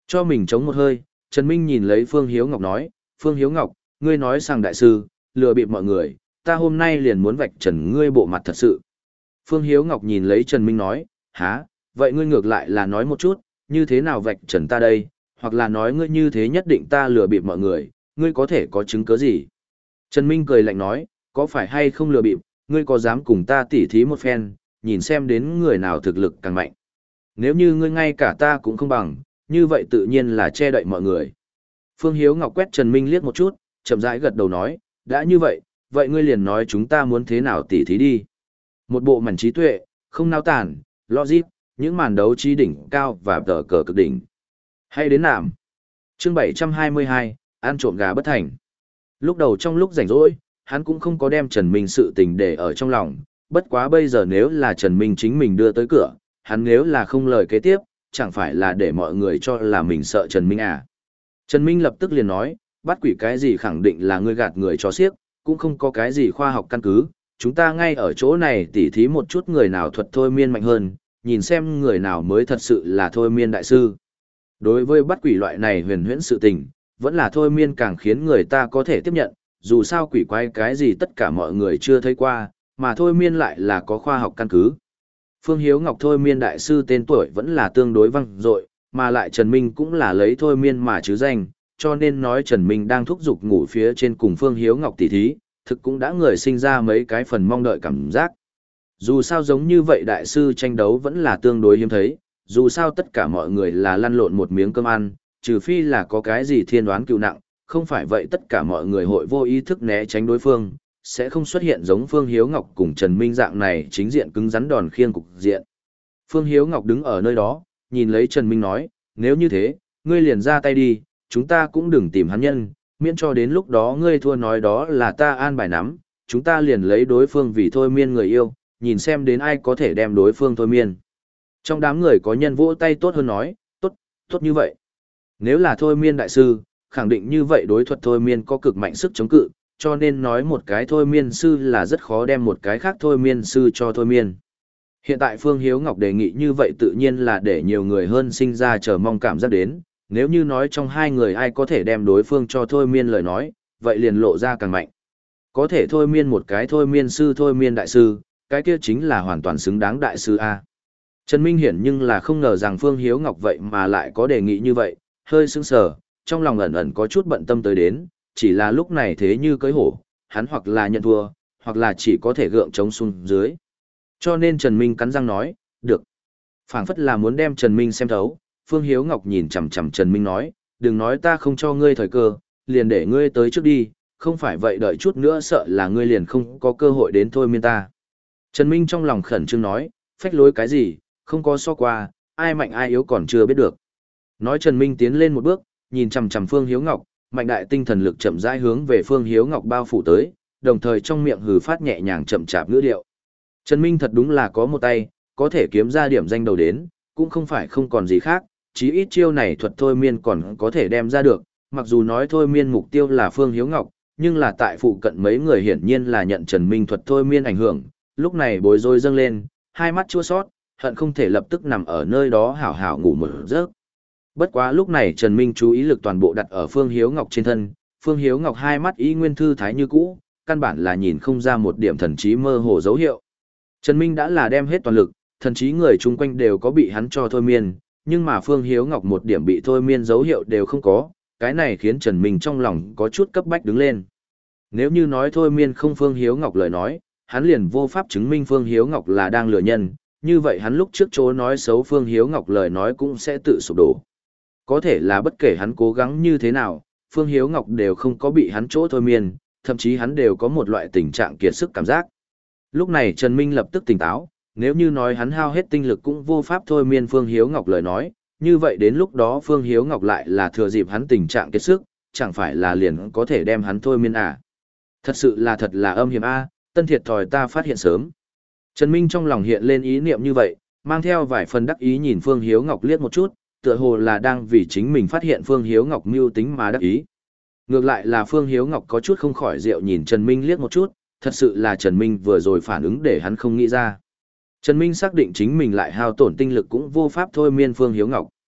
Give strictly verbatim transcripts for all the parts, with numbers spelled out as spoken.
Cho mình chống một hơi, Trần Minh nhìn lấy Phương Hiếu Ngọc nói, Phương Hiếu Ngọc, ngươi nói rằng đại sư, lừa bịp mọi người, ta hôm nay liền muốn vạch trần ngươi bộ mặt thật sự. Phương Hiếu Ngọc nhìn lấy Trần Minh nói, há, vậy ngươi ngược lại là nói một chút, như thế nào vạch trần ta đây, hoặc là nói ngươi như thế nhất định ta lừa bịp mọi người, ngươi có thể có chứng cứ gì? Trần Minh cười lạnh nói, có phải hay không lừa bịp, ngươi có dám cùng ta tỉ thí một phen, nhìn xem đến người nào thực lực càng mạnh. Nếu như ngươi ngay cả ta cũng không bằng, như vậy tự nhiên là che đậy mọi người. Phương Hiếu Ngọc quét Trần Minh liếc một chút, chậm rãi gật đầu nói, đã như vậy, vậy ngươi liền nói chúng ta muốn thế nào tỉ thí đi. Một bộ mảnh trí tuệ, không nao tản, logic, những màn đấu trí đỉnh cao và tờ cờ cực đỉnh. Hay đến nạm. Chương bảy trăm hai mươi hai, ăn trộm gà bất thành. Lúc đầu trong lúc rảnh rỗi, hắn cũng không có đem Trần Minh sự tình để ở trong lòng, bất quá bây giờ nếu là Trần Minh chính mình đưa tới cửa, hắn nếu là không lời kế tiếp, chẳng phải là để mọi người cho là mình sợ Trần Minh à. Trần Minh lập tức liền nói, bắt quỷ cái gì khẳng định là ngươi gạt người cho xiếc, cũng không có cái gì khoa học căn cứ, chúng ta ngay ở chỗ này tỉ thí một chút người nào thuật thôi miên mạnh hơn, nhìn xem người nào mới thật sự là thôi miên đại sư. Đối với bắt quỷ loại này huyền huyễn sự tình, vẫn là thôi miên càng khiến người ta có thể tiếp nhận, dù sao quỷ quái cái gì tất cả mọi người chưa thấy qua, mà thôi miên lại là có khoa học căn cứ. Phương Hiếu Ngọc thôi miên đại sư tên tuổi vẫn là tương đối vang dội, mà lại Trần Minh cũng là lấy thôi miên mà chứ danh, cho nên nói Trần Minh đang thúc giục ngủ phía trên cùng Phương Hiếu Ngọc tỉ thí, thực cũng đã người sinh ra mấy cái phần mong đợi cảm giác. Dù sao giống như vậy đại sư tranh đấu vẫn là tương đối hiếm thấy, dù sao tất cả mọi người là lăn lộn một miếng cơm ăn, trừ phi là có cái gì thiên đoán cựu nặng, không phải vậy tất cả mọi người hội vô ý thức né tránh đối phương, sẽ không xuất hiện giống Phương Hiếu Ngọc cùng Trần Minh dạng này chính diện cứng rắn đòn khiêng cục diện. Phương Hiếu Ngọc đứng ở nơi đó, nhìn lấy Trần Minh nói, nếu như thế, ngươi liền ra tay đi, chúng ta cũng đừng tìm hắn nhân, miễn cho đến lúc đó ngươi thua nói đó là ta an bài nắm, chúng ta liền lấy đối phương vì thôi miên người yêu, nhìn xem đến ai có thể đem đối phương thôi miên. Trong đám người có nhân vỗ tay tốt hơn nói, tốt, tốt như vậy. Nếu là thôi miên đại sư, khẳng định như vậy đối thuật thôi miên có cực mạnh sức chống cự, cho nên nói một cái thôi miên sư là rất khó đem một cái khác thôi miên sư cho thôi miên. Hiện tại Phương Hiếu Ngọc đề nghị như vậy tự nhiên là để nhiều người hơn sinh ra chờ mong cảm giác đến, nếu như nói trong hai người ai có thể đem đối phương cho thôi miên lời nói, vậy liền lộ ra càng mạnh. Có thể thôi miên một cái thôi miên sư thôi miên đại sư, cái kia chính là hoàn toàn xứng đáng đại sư A. Trần Minh Hiển nhưng là không ngờ rằng Phương Hiếu Ngọc vậy mà lại có đề nghị như vậy, hơi sững sờ, trong lòng ẩn ẩn có chút bận tâm tới đến, chỉ là lúc này thế như cưỡi hổ, hắn hoặc là nhận thua, hoặc là chỉ có thể gượng chống xuống dưới. Cho nên Trần Minh cắn răng nói, được. Phảng phất là muốn đem Trần Minh xem thấu, Phương Hiếu Ngọc nhìn chằm chằm Trần Minh nói, đừng nói ta không cho ngươi thời cơ, liền để ngươi tới trước đi, không phải vậy đợi chút nữa sợ là ngươi liền không có cơ hội đến thôi miên ta. Trần Minh trong lòng khẩn trương nói, phách lối cái gì, không có so qua, ai mạnh ai yếu còn chưa biết được. Nói Trần Minh tiến lên một bước, nhìn chằm chằm Phương Hiếu Ngọc, mạnh đại tinh thần lực chậm rãi hướng về Phương Hiếu Ngọc bao phủ tới, đồng thời trong miệng hừ phát nhẹ nhàng chậm chạp ngữ điệu. Trần Minh thật đúng là có một tay, có thể kiếm ra điểm danh đầu đến, cũng không phải không còn gì khác, chí ít chiêu này thuật thôi miên còn có thể đem ra được, mặc dù nói thôi miên mục tiêu là Phương Hiếu Ngọc, nhưng là tại phụ cận mấy người hiển nhiên là nhận Trần Minh thuật thôi miên ảnh hưởng, lúc này bối rối dâng lên, hai mắt chua xót, hận không thể lập tức nằm ở nơi đó hảo hảo ngủ một giấc. Bất quá lúc này Trần Minh chú ý lực toàn bộ đặt ở Phương Hiếu Ngọc trên thân, Phương Hiếu Ngọc hai mắt y nguyên thư thái như cũ, căn bản là nhìn không ra một điểm thần trí mơ hồ dấu hiệu. Trần Minh đã là đem hết toàn lực, thần trí người chung quanh đều có bị hắn cho thôi miên, nhưng mà Phương Hiếu Ngọc một điểm bị thôi miên dấu hiệu đều không có, cái này khiến Trần Minh trong lòng có chút cấp bách đứng lên. Nếu như nói thôi miên không Phương Hiếu Ngọc lời nói, hắn liền vô pháp chứng minh Phương Hiếu Ngọc là đang lừa nhân, như vậy hắn lúc trước chỗ nói xấu Phương Hiếu Ngọc lời nói cũng sẽ tự sụp đổ. Có thể là bất kể hắn cố gắng như thế nào, Phương Hiếu Ngọc đều không có bị hắn chỗ thôi miên, thậm chí hắn đều có một loại tình trạng kiệt sức cảm giác. Lúc này Trần Minh lập tức tỉnh táo, nếu như nói hắn hao hết tinh lực cũng vô pháp thôi miên Phương Hiếu Ngọc lời nói, như vậy đến lúc đó Phương Hiếu Ngọc lại là thừa dịp hắn tình trạng kiệt sức, chẳng phải là liền có thể đem hắn thôi miên à. Thật sự là thật là âm hiểm a, tân thiệt thòi ta phát hiện sớm. Trần Minh trong lòng hiện lên ý niệm như vậy, mang theo vài phần đắc ý nhìn Phương Hiếu Ngọc liếc một chút, tựa hồ là đang vì chính mình phát hiện Phương Hiếu Ngọc mưu tính mà đắc ý. Ngược lại là Phương Hiếu Ngọc có chút không khỏi rượu nhìn Trần Minh liếc một chút, thật sự là Trần Minh vừa rồi phản ứng để hắn không nghĩ ra. Trần Minh xác định chính mình lại hao tổn tinh lực cũng vô pháp thôi miên Phương Hiếu Ngọc.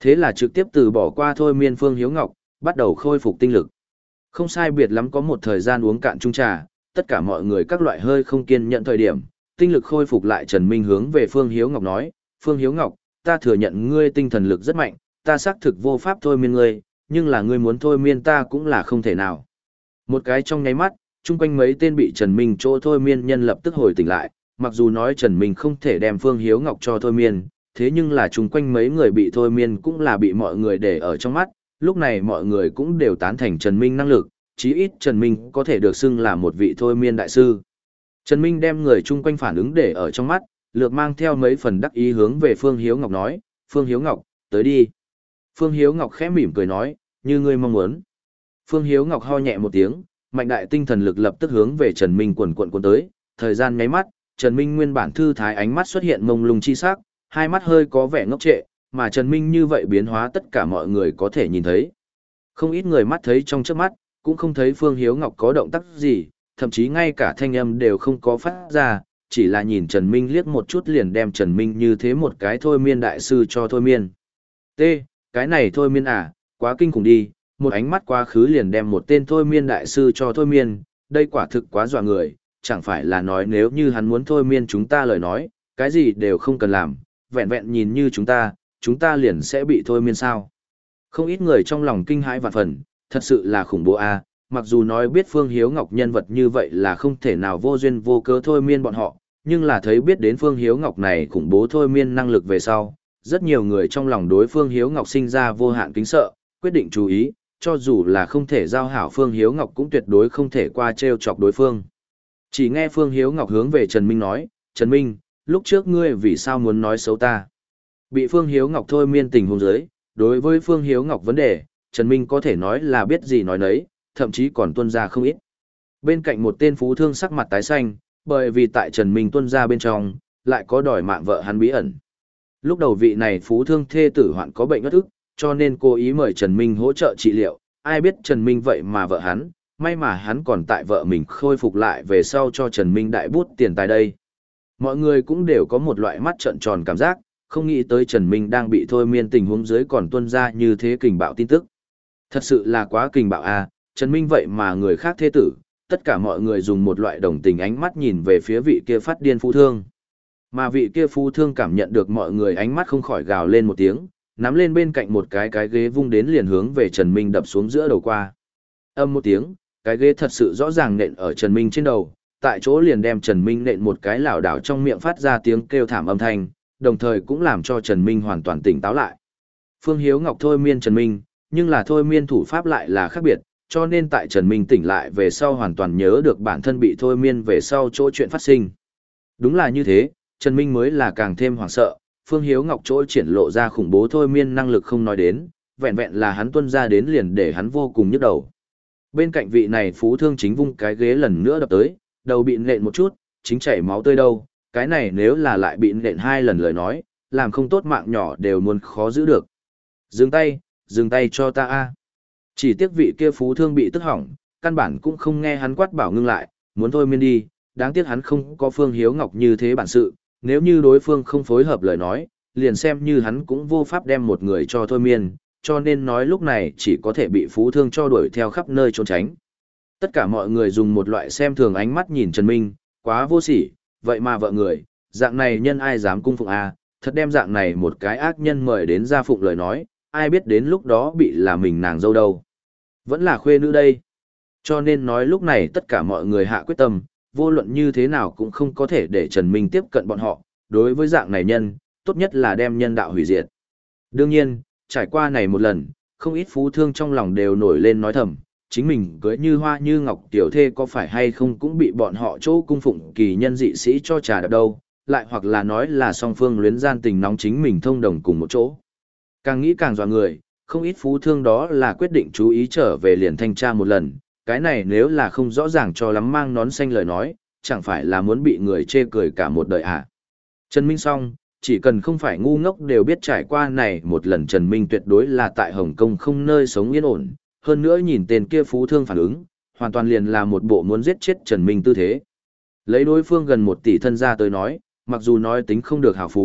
Thế là trực tiếp từ bỏ qua thôi miên Phương Hiếu Ngọc, bắt đầu khôi phục tinh lực. Không sai biệt lắm có một thời gian uống cạn chung trà, tất cả mọi người các loại hơi không kiên nhận thời điểm, tinh lực khôi phục lại Trần Minh hướng về Phương Hiếu Ngọc nói, Phương Hiếu Ngọc, ta thừa nhận ngươi tinh thần lực rất mạnh, ta xác thực vô pháp thôi miên ngươi, nhưng là ngươi muốn thôi miên ta cũng là không thể nào. Một cái trong nháy mắt, chung quanh mấy tên bị Trần Minh chỗ thôi miên nhân lập tức hồi tỉnh lại, mặc dù nói Trần Minh không thể đem Phương Hiếu Ngọc cho thôi miên, thế nhưng là chung quanh mấy người bị thôi miên cũng là bị mọi người để ở trong mắt, lúc này mọi người cũng đều tán thành Trần Minh năng lực, chí ít Trần Minh có thể được xưng là một vị thôi miên đại sư. Trần Minh đem người chung quanh phản ứng để ở trong mắt, lược mang theo mấy phần đắc ý hướng về Phương Hiếu Ngọc nói, Phương Hiếu Ngọc, tới đi. Phương Hiếu Ngọc khẽ mỉm cười nói, như ngươi mong muốn. Phương Hiếu Ngọc ho nhẹ một tiếng, mạnh đại tinh thần lực lập tức hướng về Trần Minh quần quần cuốn tới, thời gian nháy mắt, Trần Minh nguyên bản thư thái ánh mắt xuất hiện mông lung chi sắc, hai mắt hơi có vẻ ngốc trệ, mà Trần Minh như vậy biến hóa tất cả mọi người có thể nhìn thấy. Không ít người mắt thấy trong chớp mắt, cũng không thấy Phương Hiếu Ngọc có động tác gì, thậm chí ngay cả thanh âm đều không có phát ra, chỉ là nhìn Trần Minh liếc một chút liền đem Trần Minh như thế một cái thôi miên đại sư cho thôi miên. T, cái này thôi miên à, quá kinh khủng đi, một ánh mắt quá khứ liền đem một tên thôi miên đại sư cho thôi miên, đây quả thực quá dọa người, chẳng phải là nói nếu như hắn muốn thôi miên chúng ta lời nói, cái gì đều không cần làm, vẹn vẹn nhìn như chúng ta, chúng ta liền sẽ bị thôi miên sao. Không ít người trong lòng kinh hãi vạn phần, thật sự là khủng bố a. Mặc dù nói biết Phương Hiếu Ngọc nhân vật như vậy là không thể nào vô duyên vô cớ thôi miên bọn họ, nhưng là thấy biết đến Phương Hiếu Ngọc này khủng bố thôi miên năng lực về sau, rất nhiều người trong lòng đối Phương Hiếu Ngọc sinh ra vô hạn kính sợ, quyết định chú ý, cho dù là không thể giao hảo Phương Hiếu Ngọc cũng tuyệt đối không thể qua trêu chọc đối phương. Chỉ nghe Phương Hiếu Ngọc hướng về Trần Minh nói, Trần Minh, lúc trước ngươi vì sao muốn nói xấu ta? Bị Phương Hiếu Ngọc thôi miên tình huống dưới, đối với Phương Hiếu Ngọc vấn đề, Trần Minh có thể nói là biết gì nói nấy, thậm chí còn tuân ra không ít. Bên cạnh một tên phú thương sắc mặt tái xanh, bởi vì tại Trần Minh tuân ra bên trong, lại có đòi mạng vợ hắn bí ẩn. Lúc đầu vị này phú thương thê tử hoạn có bệnh ngất ức, cho nên cố ý mời Trần Minh hỗ trợ trị liệu, ai biết Trần Minh vậy mà vợ hắn, may mà hắn còn tại vợ mình khôi phục lại về sau cho Trần Minh đại bút tiền tài đây. Mọi người cũng đều có một loại mắt trợn tròn cảm giác, không nghĩ tới Trần Minh đang bị thôi miên tình huống dưới còn tuân ra như thế kình bạo tin tức. Thật sự là quá kình bạo à, Trần Minh vậy mà người khác thế tử, tất cả mọi người dùng một loại đồng tình ánh mắt nhìn về phía vị kia phát điên phú thương. Mà vị kia phú thương cảm nhận được mọi người ánh mắt không khỏi gào lên một tiếng, nắm lên bên cạnh một cái cái ghế vung đến liền hướng về Trần Minh đập xuống giữa đầu qua. Âm một tiếng, cái ghế thật sự rõ ràng nện ở Trần Minh trên đầu, tại chỗ liền đem Trần Minh nện một cái lảo đảo trong miệng phát ra tiếng kêu thảm âm thanh, đồng thời cũng làm cho Trần Minh hoàn toàn tỉnh táo lại. Phương Hiếu Ngọc thôi miên Trần Minh, nhưng là thôi miên thủ pháp lại là khác biệt, cho nên tại Trần Minh tỉnh lại về sau hoàn toàn nhớ được bản thân bị thôi miên về sau chỗ chuyện phát sinh. Đúng là như thế, Trần Minh mới là càng thêm hoảng sợ, Phương Hiếu Ngọc chỗ triển lộ ra khủng bố thôi miên năng lực không nói đến, vẹn vẹn là hắn tuân ra đến liền để hắn vô cùng nhức đầu. Bên cạnh vị này phú thương chính vung cái ghế lần nữa đập tới, đầu bị nện một chút, chính chảy máu tươi đâu, cái này nếu là lại bị nện hai lần lời nói, làm không tốt mạng nhỏ đều muốn khó giữ được. Dừng tay, dừng tay cho ta a. Chỉ tiếc vị kia phú thương bị tức hỏng, căn bản cũng không nghe hắn quát bảo ngưng lại, muốn thôi miên đi, đáng tiếc hắn không có Phương Hiếu Ngọc như thế bản sự, nếu như đối phương không phối hợp lời nói, liền xem như hắn cũng vô pháp đem một người cho thôi miên, cho nên nói lúc này chỉ có thể bị phú thương cho đuổi theo khắp nơi trốn tránh. Tất cả mọi người dùng một loại xem thường ánh mắt nhìn Trần Minh, quá vô sỉ, vậy mà vợ người, dạng này nhân ai dám cung phụng a, thật đem dạng này một cái ác nhân mời đến gia phụng lời nói, ai biết đến lúc đó bị là mình nàng dâu đâu. Vẫn là khuê nữ đây. Cho nên nói lúc này tất cả mọi người hạ quyết tâm, vô luận như thế nào cũng không có thể để Trần Minh tiếp cận bọn họ, đối với dạng này nhân, tốt nhất là đem nhân đạo hủy diệt. Đương nhiên, trải qua này một lần, không ít phú thương trong lòng đều nổi lên nói thầm, chính mình cưới như hoa như ngọc tiểu thê có phải hay không cũng bị bọn họ chỗ cung phụng kỳ nhân dị sĩ cho trà đạp đâu, lại hoặc là nói là song phương luyến gian tình nóng chính mình thông đồng cùng một chỗ. Càng nghĩ càng dọa người, không ít phú thương đó là quyết định chú ý trở về liền thanh tra một lần, cái này nếu là không rõ ràng cho lắm mang nón xanh lời nói, chẳng phải là muốn bị người chê cười cả một đời à. Trần Minh song, chỉ cần không phải ngu ngốc đều biết trải qua này một lần Trần Minh tuyệt đối là tại Hồng Kông không nơi sống yên ổn, hơn nữa nhìn tên kia phú thương phản ứng, hoàn toàn liền là một bộ muốn giết chết Trần Minh tư thế. Lấy đối phương gần một tỷ thân gia tới nói, mặc dù nói tính không được hào phú,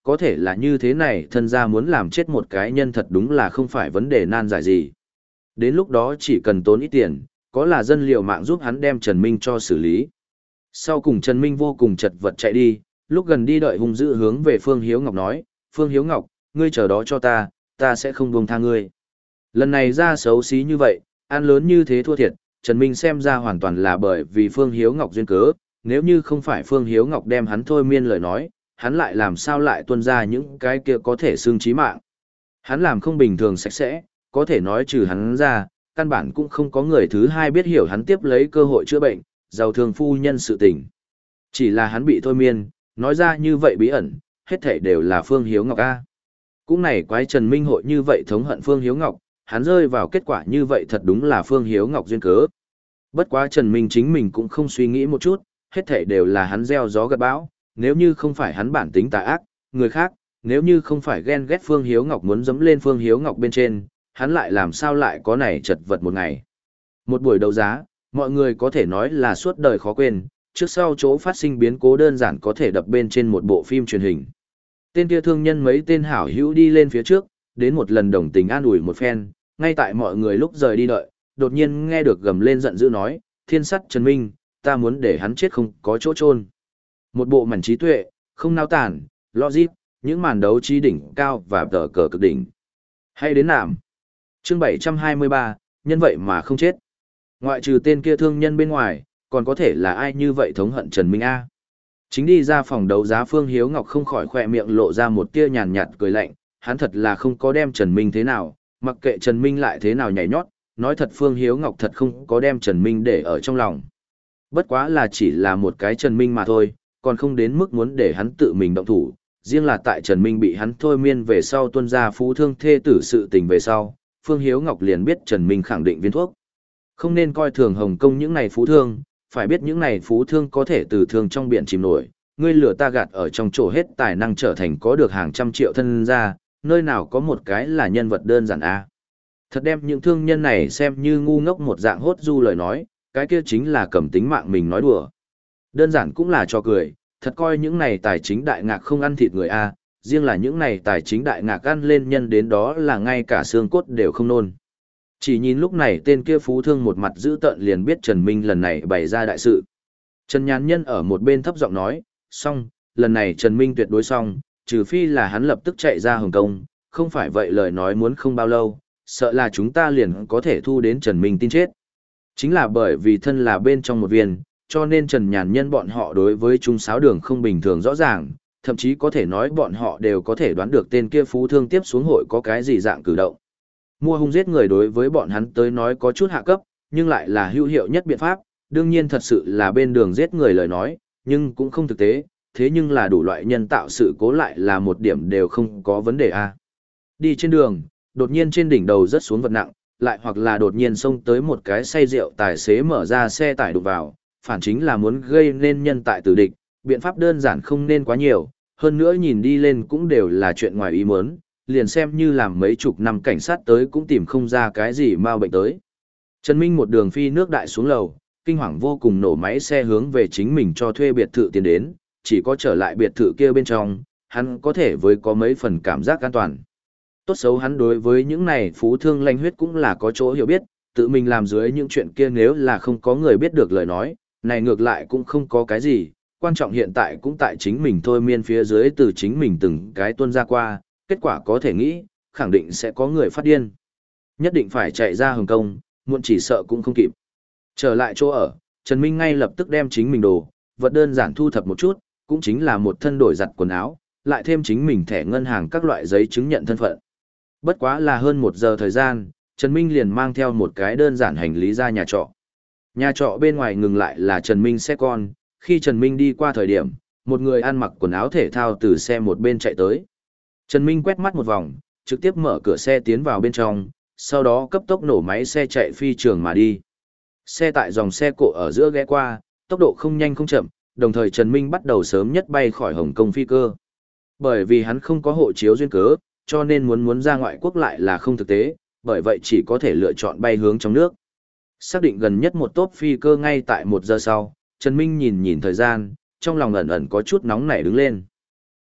có thể là như thế này thân gia muốn làm chết một cái nhân thật đúng là không phải vấn đề nan giải gì. Đến lúc đó chỉ cần tốn ít tiền, có là dân liều mạng giúp hắn đem Trần Minh cho xử lý. Sau cùng Trần Minh vô cùng chật vật chạy đi, lúc gần đi đợi hung dữ hướng về Phương Hiếu Ngọc nói, Phương Hiếu Ngọc, ngươi chờ đó cho ta, ta sẽ không buông tha ngươi. Lần này ra xấu xí như vậy, ăn lớn như thế thua thiệt, Trần Minh xem ra hoàn toàn là bởi vì Phương Hiếu Ngọc duyên cớ, nếu như không phải Phương Hiếu Ngọc đem hắn thôi miên lời nói, hắn lại làm sao lại tuôn ra những cái kia có thể xương chí mạng. Hắn làm không bình thường sạch sẽ, có thể nói trừ hắn ra, căn bản cũng không có người thứ hai biết hiểu hắn tiếp lấy cơ hội chữa bệnh, giàu thương phu nhân sự tình. Chỉ là hắn bị thôi miên, nói ra như vậy bí ẩn, hết thảy đều là Phương Hiếu Ngọc A. Cũng này quái Trần Minh hội như vậy thống hận Phương Hiếu Ngọc, hắn rơi vào kết quả như vậy thật đúng là Phương Hiếu Ngọc duyên cớ. Bất quá Trần Minh chính mình cũng không suy nghĩ một chút, hết thảy đều là hắn gieo gió gặt bão, nếu như không phải hắn bản tính tà ác, người khác, nếu như không phải ghen ghét Phương Hiếu Ngọc muốn dẫm lên Phương Hiếu Ngọc bên trên, hắn lại làm sao lại có này chật vật một ngày. Một buổi đấu giá, mọi người có thể nói là suốt đời khó quên, trước sau chỗ phát sinh biến cố đơn giản có thể đập bên trên một bộ phim truyền hình. Tên kia thương nhân mấy tên hảo hữu đi lên phía trước, đến một lần đồng tình an ủi một phen, ngay tại mọi người lúc rời đi đợi, đột nhiên nghe được gầm lên giận dữ nói, thiên sắt Trần Minh, ta muốn để hắn chết không có chỗ chôn. Một bộ mảnh trí tuệ, không nao tản, logic, những màn đấu trí đỉnh cao và tờ cờ cực đỉnh. Hay đến nạm. Chương bảy trăm hai mươi ba, nhân vậy mà không chết. Ngoại trừ tên kia thương nhân bên ngoài, còn có thể là ai như vậy thống hận Trần Minh A. Chính đi ra phòng đấu giá Phương Hiếu Ngọc không khỏi khỏe miệng lộ ra một tia nhàn nhạt cười lạnh, hắn thật là không có đem Trần Minh thế nào, mặc kệ Trần Minh lại thế nào nhảy nhót, nói thật Phương Hiếu Ngọc thật không có đem Trần Minh để ở trong lòng. Bất quá là chỉ là một cái Trần Minh mà thôi, còn không đến mức muốn để hắn tự mình động thủ, riêng là tại Trần Minh bị hắn thôi miên về sau tuân ra phú thương thê tử sự tình về sau, Phương Hiếu Ngọc liền biết Trần Minh khẳng định viên thuốc. Không nên coi thường Hồng Kông những này phú thương, phải biết những này phú thương có thể từ thương trong biển chìm nổi, ngươi lừa ta gạt ở trong chỗ hết tài năng trở thành có được hàng trăm triệu thân gia, nơi nào có một cái là nhân vật đơn giản a. Thật đem những thương nhân này xem như ngu ngốc một dạng hốt du lời nói, cái kia chính là cầm tính mạng mình nói đùa. Đơn giản cũng là cho cười, thật coi những này tài chính đại ngạc không ăn thịt người a, riêng là những này tài chính đại ngạc ăn lên nhân đến đó là ngay cả xương cốt đều không nôn. Chỉ nhìn lúc này tên kia phú thương một mặt dữ tợn liền biết Trần Minh lần này bày ra đại sự. Trần Nhàn Nhân ở một bên thấp giọng nói, xong, lần này Trần Minh tuyệt đối xong, trừ phi là hắn lập tức chạy ra Hồng Kông, không phải vậy lời nói muốn không bao lâu, sợ là chúng ta liền có thể thu đến Trần Minh tin chết. Chính là bởi vì thân là bên trong một viên, cho nên Trần Nhàn Nhân bọn họ đối với Trung Sáo Đường không bình thường rõ ràng, thậm chí có thể nói bọn họ đều có thể đoán được tên kia phú thương tiếp xuống hội có cái gì dạng cử động. Mua hung giết người đối với bọn hắn tới nói có chút hạ cấp, nhưng lại là hữu hiệu nhất biện pháp, đương nhiên thật sự là bên đường giết người lời nói, nhưng cũng không thực tế, thế nhưng là đủ loại nhân tạo sự cố lại là một điểm đều không có vấn đề a. Đi trên đường, đột nhiên trên đỉnh đầu rớt xuống vật nặng, lại hoặc là đột nhiên xông tới một cái say rượu tài xế mở ra xe tải đụng vào, phản chính là muốn gây nên nhân tại tử địch, biện pháp đơn giản không nên quá nhiều, hơn nữa nhìn đi lên cũng đều là chuyện ngoài ý muốn, liền xem như làm mấy chục năm cảnh sát tới cũng tìm không ra cái gì mau bệnh tới. Trần Minh một đường phi nước đại xuống lầu, kinh hoàng vô cùng nổ máy xe hướng về chính mình cho thuê biệt thự tiến đến, chỉ có trở lại biệt thự kia bên trong, hắn có thể với có mấy phần cảm giác an toàn. Tốt xấu hắn đối với những này phú thương lanh huyết cũng là có chỗ hiểu biết, tự mình làm dưới những chuyện kia nếu là không có người biết được lời nói, này ngược lại cũng không có cái gì, quan trọng hiện tại cũng tại chính mình thôi miên phía dưới từ chính mình từng cái tuân ra qua, kết quả có thể nghĩ, khẳng định sẽ có người phát điên. Nhất định phải chạy ra Hồng Kông, muộn chỉ sợ cũng không kịp. Trở lại chỗ ở, Trần Minh ngay lập tức đem chính mình đồ, vật đơn giản thu thập một chút, cũng chính là một thân đổi giặt quần áo, lại thêm chính mình thẻ ngân hàng các loại giấy chứng nhận thân phận. Bất quá là hơn một giờ thời gian, Trần Minh liền mang theo một cái đơn giản hành lý ra nhà trọ. Nhà trọ bên ngoài ngừng lại là Trần Minh xe con, khi Trần Minh đi qua thời điểm, một người ăn mặc quần áo thể thao từ xe một bên chạy tới. Trần Minh quét mắt một vòng, trực tiếp mở cửa xe tiến vào bên trong, sau đó cấp tốc nổ máy xe chạy phi trường mà đi. Xe tại dòng xe cộ ở giữa ghé qua, tốc độ không nhanh không chậm, đồng thời Trần Minh bắt đầu sớm nhất bay khỏi Hồng Kông phi cơ. Bởi vì hắn không có hộ chiếu duyên cớ, cho nên muốn muốn ra ngoại quốc lại là không thực tế, bởi vậy chỉ có thể lựa chọn bay hướng trong nước. Xác định gần nhất một tốp phi cơ ngay tại một giờ sau, Trần Minh nhìn nhìn thời gian, trong lòng ẩn ẩn có chút nóng nảy đứng lên.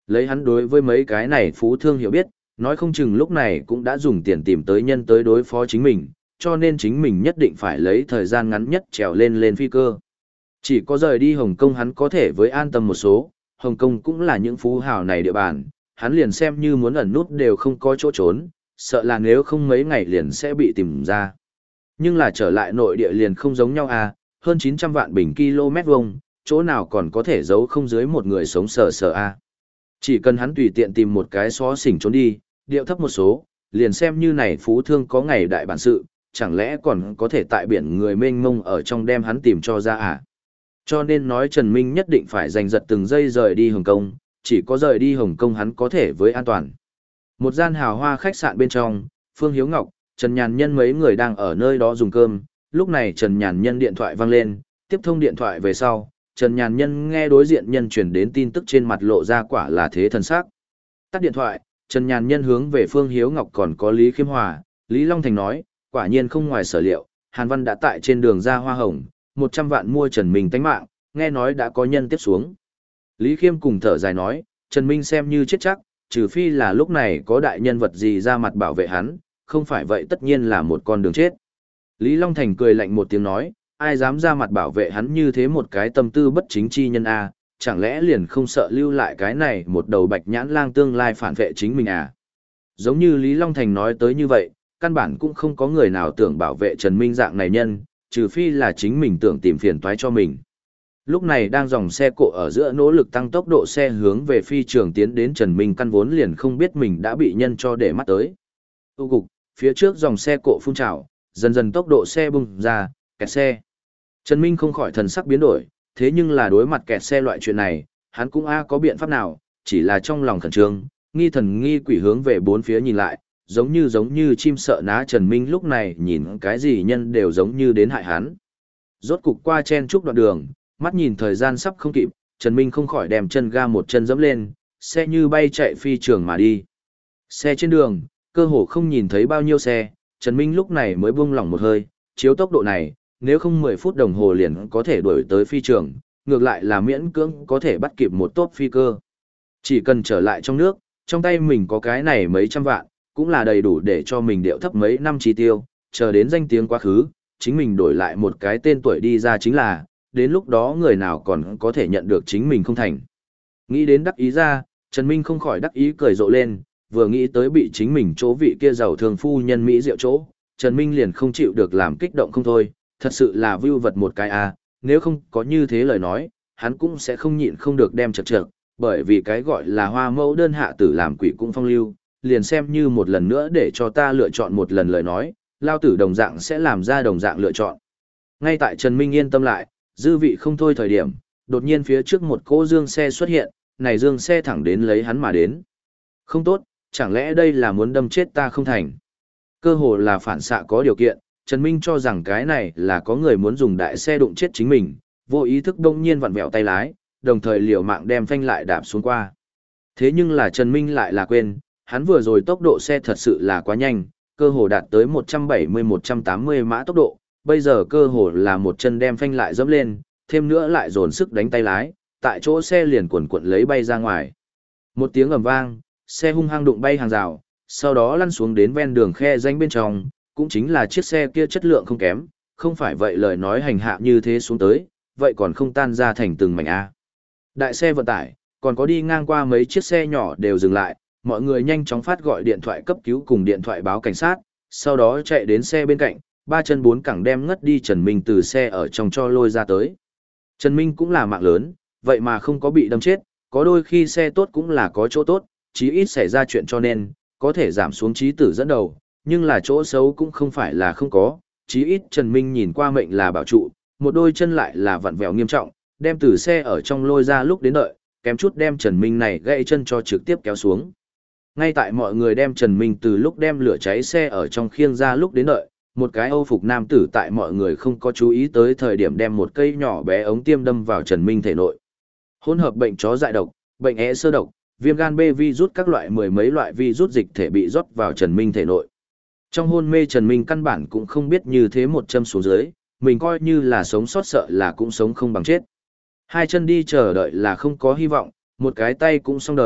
Lấy hắn đối với mấy cái này phú thương hiểu biết, nói không chừng lúc này cũng đã dùng tiền tìm tới nhân tới đối phó chính mình, cho nên chính mình nhất định phải lấy thời gian ngắn nhất trèo lên lên phi cơ. Chỉ có rời đi Hồng Kông hắn có thể với an tâm một số, Hồng Kông cũng là những phú hào này địa bàn, hắn liền xem như muốn ẩn nút đều không có chỗ trốn, sợ là nếu không mấy ngày liền sẽ bị tìm ra. Nhưng là trở lại nội địa liền không giống nhau à, hơn chín trăm vạn bình km vuông, chỗ nào còn có thể giấu không dưới một người sống sờ sờ à. Chỉ cần hắn tùy tiện tìm một cái xó xỉnh trốn đi, điệu thấp một số, liền xem như này phú thương có ngày đại bản sự, chẳng lẽ còn có thể tại biển người mênh mông ở trong đem hắn tìm cho ra à. Cho nên nói Trần Minh nhất định phải giành giật từng giây rời đi Hồng Kông, chỉ có rời đi Hồng Kông hắn có thể với an toàn. Một gian hào hoa khách sạn bên trong, Phương Hiếu Ngọc, Trần Nhàn Nhân mấy người đang ở nơi đó dùng cơm, lúc này Trần Nhàn Nhân điện thoại vang lên, tiếp thông điện thoại về sau, Trần Nhàn Nhân nghe đối diện nhân truyền đến tin tức trên mặt lộ ra quả là thế thần sắc. Tắt điện thoại, Trần Nhàn Nhân hướng về Phương Hiếu Ngọc còn có Lý Khiêm Hòa, Lý Long Thành nói, quả nhiên không ngoài sở liệu, Hàn Văn đã tại trên đường ra hoa hồng, một trăm vạn mua Trần Minh tánh mạng, nghe nói đã có nhân tiếp xuống. Lý Khiêm cùng thở dài nói, Trần Minh xem như chết chắc, trừ phi là lúc này có đại nhân vật gì ra mặt bảo vệ hắn, không phải vậy tất nhiên là một con đường chết. Lý Long Thành cười lạnh một tiếng nói, ai dám ra mặt bảo vệ hắn như thế một cái tâm tư bất chính chi nhân a, chẳng lẽ liền không sợ lưu lại cái này một đầu bạch nhãn lang tương lai phản vệ chính mình à. Giống như Lý Long Thành nói tới như vậy, căn bản cũng không có người nào tưởng bảo vệ Trần Minh dạng này nhân, trừ phi là chính mình tưởng tìm phiền toái cho mình. Lúc này đang dòng xe cộ ở giữa nỗ lực tăng tốc độ xe hướng về phi trường tiến đến Trần Minh căn vốn liền không biết mình đã bị nhân cho để mắt tới. Tu cục, phía trước dòng xe cộ phun trào, dần dần tốc độ xe bung ra, kẹt xe. Trần Minh không khỏi thần sắc biến đổi, thế nhưng là đối mặt kẹt xe loại chuyện này, hắn cũng a có biện pháp nào, chỉ là trong lòng khẩn trương, nghi thần nghi quỷ hướng về bốn phía nhìn lại, giống như giống như chim sợ ná. Trần Minh lúc này nhìn cái gì nhân đều giống như đến hại hắn. Rốt cục qua chen chúc đoạn đường, mắt nhìn thời gian sắp không kịp, Trần Minh không khỏi đem chân ga một chân dẫm lên, xe như bay chạy phi trường mà đi. Xe trên đường, cơ hồ không nhìn thấy bao nhiêu xe, Trần Minh lúc này mới buông lỏng một hơi, chiếu tốc độ này, nếu không mười phút đồng hồ liền có thể đuổi tới phi trường, ngược lại là miễn cưỡng có thể bắt kịp một tốp phi cơ. Chỉ cần trở lại trong nước, trong tay mình có cái này mấy trăm vạn, cũng là đầy đủ để cho mình điệu thấp mấy năm chi tiêu, chờ đến danh tiếng quá khứ, chính mình đổi lại một cái tên tuổi đi ra chính là, đến lúc đó người nào còn có thể nhận được chính mình không thành. Nghĩ đến đắc ý ra, Trần Minh không khỏi đắc ý cười rộ lên, vừa nghĩ tới bị chính mình chỗ vị kia giàu thường phu nhân Mỹ rượu chỗ, Trần Minh liền không chịu được làm kích động không thôi, thật sự là vưu vật một cái à, nếu không có như thế lời nói, hắn cũng sẽ không nhịn không được đem chật chật, bởi vì cái gọi là hoa mẫu đơn hạ tử làm quỷ cũng phong lưu, liền xem như một lần nữa để cho ta lựa chọn một lần lời nói, lao tử đồng dạng sẽ làm ra đồng dạng lựa chọn. Ngay tại Trần Minh yên tâm lại, dư vị không thôi thời điểm, đột nhiên phía trước một cỗ dương xe xuất hiện, này dương xe thẳng đến lấy hắn mà đến. Không tốt, chẳng lẽ đây là muốn đâm chết ta không thành? Cơ hồ là phản xạ có điều kiện, Trần Minh cho rằng cái này là có người muốn dùng đại xe đụng chết chính mình, vô ý thức đông nhiên vặn vẹo tay lái, đồng thời liều mạng đem phanh lại đạp xuống qua. Thế nhưng là Trần Minh lại là quên, hắn vừa rồi tốc độ xe thật sự là quá nhanh, cơ hồ đạt tới một trăm bảy mươi một trăm tám mươi mã tốc độ, bây giờ cơ hồ là một chân đem phanh lại dẫm lên, thêm nữa lại dồn sức đánh tay lái, tại chỗ xe liền cuộn cuộn lấy bay ra ngoài. Một tiếng ầm vang, xe hung hăng đụng bay hàng rào, sau đó lăn xuống đến ven đường khe rãnh bên trong, cũng chính là chiếc xe kia chất lượng không kém, không phải vậy lời nói hành hạ như thế xuống tới, vậy còn không tan ra thành từng mảnh A. Đại xe vận tải, còn có đi ngang qua mấy chiếc xe nhỏ đều dừng lại, mọi người nhanh chóng phát gọi điện thoại cấp cứu cùng điện thoại báo cảnh sát, sau đó chạy đến xe bên cạnh, ba chân bốn cẳng đem ngất đi Trần Minh từ xe ở trong cho lôi ra tới. Trần Minh cũng là mạng lớn, vậy mà không có bị đâm chết, có đôi khi xe tốt cũng là có chỗ tốt, chí ít xảy ra chuyện cho nên, có thể giảm xuống chí tử dẫn đầu, nhưng là chỗ xấu cũng không phải là không có, chí ít Trần Minh nhìn qua mệnh là bảo trụ, một đôi chân lại là vặn vẹo nghiêm trọng, đem từ xe ở trong lôi ra lúc đến đợi, kém chút đem Trần Minh này gãy chân cho trực tiếp kéo xuống. Ngay tại mọi người đem Trần Minh từ lúc đem lửa cháy xe ở trong khiêng ra lúc đến đợi, một cái Âu phục nam tử tại mọi người không có chú ý tới thời điểm đem một cây nhỏ bé ống tiêm đâm vào Trần Minh thể nội. Hỗn hợp bệnh chó dại độc, bệnh é sơ độc, viêm gan B virus các loại mười mấy loại virus dịch thể bị rót vào Trần Minh thể nội. Trong hôn mê Trần Minh căn bản cũng không biết như thế một châm xuống dưới, mình coi như là sống sót sợ là cũng sống không bằng chết. Hai chân đi chờ đợi là không có hy vọng, một cái tay cũng xong đời,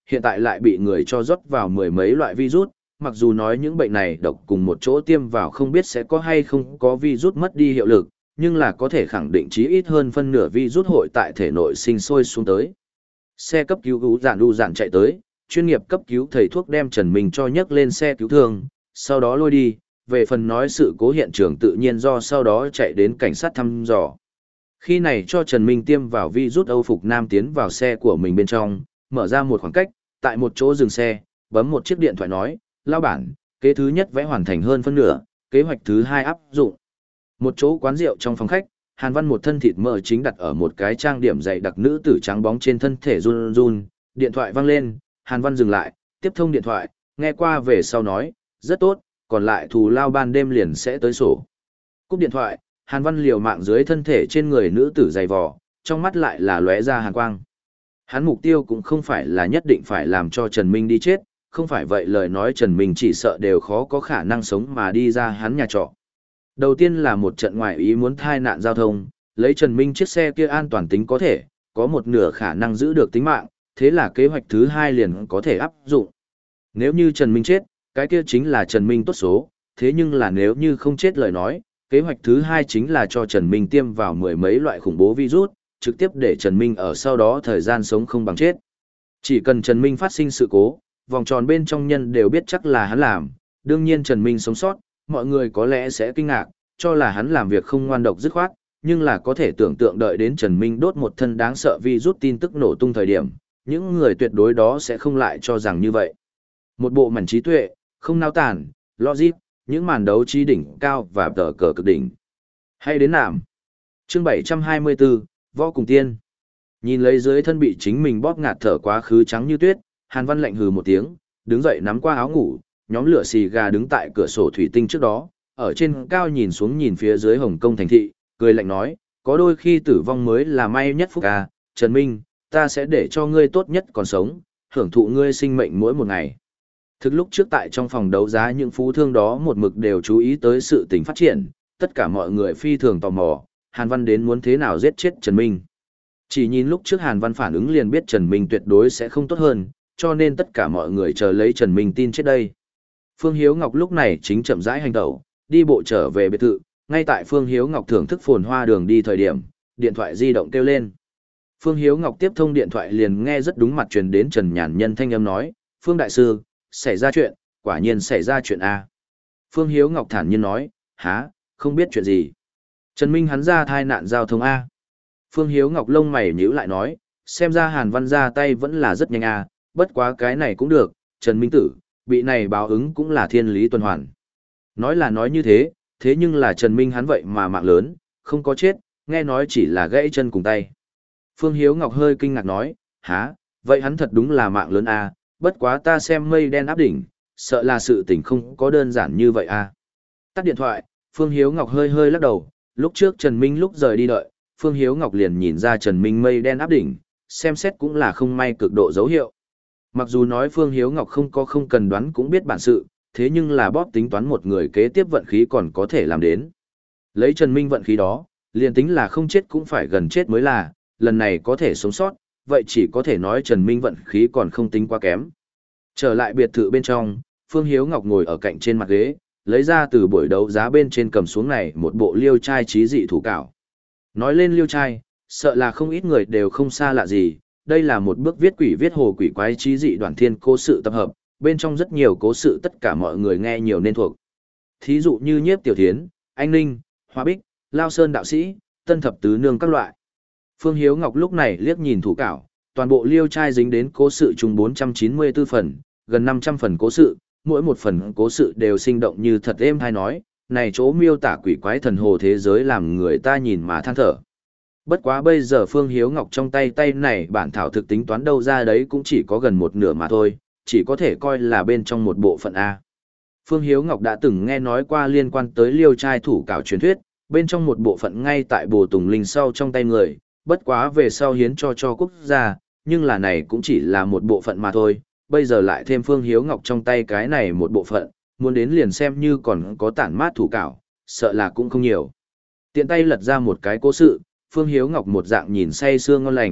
hiện tại lại bị người cho rót vào mười mấy loại virus, mặc dù nói những bệnh này độc cùng một chỗ tiêm vào không biết sẽ có hay không có virus mất đi hiệu lực, nhưng là có thể khẳng định chí ít hơn phân nửa virus hội tại thể nội sinh sôi xuống tới. Xe cấp cứu ú dạn đu dạn chạy tới, chuyên nghiệp cấp cứu thầy thuốc đem Trần Minh cho nhấc lên xe cứu thương, sau đó lôi đi, về phần nói sự cố hiện trường tự nhiên do sau đó chạy đến cảnh sát thăm dò. Khi này cho Trần Minh tiêm vào virus Âu Phục Nam tiến vào xe của mình bên trong, mở ra một khoảng cách, tại một chỗ dừng xe, bấm một chiếc điện thoại nói, lao bản, kế thứ nhất vẽ hoàn thành hơn phân nửa, kế hoạch thứ hai áp dụng. Một chỗ quán rượu trong phòng khách, Hàn Văn một thân thịt mỡ chính đặt ở một cái trang điểm dày đặc nữ tử trắng bóng trên thân thể run run, điện thoại vang lên, Hàn Văn dừng lại, tiếp thông điện thoại, nghe qua về sau nói, rất tốt, còn lại thù lao ban đêm liền sẽ tới sổ. Cúp điện thoại, Hàn Văn liều mạng dưới thân thể trên người nữ tử dày vò, trong mắt lại là lóe ra hàn quang. Hắn mục tiêu cũng không phải là nhất định phải làm cho Trần Minh đi chết, không phải vậy lời nói Trần Minh chỉ sợ đều khó có khả năng sống mà đi ra hắn nhà trọ. Đầu tiên là một trận ngoại ý muốn thai nạn giao thông, lấy Trần Minh chiếc xe kia an toàn tính có thể, có một nửa khả năng giữ được tính mạng, thế là kế hoạch thứ hai liền có thể áp dụng. Nếu như Trần Minh chết, cái kia chính là Trần Minh tốt số, thế nhưng là nếu như không chết lời nói, kế hoạch thứ hai chính là cho Trần Minh tiêm vào mười mấy loại khủng bố virus, trực tiếp để Trần Minh ở sau đó thời gian sống không bằng chết. Chỉ cần Trần Minh phát sinh sự cố, vòng tròn bên trong nhân đều biết chắc là hắn làm, đương nhiên Trần Minh sống sót, mọi người có lẽ sẽ kinh ngạc, cho là hắn làm việc không ngoan độc dứt khoát, nhưng là có thể tưởng tượng đợi đến Trần Minh đốt một thân đáng sợ virus tin tức nổ tung thời điểm, những người tuyệt đối đó sẽ không lại cho rằng như vậy. Một bộ mảnh trí tuệ, không nao tản, logic, những màn đấu trí đỉnh cao và tờ cờ cực đỉnh. Hay đến nạm. Chương bảy trăm hai mươi tư, Võ Cùng Tiên. Nhìn lấy dưới thân bị chính mình bóp ngạt thở quá khứ trắng như tuyết, Hàn Văn lạnh hừ một tiếng, đứng dậy nắm qua áo ngủ, nhóm lửa xì gà đứng tại cửa sổ thủy tinh trước đó, ở trên cao nhìn xuống nhìn phía dưới Hồng Kông thành thị, cười lạnh nói, có đôi khi tử vong mới là may nhất phúc ca, Trần Minh, ta sẽ để cho ngươi tốt nhất còn sống, hưởng thụ ngươi sinh mệnh mỗi một ngày. Thực lúc trước tại trong phòng đấu giá những phú thương đó một mực đều chú ý tới sự tình phát triển, tất cả mọi người phi thường tò mò, Hàn Văn đến muốn thế nào giết chết Trần Minh. Chỉ nhìn lúc trước Hàn Văn phản ứng liền biết Trần Minh tuyệt đối sẽ không tốt hơn, cho nên tất cả mọi người chờ lấy Trần Minh tin chết đây. Phương Hiếu Ngọc lúc này chính chậm rãi hành tẩu, đi bộ trở về biệt thự, ngay tại Phương Hiếu Ngọc thưởng thức phồn hoa đường đi thời điểm, điện thoại di động kêu lên. Phương Hiếu Ngọc tiếp thông điện thoại liền nghe rất đúng mặt truyền đến Trần Nhàn Nhân thanh âm nói, Phương Đại Sư, xảy ra chuyện, quả nhiên xảy ra chuyện A. Phương Hiếu Ngọc thản nhiên nói, há, không biết chuyện gì. Trần Minh hắn ra thai nạn giao thông A. Phương Hiếu Ngọc lông mày nhíu lại nói, xem ra Hàn Văn ra tay vẫn là rất nhanh A, bất quá cái này cũng được, Trần Minh tử, bị này báo ứng cũng là thiên lý tuần hoàn. Nói là nói như thế, thế nhưng là Trần Minh hắn vậy mà mạng lớn, không có chết, nghe nói chỉ là gãy chân cùng tay. Phương Hiếu Ngọc hơi kinh ngạc nói, há, vậy hắn thật đúng là mạng lớn A, bất quá ta xem mây đen áp đỉnh, sợ là sự tình không có đơn giản như vậy A. Tắt điện thoại, Phương Hiếu Ngọc hơi hơi lắc đầu, lúc trước Trần Minh lúc rời đi đợi, Phương Hiếu Ngọc liền nhìn ra Trần Minh mây đen áp đỉnh, xem xét cũng là không may cực độ dấu hiệu. Mặc dù nói Phương Hiếu Ngọc không có không cần đoán cũng biết bản sự, thế nhưng là bóp tính toán một người kế tiếp vận khí còn có thể làm đến. Lấy Trần Minh vận khí đó, liền tính là không chết cũng phải gần chết mới là, lần này có thể sống sót, vậy chỉ có thể nói Trần Minh vận khí còn không tính quá kém. Trở lại biệt thự bên trong, Phương Hiếu Ngọc ngồi ở cạnh trên mặt ghế, lấy ra từ buổi đấu giá bên trên cầm xuống này một bộ liêu trai trí dị thủ cảo. Nói lên liêu trai, sợ là không ít người đều không xa lạ gì, đây là một bước viết quỷ viết hồ quỷ quái trí dị đoàn thiên cố sự tập hợp, bên trong rất nhiều cố sự tất cả mọi người nghe nhiều nên thuộc. Thí dụ như Nhiếp Tiểu Thiến, Anh Ninh, Hoa Bích, Lao Sơn Đạo Sĩ, Tân Thập Tứ Nương các loại. Phương Hiếu Ngọc lúc này liếc nhìn thủ cảo, toàn bộ liêu trai dính đến cố sự chung bốn trăm chín mươi tư phần, gần năm trăm phần cố sự, mỗi một phần cố sự đều sinh động như thật êm hay nói, này chỗ miêu tả quỷ quái thần hồ thế giới làm người ta nhìn mà than thở. Bất quá bây giờ Phương Hiếu Ngọc trong tay tay này bản thảo thực tính toán đâu ra đấy cũng chỉ có gần một nửa mà thôi, chỉ có thể coi là bên trong một bộ phận A. Phương Hiếu Ngọc đã từng nghe nói qua liên quan tới liêu trai thủ cảo truyền thuyết, bên trong một bộ phận ngay tại Bồ Tùng Linh sau trong tay người, bất quá về sau hiến cho cho quốc gia, nhưng là này cũng chỉ là một bộ phận mà thôi, bây giờ lại thêm Phương Hiếu Ngọc trong tay cái này một bộ phận, muốn đến liền xem như còn có tản mát thủ cảo, sợ là cũng không nhiều. Tiện tay lật ra một cái cố sự, Phương Hiếu Ngọc một dạng nhìn say sưa ngon lành,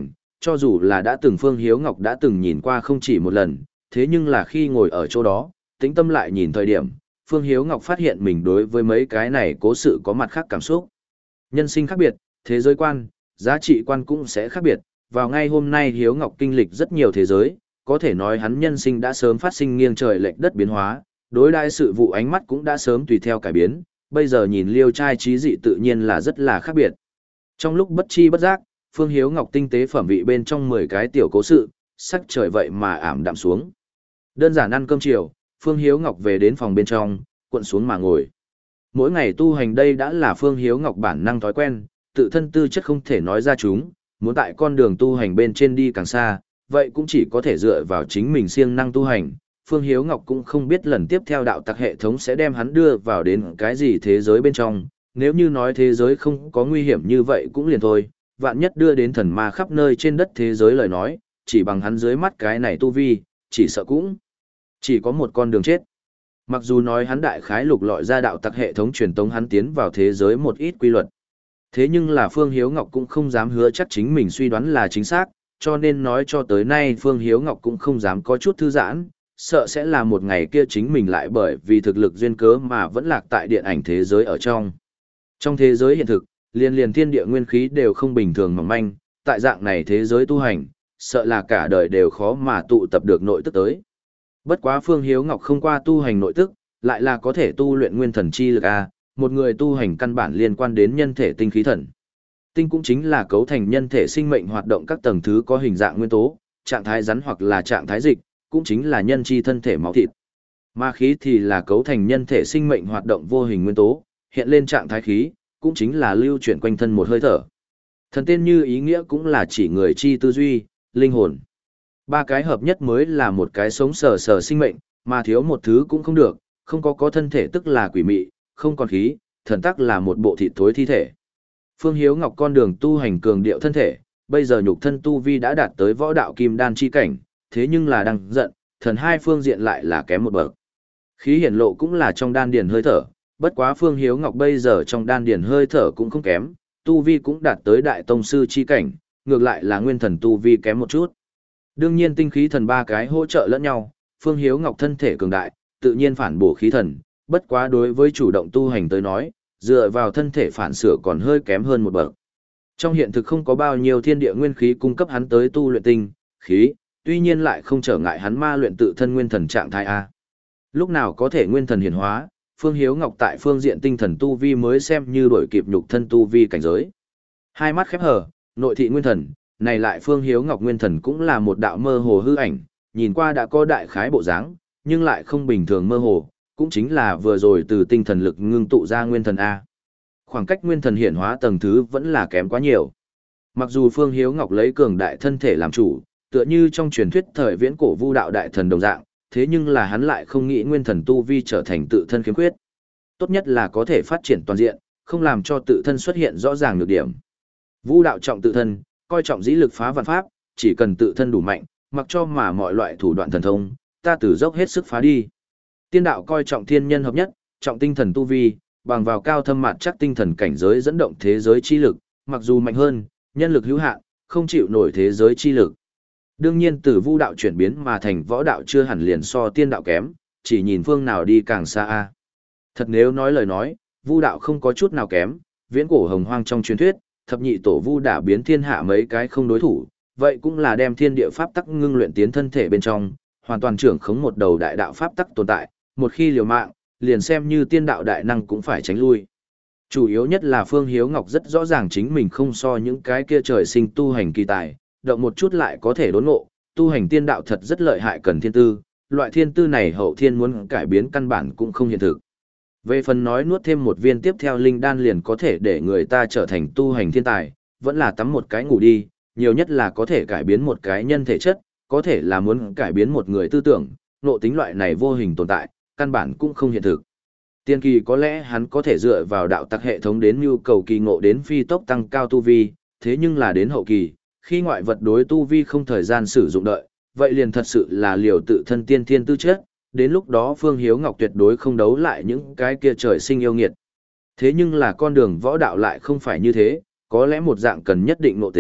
Cho dù là đã từng Phương Hiếu Ngọc đã từng nhìn qua không chỉ một lần, thế nhưng là khi ngồi ở chỗ đó, tĩnh tâm lại nhìn thời điểm, Phương Hiếu Ngọc phát hiện mình đối với mấy cái này cố sự có mặt khác cảm xúc. Nhân sinh khác biệt, thế giới quan, giá trị quan cũng sẽ khác biệt, vào ngay hôm nay Hiếu Ngọc kinh lịch rất nhiều thế giới, có thể nói hắn nhân sinh đã sớm phát sinh nghiêng trời lệch đất biến hóa, đối đãi sự vụ ánh mắt cũng đã sớm tùy theo cải biến, bây giờ nhìn liêu trai trí dị tự nhiên là rất là khác biệt. Trong lúc bất chi bất giác, Phương Hiếu Ngọc tinh tế phẩm vị bên trong mười cái tiểu cố sự, sắc trời vậy mà ảm đạm xuống. Đơn giản ăn cơm chiều, Phương Hiếu Ngọc về đến phòng bên trong, cuộn xuống mà ngồi. Mỗi ngày tu hành đây đã là Phương Hiếu Ngọc bản năng thói quen, tự thân tư chất không thể nói ra chúng, muốn tại con đường tu hành bên trên đi càng xa, vậy cũng chỉ có thể dựa vào chính mình siêng năng tu hành. Phương Hiếu Ngọc cũng không biết lần tiếp theo đạo tặc hệ thống sẽ đem hắn đưa vào đến cái gì thế giới bên trong, nếu như nói thế giới không có nguy hiểm như vậy cũng liền thôi, vạn nhất đưa đến thần ma khắp nơi trên đất thế giới lời nói, chỉ bằng hắn dưới mắt cái này tu vi, chỉ sợ cũng chỉ có một con đường chết. Mặc dù nói hắn đại khái lục lọi ra đạo tặc hệ thống truyền tống hắn tiến vào thế giới một ít quy luật. Thế nhưng là Phương Hiếu Ngọc cũng không dám hứa chắc chính mình suy đoán là chính xác, cho nên nói cho tới nay Phương Hiếu Ngọc cũng không dám có chút thư giãn, sợ sẽ là một ngày kia chính mình lại bởi vì thực lực duyên cớ mà vẫn lạc tại điện ảnh thế giới ở trong. Trong thế giới hiện thực, liền liền thiên địa nguyên khí đều không bình thường mỏng manh, tại dạng này thế giới tu hành, sợ là cả đời đều khó mà tụ tập được nội tức tới. Bất quá Phương Hiếu Ngọc không qua tu hành nội tức, lại là có thể tu luyện nguyên thần chi lực A, một người tu hành căn bản liên quan đến nhân thể tinh khí thần. Tinh cũng chính là cấu thành nhân thể sinh mệnh hoạt động các tầng thứ có hình dạng nguyên tố, trạng thái rắn hoặc là trạng thái dịch, cũng chính là nhân chi thân thể máu thịt. Ma khí thì là cấu thành nhân thể sinh mệnh hoạt động vô hình nguyên tố, hiện lên trạng thái khí, cũng chính là lưu chuyển quanh thân một hơi thở. Thần tên như ý nghĩa cũng là chỉ người chi tư duy, linh hồn. Ba cái hợp nhất mới là một cái sống sờ sờ sinh mệnh, mà thiếu một thứ cũng không được, không có có thân thể tức là quỷ mị, không còn khí, thần tắc là một bộ thịt thối thi thể. Phương Hiếu Ngọc con đường tu hành cường điệu thân thể, bây giờ nhục thân tu vi đã đạt tới võ đạo kim đan chi cảnh, thế nhưng là đang giận, thần hai phương diện lại là kém một bậc. Khí hiển lộ cũng là trong đan điền hơi thở, bất quá Phương Hiếu Ngọc bây giờ trong đan điền hơi thở cũng không kém, tu vi cũng đạt tới đại tông sư chi cảnh, ngược lại là nguyên thần tu vi kém một chút. Đương nhiên tinh khí thần ba cái hỗ trợ lẫn nhau, Phương Hiếu Ngọc thân thể cường đại, tự nhiên phản bổ khí thần, bất quá đối với chủ động tu hành tới nói, dựa vào thân thể phản sửa còn hơi kém hơn một bậc. Trong hiện thực không có bao nhiêu thiên địa nguyên khí cung cấp hắn tới tu luyện tinh, khí, tuy nhiên lại không trở ngại hắn ma luyện tự thân nguyên thần trạng thái A. Lúc nào có thể nguyên thần hiển hóa, Phương Hiếu Ngọc tại phương diện tinh thần tu vi mới xem như đổi kịp nhục thân tu vi cảnh giới. Hai mắt khép hờ, nội thị nguyên thần, này lại Phương Hiếu Ngọc nguyên thần cũng là một đạo mơ hồ hư ảnh, nhìn qua đã có đại khái bộ dáng, nhưng lại không bình thường mơ hồ, cũng chính là vừa rồi từ tinh thần lực ngưng tụ ra nguyên thần A. Khoảng cách nguyên thần hiển hóa tầng thứ vẫn là kém quá nhiều. Mặc dù Phương Hiếu Ngọc lấy cường đại thân thể làm chủ, tựa như trong truyền thuyết thời viễn cổ vu đạo đại thần đồng dạng, thế nhưng là hắn lại không nghĩ nguyên thần tu vi trở thành tự thân khiếm khuyết. Tốt nhất là có thể phát triển toàn diện, không làm cho tự thân xuất hiện rõ ràng nhược điểm. Vu đạo trọng tự thân, coi trọng dĩ lực phá vạn pháp, chỉ cần tự thân đủ mạnh, mặc cho mà mọi loại thủ đoạn thần thông, ta từ dốc hết sức phá đi. Tiên đạo coi trọng thiên nhân hợp nhất, trọng tinh thần tu vi, bằng vào cao thâm mạt chắc tinh thần cảnh giới dẫn động thế giới chi lực, mặc dù mạnh hơn, nhân lực hữu hạn, không chịu nổi thế giới chi lực. Đương nhiên từ vu đạo chuyển biến mà thành võ đạo chưa hẳn liền so tiên đạo kém, chỉ nhìn phương nào đi càng xa a. Thật nếu nói lời nói, vu đạo không có chút nào kém, viễn cổ hồng hoang trong truyền thuyết, thập nhị tổ vu đả biến thiên hạ mấy cái không đối thủ, vậy cũng là đem thiên địa pháp tắc ngưng luyện tiến thân thể bên trong, hoàn toàn trưởng khống một đầu đại đạo pháp tắc tồn tại, một khi liều mạng, liền xem như tiên đạo đại năng cũng phải tránh lui. Chủ yếu nhất là Phương Hiếu Ngọc rất rõ ràng chính mình không so những cái kia trời sinh tu hành kỳ tài, động một chút lại có thể đốn ngộ, tu hành tiên đạo thật rất lợi hại cần thiên tư, loại thiên tư này hậu thiên muốn cải biến căn bản cũng không hiện thực. Về phần nói nuốt thêm một viên tiếp theo linh đan liền có thể để người ta trở thành tu hành thiên tài, vẫn là tắm một cái ngủ đi, nhiều nhất là có thể cải biến một cái nhân thể chất, có thể là muốn cải biến một người tư tưởng, nộ tính loại này vô hình tồn tại, căn bản cũng không hiện thực. Tiên kỳ có lẽ hắn có thể dựa vào đạo tắc hệ thống đến nhu cầu kỳ ngộ đến phi tốc tăng cao tu vi, thế nhưng là đến hậu kỳ, khi ngoại vật đối tu vi không thời gian sử dụng đợi, vậy liền thật sự là liều tự thân tiên thiên tư chất, đến lúc đó Phương Hiếu Ngọc tuyệt đối không đấu lại những cái kia trời sinh yêu nghiệt. Thế nhưng là con đường võ đạo lại không phải như thế, có lẽ một dạng cần nhất định nội tính,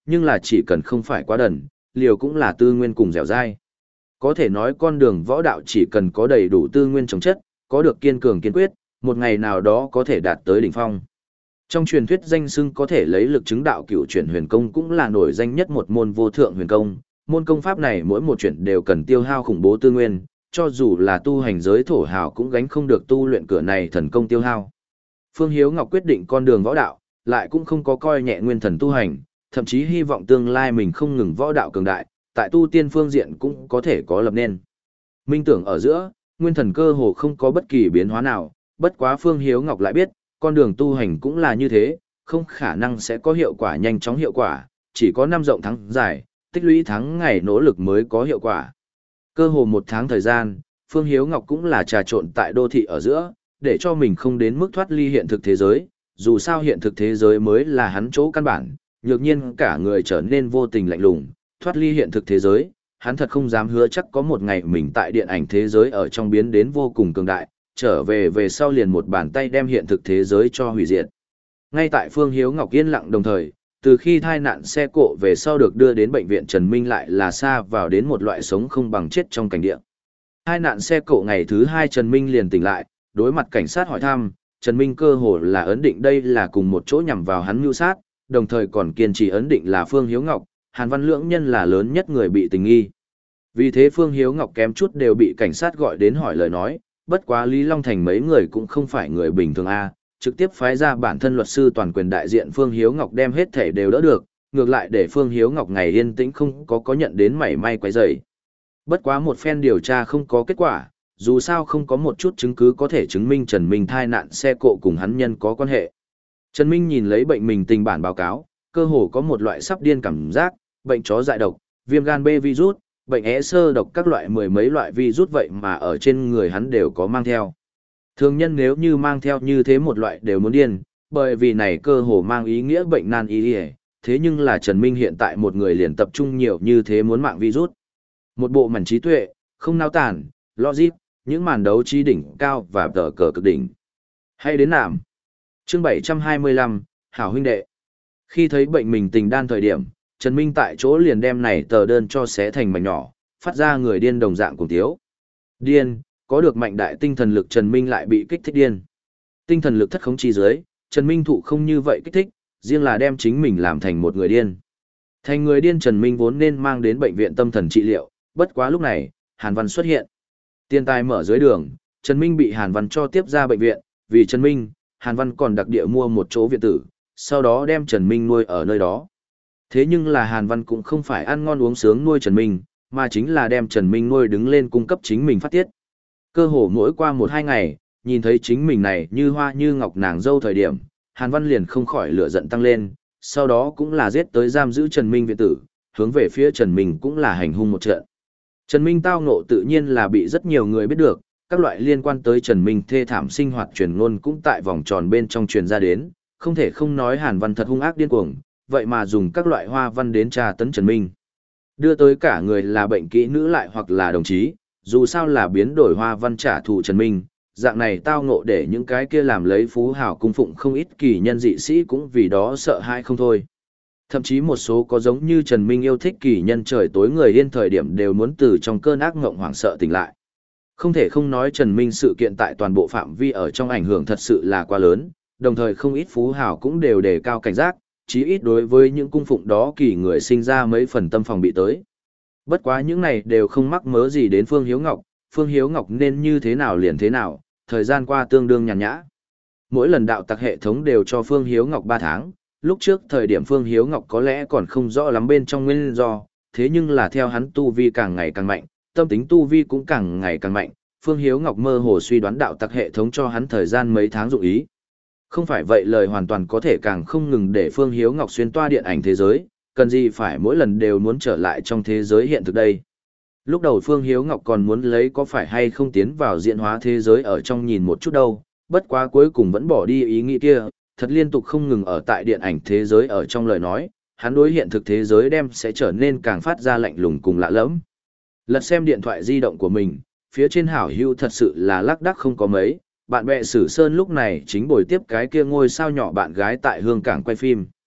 nhưng là chỉ cần không phải quá đần, liều cũng là tư nguyên cùng dẻo dai. Có thể nói con đường võ đạo chỉ cần có đầy đủ tư nguyên chống chất, có được kiên cường kiên quyết, một ngày nào đó có thể đạt tới đỉnh phong. Trong truyền thuyết danh xưng có thể lấy lực chứng đạo cửu chuyển huyền công cũng là nổi danh nhất một môn vô thượng huyền công. Môn công pháp này mỗi một chuyển đều cần tiêu hao khủng bố tư nguyên, cho dù là tu hành giới thổ hào cũng gánh không được tu luyện cửa này thần công tiêu hao. Phương Hiếu Ngọc quyết định con đường võ đạo, lại cũng không có coi nhẹ nguyên thần tu hành, thậm chí hy vọng tương lai mình không ngừng võ đạo cường đại, tại tu tiên phương diện cũng có thể có lập nên. Minh tưởng ở giữa, nguyên thần cơ hồ không có bất kỳ biến hóa nào, bất quá Phương Hiếu Ngọc lại biết, con đường tu hành cũng là như thế, không khả năng sẽ có hiệu quả nhanh chóng hiệu quả, chỉ có năm rộng tháng dài, tích lũy tháng ngày nỗ lực mới có hiệu quả. Cơ hồ một tháng thời gian, Phương Hiếu Ngọc cũng là trà trộn tại đô thị ở giữa, để cho mình không đến mức thoát ly hiện thực thế giới, dù sao hiện thực thế giới mới là hắn chỗ căn bản, nhược nhiên cả người trở nên vô tình lạnh lùng, thoát ly hiện thực thế giới, hắn thật không dám hứa chắc có một ngày mình tại điện ảnh thế giới ở trong biến đến vô cùng cường đại, trở về về sau liền một bàn tay đem hiện thực thế giới cho hủy diệt. Ngay tại Phương Hiếu Ngọc yên lặng đồng thời, từ khi thai nạn xe cộ về sau được đưa đến bệnh viện Trần Minh lại là xa vào đến một loại sống không bằng chết trong cảnh địa. Thai nạn xe cộ ngày thứ hai Trần Minh liền tỉnh lại, đối mặt cảnh sát hỏi thăm, Trần Minh cơ hồ là ấn định đây là cùng một chỗ nhằm vào hắn mưu sát, đồng thời còn kiên trì ấn định là Phương Hiếu Ngọc, Hàn Văn Lưỡng nhân là lớn nhất người bị tình nghi. Vì thế Phương Hiếu Ngọc kém chút đều bị cảnh sát gọi đến hỏi lời nói, bất quá Lý Long Thành mấy người cũng không phải người bình thường a, trực tiếp phái ra bản thân luật sư toàn quyền đại diện Phương Hiếu Ngọc đem hết thể đều đỡ được, ngược lại để Phương Hiếu Ngọc ngày yên tĩnh không có có nhận đến mảy may quấy rầy. Bất quá một phen điều tra không có kết quả, dù sao không có một chút chứng cứ có thể chứng minh Trần Minh thai nạn xe cộ cùng hắn nhân có quan hệ. Trần Minh nhìn lấy bệnh mình tình bản báo cáo, cơ hồ có một loại sắp điên cảm giác, bệnh chó dại độc, viêm gan B virus, bệnh é sơ độc các loại mười mấy loại virus vậy mà ở trên người hắn đều có mang theo. Thường nhân nếu như mang theo như thế một loại đều muốn điên, bởi vì này cơ hồ mang ý nghĩa bệnh nan y, thế nhưng là Trần Minh hiện tại một người liền tập trung nhiều như thế muốn mạng virus. Một bộ mảnh trí tuệ, không nao tản, logic, những màn đấu trí đỉnh cao và tờ cờ cực đỉnh. Hay đến nạm. Chương bảy trăm hai mươi lăm, Hảo huynh đệ. Khi thấy bệnh mình tình đan thời điểm, Trần Minh tại chỗ liền đem này tờ đơn cho xé thành mảnh nhỏ, phát ra người điên đồng dạng cùng tiếu. Điên, có được mạnh đại tinh thần lực Trần Minh lại bị kích thích điên. Tinh thần lực thất khống chi dưới, Trần Minh thụ không như vậy kích thích, riêng là đem chính mình làm thành một người điên. Thành người điên Trần Minh vốn nên mang đến bệnh viện tâm thần trị liệu, bất quá lúc này, Hàn Văn xuất hiện. Tiền tài mở dưới đường, Trần Minh bị Hàn Văn cho tiếp ra bệnh viện, vì Trần Minh, Hàn Văn còn đặc địa mua một chỗ viện tử, sau đó đem Trần Minh nuôi ở nơi đó. Thế nhưng là Hàn Văn cũng không phải ăn ngon uống sướng nuôi Trần Minh, mà chính là đem Trần Minh nuôi đứng lên cung cấp chính mình phát tiết. Cơ hồ mỗi qua một hai ngày, nhìn thấy chính mình này như hoa như ngọc nàng dâu thời điểm, Hàn Văn liền không khỏi lửa giận tăng lên, sau đó cũng là giết tới giam giữ Trần Minh viện tử, hướng về phía Trần Minh cũng là hành hung một trận. Trần Minh tao ngộ tự nhiên là bị rất nhiều người biết được, các loại liên quan tới Trần Minh thê thảm sinh hoạt truyền ngôn cũng tại vòng tròn bên trong truyền ra đến, không thể không nói Hàn Văn thật hung ác điên cuồng, vậy mà dùng các loại hoa văn đến tra tấn Trần Minh. Đưa tới cả người là bệnh kỹ nữ lại hoặc là đồng chí, dù sao là biến đổi hoa văn trả thù Trần Minh, dạng này tao ngộ để những cái kia làm lấy phú hào cung phụng không ít kỳ nhân dị sĩ cũng vì đó sợ hãi không thôi. Thậm chí một số có giống như Trần Minh yêu thích kỳ nhân trời tối người yên thời điểm đều muốn từ trong cơn ác ngộng hoảng sợ tỉnh lại. Không thể không nói Trần Minh sự kiện tại toàn bộ phạm vi ở trong ảnh hưởng thật sự là quá lớn, đồng thời không ít phú hào cũng đều đề cao cảnh giác, chí ít đối với những cung phụng đó kỳ người sinh ra mấy phần tâm phòng bị tới. Bất quá những này đều không mắc mớ gì đến Phương Hiếu Ngọc, Phương Hiếu Ngọc nên như thế nào liền thế nào, thời gian qua tương đương nhàn nhã. Mỗi lần đạo tặc hệ thống đều cho Phương Hiếu Ngọc ba tháng, lúc trước thời điểm Phương Hiếu Ngọc có lẽ còn không rõ lắm bên trong nguyên do, thế nhưng là theo hắn tu vi càng ngày càng mạnh, tâm tính tu vi cũng càng ngày càng mạnh, Phương Hiếu Ngọc mơ hồ suy đoán đạo tặc hệ thống cho hắn thời gian mấy tháng dụng ý. Không phải vậy lời hoàn toàn có thể càng không ngừng để Phương Hiếu Ngọc xuyên toa điện ảnh thế giới, cần gì phải mỗi lần đều muốn trở lại trong thế giới hiện thực đây. Lúc đầu Phương Hiếu Ngọc còn muốn lấy có phải hay không tiến vào diễn hóa thế giới ở trong nhìn một chút đâu, bất quá cuối cùng vẫn bỏ đi ý nghĩ kia, thật liên tục không ngừng ở tại điện ảnh thế giới ở trong lời nói, hắn đối hiện thực thế giới đem sẽ trở nên càng phát ra lạnh lùng cùng lạ lẫm. Lật xem điện thoại di động của mình, phía trên hảo hữu thật sự là lác đác không có mấy, bạn bè Sử Sơn lúc này chính bồi tiếp cái kia ngôi sao nhỏ bạn gái tại Hương Cảng quay phim.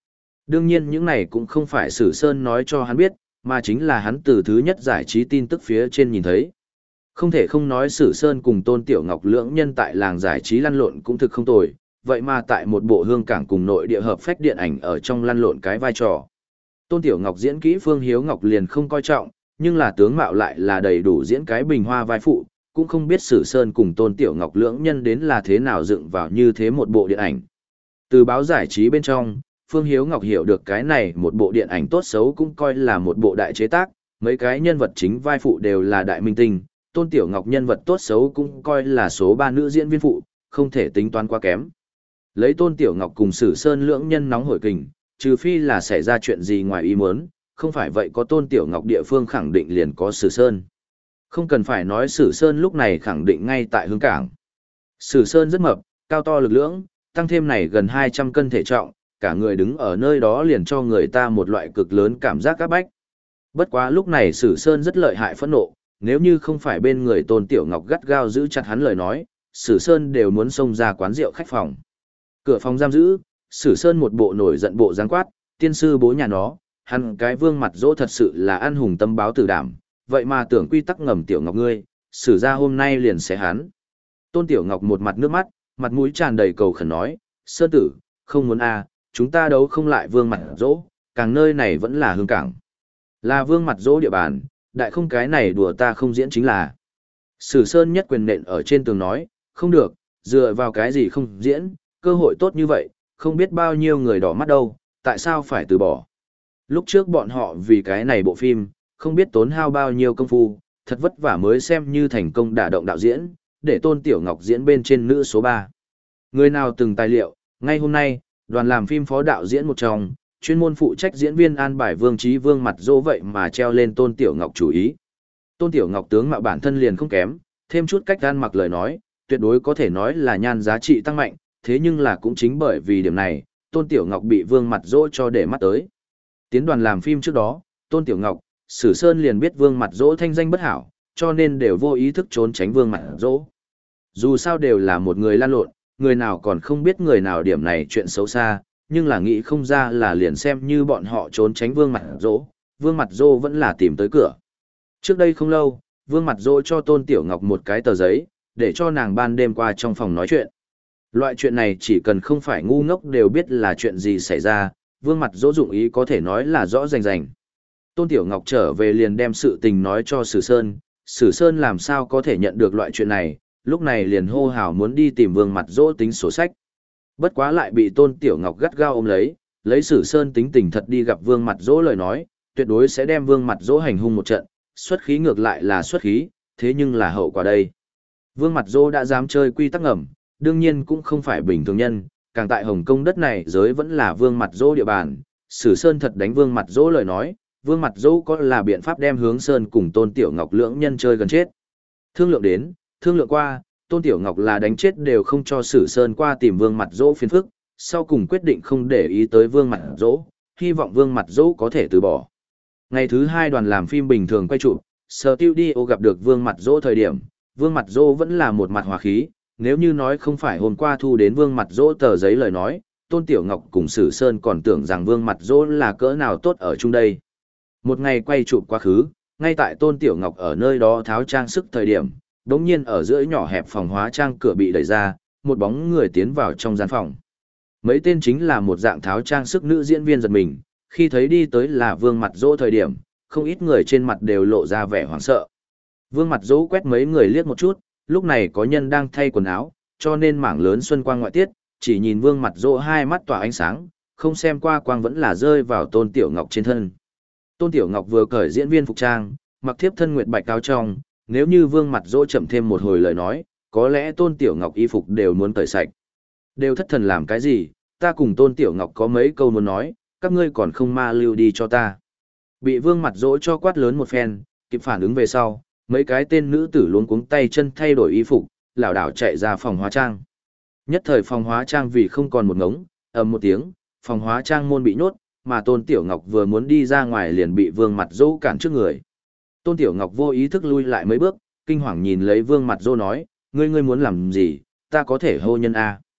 Đương nhiên những này cũng không phải Sử Sơn nói cho hắn biết, mà chính là hắn từ thứ nhất giải trí tin tức phía trên nhìn thấy. Không thể không nói Sử Sơn cùng Tôn Tiểu Ngọc lưỡng nhân tại làng giải trí lăn lộn cũng thực không tồi, vậy mà tại một bộ hương cảng cùng nội địa hợp phách điện ảnh ở trong lăn lộn cái vai trò. Tôn Tiểu Ngọc diễn kỹ Phương Hiếu Ngọc liền không coi trọng, nhưng là tướng mạo lại là đầy đủ diễn cái bình hoa vai phụ, cũng không biết Sử Sơn cùng Tôn Tiểu Ngọc lưỡng nhân đến là thế nào dựng vào như thế một bộ điện ảnh. Từ báo giải trí bên trong, Phương Hiếu Ngọc hiểu được cái này một bộ điện ảnh tốt xấu cũng coi là một bộ đại chế tác, mấy cái nhân vật chính vai phụ đều là đại minh tinh, Tôn Tiểu Ngọc nhân vật tốt xấu cũng coi là số ba nữ diễn viên phụ, không thể tính toán quá kém. Lấy Tôn Tiểu Ngọc cùng Sử Sơn lưỡng nhân nóng hổi kình, trừ phi là xảy ra chuyện gì ngoài ý muốn, không phải vậy có Tôn Tiểu Ngọc địa phương khẳng định liền có Sử Sơn. Không cần phải nói Sử Sơn lúc này khẳng định ngay tại hướng cảng. Sử Sơn rất mập, cao to lực lưỡng, tăng thêm này gần hai trăm cân thể trọng, cả người đứng ở nơi đó liền cho người ta một loại cực lớn cảm giác áp bách. Bất quá lúc này Sử Sơn rất lợi hại phẫn nộ, nếu như không phải bên người Tôn Tiểu Ngọc gắt gao giữ chặt hắn lời nói, Sử Sơn đều muốn xông ra quán rượu khách phòng. Cửa phòng giam giữ, Sử Sơn một bộ nổi giận bộ giáng quát, tiên sư bố nhà nó, hắn cái vương mặt dỗ thật sự là ăn hùng tâm báo tử đảm, vậy mà tưởng quy tắc ngầm Tiểu Ngọc ngươi, Sử ra hôm nay liền xé hắn. Tôn Tiểu Ngọc một mặt nước mắt, mặt mũi tràn đầy cầu khẩn nói, Sơn tử, không muốn a, chúng ta đấu không lại vương mặt dỗ, càng nơi này vẫn là hương cảng. Là vương mặt dỗ địa bàn, đại không cái này đùa ta không diễn chính là. Sử Sơn nhất quyền nện ở trên tường nói, không được, dựa vào cái gì không diễn, cơ hội tốt như vậy, không biết bao nhiêu người đỏ mắt đâu, tại sao phải từ bỏ. Lúc trước bọn họ vì cái này bộ phim, không biết tốn hao bao nhiêu công phu, thật vất vả mới xem như thành công đả động đạo diễn, để Tôn Tiểu Ngọc diễn bên trên nữ số ba. Người nào từng tài liệu, ngay hôm nay, đoàn làm phim phó đạo diễn một trong, chuyên môn phụ trách diễn viên an bài Vương Chí Vương mặt dỗ vậy mà treo lên Tôn Tiểu Ngọc chủ ý. Tôn Tiểu Ngọc tướng mạo bản thân liền không kém, thêm chút cách ăn mặc lời nói, tuyệt đối có thể nói là nhan giá trị tăng mạnh, thế nhưng là cũng chính bởi vì điểm này, Tôn Tiểu Ngọc bị Vương mặt dỗ cho để mắt tới. Tiến đoàn làm phim trước đó, Tôn Tiểu Ngọc, Sử Sơn liền biết Vương mặt dỗ thanh danh bất hảo, cho nên đều vô ý thức trốn tránh Vương mặt dỗ. Dù sao đều là một người lan lộn, người nào còn không biết người nào điểm này chuyện xấu xa, nhưng là nghĩ không ra là liền xem như bọn họ trốn tránh Vương mặt dỗ, Vương mặt dỗ vẫn là tìm tới cửa. Trước đây không lâu, Vương mặt dỗ cho Tôn Tiểu Ngọc một cái tờ giấy, để cho nàng ban đêm qua trong phòng nói chuyện. Loại chuyện này chỉ cần không phải ngu ngốc đều biết là chuyện gì xảy ra, Vương mặt dỗ dụng ý có thể nói là rõ rành rành. Tôn Tiểu Ngọc trở về liền đem sự tình nói cho Sử Sơn, Sử Sơn làm sao có thể nhận được loại chuyện này, lúc này liền hô hào muốn đi tìm Vương mặt dỗ tính sổ sách. Bất quá lại bị Tôn Tiểu Ngọc gắt gao ôm lấy, lấy Sử Sơn tính tình thật đi gặp Vương mặt dỗ lời nói, tuyệt đối sẽ đem Vương mặt dỗ hành hung một trận, xuất khí ngược lại là xuất khí, thế nhưng là hậu quả đây. Vương mặt dỗ đã dám chơi quy tắc ngầm, đương nhiên cũng không phải bình thường nhân, càng tại Hồng Kông đất này giới vẫn là Vương mặt dỗ địa bàn, Sử Sơn thật đánh Vương mặt dỗ lời nói, Vương mặt dỗ có là biện pháp đem hướng Sơn cùng Tôn Tiểu Ngọc lưỡng nhân chơi gần chết. Thương lượng đến, thương lượng qua, Tôn Tiểu Ngọc là đánh chết đều không cho Sử Sơn qua tìm Vương mặt dỗ phiền phức, sau cùng quyết định không để ý tới Vương mặt dỗ, hy vọng Vương mặt dỗ có thể từ bỏ. Ngày thứ hai đoàn làm phim bình thường quay chụp, studio gặp được Vương mặt dỗ thời điểm, Vương mặt dỗ vẫn là một mặt hòa khí, nếu như nói không phải hôm qua thu đến Vương mặt dỗ tờ giấy lời nói, Tôn Tiểu Ngọc cùng Sử Sơn còn tưởng rằng Vương mặt dỗ là cỡ nào tốt ở chung đây. Một ngày quay chụp quá khứ, ngay tại Tôn Tiểu Ngọc ở nơi đó tháo trang sức thời điểm, đống nhiên ở giữa nhỏ hẹp phòng hóa trang cửa bị đẩy ra, một bóng người tiến vào trong gian phòng. Mấy tên chính là một dạng tháo trang sức nữ diễn viên giật mình, khi thấy đi tới là Vương mặt dỗ thời điểm, không ít người trên mặt đều lộ ra vẻ hoảng sợ. Vương mặt dỗ quét mấy người liếc một chút, lúc này có nhân đang thay quần áo, cho nên mảng lớn xuân quang ngoại tiết, chỉ nhìn Vương mặt dỗ hai mắt tỏa ánh sáng, không xem qua quang vẫn là rơi vào Tôn Tiểu Ngọc trên thân. Tôn Tiểu Ngọc vừa cởi diễn viên phục trang, mặc thiếp thân nguyệt bạch áo trong, nếu như Vương mặt dỗ chậm thêm một hồi lời nói, có lẽ Tôn Tiểu Ngọc y phục đều muốn cởi sạch. Đều thất thần làm cái gì, ta cùng Tôn Tiểu Ngọc có mấy câu muốn nói, các ngươi còn không ma lưu đi cho ta. Bị Vương mặt dỗ cho quát lớn một phen, kịp phản ứng về sau, mấy cái tên nữ tử luống cuống tay chân thay đổi y phục, lảo đảo chạy ra phòng hóa trang. Nhất thời phòng hóa trang vì không còn một ngống, ầm một tiếng, phòng hóa trang môn bị nhốt, mà Tôn Tiểu Ngọc vừa muốn đi ra ngoài liền bị Vương mặt dỗ cản trước người. Tôn Tiểu Ngọc vô ý thức lui lại mấy bước, kinh hoàng nhìn lấy Vương mặt dỗ nói, ngươi ngươi muốn làm gì, ta có thể hô nhân A.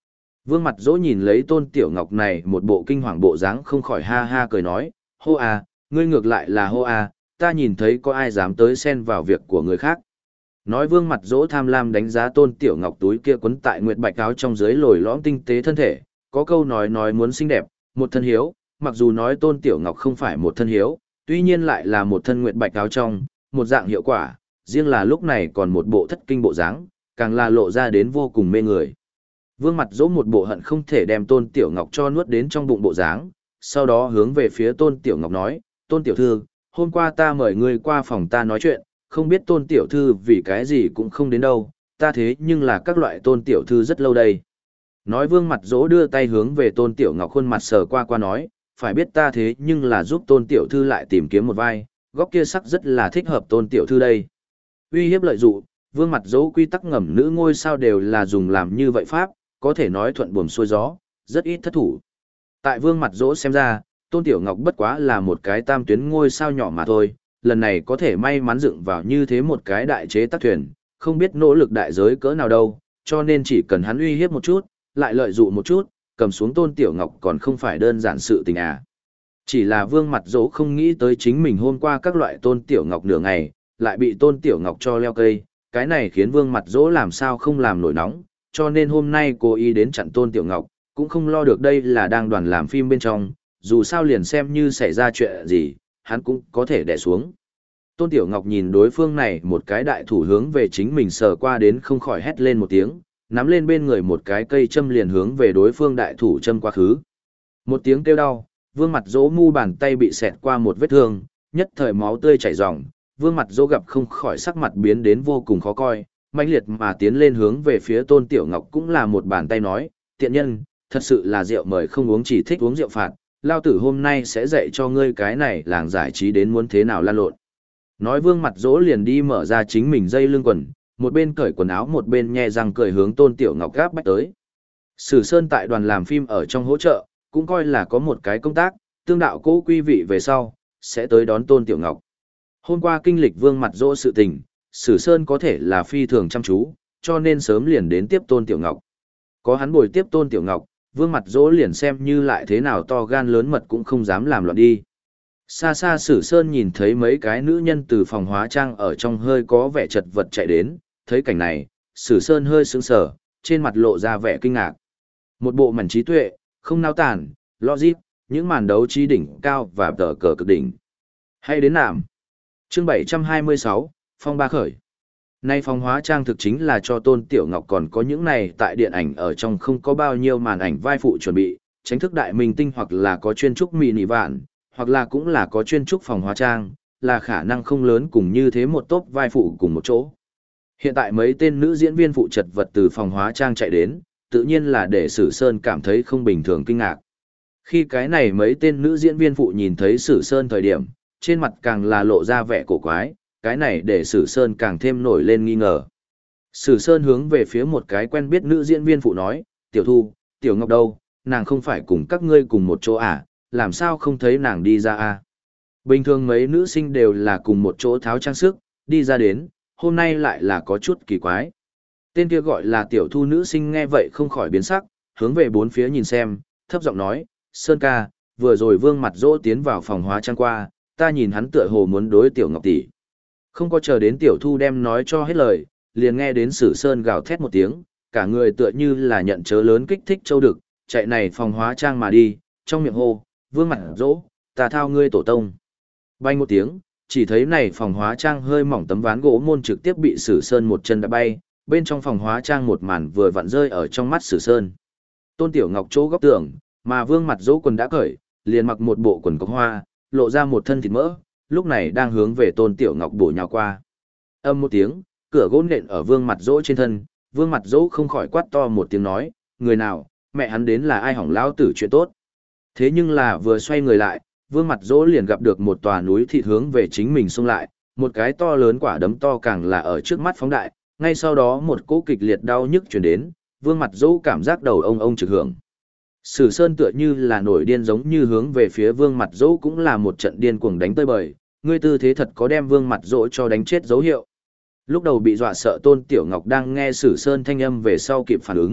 Vương Mặt Dỗ nhìn lấy Tôn Tiểu Ngọc này một bộ kinh hoàng bộ dáng không khỏi ha ha cười nói, hô à, ngươi ngược lại là hô à, ta nhìn thấy có ai dám tới xen vào việc của người khác. Nói Vương Mặt Dỗ tham lam đánh giá Tôn Tiểu Ngọc túi kia quấn tại nguyệt bạch áo trong dưới lồi lõm tinh tế thân thể, có câu nói nói muốn xinh đẹp, một thân hiếu, mặc dù nói Tôn Tiểu Ngọc không phải một thân hiếu, tuy nhiên lại là một thân nguyệt bạch áo trong, một dạng hiệu quả, riêng là lúc này còn một bộ thất kinh bộ dáng, càng là lộ ra đến vô cùng mê người. Vương Mặt Dỗ một bộ hận không thể đem Tôn Tiểu Ngọc cho nuốt đến trong bụng bộ dáng, sau đó hướng về phía Tôn Tiểu Ngọc nói, Tôn Tiểu Thư, hôm qua ta mời ngươi qua phòng ta nói chuyện, không biết Tôn Tiểu Thư vì cái gì cũng không đến đâu, ta thế nhưng là các loại Tôn Tiểu Thư rất lâu đây. Nói Vương Mặt Dỗ đưa tay hướng về Tôn Tiểu Ngọc khuôn mặt sờ qua qua nói, phải biết ta thế nhưng là giúp Tôn Tiểu Thư lại tìm kiếm một vai, góc kia sắc rất là thích hợp Tôn Tiểu Thư đây. Uy hiếp lợi dụng, Vương Mặt Dỗ quy tắc ngầm nữ ngôi sao đều là dùng làm như vậy pháp, có thể nói thuận buồm xuôi gió, rất ít thất thủ. Tại Vương Mặt Dỗ xem ra, Tôn Tiểu Ngọc bất quá là một cái tam tuyến ngôi sao nhỏ mà thôi, lần này có thể may mắn dựng vào như thế một cái đại chế tác thuyền, không biết nỗ lực đại giới cỡ nào đâu, cho nên chỉ cần hắn uy hiếp một chút, lại lợi dụng một chút, cầm xuống Tôn Tiểu Ngọc còn không phải đơn giản sự tình à. Chỉ là Vương Mặt Dỗ không nghĩ tới chính mình hôm qua các loại Tôn Tiểu Ngọc nửa ngày, lại bị Tôn Tiểu Ngọc cho leo cây, cái này khiến Vương Mặt Dỗ làm sao không làm nổi nóng, cho nên hôm nay cố ý đến chặn Tôn Tiểu Ngọc, cũng không lo được đây là đang đoàn làm phim bên trong, dù sao liền xem như xảy ra chuyện gì, hắn cũng có thể đè xuống. Tôn Tiểu Ngọc nhìn đối phương này một cái đại thủ hướng về chính mình sờ qua đến không khỏi hét lên một tiếng, nắm lên bên người một cái cây châm liền hướng về đối phương đại thủ châm quá khứ. Một tiếng kêu đau, Vương Mặt Dỗ mu bàn tay bị xẹt qua một vết thương, nhất thời máu tươi chảy ròng, Vương Mặt Dỗ gặp không khỏi sắc mặt biến đến vô cùng khó coi, mãnh liệt mà tiến lên hướng về phía Tôn Tiểu Ngọc cũng là một bàn tay nói, tiện nhân, thật sự là rượu mời không uống chỉ thích uống rượu phạt, lao tử hôm nay sẽ dạy cho ngươi cái này làng giải trí đến muốn thế nào lan lộn. Nói Vương Mặt Dỗ liền đi mở ra chính mình dây lưng quần, một bên cởi quần áo một bên nhe răng cười hướng Tôn Tiểu Ngọc gáp bách tới. Sử Sơn tại đoàn làm phim ở trong hỗ trợ, cũng coi là có một cái công tác, tương đạo cố quy vị về sau, sẽ tới đón Tôn Tiểu Ngọc. Hôm qua kinh lịch Vương Mặt Dỗ sự tình, Sử Sơn có thể là phi thường chăm chú, cho nên sớm liền đến tiếp Tôn Tiểu Ngọc. Có hắn bồi tiếp Tôn Tiểu Ngọc, Vương Mặt Dỗ liền xem như lại thế nào to gan lớn mật cũng không dám làm loạn đi. Xa xa Sử Sơn nhìn thấy mấy cái nữ nhân từ phòng hóa trang ở trong hơi có vẻ chật vật chạy đến, thấy cảnh này, Sử Sơn hơi sững sờ, trên mặt lộ ra vẻ kinh ngạc. Một bộ mảnh trí tuệ, không nao tản, logic, những màn đấu trí đỉnh cao và tờ cờ cực đỉnh. Hay đến nạm. Chương bảy trăm hai mươi sáu, Phong Ba Khởi. Nay phòng hóa trang thực chính là cho Tôn Tiểu Ngọc còn có những này tại điện ảnh ở trong không có bao nhiêu màn ảnh vai phụ chuẩn bị, tránh thức đại minh tinh hoặc là có chuyên trúc mini vạn, hoặc là cũng là có chuyên trúc phòng hóa trang, là khả năng không lớn cùng như thế một tốp vai phụ cùng một chỗ. Hiện tại mấy tên nữ diễn viên phụ chật vật từ phòng hóa trang chạy đến, tự nhiên là để Sử Sơn cảm thấy không bình thường kinh ngạc. Khi cái này mấy tên nữ diễn viên phụ nhìn thấy Sử Sơn thời điểm, trên mặt càng là lộ ra vẻ cổ quái, cái này để Sử Sơn càng thêm nổi lên nghi ngờ. Sử Sơn hướng về phía một cái quen biết nữ diễn viên phụ nói, Tiểu Thu, Tiểu Ngọc đâu, nàng không phải cùng các ngươi cùng một chỗ à, làm sao không thấy nàng đi ra à. Bình thường mấy nữ sinh đều là cùng một chỗ tháo trang sức, đi ra đến, hôm nay lại là có chút kỳ quái. Tên kia gọi là Tiểu Thu nữ sinh nghe vậy không khỏi biến sắc, hướng về bốn phía nhìn xem, thấp giọng nói, Sơn ca, vừa rồi Vương Mặt Dỗ tiến vào phòng hóa trang qua, ta nhìn hắn tựa hồ muốn đối Tiểu Ngọc tỷ. Không có chờ đến Tiểu Thu đem nói cho hết lời, liền nghe đến Sử Sơn gào thét một tiếng, cả người tựa như là nhận chớ lớn kích thích châu đực, chạy này phòng hóa trang mà đi, trong miệng hô, Vương Mặt Dỗ, ta thao ngươi tổ tông. Bay một tiếng, chỉ thấy này phòng hóa trang hơi mỏng tấm ván gỗ môn trực tiếp bị Sử Sơn một chân đã bay, bên trong phòng hóa trang một màn vừa vặn rơi ở trong mắt Sử Sơn. Tôn Tiểu Ngọc chỗ góc tường, mà Vương Mặt Dỗ quần đã cởi, liền mặc một bộ quần cộc hoa, lộ ra một thân thịt mỡ, lúc này đang hướng về Tôn Tiểu Ngọc bổ nhào qua. Âm một tiếng, cửa gỗ nện ở Vương Mặt Dỗ trên thân, Vương Mặt Dỗ không khỏi quát to một tiếng nói, người nào, mẹ hắn đến là ai hỏng lão tử chuyện tốt. Thế nhưng là vừa xoay người lại, Vương Mặt Dỗ liền gặp được một tòa núi thịt hướng về chính mình xông lại, một cái to lớn quả đấm to càng là ở trước mắt phóng đại, ngay sau đó một cỗ kịch liệt đau nhức truyền đến, Vương Mặt Dỗ cảm giác đầu ông ông trực hưởng. Sử Sơn tựa như là nổi điên giống như hướng về phía Vương Mặt Dỗ cũng là một trận điên cuồng đánh tơi bời, ngươi tư thế thật có đem Vương Mặt Dỗ cho đánh chết dấu hiệu. Lúc đầu bị dọa sợ Tôn Tiểu Ngọc đang nghe Sử Sơn thanh âm về sau kịp phản ứng,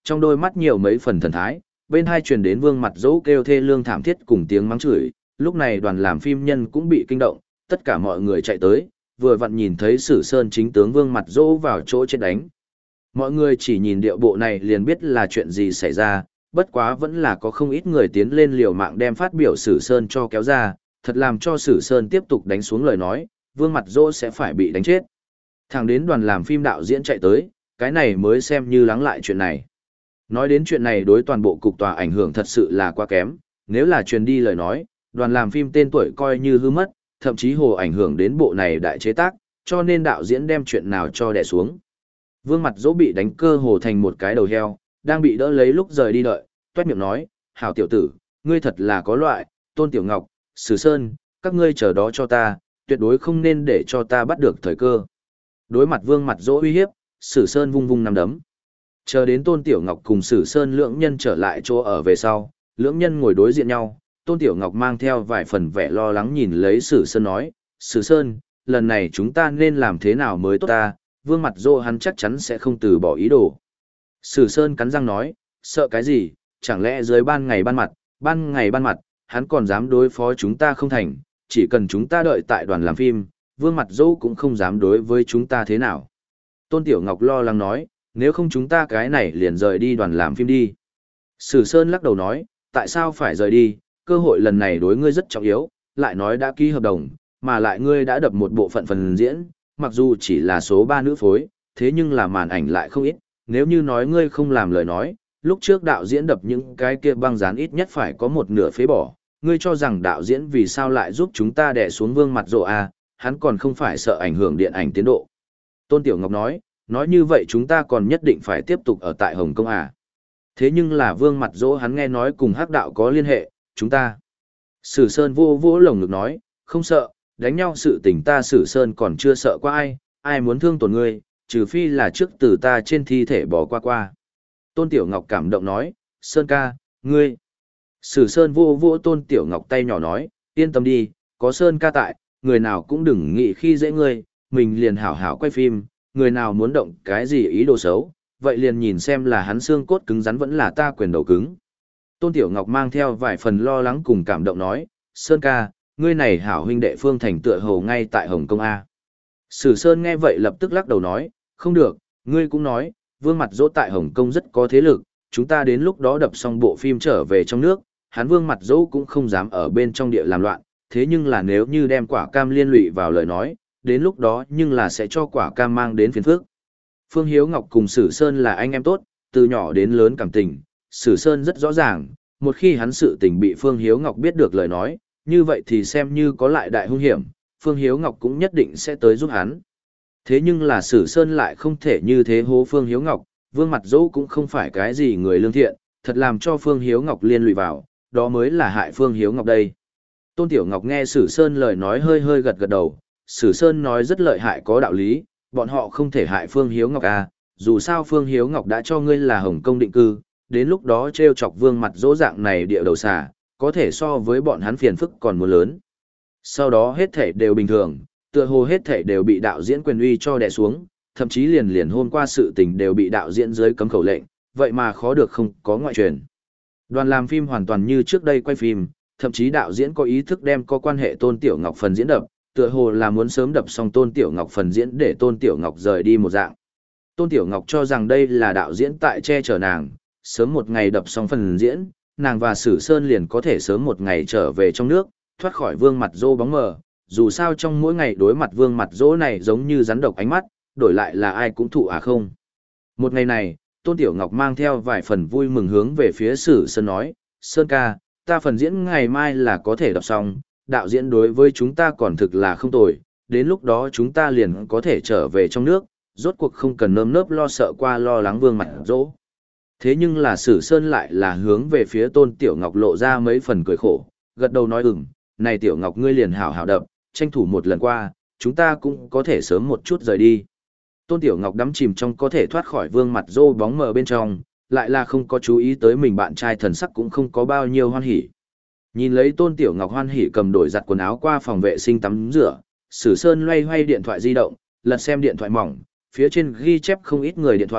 Trong đôi mắt nhiều mấy phần thần thái, bên hai truyền đến Vương Mặt Dỗ kêu thê lương thảm thiết cùng tiếng mắng chửi, lúc này đoàn làm phim nhân cũng bị kinh động, tất cả mọi người chạy tới, vừa vặn nhìn thấy Sử Sơn chính tướng Vương Mặt Dỗ vào chỗ chết đánh. Mọi người chỉ nhìn điệu bộ này liền biết là chuyện gì xảy ra, bất quá vẫn là có không ít người tiến lên liều mạng đem phát biểu Sử Sơn cho kéo ra, thật làm cho Sử Sơn tiếp tục đánh xuống lời nói, Vương Mặt Dỗ sẽ phải bị đánh chết. Thẳng đến đoàn làm phim đạo diễn chạy tới, cái này mới xem như lắng lại chuyện này. Nói đến chuyện này đối toàn bộ cục tòa ảnh hưởng thật sự là quá kém, nếu là truyền đi lời nói, đoàn làm phim tên tuổi coi như hư mất, thậm chí hồ ảnh hưởng đến bộ này đại chế tác, cho nên đạo diễn đem chuyện nào cho đè xuống. Vương Mặt Dỗ bị đánh cơ hồ thành một cái đầu heo, đang bị đỡ lấy lúc rời đi đợi, toét miệng nói, hảo tiểu tử, ngươi thật là có loại, Tôn Tiểu Ngọc, Sử Sơn, các ngươi chờ đó cho ta, tuyệt đối không nên để cho ta bắt được thời cơ. Đối mặt Vương Mặt Dỗ uy hiếp, Sử Sơn vung vung nắm đấm. Chờ đến Tôn Tiểu Ngọc cùng Sử Sơn lưỡng nhân trở lại chỗ ở về sau, lưỡng nhân ngồi đối diện nhau, Tôn Tiểu Ngọc mang theo vài phần vẻ lo lắng nhìn lấy Sử Sơn nói, Sử Sơn, lần này chúng ta nên làm thế nào mới tốt ta, Vương Mặt Dỗ hắn chắc chắn sẽ không từ bỏ ý đồ. Sử Sơn cắn răng nói, sợ cái gì, chẳng lẽ dưới ban ngày ban mặt, ban ngày ban mặt, hắn còn dám đối phó chúng ta không thành, chỉ cần chúng ta đợi tại đoàn làm phim, Vương Mặt Dỗ cũng không dám đối với chúng ta thế nào. Tôn Tiểu Ngọc lo lắng nói, nếu không chúng ta cái này liền rời đi đoàn làm phim đi. Sử Sơn lắc đầu nói, tại sao phải rời đi, cơ hội lần này đối ngươi rất trọng yếu, lại nói đã ký hợp đồng, mà lại ngươi đã đập một bộ phận phần diễn, mặc dù chỉ là số ba nữ phối, thế nhưng là màn ảnh lại không ít, nếu như nói ngươi không làm lời nói, lúc trước đạo diễn đập những cái kia băng dán ít nhất phải có một nửa phế bỏ, ngươi cho rằng đạo diễn vì sao lại giúp chúng ta đè xuống Vương Mặt Dỗ à, hắn còn không phải sợ ảnh hưởng điện ảnh tiến độ. Tôn Tiểu Ngọc nói, nói như vậy chúng ta còn nhất định phải tiếp tục ở tại Hồng Kông à. Thế nhưng là Vương Mặt Dỗ hắn nghe nói cùng hắc đạo có liên hệ, chúng ta. Sử Sơn vô vô lồng ngực nói, không sợ, đánh nhau sự tình ta Sử Sơn còn chưa sợ qua ai, ai muốn thương tổn ngươi, trừ phi là trước từ ta trên thi thể bỏ qua qua. Tôn Tiểu Ngọc cảm động nói, Sơn ca, ngươi. Sử Sơn vô vô Tôn Tiểu Ngọc tay nhỏ nói, yên tâm đi, có Sơn ca tại, người nào cũng đừng nghĩ khi dễ ngươi, mình liền hảo hảo quay phim, người nào muốn động cái gì ý đồ xấu, vậy liền nhìn xem là hắn xương cốt cứng rắn vẫn là ta quyền đầu cứng. Tôn Tiểu Ngọc mang theo vài phần lo lắng cùng cảm động nói, Sơn ca, ngươi này hảo huynh đệ Phương Thành tựa hồ ngay tại Hồng Kông A. Sử Sơn nghe vậy lập tức lắc đầu nói, không được, ngươi cũng nói, Vương Mặt Dỗ tại Hồng Kông rất có thế lực, chúng ta đến lúc đó đập xong bộ phim trở về trong nước, hắn Vương Mặt Dỗ cũng không dám ở bên trong địa làm loạn, thế nhưng là nếu như đem quả cam liên lụy vào lời nói, đến lúc đó nhưng là sẽ cho quả cam mang đến phiền phức. Phương Hiếu Ngọc cùng Sử Sơn là anh em tốt, từ nhỏ đến lớn cảm tình, Sử Sơn rất rõ ràng, một khi hắn sự tình bị Phương Hiếu Ngọc biết được lời nói, như vậy thì xem như có lại đại hung hiểm, Phương Hiếu Ngọc cũng nhất định sẽ tới giúp hắn. Thế nhưng là Sử Sơn lại không thể như thế hố Phương Hiếu Ngọc, Vương Mặt Dỗ cũng không phải cái gì người lương thiện, thật làm cho Phương Hiếu Ngọc liên lụy vào, đó mới là hại Phương Hiếu Ngọc đây. Tôn Tiểu Ngọc nghe Sử Sơn lời nói hơi hơi gật gật đầu, Sử Sơn nói rất lợi hại có đạo lý, bọn họ không thể hại Phương Hiếu Ngọc à, dù sao Phương Hiếu Ngọc đã cho ngươi là Hồng Kông định cư, đến lúc đó trêu chọc Vương Mặt Dỗ dạng này địa đầu xà, có thể so với bọn hắn phiền phức còn muốn lớn. Sau đó hết thể đều bình thường, tựa hồ hết thể đều bị đạo diễn quyền uy cho đè xuống, thậm chí liền liền hôm qua sự tình đều bị đạo diễn dưới cấm khẩu lệnh, vậy mà khó được không có ngoại truyền. Đoàn làm phim hoàn toàn như trước đây quay phim, thậm chí đạo diễn có ý thức đem có quan hệ Tôn Tiểu Ngọc phần diễn đập, tựa hồ là muốn sớm đập xong Tôn Tiểu Ngọc phần diễn để Tôn Tiểu Ngọc rời đi một dạng. Tôn Tiểu Ngọc cho rằng đây là đạo diễn tại che chở nàng, sớm một ngày đập xong phần diễn, nàng và Sử Sơn liền có thể sớm một ngày trở về trong nước, thoát khỏi Vương Mặt Dỗ bóng mờ, dù sao trong mỗi ngày đối mặt Vương Mặt Dỗ này giống như rắn độc ánh mắt, đổi lại là ai cũng thụ à không. Một ngày này, Tôn Tiểu Ngọc mang theo vài phần vui mừng hướng về phía Sử Sơn nói, Sơn ca, ta phần diễn ngày mai là có thể đọc xong, đạo diễn đối với chúng ta còn thực là không tồi, đến lúc đó chúng ta liền có thể trở về trong nước, rốt cuộc không cần nơm nớp lo sợ qua lo lắng Vương Mặt Dỗ. Thế nhưng là Sử Sơn lại là hướng về phía Tôn Tiểu Ngọc lộ ra mấy phần cười khổ, gật đầu nói ừm, này Tiểu Ngọc ngươi liền hảo hảo đập, tranh thủ một lần qua, chúng ta cũng có thể sớm một chút rời đi. Tôn Tiểu Ngọc đắm chìm trong có thể thoát khỏi Vương Mặt Dỗ bóng mờ bên trong, lại là không có chú ý tới mình bạn trai thần sắc cũng không có bao nhiêu hoan hỉ. Nhìn lấy Tôn Tiểu Ngọc hoan hỉ cầm đổi giặt quần áo qua phòng vệ sinh tắm rửa, Sử Sơn loay hoay điện thoại di động, lật xem điện thoại mỏng, phía trên ghi chép không ít người điện thoại,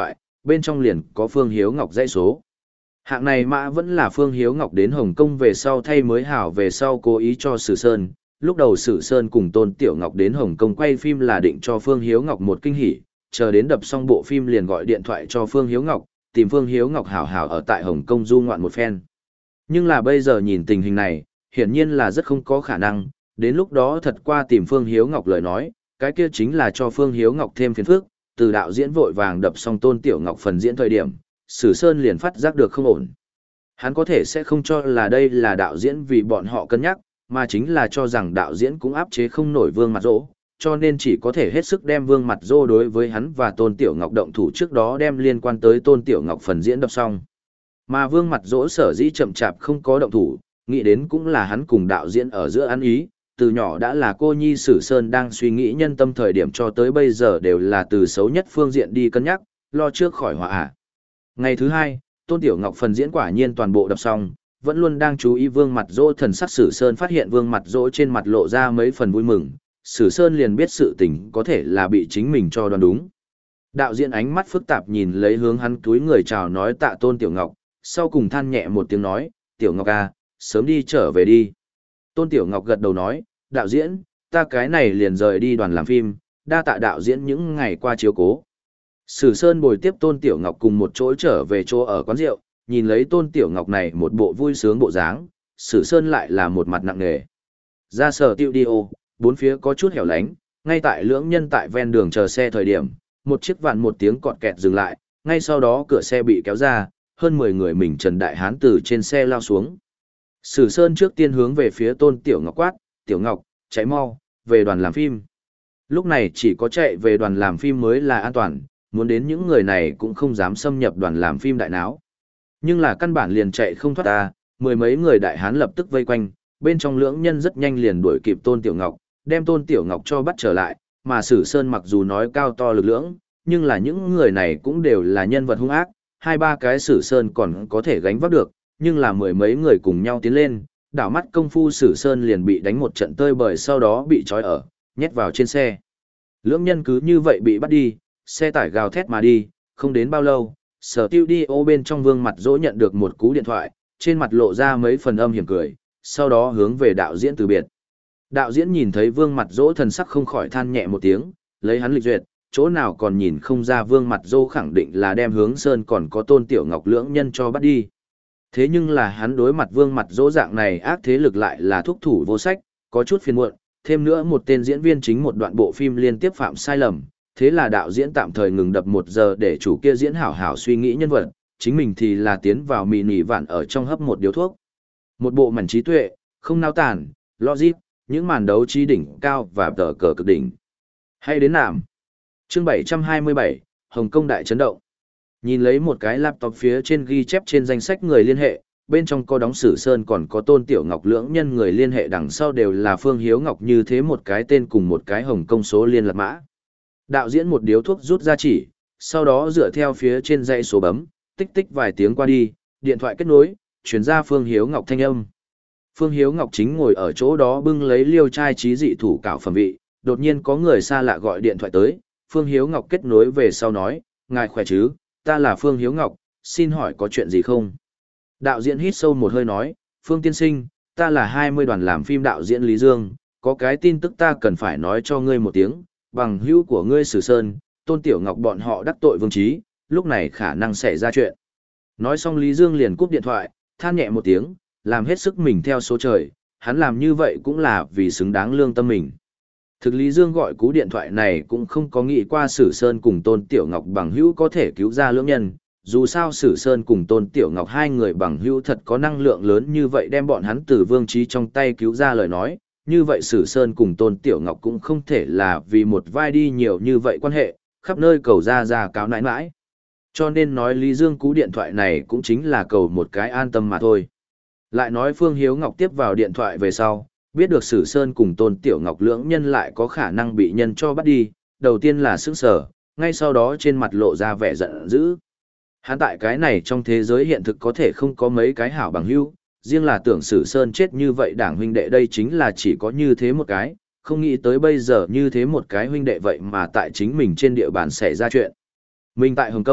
bên trong liền có Phương Hiếu Ngọc dãy số. Hạng này mã vẫn là Phương Hiếu Ngọc đến Hồng Kông về sau thay mới hảo về sau cố ý cho Sử Sơn. Lúc đầu Sử Sơn cùng Tôn Tiểu Ngọc đến Hồng Kông quay phim là định cho Phương Hiếu Ngọc một kinh hỉ, chờ đến đập xong bộ phim liền gọi điện thoại cho Phương Hiếu Ngọc, tìm Phương Hiếu Ngọc hảo hảo ở tại Hồng Kông du ngoạn một phen. Nhưng là bây giờ nhìn tình hình này, hiển nhiên là rất không có khả năng, đến lúc đó thật qua tìm Phương Hiếu Ngọc lời nói, cái kia chính là cho Phương Hiếu Ngọc thêm phiền phức, từ đạo diễn vội vàng đập xong Tôn Tiểu Ngọc phần diễn thời điểm, Sử Sơn liền phát giác được không ổn. Hắn có thể sẽ không cho là đây là đạo diễn vì bọn họ cân nhắc, mà chính là cho rằng đạo diễn cũng áp chế không nổi Vương Mặt Dỗ, cho nên chỉ có thể hết sức đem Vương Mặt Dỗ đối với hắn và Tôn Tiểu Ngọc động thủ trước đó đem liên quan tới Tôn Tiểu Ngọc phần diễn đập xong. Mà Vương Mặt Dỗ sở dĩ chậm chạp không có động thủ, nghĩ đến cũng là hắn cùng đạo diễn ở giữa ăn ý, từ nhỏ đã là cô nhi Sử Sơn đang suy nghĩ nhân tâm thời điểm cho tới bây giờ đều là từ xấu nhất phương diện đi cân nhắc, lo trước khỏi họa ạ. Ngày thứ hai, Tôn Tiểu Ngọc phần diễn quả nhiên toàn bộ đập xong, vẫn luôn đang chú ý Vương Mặt Dỗ thần sắc Sử Sơn phát hiện Vương Mặt Dỗ trên mặt lộ ra mấy phần vui mừng, Sử Sơn liền biết sự tình có thể là bị chính mình cho đoán đúng. Đạo diễn ánh mắt phức tạp nhìn lấy hướng hắn túi người chào nói tạ Tôn Tiểu Ngọc, sau cùng than nhẹ một tiếng nói, Tiểu Ngọc à, sớm đi trở về đi. Tôn Tiểu Ngọc gật đầu nói, đạo diễn, ta cái này liền rời đi đoàn làm phim, đa tạ đạo diễn những ngày qua chiếu cố. Sử Sơn bồi tiếp Tôn Tiểu Ngọc cùng một chỗ trở về chỗ ở quán rượu, nhìn lấy Tôn Tiểu Ngọc này một bộ vui sướng bộ dáng, Sử Sơn lại là một mặt nặng nề. Ra sở tiêu đi ô, bốn phía có chút hẻo lánh, ngay tại lưỡng nhân tại ven đường chờ xe thời điểm, một chiếc vạn một tiếng cọt kẹt dừng lại, ngay sau đó cửa xe bị kéo ra, hơn mười người mình Trần Đại Hán từ trên xe lao xuống. Sử Sơn trước tiên hướng về phía Tôn Tiểu Ngọc quát, Tiểu Ngọc, chạy mau, về đoàn làm phim. Lúc này chỉ có chạy về đoàn làm phim mới là an toàn, muốn đến những người này cũng không dám xâm nhập đoàn làm phim đại náo. Nhưng là căn bản liền chạy không thoát ta, mười mấy người Đại Hán lập tức vây quanh, bên trong lưỡng nhân rất nhanh liền đuổi kịp Tôn Tiểu Ngọc, đem Tôn Tiểu Ngọc cho bắt trở lại, mà Sử Sơn mặc dù nói cao to lực lưỡng, nhưng là những người này cũng đều là nhân vật hung ác, hai ba cái Sử Sơn còn có thể gánh vác được, nhưng là mười mấy người cùng nhau tiến lên, đảo mắt công phu Sử Sơn liền bị đánh một trận tơi bời sau đó bị trói ở, nhét vào trên xe. Lưỡng nhân cứ như vậy bị bắt đi, xe tải gào thét mà đi, không đến bao lâu, sở tiêu đi ô bên trong Vương Mặt Dỗ nhận được một cú điện thoại, trên mặt lộ ra mấy phần âm hiểm cười, sau đó hướng về đạo diễn từ biệt. Đạo diễn nhìn thấy Vương Mặt Dỗ thần sắc không khỏi than nhẹ một tiếng, lấy hắn lịch duyệt, chỗ nào còn nhìn không ra Vương Mặt Dỗ khẳng định là đem Hướng Sơn còn có Tôn Tiểu Ngọc lưỡng nhân cho bắt đi. Thế nhưng là hắn đối mặt Vương Mặt Dỗ dạng này ác thế lực lại là thúc thủ vô sách, có chút phiền muộn, thêm nữa một tên diễn viên chính một đoạn bộ phim liên tiếp phạm sai lầm, thế là đạo diễn tạm thời ngừng đập một giờ để chủ kia diễn hảo hảo suy nghĩ nhân vật, chính mình thì là tiến vào mì nỉ vạn ở trong hấp một điếu thuốc. Một bộ mảnh trí tuệ, không nao tản, logic, những màn đấu trí đỉnh cao và tờ cờ cực đỉnh. Hay đến nàm. Chương bảy trăm hai mươi bảy, Hồng Kông đại chấn động. Nhìn lấy một cái laptop phía trên ghi chép trên danh sách người liên hệ, bên trong có đóng Sử Sơn còn có Tôn Tiểu Ngọc lưỡng nhân người liên hệ đằng sau đều là Phương Hiếu Ngọc như thế một cái tên cùng một cái Hồng Kông số liên lạc mã. Đạo diễn một điếu thuốc rút ra chỉ, sau đó dựa theo phía trên dãy số bấm, tích tích vài tiếng qua đi, điện thoại kết nối, chuyển ra Phương Hiếu Ngọc thanh âm. Phương Hiếu Ngọc chính ngồi ở chỗ đó bưng lấy liêu trai trí dị thủ cảo phẩm vị, đột nhiên có người xa lạ gọi điện thoại tới, Phương Hiếu Ngọc kết nối về sau nói, ngài khỏe chứ, ta là Phương Hiếu Ngọc, xin hỏi có chuyện gì không? Đạo diễn hít sâu một hơi nói, Phương tiên sinh, ta là hai mươi đoàn làm phim đạo diễn Lý Dương, có cái tin tức ta cần phải nói cho ngươi một tiếng, bằng hữu của ngươi Sử Sơn, Tôn Tiểu Ngọc bọn họ đắc tội Vương Trí, lúc này khả năng xảy ra chuyện. Nói xong Lý Dương liền cúp điện thoại, than nhẹ một tiếng, làm hết sức mình theo số trời, hắn làm như vậy cũng là vì xứng đáng lương tâm mình. Thực Lý Dương gọi cú điện thoại này cũng không có nghĩ qua Sử Sơn cùng Tôn Tiểu Ngọc bằng hữu có thể cứu ra lưỡng nhân, dù sao Sử Sơn cùng Tôn Tiểu Ngọc hai người bằng hữu thật có năng lượng lớn như vậy đem bọn hắn từ Vương Trí trong tay cứu ra lời nói, như vậy Sử Sơn cùng Tôn Tiểu Ngọc cũng không thể là vì một vai đi nhiều như vậy quan hệ, khắp nơi cầu ra ra cáo nãi nãi. Cho nên nói Lý Dương cú điện thoại này cũng chính là cầu một cái an tâm mà thôi. Lại nói Phương Hiếu Ngọc tiếp vào điện thoại về sau, biết được Sử Sơn cùng Tôn Tiểu Ngọc lưỡng nhân lại có khả năng bị nhân cho bắt đi, đầu tiên là sững sờ, ngay sau đó trên mặt lộ ra vẻ giận dữ. Hắn tại cái này trong thế giới hiện thực có thể không có mấy cái hảo bằng hữu, riêng là tưởng Sử Sơn chết như vậy đảng huynh đệ đây chính là chỉ có như thế một cái, không nghĩ tới bây giờ như thế một cái huynh đệ vậy mà tại chính mình trên địa bàn xảy ra chuyện. Mình tại Hồng Kông,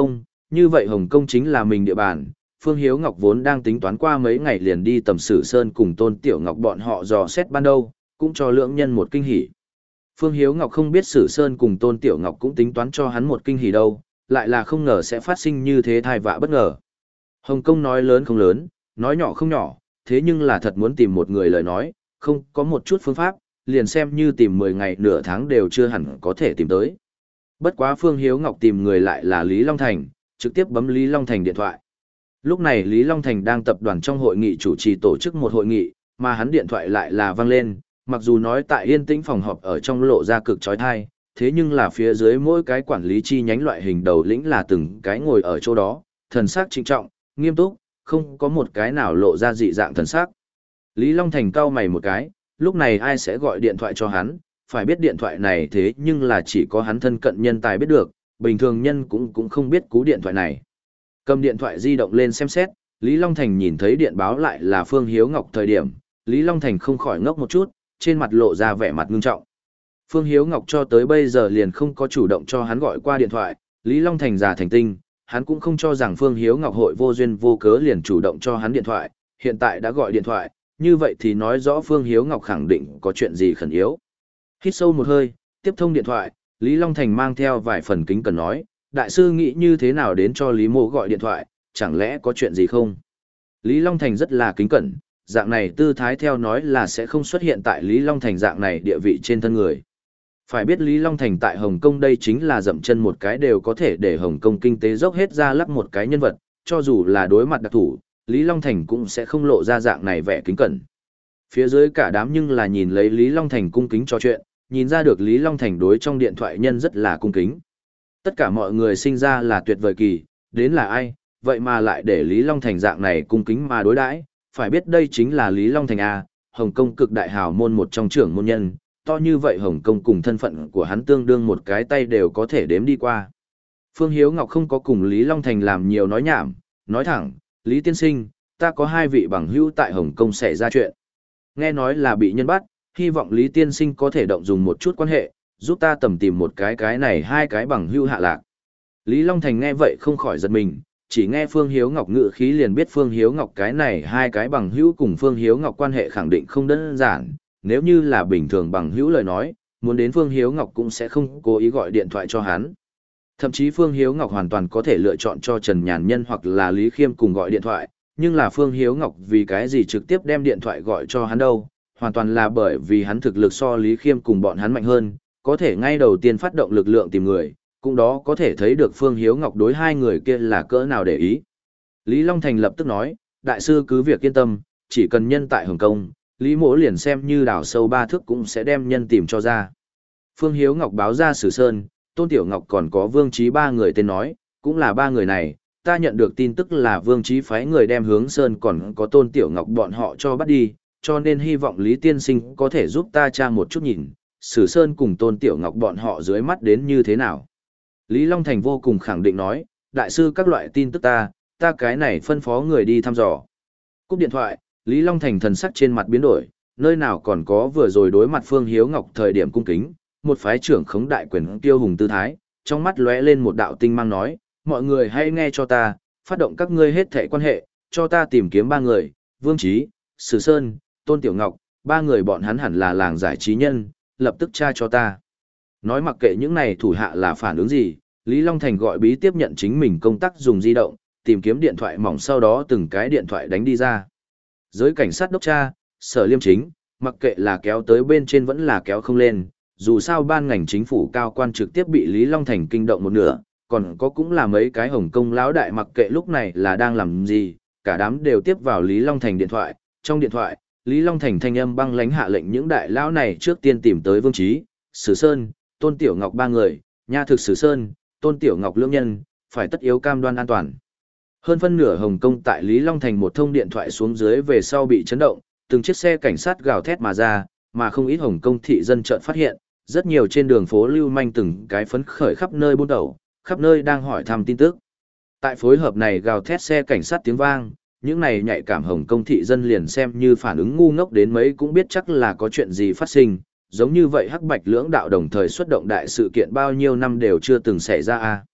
như vậy Hồng Kông chính là mình địa bàn. Phương Hiếu Ngọc vốn đang tính toán qua mấy ngày liền đi tầm Sử Sơn cùng Tôn Tiểu Ngọc bọn họ dò xét ban đầu, cũng cho lưỡng nhân một kinh hỉ. Phương Hiếu Ngọc không biết Sử Sơn cùng Tôn Tiểu Ngọc cũng tính toán cho hắn một kinh hỉ đâu, lại là không ngờ sẽ phát sinh như thế thai vạ bất ngờ. Hồng Kông nói lớn không lớn, nói nhỏ không nhỏ, thế nhưng là thật muốn tìm một người lời nói, không có một chút phương pháp, liền xem như tìm mười ngày nửa tháng đều chưa hẳn có thể tìm tới. Bất quá Phương Hiếu Ngọc tìm người lại là Lý Long Thành, trực tiếp bấm Lý Long Thành điện thoại. Lúc này Lý Long Thành đang tập đoàn trong hội nghị chủ trì tổ chức một hội nghị, mà hắn điện thoại lại là vang lên, mặc dù nói tại yên tĩnh phòng họp ở trong lộ ra cực chói tai, thế nhưng là phía dưới mỗi cái quản lý chi nhánh loại hình đầu lĩnh là từng cái ngồi ở chỗ đó, thần sắc trịnh trọng, nghiêm túc, không có một cái nào lộ ra dị dạng thần sắc. Lý Long Thành cau mày một cái, lúc này ai sẽ gọi điện thoại cho hắn, phải biết điện thoại này thế nhưng là chỉ có hắn thân cận nhân tài biết được, bình thường nhân cũng cũng không biết cú điện thoại này. Cầm điện thoại di động lên xem xét, Lý Long Thành nhìn thấy điện báo lại là Phương Hiếu Ngọc thời điểm, Lý Long Thành không khỏi ngốc một chút, trên mặt lộ ra vẻ mặt ngưng trọng. Phương Hiếu Ngọc cho tới bây giờ liền không có chủ động cho hắn gọi qua điện thoại, Lý Long Thành già thành tinh, hắn cũng không cho rằng Phương Hiếu Ngọc hội vô duyên vô cớ liền chủ động cho hắn điện thoại, hiện tại đã gọi điện thoại, như vậy thì nói rõ Phương Hiếu Ngọc khẳng định có chuyện gì khẩn yếu. Hít sâu một hơi, tiếp thông điện thoại, Lý Long Thành mang theo vài phần kính cần nói, đại sư nghĩ như thế nào đến cho Lý Mộ gọi điện thoại, chẳng lẽ có chuyện gì không? Lý Long Thành rất là kính cẩn, dạng này tư thái theo nói là sẽ không xuất hiện tại Lý Long Thành dạng này địa vị trên thân người. Phải biết Lý Long Thành tại Hồng Kông đây chính là dậm chân một cái đều có thể để Hồng Kông kinh tế dốc hết ra lắc một cái nhân vật, cho dù là đối mặt đặc thủ, Lý Long Thành cũng sẽ không lộ ra dạng này vẻ kính cẩn. Phía dưới cả đám nhưng là nhìn lấy Lý Long Thành cung kính trò chuyện, nhìn ra được Lý Long Thành đối trong điện thoại nhân rất là cung kính. Tất cả mọi người sinh ra là tuyệt vời kỳ, đến là ai, vậy mà lại để Lý Long Thành dạng này cung kính mà đối đãi, phải biết đây chính là Lý Long Thành A, Hồng Kông cực đại hào môn một trong trưởng môn nhân, to như vậy Hồng Kông cùng thân phận của hắn tương đương một cái tay đều có thể đếm đi qua. Phương Hiếu Ngọc không có cùng Lý Long Thành làm nhiều nói nhảm, nói thẳng, Lý Tiên Sinh, ta có hai vị bằng hữu tại Hồng Kông xảy ra chuyện. Nghe nói là bị nhân bắt, hy vọng Lý Tiên Sinh có thể động dùng một chút quan hệ, giúp ta tầm tìm một cái cái này hai cái bằng hữu hạ lạc. Lý Long Thành nghe vậy không khỏi giật mình, chỉ nghe Phương Hiếu Ngọc ngự khí liền biết Phương Hiếu Ngọc cái này hai cái bằng hữu cùng Phương Hiếu Ngọc quan hệ khẳng định không đơn giản, nếu như là bình thường bằng hữu lời nói, muốn đến Phương Hiếu Ngọc cũng sẽ không cố ý gọi điện thoại cho hắn. Thậm chí Phương Hiếu Ngọc hoàn toàn có thể lựa chọn cho Trần Nhàn Nhân hoặc là Lý Khiêm cùng gọi điện thoại, nhưng là Phương Hiếu Ngọc vì cái gì trực tiếp đem điện thoại gọi cho hắn đâu, hoàn toàn là bởi vì hắn thực lực so Lý Khiêm cùng bọn hắn mạnh hơn, có thể ngay đầu tiên phát động lực lượng tìm người, cũng đó có thể thấy được Phương Hiếu Ngọc đối hai người kia là cỡ nào để ý. Lý Long Thành lập tức nói, đại sư cứ việc yên tâm, chỉ cần nhân tại Hồng Kông, Lý Mỗ liền xem như đào sâu ba thước cũng sẽ đem nhân tìm cho ra. Phương Hiếu Ngọc báo ra Sử Sơn, Tôn Tiểu Ngọc còn có Vương Chí ba người tên nói, cũng là ba người này, ta nhận được tin tức là Vương Chí phái người đem Hướng Sơn còn có Tôn Tiểu Ngọc bọn họ cho bắt đi, cho nên hy vọng Lý Tiên Sinh có thể giúp ta tra một chút nhìn, Sử Sơn cùng Tôn Tiểu Ngọc bọn họ dưới mắt đến như thế nào. Lý Long Thành vô cùng khẳng định nói, đại sư các loại tin tức ta, ta cái này phân phó người đi thăm dò. Cúp điện thoại, Lý Long Thành thần sắc trên mặt biến đổi, nơi nào còn có vừa rồi đối mặt Phương Hiếu Ngọc thời điểm cung kính, một phái trưởng khống đại quyền tiêu hùng tư thái, trong mắt lóe lên một đạo tinh mang nói, mọi người hãy nghe cho ta, phát động các ngươi hết thảy quan hệ, cho ta tìm kiếm ba người, Vương Chí, Sử Sơn, Tôn Tiểu Ngọc, ba người bọn hắn hẳn là làng giải trí nhân, lập tức tra cho ta. Nói mặc kệ những này thủ hạ là phản ứng gì, Lý Long Thành gọi bí tiếp nhận chính mình công tác dùng di động, tìm kiếm điện thoại mỏng sau đó từng cái điện thoại đánh đi ra. Giới cảnh sát đốc tra, sở liêm chính, mặc kệ là kéo tới bên trên vẫn là kéo không lên, dù sao ban ngành chính phủ cao quan trực tiếp bị Lý Long Thành kinh động một nửa, còn có cũng là mấy cái Hồng Kông lão đại mặc kệ lúc này là đang làm gì, cả đám đều tiếp vào Lý Long Thành điện thoại, trong điện thoại, Lý Long Thành thanh âm băng lãnh hạ lệnh những đại lão này trước tiên tìm tới Vương Chí, Sử Sơn, Tôn Tiểu Ngọc ba người, nha thực Sử Sơn, Tôn Tiểu Ngọc lưỡng nhân, phải tất yếu cam đoan an toàn. Hơn phân nửa Hồng Kông tại Lý Long Thành một thông điện thoại xuống dưới về sau bị chấn động, từng chiếc xe cảnh sát gào thét mà ra, mà không ít Hồng Kông thị dân chợt phát hiện, rất nhiều trên đường phố lưu manh từng cái phấn khởi khắp nơi buôn đầu, khắp nơi đang hỏi thăm tin tức. Tại phối hợp này gào thét xe cảnh sát tiếng vang, những này nhạy cảm Hồng Kông thị dân liền xem như phản ứng ngu ngốc đến mấy cũng biết chắc là có chuyện gì phát sinh, giống như vậy hắc bạch lưỡng đạo đồng thời xuất động đại sự kiện bao nhiêu năm đều chưa từng xảy ra a.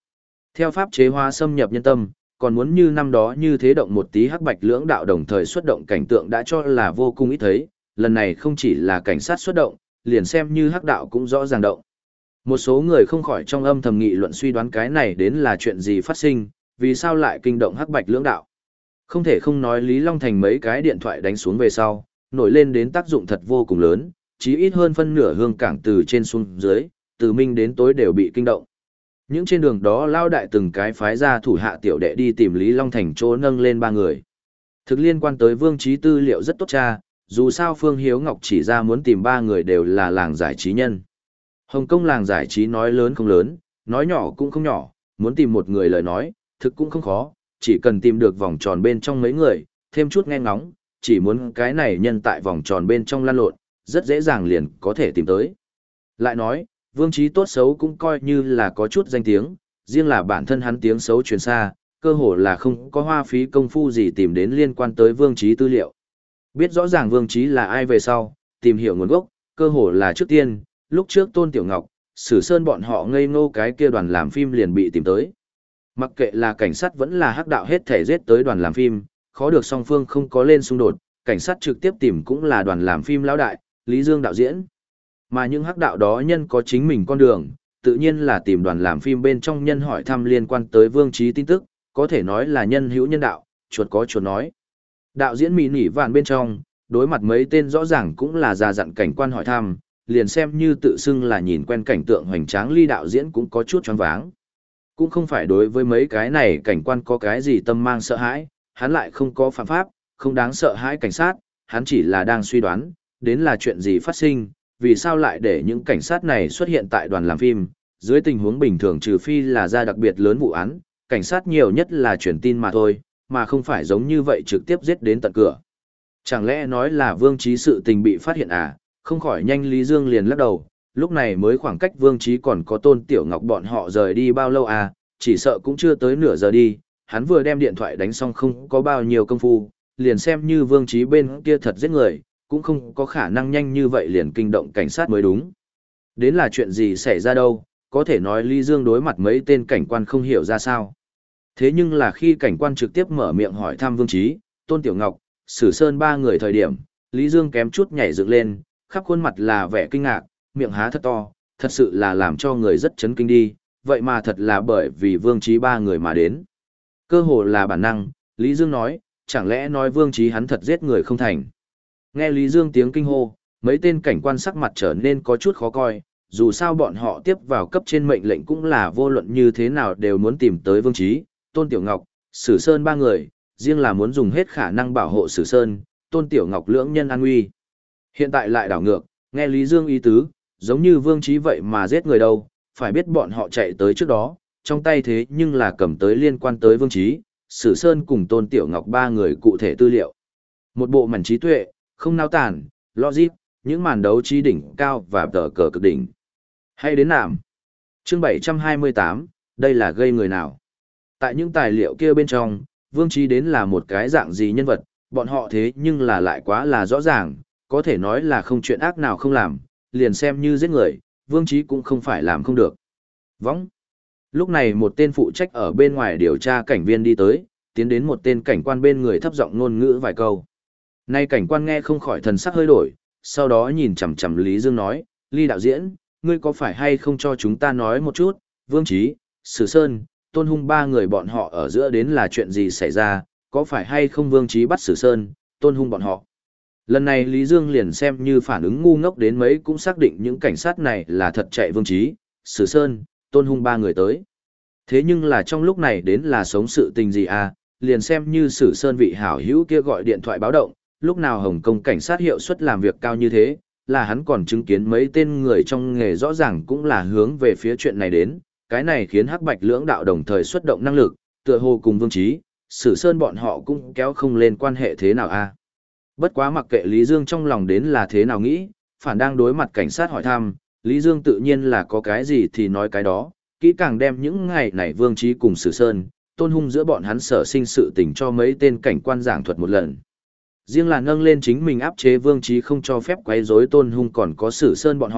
Theo pháp chế hóa xâm nhập nhân tâm, còn muốn như năm đó như thế động một tí hắc bạch lưỡng đạo đồng thời xuất động cảnh tượng đã cho là vô cùng ít thấy, lần này không chỉ là cảnh sát xuất động, liền xem như hắc đạo cũng rõ ràng động. Một số người không khỏi trong âm thầm nghị luận suy đoán cái này đến là chuyện gì phát sinh, vì sao lại kinh động hắc bạch lưỡng đạo. Không thể không nói Lý Long Thành mấy cái điện thoại đánh xuống về sau, nổi lên đến tác dụng thật vô cùng lớn, chí ít hơn phân nửa hương cảng từ trên xuống dưới, từ minh đến tối đều bị kinh động. Những trên đường đó lao đại từng cái phái ra thủ hạ tiểu đệ đi tìm Lý Long Thành chỗ nâng lên ba người. Thực liên quan tới Vương Trí tư liệu rất tốt cha, dù sao Phương Hiếu Ngọc chỉ ra muốn tìm ba người đều là làng giải trí nhân. Hồng Kông làng giải trí nói lớn không lớn, nói nhỏ cũng không nhỏ, muốn tìm một người lời nói, thực cũng không khó, chỉ cần tìm được vòng tròn bên trong mấy người, thêm chút nghe ngóng, chỉ muốn cái này nhân tại vòng tròn bên trong lăn lộn, rất dễ dàng liền có thể tìm tới. Lại nói, Vương Trí tốt xấu cũng coi như là có chút danh tiếng, riêng là bản thân hắn tiếng xấu truyền xa, cơ hồ là không có hoa phí công phu gì tìm đến liên quan tới Vương Trí tư liệu. Biết rõ ràng Vương Trí là ai về sau, tìm hiểu nguồn gốc, cơ hồ là trước tiên, lúc trước Tôn Tiểu Ngọc, Sử Sơn bọn họ ngây ngô cái kia đoàn làm phim liền bị tìm tới. Mặc kệ là cảnh sát vẫn là hắc đạo hết thể giết tới đoàn làm phim, khó được song phương không có lên xung đột, cảnh sát trực tiếp tìm cũng là đoàn làm phim lão đại, Lý Dương đạo diễn. Mà những hắc đạo đó nhân có chính mình con đường, tự nhiên là tìm đoàn làm phim bên trong nhân hỏi thăm liên quan tới Vương Trí tin tức, có thể nói là nhân hữu nhân đạo, chuột có chuột nói. Đạo diễn mỹ nỉ vạn bên trong, đối mặt mấy tên rõ ràng cũng là già dặn cảnh quan hỏi thăm, liền xem như tự xưng là nhìn quen cảnh tượng hoành tráng ly đạo diễn cũng có chút choáng váng. Cũng không phải đối với mấy cái này cảnh quan có cái gì tâm mang sợ hãi, hắn lại không có phạm pháp, không đáng sợ hãi cảnh sát, hắn chỉ là đang suy đoán, đến là chuyện gì phát sinh, vì sao lại để những cảnh sát này xuất hiện tại đoàn làm phim, dưới tình huống bình thường trừ phi là ra đặc biệt lớn vụ án, cảnh sát nhiều nhất là truyền tin mà thôi, mà không phải giống như vậy trực tiếp giết đến tận cửa. Chẳng lẽ nói là Vương Trí sự tình bị phát hiện à, không khỏi nhanh Lý Dương liền lắc đầu, lúc này mới khoảng cách Vương Trí còn có Tôn Tiểu Ngọc bọn họ rời đi bao lâu à, chỉ sợ cũng chưa tới nửa giờ đi, hắn vừa đem điện thoại đánh xong không có bao nhiêu công phu, liền xem như Vương Trí bên kia thật giết người, cũng không có khả năng nhanh như vậy liền kinh động cảnh sát mới đúng. Đến là chuyện gì xảy ra đâu, có thể nói Lý Dương đối mặt mấy tên cảnh quan không hiểu ra sao. Thế nhưng là khi cảnh quan trực tiếp mở miệng hỏi thăm Vương Trí, Tôn Tiểu Ngọc, Sử Sơn ba người thời điểm, Lý Dương kém chút nhảy dựng lên, khắp khuôn mặt là vẻ kinh ngạc, miệng há thật to, thật sự là làm cho người rất chấn kinh đi, vậy mà thật là bởi vì Vương Trí ba người mà đến. Cơ hồ là bản năng, Lý Dương nói, chẳng lẽ nói Vương Trí hắn thật giết người không thành. Nghe Lý Dương tiếng kinh hô, mấy tên cảnh quan sắc mặt trở nên có chút khó coi, dù sao bọn họ tiếp vào cấp trên mệnh lệnh cũng là vô luận như thế nào đều muốn tìm tới Vương Trí, Tôn Tiểu Ngọc, Sử Sơn ba người, riêng là muốn dùng hết khả năng bảo hộ Sử Sơn, Tôn Tiểu Ngọc lưỡng nhân an nguy. Hiện tại lại đảo ngược, nghe Lý Dương ý tứ, giống như Vương Trí vậy mà giết người đâu, phải biết bọn họ chạy tới trước đó, trong tay thế nhưng là cầm tới liên quan tới Vương Trí, Sử Sơn cùng Tôn Tiểu Ngọc ba người cụ thể tư liệu. Một bộ mảnh trí tuệ, không nao tản, logic, những màn đấu trí đỉnh cao và tờ cờ cực đỉnh. Hay đến nạm. Chương bảy trăm hai mươi tám, đây là gây người nào? Tại những tài liệu kia bên trong, Vương Trí đến là một cái dạng gì nhân vật, bọn họ thế nhưng là lại quá là rõ ràng, có thể nói là không chuyện ác nào không làm, liền xem như giết người, Vương Trí cũng không phải làm không được. Võng. Lúc này một tên phụ trách ở bên ngoài điều tra cảnh viên đi tới, tiến đến một tên cảnh quan bên người thấp giọng ngôn ngữ vài câu. Nay cảnh quan nghe không khỏi thần sắc hơi đổi, sau đó nhìn chằm chằm Lý Dương nói, Lý đạo diễn, ngươi có phải hay không cho chúng ta nói một chút, Vương Trí, Sử Sơn, Tôn Hung ba người bọn họ ở giữa đến là chuyện gì xảy ra, có phải hay không Vương Trí bắt Sử Sơn, Tôn Hung bọn họ. Lần này Lý Dương liền xem như phản ứng ngu ngốc đến mấy cũng xác định những cảnh sát này là thật chạy Vương Trí, Sử Sơn, Tôn Hung ba người tới. Thế nhưng là trong lúc này đến là sống sự tình gì à, liền xem như Sử Sơn vị hảo hữu kia gọi điện thoại báo động, lúc nào Hồng Kông cảnh sát hiệu suất làm việc cao như thế, là hắn còn chứng kiến mấy tên người trong nghề rõ ràng cũng là hướng về phía chuyện này đến, cái này khiến hắc bạch lưỡng đạo đồng thời xuất động năng lực, tựa hồ cùng Vương Trí, Sử Sơn bọn họ cũng kéo không lên quan hệ thế nào a. Bất quá mặc kệ Lý Dương trong lòng đến là thế nào nghĩ, phản đang đối mặt cảnh sát hỏi thăm, Lý Dương tự nhiên là có cái gì thì nói cái đó, kỹ càng đem những ngày này Vương Trí cùng Sử Sơn, Tôn Hung giữa bọn hắn sở sinh sự tình cho mấy tên cảnh quan giảng thuật một lần. Riêng là nâng lên chính mình áp chế Vương Trí không cho phép quấy rối Tôn Hung còn có Sử Sơn bọn họ,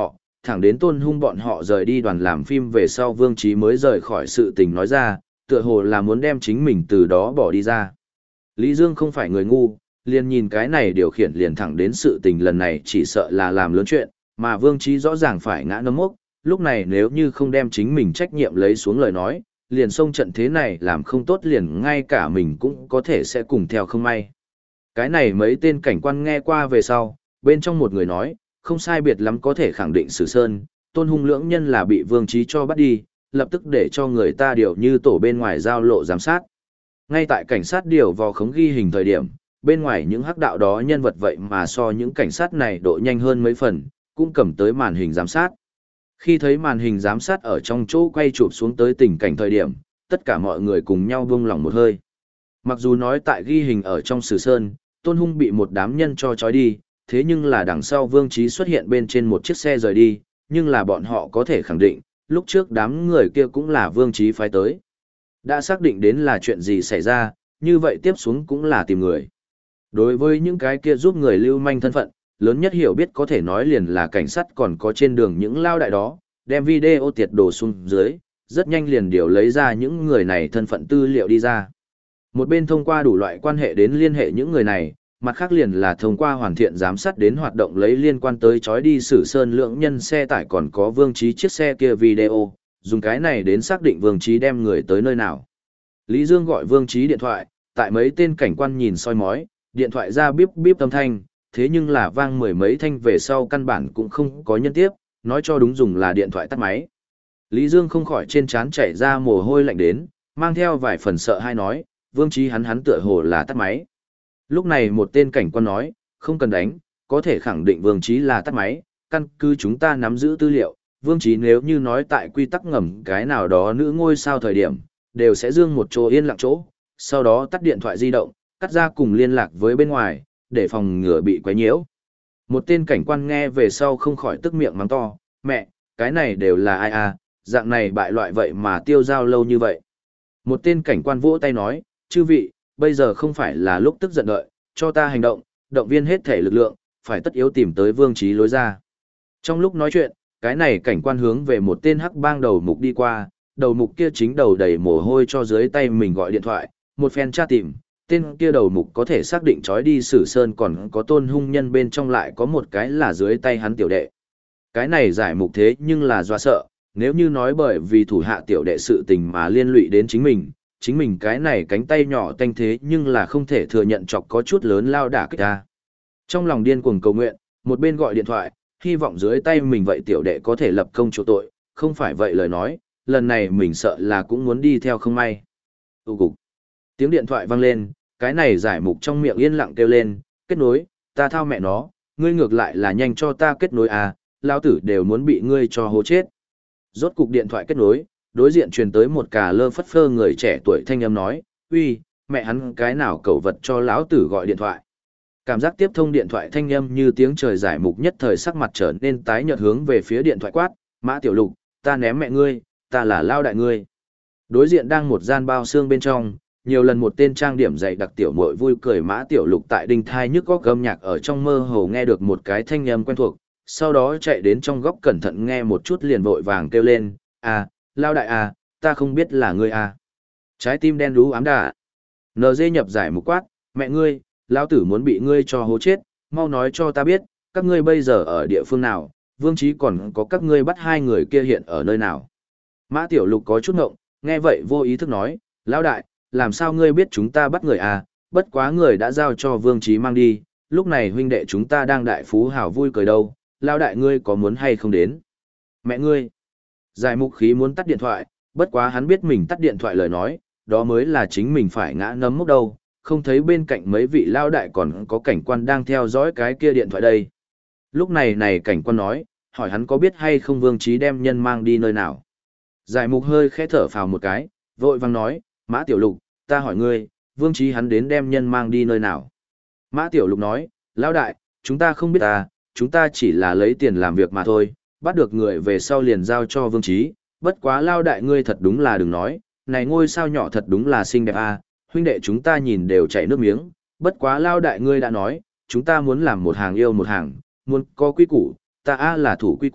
thẳng đến Tôn Hung bọn họ rời đi đoàn làm phim về sau Vương Chí mới rời khỏi sự tình nói ra, tựa hồ là muốn đem chính mình từ đó bỏ đi ra. Lý Dương không phải người ngu, liền nhìn cái này điều khiển liền thẳng đến sự tình lần này chỉ sợ là làm lớn chuyện, mà Vương Chí rõ ràng phải ngã nấm mốc, lúc này nếu như không đem chính mình trách nhiệm lấy xuống lời nói, liền xông trận thế này làm không tốt liền ngay cả mình cũng có thể sẽ cùng theo không may. Cái này mấy tên cảnh quan nghe qua về sau, bên trong một người nói, không sai biệt lắm có thể khẳng định Sử Sơn, Tôn Hung lưỡng nhân là bị Vương Chí cho bắt đi, lập tức để cho người ta điều như tổ bên ngoài giao lộ giám sát. Ngay tại cảnh sát điều vò khống ghi hình thời điểm, bên ngoài những hắc đạo đó nhân vật vậy mà so những cảnh sát này độ nhanh hơn mấy phần, cũng cầm tới màn hình giám sát. Khi thấy màn hình giám sát ở trong chỗ quay chụp xuống tới tình cảnh thời điểm, tất cả mọi người cùng nhau buông lỏng một hơi. Mặc dù nói tại ghi hình ở trong Sử Sơn, Tôn Hung bị một đám nhân cho trói đi, thế nhưng là đằng sau Vương Chí xuất hiện bên trên một chiếc xe rời đi, nhưng là bọn họ có thể khẳng định, lúc trước đám người kia cũng là Vương Chí phái tới. Đã xác định đến là chuyện gì xảy ra, như vậy tiếp xuống cũng là tìm người. Đối với những cái kia giúp người lưu manh thân phận, lớn nhất hiểu biết có thể nói liền là cảnh sát còn có trên đường những lao đại đó, đem video tiệt đồ xuống dưới, rất nhanh liền điều lấy ra những người này thân phận tư liệu đi ra. Một bên thông qua đủ loại quan hệ đến liên hệ những người này, mặt khác liền là thông qua hoàn thiện giám sát đến hoạt động lấy liên quan tới chói đi Sử Sơn lượng nhân xe tải còn có Vương Chí chiếc xe kia video, dùng cái này đến xác định Vương Chí đem người tới nơi nào. Lý Dương gọi Vương Chí điện thoại, tại mấy tên cảnh quan nhìn soi mói, điện thoại ra bíp bíp âm thanh, thế nhưng là vang mười mấy thanh về sau căn bản cũng không có nhân tiếp, nói cho đúng dùng là điện thoại tắt máy. Lý Dương không khỏi trên trán chảy ra mồ hôi lạnh đến, mang theo vài phần sợ hay nói, Vương Chí hắn hắn tựa hồ là tắt máy. Lúc này một tên cảnh quan nói, không cần đánh, có thể khẳng định Vương Chí là tắt máy, căn cứ chúng ta nắm giữ tư liệu, Vương Chí nếu như nói tại quy tắc ngầm cái nào đó nữ ngôi sao thời điểm, đều sẽ dương một chỗ yên lặng chỗ, sau đó tắt điện thoại di động, cắt ra cùng liên lạc với bên ngoài, để phòng ngừa bị quấy nhiễu. Một tên cảnh quan nghe về sau không khỏi tức miệng mắng to, mẹ, cái này đều là ai à, dạng này bại loại vậy mà tiêu giao lâu như vậy. Một tên cảnh quan vỗ tay nói, chư vị, bây giờ không phải là lúc tức giận đợi, cho ta hành động, động viên hết thể lực lượng, phải tất yếu tìm tới Vương Chí lối ra. Trong lúc nói chuyện, cái này cảnh quan hướng về một tên hắc bang đầu mục đi qua, đầu mục kia chính đầu đầy mồ hôi cho dưới tay mình gọi điện thoại, một phen tra tìm, tên kia đầu mục có thể xác định trói đi Sử Sơn còn có Tôn Hung nhân bên trong lại có một cái là dưới tay hắn tiểu đệ. Cái này giải mục thế nhưng là do sợ, nếu như nói bởi vì thủ hạ tiểu đệ sự tình mà liên lụy đến chính mình, chính mình cái này cánh tay nhỏ tanh thế nhưng là không thể thừa nhận chọc có chút lớn lao đả kích ta. Trong lòng điên cuồng cầu nguyện, một bên gọi điện thoại, hy vọng dưới tay mình vậy tiểu đệ có thể lập công chỗ tội, không phải vậy lời nói, lần này mình sợ là cũng muốn đi theo không may. Tụ cục. Tiếng điện thoại vang lên, cái này giải mục trong miệng yên lặng kêu lên, kết nối, ta thao mẹ nó, ngươi ngược lại là nhanh cho ta kết nối à, lao tử đều muốn bị ngươi cho hố chết. Rốt cục điện thoại kết nối, đối diện truyền tới một cà lơ phất phơ người trẻ tuổi thanh âm nói, uy, mẹ hắn cái nào cẩu vật cho lão tử gọi điện thoại. Cảm giác tiếp thông điện thoại thanh âm như tiếng trời giải mục nhất thời sắc mặt trở nên tái nhợt hướng về phía điện thoại quát, Mã Tiểu Lục, ta ném mẹ ngươi, ta là lao đại ngươi. Đối diện đang một gian bao xương bên trong, nhiều lần một tên trang điểm dày đặc tiểu muội vui cười Mã Tiểu Lục tại đinh thai nhức góc gầm nhạc ở trong mơ hồ nghe được một cái thanh âm quen thuộc, sau đó chạy đến trong góc cẩn thận nghe một chút liền vội vàng kêu lên, à, lao đại à, ta không biết là ngươi à. Trái tim đen đú ám đà. en giê nhập giải một quát, mẹ ngươi, lão tử muốn bị ngươi cho hố chết, mau nói cho ta biết, các ngươi bây giờ ở địa phương nào, Vương Chí còn có các ngươi bắt hai người kia hiện ở nơi nào. Mã Tiểu Lục có chút ngộng, nghe vậy vô ý thức nói, lão đại, làm sao ngươi biết chúng ta bắt người à, bất quá người đã giao cho Vương Chí mang đi, lúc này huynh đệ chúng ta đang đại phú hào vui cười đâu, lão đại ngươi có muốn hay không đến. Mẹ ngươi. Giải mục khí muốn tắt điện thoại, bất quá hắn biết mình tắt điện thoại lời nói, đó mới là chính mình phải ngã nấm mốc đâu, không thấy bên cạnh mấy vị lao đại còn có cảnh quan đang theo dõi cái kia điện thoại đây. Lúc này này cảnh quan nói, hỏi hắn có biết hay không Vương Chí đem nhân mang đi nơi nào. Giải mục hơi khẽ thở phào một cái, vội vang nói, Mã Tiểu Lục, ta hỏi ngươi, Vương Chí hắn đến đem nhân mang đi nơi nào. Mã Tiểu Lục nói, lao đại, chúng ta không biết ta, chúng ta chỉ là lấy tiền làm việc mà thôi, bắt được người về sau liền giao cho Vương Chí, bất quá lao đại ngươi thật đúng là đừng nói, này ngôi sao nhỏ thật đúng là xinh đẹp à, huynh đệ chúng ta nhìn đều chảy nước miếng, bất quá lao đại ngươi đã nói, chúng ta muốn làm một hàng yêu một hàng, muốn có quy củ, ta a là thủ quy củ,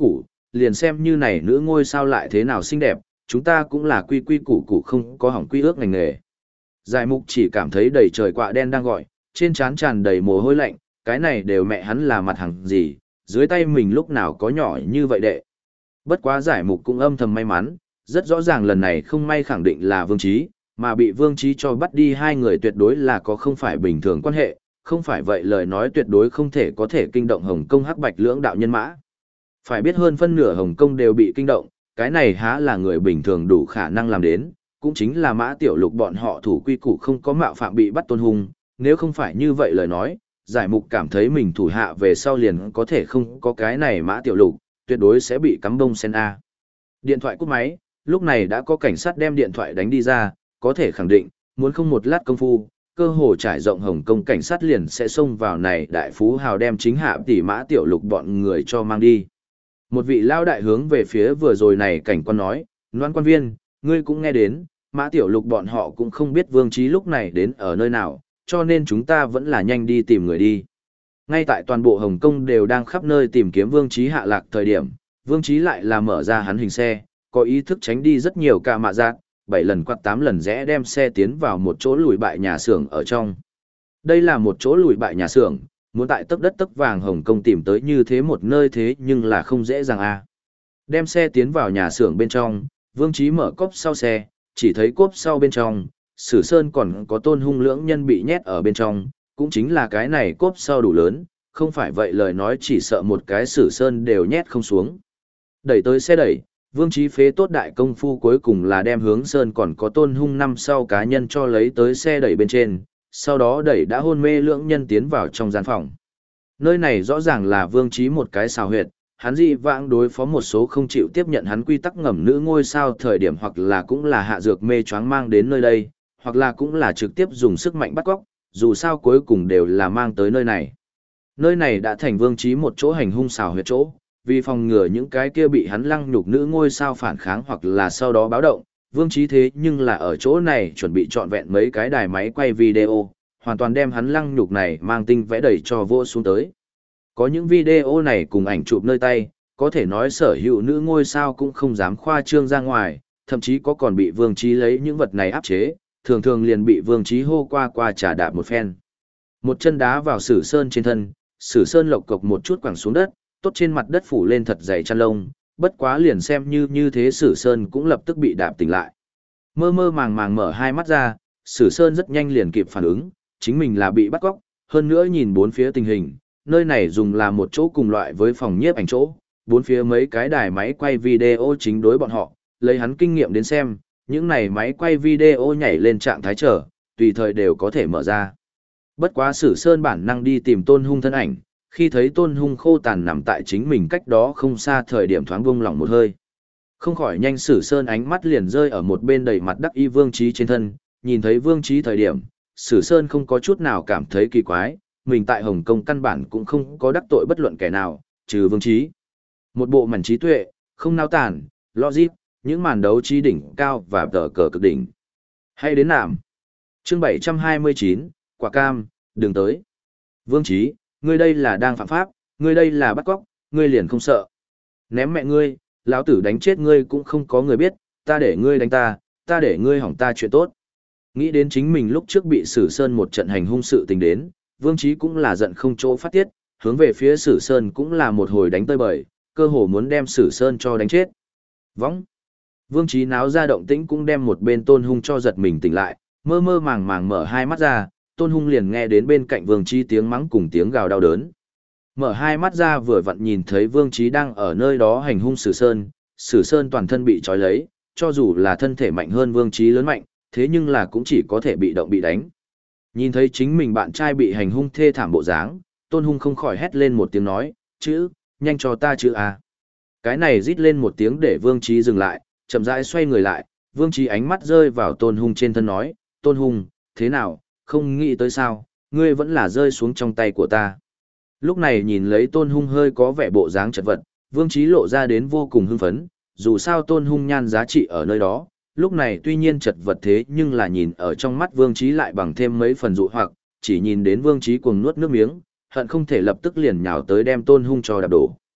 liền xem như này nữ ngôi sao lại thế nào xinh đẹp, chúng ta cũng là quy quy củ củ không có hỏng quy ước ngành nghề. Giải mục chỉ cảm thấy đầy trời quạ đen đang gọi, trên trán tràn đầy mồ hôi lạnh, cái này đều mẹ hắn là mặt hàng gì, dưới tay mình lúc nào có nhỏ như vậy đệ. Bất quá giải mục cũng âm thầm may mắn, rất rõ ràng lần này không may khẳng định là Vương Chí, mà bị Vương Chí cho bắt đi hai người tuyệt đối là có không phải bình thường quan hệ, không phải vậy lời nói tuyệt đối không thể có thể kinh động Hồng Kông hắc bạch lưỡng đạo nhân mã. Phải biết hơn phân nửa Hồng Kông đều bị kinh động, cái này há là người bình thường đủ khả năng làm đến, cũng chính là Mã Tiểu Lục bọn họ thủ quy củ không có mạo phạm bị bắt Tôn Hung, nếu không phải như vậy lời nói, giải mục cảm thấy mình thủ hạ về sau liền có thể không có cái này Mã Tiểu Lục, tuyệt đối sẽ bị cắm bông sen A. Điện thoại cúp máy, lúc này đã có cảnh sát đem điện thoại đánh đi ra, có thể khẳng định, muốn không một lát công phu, cơ hồ trải rộng Hồng Kông cảnh sát liền sẽ xông vào này đại phú hào đem chính hạ tỷ Mã Tiểu Lục bọn người cho mang đi. Một vị lao đại hướng về phía vừa rồi này cảnh quan nói, Loan quan viên, ngươi cũng nghe đến, Mã Tiểu Lục bọn họ cũng không biết Vương Chí lúc này đến ở nơi nào, cho nên chúng ta vẫn là nhanh đi tìm người đi. Ngay tại toàn bộ Hồng Kông đều đang khắp nơi tìm kiếm Vương Chí hạ lạc thời điểm, Vương Chí lại là mở ra hắn hình xe, có ý thức tránh đi rất nhiều ca mạ giác, bảy lần quạt tám lần rẽ đem xe tiến vào một chỗ lùi bại nhà xưởng ở trong. Đây là một chỗ lùi bại nhà xưởng, muốn tại tấc đất tấc vàng Hồng Kông tìm tới như thế một nơi thế nhưng là không dễ dàng a. Đem xe tiến vào nhà xưởng bên trong, Vương Chí mở cốp sau xe, chỉ thấy cốp sau bên trong, Sử Sơn còn có Tôn Hung lưỡng nhân bị nhét ở bên trong, cũng chính là cái này cốp sau đủ lớn, không phải vậy lời nói chỉ sợ một cái Sử Sơn đều nhét không xuống. Đẩy tới xe đẩy, Vương Chí phế tốt đại công phu cuối cùng là đem hướng Sơn còn có Tôn Hung năm sau cá nhân cho lấy tới xe đẩy bên trên, sau đó đẩy đã hôn mê lưỡng nhân tiến vào trong gian phòng. Nơi này rõ ràng là Vương Chí một cái xào huyệt, hắn dị vãng đối phó một số không chịu tiếp nhận hắn quy tắc ngầm nữ ngôi sao thời điểm hoặc là cũng là hạ dược mê choáng mang đến nơi đây, hoặc là cũng là trực tiếp dùng sức mạnh bắt cóc, dù sao cuối cùng đều là mang tới nơi này. Nơi này đã thành Vương Chí một chỗ hành hung xào huyệt chỗ, vì phòng ngừa những cái kia bị hắn lăng nhục nữ ngôi sao phản kháng hoặc là sau đó báo động, Vương Chí thế nhưng là ở chỗ này chuẩn bị trọn vẹn mấy cái đài máy quay video, hoàn toàn đem hắn lăng nhục này mang tinh vẽ đầy cho vô xuống tới. Có những video này cùng ảnh chụp nơi tay, có thể nói sở hữu nữ ngôi sao cũng không dám khoa trương ra ngoài, thậm chí có còn bị Vương Chí lấy những vật này áp chế, thường thường liền bị Vương Chí hô qua qua trả đạp một phen. Một chân đá vào Sử Sơn trên thân, Sử Sơn lộc cộc một chút quẳng xuống đất, tốt trên mặt đất phủ lên thật dày chăn lông, bất quá liền xem như như thế Sử Sơn cũng lập tức bị đạp tỉnh lại. Mơ mơ màng màng mở hai mắt ra, Sử Sơn rất nhanh liền kịp phản ứng, chính mình là bị bắt cóc, hơn nữa nhìn bốn phía tình hình, nơi này dùng là một chỗ cùng loại với phòng nhiếp ảnh chỗ, bốn phía mấy cái đài máy quay video chính đối bọn họ, lấy hắn kinh nghiệm đến xem, những này máy quay video nhảy lên trạng thái trở, tùy thời đều có thể mở ra. Bất quá Sử Sơn bản năng đi tìm Tôn Hung thân ảnh, khi thấy Tôn Hung khô tàn nằm tại chính mình cách đó không xa thời điểm thoáng buông lỏng một hơi. Không khỏi nhanh Sử Sơn ánh mắt liền rơi ở một bên đầy mặt đắc y Vương Chí trên thân, nhìn thấy Vương Chí thời điểm, Sử Sơn không có chút nào cảm thấy kỳ quái, mình tại Hồng Kông căn bản cũng không có đắc tội bất luận kẻ nào, trừ Vương Chí. Một bộ mảnh trí tuệ, không nao tản, logic, những màn đấu trí đỉnh cao và tờ cờ cực đỉnh. Hay đến nạm. Chương bảy trăm hai mươi chín, quả cam, đừng tới. Vương Chí, ngươi đây là đang phạm pháp, ngươi đây là bắt cóc, ngươi liền không sợ. Ném mẹ ngươi, lão tử đánh chết ngươi cũng không có người biết, ta để ngươi đánh ta, ta để ngươi hỏng ta chuyện tốt. Nghĩ đến chính mình lúc trước bị Sử Sơn một trận hành hung sự tình đến, Vương Chí cũng là giận không chỗ phát tiết, hướng về phía Sử Sơn cũng là một hồi đánh tơi bời, cơ hồ muốn đem Sử Sơn cho đánh chết. Võng. Vương Chí náo ra động tĩnh cũng đem một bên Tôn Hung cho giật mình tỉnh lại, mơ mơ màng màng mở hai mắt ra, Tôn Hung liền nghe đến bên cạnh Vương Chí tiếng mắng cùng tiếng gào đau đớn. Mở hai mắt ra vừa vặn nhìn thấy Vương Chí đang ở nơi đó hành hung Sử Sơn, Sử Sơn toàn thân bị trói lấy, cho dù là thân thể mạnh hơn Vương Chí lớn mạnh, thế nhưng là cũng chỉ có thể bị động bị đánh. Nhìn thấy chính mình bạn trai bị hành hung thê thảm bộ dáng, Tôn Hung không khỏi hét lên một tiếng nói, chữ, nhanh cho ta chữ à. Cái này rít lên một tiếng để Vương Chí dừng lại, chậm rãi xoay người lại, Vương Chí ánh mắt rơi vào Tôn Hung trên thân nói, Tôn Hung, thế nào, không nghĩ tới sao, ngươi vẫn là rơi xuống trong tay của ta. Lúc này nhìn lấy Tôn Hung hơi có vẻ bộ dáng chật vật, Vương Chí lộ ra đến vô cùng hưng phấn, dù sao Tôn Hung nhan giá trị ở nơi đó, lúc này tuy nhiên chật vật thế nhưng là nhìn ở trong mắt Vương Chí lại bằng thêm mấy phần dụ hoặc, chỉ nhìn đến Vương Chí cuồng nuốt nước miếng, hận không thể lập tức liền nhào tới đem Tôn Hung cho đạp đổ.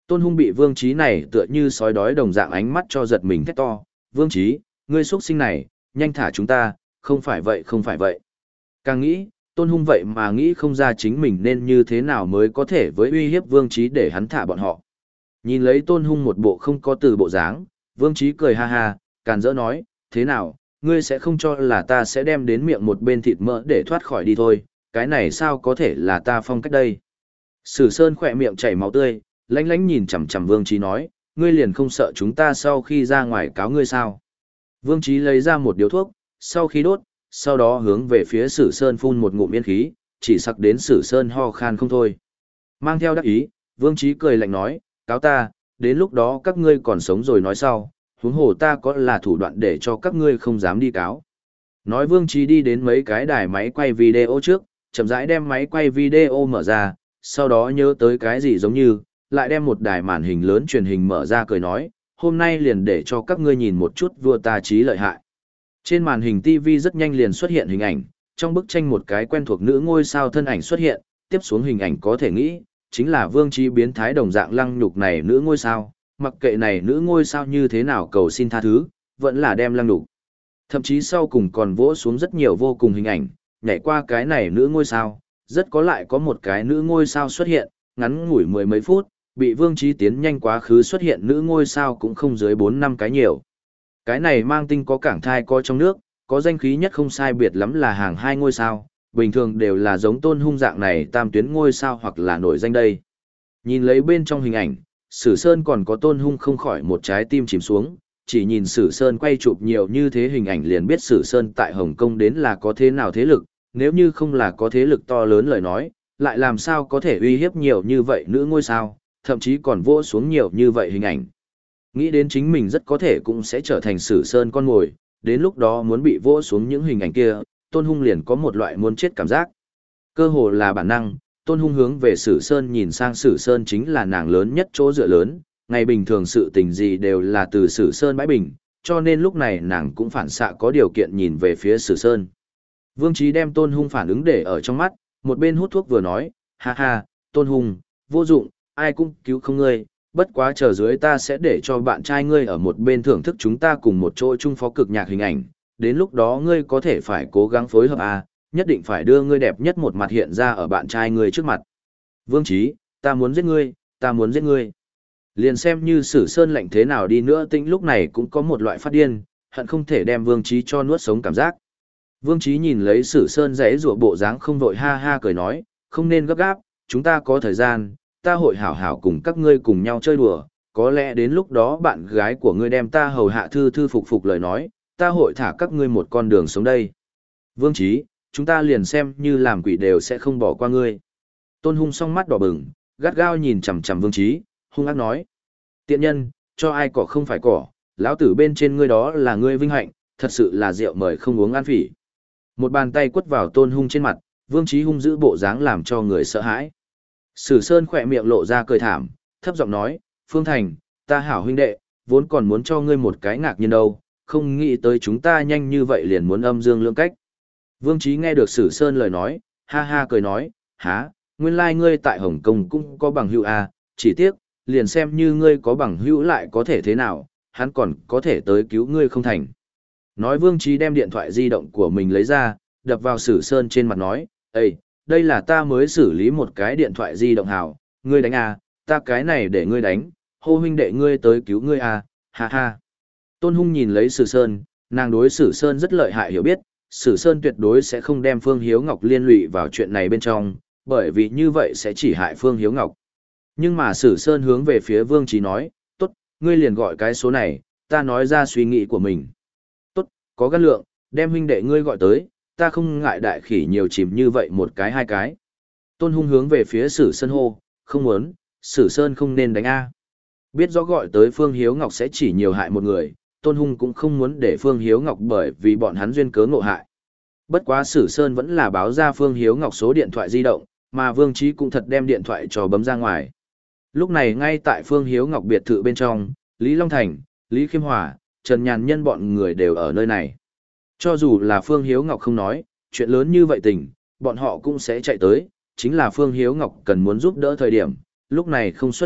Tôn Hung bị Vương Chí này tựa như sói đói đồng dạng ánh mắt cho giật mình thét to, "Vương Chí, ngươi xuất sinh này, nhanh thả chúng ta, không phải vậy không phải vậy." Càng nghĩ, Tôn Hung vậy mà nghĩ không ra chính mình nên như thế nào mới có thể với uy hiếp Vương Chí để hắn thả bọn họ. Nhìn lấy Tôn Hung một bộ không có từ bộ dáng, Vương Chí cười ha ha, càn rỡ nói, "Thế nào, ngươi sẽ không cho là ta sẽ đem đến miệng một bên thịt mỡ để thoát khỏi đi thôi, cái này sao có thể là ta phong cách đây." Sử Sơn khỏe miệng chảy máu tươi, lánh lánh nhìn chằm chằm Vương Chí nói, "Ngươi liền không sợ chúng ta sau khi ra ngoài cáo ngươi sao?" Vương Chí lấy ra một điếu thuốc, sau khi đốt, sau đó hướng về phía Sử Sơn phun một ngụm yên khí, chỉ sặc đến Sử Sơn ho khan không thôi. Mang theo đắc ý, Vương Chí cười lạnh nói, "Cáo ta, đến lúc đó các ngươi còn sống rồi nói sau, huống hồ ta có là thủ đoạn để cho các ngươi không dám đi cáo." Nói Vương Chí đi đến mấy cái đài máy quay video trước, chậm rãi đem máy quay video mở ra, sau đó nhớ tới cái gì giống như, lại đem một đài màn hình lớn truyền hình mở ra cười nói, "Hôm nay liền để cho các ngươi nhìn một chút vua ta trí lợi hại." Trên màn hình ti vi rất nhanh liền xuất hiện hình ảnh, trong bức tranh một cái quen thuộc nữ ngôi sao thân ảnh xuất hiện, tiếp xuống hình ảnh có thể nghĩ, chính là Vương Chí biến thái đồng dạng lăng nhục này nữ ngôi sao, mặc kệ này nữ ngôi sao như thế nào cầu xin tha thứ, vẫn là đem lăng nhục. Thậm chí sau cùng còn vỗ xuống rất nhiều vô cùng hình ảnh, nhảy qua cái này nữ ngôi sao, rất có lại có một cái nữ ngôi sao xuất hiện, ngắn ngủi mười mấy phút, bị Vương Chí tiến nhanh quá khứ xuất hiện nữ ngôi sao cũng không dưới bốn năm cái nhiều. Cái này mang tinh có cảng thai có trong nước, có danh khí nhất không sai biệt lắm là hàng hai ngôi sao, bình thường đều là giống Tôn Hung dạng này tam tuyến ngôi sao hoặc là nổi danh đây. Nhìn lấy bên trong hình ảnh, Sử Sơn còn có Tôn Hung không khỏi một trái tim chìm xuống, chỉ nhìn Sử Sơn quay chụp nhiều như thế hình ảnh liền biết Sử Sơn tại Hồng Kông đến là có thế nào thế lực, nếu như không là có thế lực to lớn lời nói, lại làm sao có thể uy hiếp nhiều như vậy nữ ngôi sao, thậm chí còn vỗ xuống nhiều như vậy hình ảnh. Nghĩ đến chính mình rất có thể cũng sẽ trở thành Sử Sơn con mồi, đến lúc đó muốn bị vỗ xuống những hình ảnh kia, Tôn Hung liền có một loại muốn chết cảm giác. Cơ hồ là bản năng, Tôn Hung hướng về Sử Sơn nhìn sang Sử Sơn chính là nàng lớn nhất chỗ dựa lớn, ngày bình thường sự tình gì đều là từ Sử Sơn bãi bình, cho nên lúc này nàng cũng phản xạ có điều kiện nhìn về phía Sử Sơn. Vương Chí đem Tôn Hung phản ứng để ở trong mắt, một bên hút thuốc vừa nói, ha ha, Tôn Hung, vô dụng, ai cũng cứu không ngươi, bất quá chờ dưới ta sẽ để cho bạn trai ngươi ở một bên thưởng thức chúng ta cùng một chỗ chung phó cực nhạc hình ảnh, đến lúc đó ngươi có thể phải cố gắng phối hợp à, nhất định phải đưa ngươi đẹp nhất một mặt hiện ra ở bạn trai ngươi trước mặt. Vương Chí, ta muốn giết ngươi, ta muốn giết ngươi. Liền xem như Sử Sơn lạnh thế nào đi nữa Tĩnh lúc này cũng có một loại phát điên, hận không thể đem Vương Chí cho nuốt sống cảm giác. Vương Chí nhìn lấy Sử Sơn rẽ rủa bộ dáng không vội ha ha cười nói, không nên gấp gáp, chúng ta có thời gian, ta hội hảo hảo cùng các ngươi cùng nhau chơi đùa, có lẽ đến lúc đó bạn gái của ngươi đem ta hầu hạ thư thư phục phục lời nói, ta hội thả các ngươi một con đường sống đây. Vương Chí, chúng ta liền xem như làm quỷ đều sẽ không bỏ qua ngươi. Tôn Hung song mắt đỏ bừng, gắt gao nhìn chằm chằm Vương Chí, hung ác nói. Tiện nhân, cho ai cỏ không phải cỏ, lão tử bên trên ngươi đó là ngươi vinh hạnh, thật sự là rượu mời không uống ăn phỉ. Một bàn tay quất vào Tôn Hung trên mặt, Vương Chí hung dữ bộ dáng làm cho người sợ hãi. Sử Sơn khỏe miệng lộ ra cười thảm, thấp giọng nói, Phương Thành, ta hảo huynh đệ, vốn còn muốn cho ngươi một cái ngạc nhiên đâu, không nghĩ tới chúng ta nhanh như vậy liền muốn âm dương lưỡng cách. Vương Chí nghe được Sử Sơn lời nói, ha ha cười nói, há, nguyên lai ngươi tại Hồng Kông cũng có bằng hữu à, chỉ tiếc, liền xem như ngươi có bằng hữu lại có thể thế nào, hắn còn có thể tới cứu ngươi không thành. Nói Vương Chí đem điện thoại di động của mình lấy ra, đập vào Sử Sơn trên mặt nói, Ê, đây là ta mới xử lý một cái điện thoại di động hảo, ngươi đánh à, ta cái này để ngươi đánh, hô huynh đệ ngươi tới cứu ngươi à, ha ha. Tôn Hung nhìn lấy Sử Sơn, nàng đối Sử Sơn rất lợi hại hiểu biết, Sử Sơn tuyệt đối sẽ không đem Phương Hiếu Ngọc liên lụy vào chuyện này bên trong, bởi vì như vậy sẽ chỉ hại Phương Hiếu Ngọc. Nhưng mà Sử Sơn hướng về phía Vương Chí nói, tốt, ngươi liền gọi cái số này, ta nói ra suy nghĩ của mình. Tốt, có gan lượng, đem huynh đệ ngươi gọi tới, ta không ngại đại khỉ nhiều chìm như vậy một cái hai cái. Tôn Hung hướng về phía Sử Sơn hô, không muốn, Sử Sơn không nên đánh A. Biết rõ gọi tới Phương Hiếu Ngọc sẽ chỉ nhiều hại một người, Tôn Hung cũng không muốn để Phương Hiếu Ngọc bởi vì bọn hắn duyên cớ ngộ hại. Bất quá Sử Sơn vẫn là báo ra Phương Hiếu Ngọc số điện thoại di động, mà Vương Chí cũng thật đem điện thoại cho bấm ra ngoài. Lúc này ngay tại Phương Hiếu Ngọc biệt thự bên trong, Lý Long Thành, Lý Khiêm Hòa, Trần Nhàn Nhân bọn người đều ở nơi này. Cho dù là Phương Hiếu Ngọc không nói, chuyện lớn như vậy tình, bọn họ cũng sẽ chạy tới, chính là Phương Hiếu Ngọc cần muốn giúp đỡ thời điểm, lúc này không xuất hiện,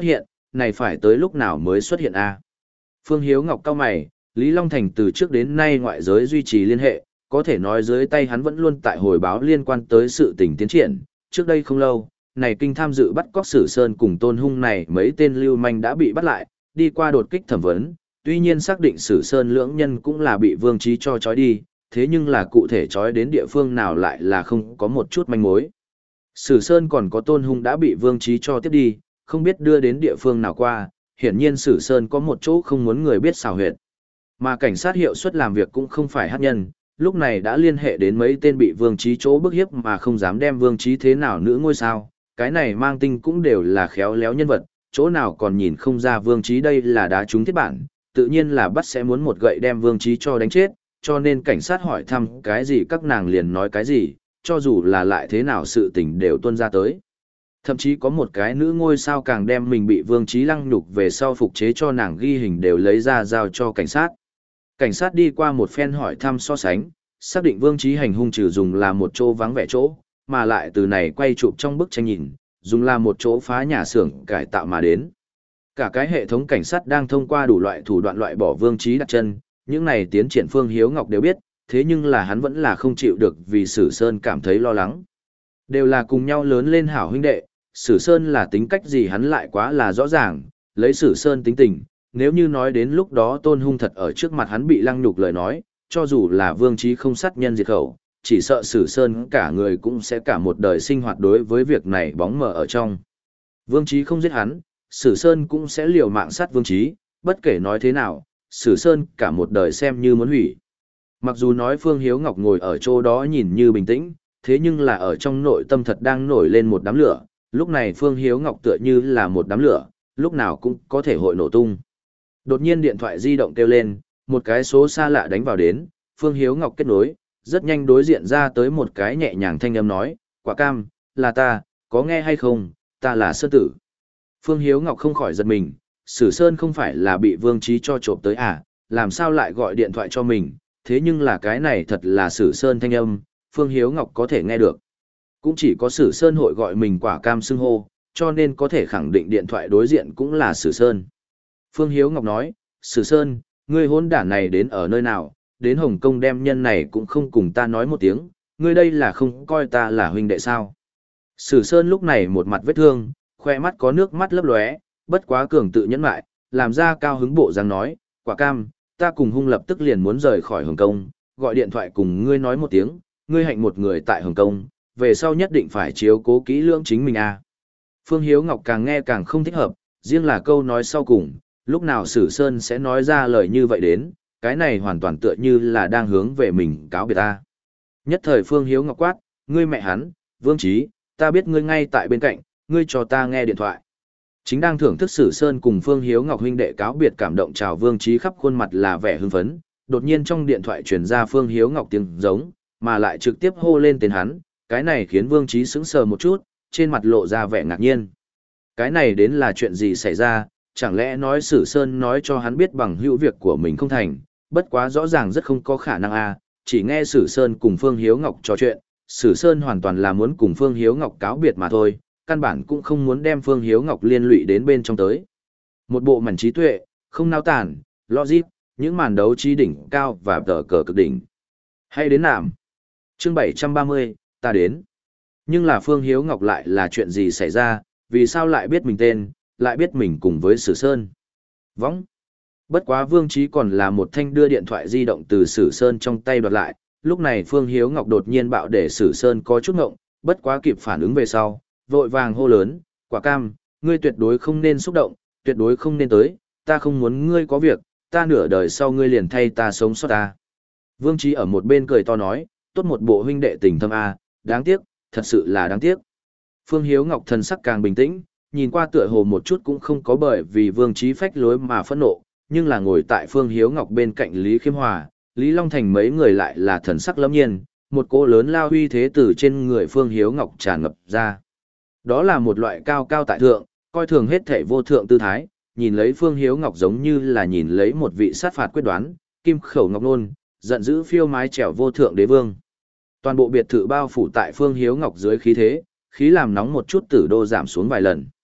này phải tới lúc nào mới xuất hiện a? Phương Hiếu Ngọc cau mày, Lý Long Thành từ trước đến nay ngoại giới duy trì liên hệ, có thể nói dưới tay hắn vẫn luôn tại hồi báo liên quan tới sự tình tiến triển. Trước đây không lâu, này kinh tham dự bắt cóc Sử Sơn cùng Tôn Hung này mấy tên lưu manh đã bị bắt lại, đi qua đột kích thẩm vấn, tuy nhiên xác định Sử Sơn lưỡng nhân cũng là bị Vương Chí cho trói đi, thế nhưng là cụ thể trói đến địa phương nào lại là không có một chút manh mối. Sử Sơn còn có Tôn Hung đã bị Vương Chí cho tiếp đi, không biết đưa đến địa phương nào qua, hiển nhiên Sử Sơn có một chỗ không muốn người biết xào huyệt. Mà cảnh sát hiệu suất làm việc cũng không phải hát nhân, lúc này đã liên hệ đến mấy tên bị Vương Chí chỗ bức hiếp mà không dám đem Vương Chí thế nào nữ ngôi sao, cái này mang tinh cũng đều là khéo léo nhân vật, chỗ nào còn nhìn không ra Vương Chí đây là đá trúng thiết bản, tự nhiên là bắt sẽ muốn một gậy đem Vương Chí cho đánh chết, cho nên cảnh sát hỏi thăm cái gì các nàng liền nói cái gì, cho dù là lại thế nào sự tình đều tuôn ra tới. Thậm chí có một cái nữ ngôi sao càng đem mình bị Vương Chí lăng nhục về sau phục chế cho nàng ghi hình đều lấy ra giao cho cảnh sát. Cảnh sát đi qua một phen hỏi thăm so sánh, xác định Vương Chí hành hung trừ dùng là một chỗ vắng vẻ chỗ, mà lại từ này quay chụp trong bức tranh nhìn, dùng là một chỗ phá nhà xưởng cải tạo mà đến. Cả cái hệ thống cảnh sát đang thông qua đủ loại thủ đoạn loại bỏ Vương Chí đặt chân, những này tiến triển Phương Hiếu Ngọc đều biết, thế nhưng là hắn vẫn là không chịu được vì Sử Sơn cảm thấy lo lắng. Đều là cùng nhau lớn lên hảo huynh đệ, Sử Sơn là tính cách gì hắn lại quá là rõ ràng, lấy Sử Sơn tính tình, nếu như nói đến lúc đó Tôn Hung thật ở trước mặt hắn bị lăng nhục lời nói, cho dù là Vương Chí không sát nhân diệt khẩu, chỉ sợ Sử Sơn cả người cũng sẽ cả một đời sinh hoạt đối với việc này bóng mờ ở trong. Vương Chí không giết hắn, Sử Sơn cũng sẽ liều mạng sát Vương Chí, bất kể nói thế nào, Sử Sơn cả một đời xem như muốn hủy. Mặc dù nói Phương Hiếu Ngọc ngồi ở chỗ đó nhìn như bình tĩnh, thế nhưng là ở trong nội tâm thật đang nổi lên một đám lửa, lúc này Phương Hiếu Ngọc tựa như là một đám lửa, lúc nào cũng có thể hội nổ tung. Đột nhiên điện thoại di động kêu lên, một cái số xa lạ đánh vào đến, Phương Hiếu Ngọc kết nối, rất nhanh đối diện ra tới một cái nhẹ nhàng thanh âm nói, Quả Cam, là ta, có nghe hay không, ta là Sơn Tử. Phương Hiếu Ngọc không khỏi giật mình, Sử Sơn không phải là bị Vương Chí cho trộm tới à, làm sao lại gọi điện thoại cho mình, thế nhưng là cái này thật là Sử Sơn thanh âm, Phương Hiếu Ngọc có thể nghe được. Cũng chỉ có Sử Sơn hội gọi mình Quả Cam xưng hô, cho nên có thể khẳng định điện thoại đối diện cũng là Sử Sơn. Phương Hiếu Ngọc nói, Sử Sơn, ngươi hôn đản này đến ở nơi nào, đến Hồng Kông đem nhân này cũng không cùng ta nói một tiếng, ngươi đây là không coi ta là huynh đệ sao. Sử Sơn lúc này một mặt vết thương, khoe mắt có nước mắt lấp lóe, bất quá cường tự nhẫn lại, làm ra cao hứng bộ dáng nói, Quả Cam, ta cùng Hung lập tức liền muốn rời khỏi Hồng Kông, gọi điện thoại cùng ngươi nói một tiếng, ngươi hạnh một người tại Hồng Kông, về sau nhất định phải chiếu cố kỹ lưỡng chính mình a. Phương Hiếu Ngọc càng nghe càng không thích hợp, riêng là câu nói sau cùng, lúc nào Sử Sơn sẽ nói ra lời như vậy đến, cái này hoàn toàn tựa như là đang hướng về mình cáo biệt ta. Nhất thời Phương Hiếu Ngọc quát, ngươi mẹ hắn, Vương Chí, ta biết ngươi ngay tại bên cạnh, ngươi cho ta nghe điện thoại. Chính đang thưởng thức Sử Sơn cùng Phương Hiếu Ngọc huynh đệ cáo biệt cảm động chào Vương Chí khắp khuôn mặt là vẻ hưng phấn, đột nhiên trong điện thoại truyền ra Phương Hiếu Ngọc tiếng giống, mà lại trực tiếp hô lên tên hắn, cái này khiến Vương Chí sững sờ một chút, trên mặt lộ ra vẻ ngạc nhiên. Cái này đến là chuyện gì xảy ra, chẳng lẽ nói Sử Sơn nói cho hắn biết bằng hữu việc của mình không thành, bất quá rõ ràng rất không có khả năng a, chỉ nghe Sử Sơn cùng Phương Hiếu Ngọc trò chuyện, Sử Sơn hoàn toàn là muốn cùng Phương Hiếu Ngọc cáo biệt mà thôi, căn bản cũng không muốn đem Phương Hiếu Ngọc liên lụy đến bên trong tới. Một bộ mảnh trí tuệ, không nao tản, logic, những màn đấu trí đỉnh cao và tờ cờ cực đỉnh. Hay đến nạm. Chương bảy trăm ba mươi, ta đến. Nhưng là Phương Hiếu Ngọc lại là chuyện gì xảy ra, vì sao lại biết mình tên, lại biết mình cùng với Sử Sơn. Võng. Bất quá Vương Chí còn là một thanh đưa điện thoại di động từ Sử Sơn trong tay đoạt lại, lúc này Phương Hiếu Ngọc đột nhiên bạo để Sử Sơn có chút ngộng, bất quá kịp phản ứng về sau, vội vàng hô lớn, Quả Cam, ngươi tuyệt đối không nên xúc động, tuyệt đối không nên tới, ta không muốn ngươi có việc, ta nửa đời sau ngươi liền thay ta sống sót ta. Vương Chí ở một bên cười to nói, tốt một bộ huynh đệ tình thâm a, đáng tiếc, thật sự là đáng tiếc. Phương Hiếu Ngọc thần sắc càng bình tĩnh, nhìn qua tựa hồ một chút cũng không có bởi vì Vương Chí phách lối mà phẫn nộ, nhưng là ngồi tại Phương Hiếu Ngọc bên cạnh Lý Khiêm Hòa, Lý Long Thành mấy người lại là thần sắc lâm nhiên, một cỗ lớn lao uy thế từ trên người Phương Hiếu Ngọc tràn ngập ra. Đó là một loại cao cao tại thượng, coi thường hết thảy vô thượng tư thái, nhìn lấy Phương Hiếu Ngọc giống như là nhìn lấy một vị sát phạt quyết đoán, kim khẩu ngọc nôn, giận dữ phiêu mái trèo vô thượng đế vương. Toàn bộ biệt thự bao phủ tại Phương Hiếu Ngọc dưới khí thế, khí làm nóng một chút tử đô giảm xuống vài lần.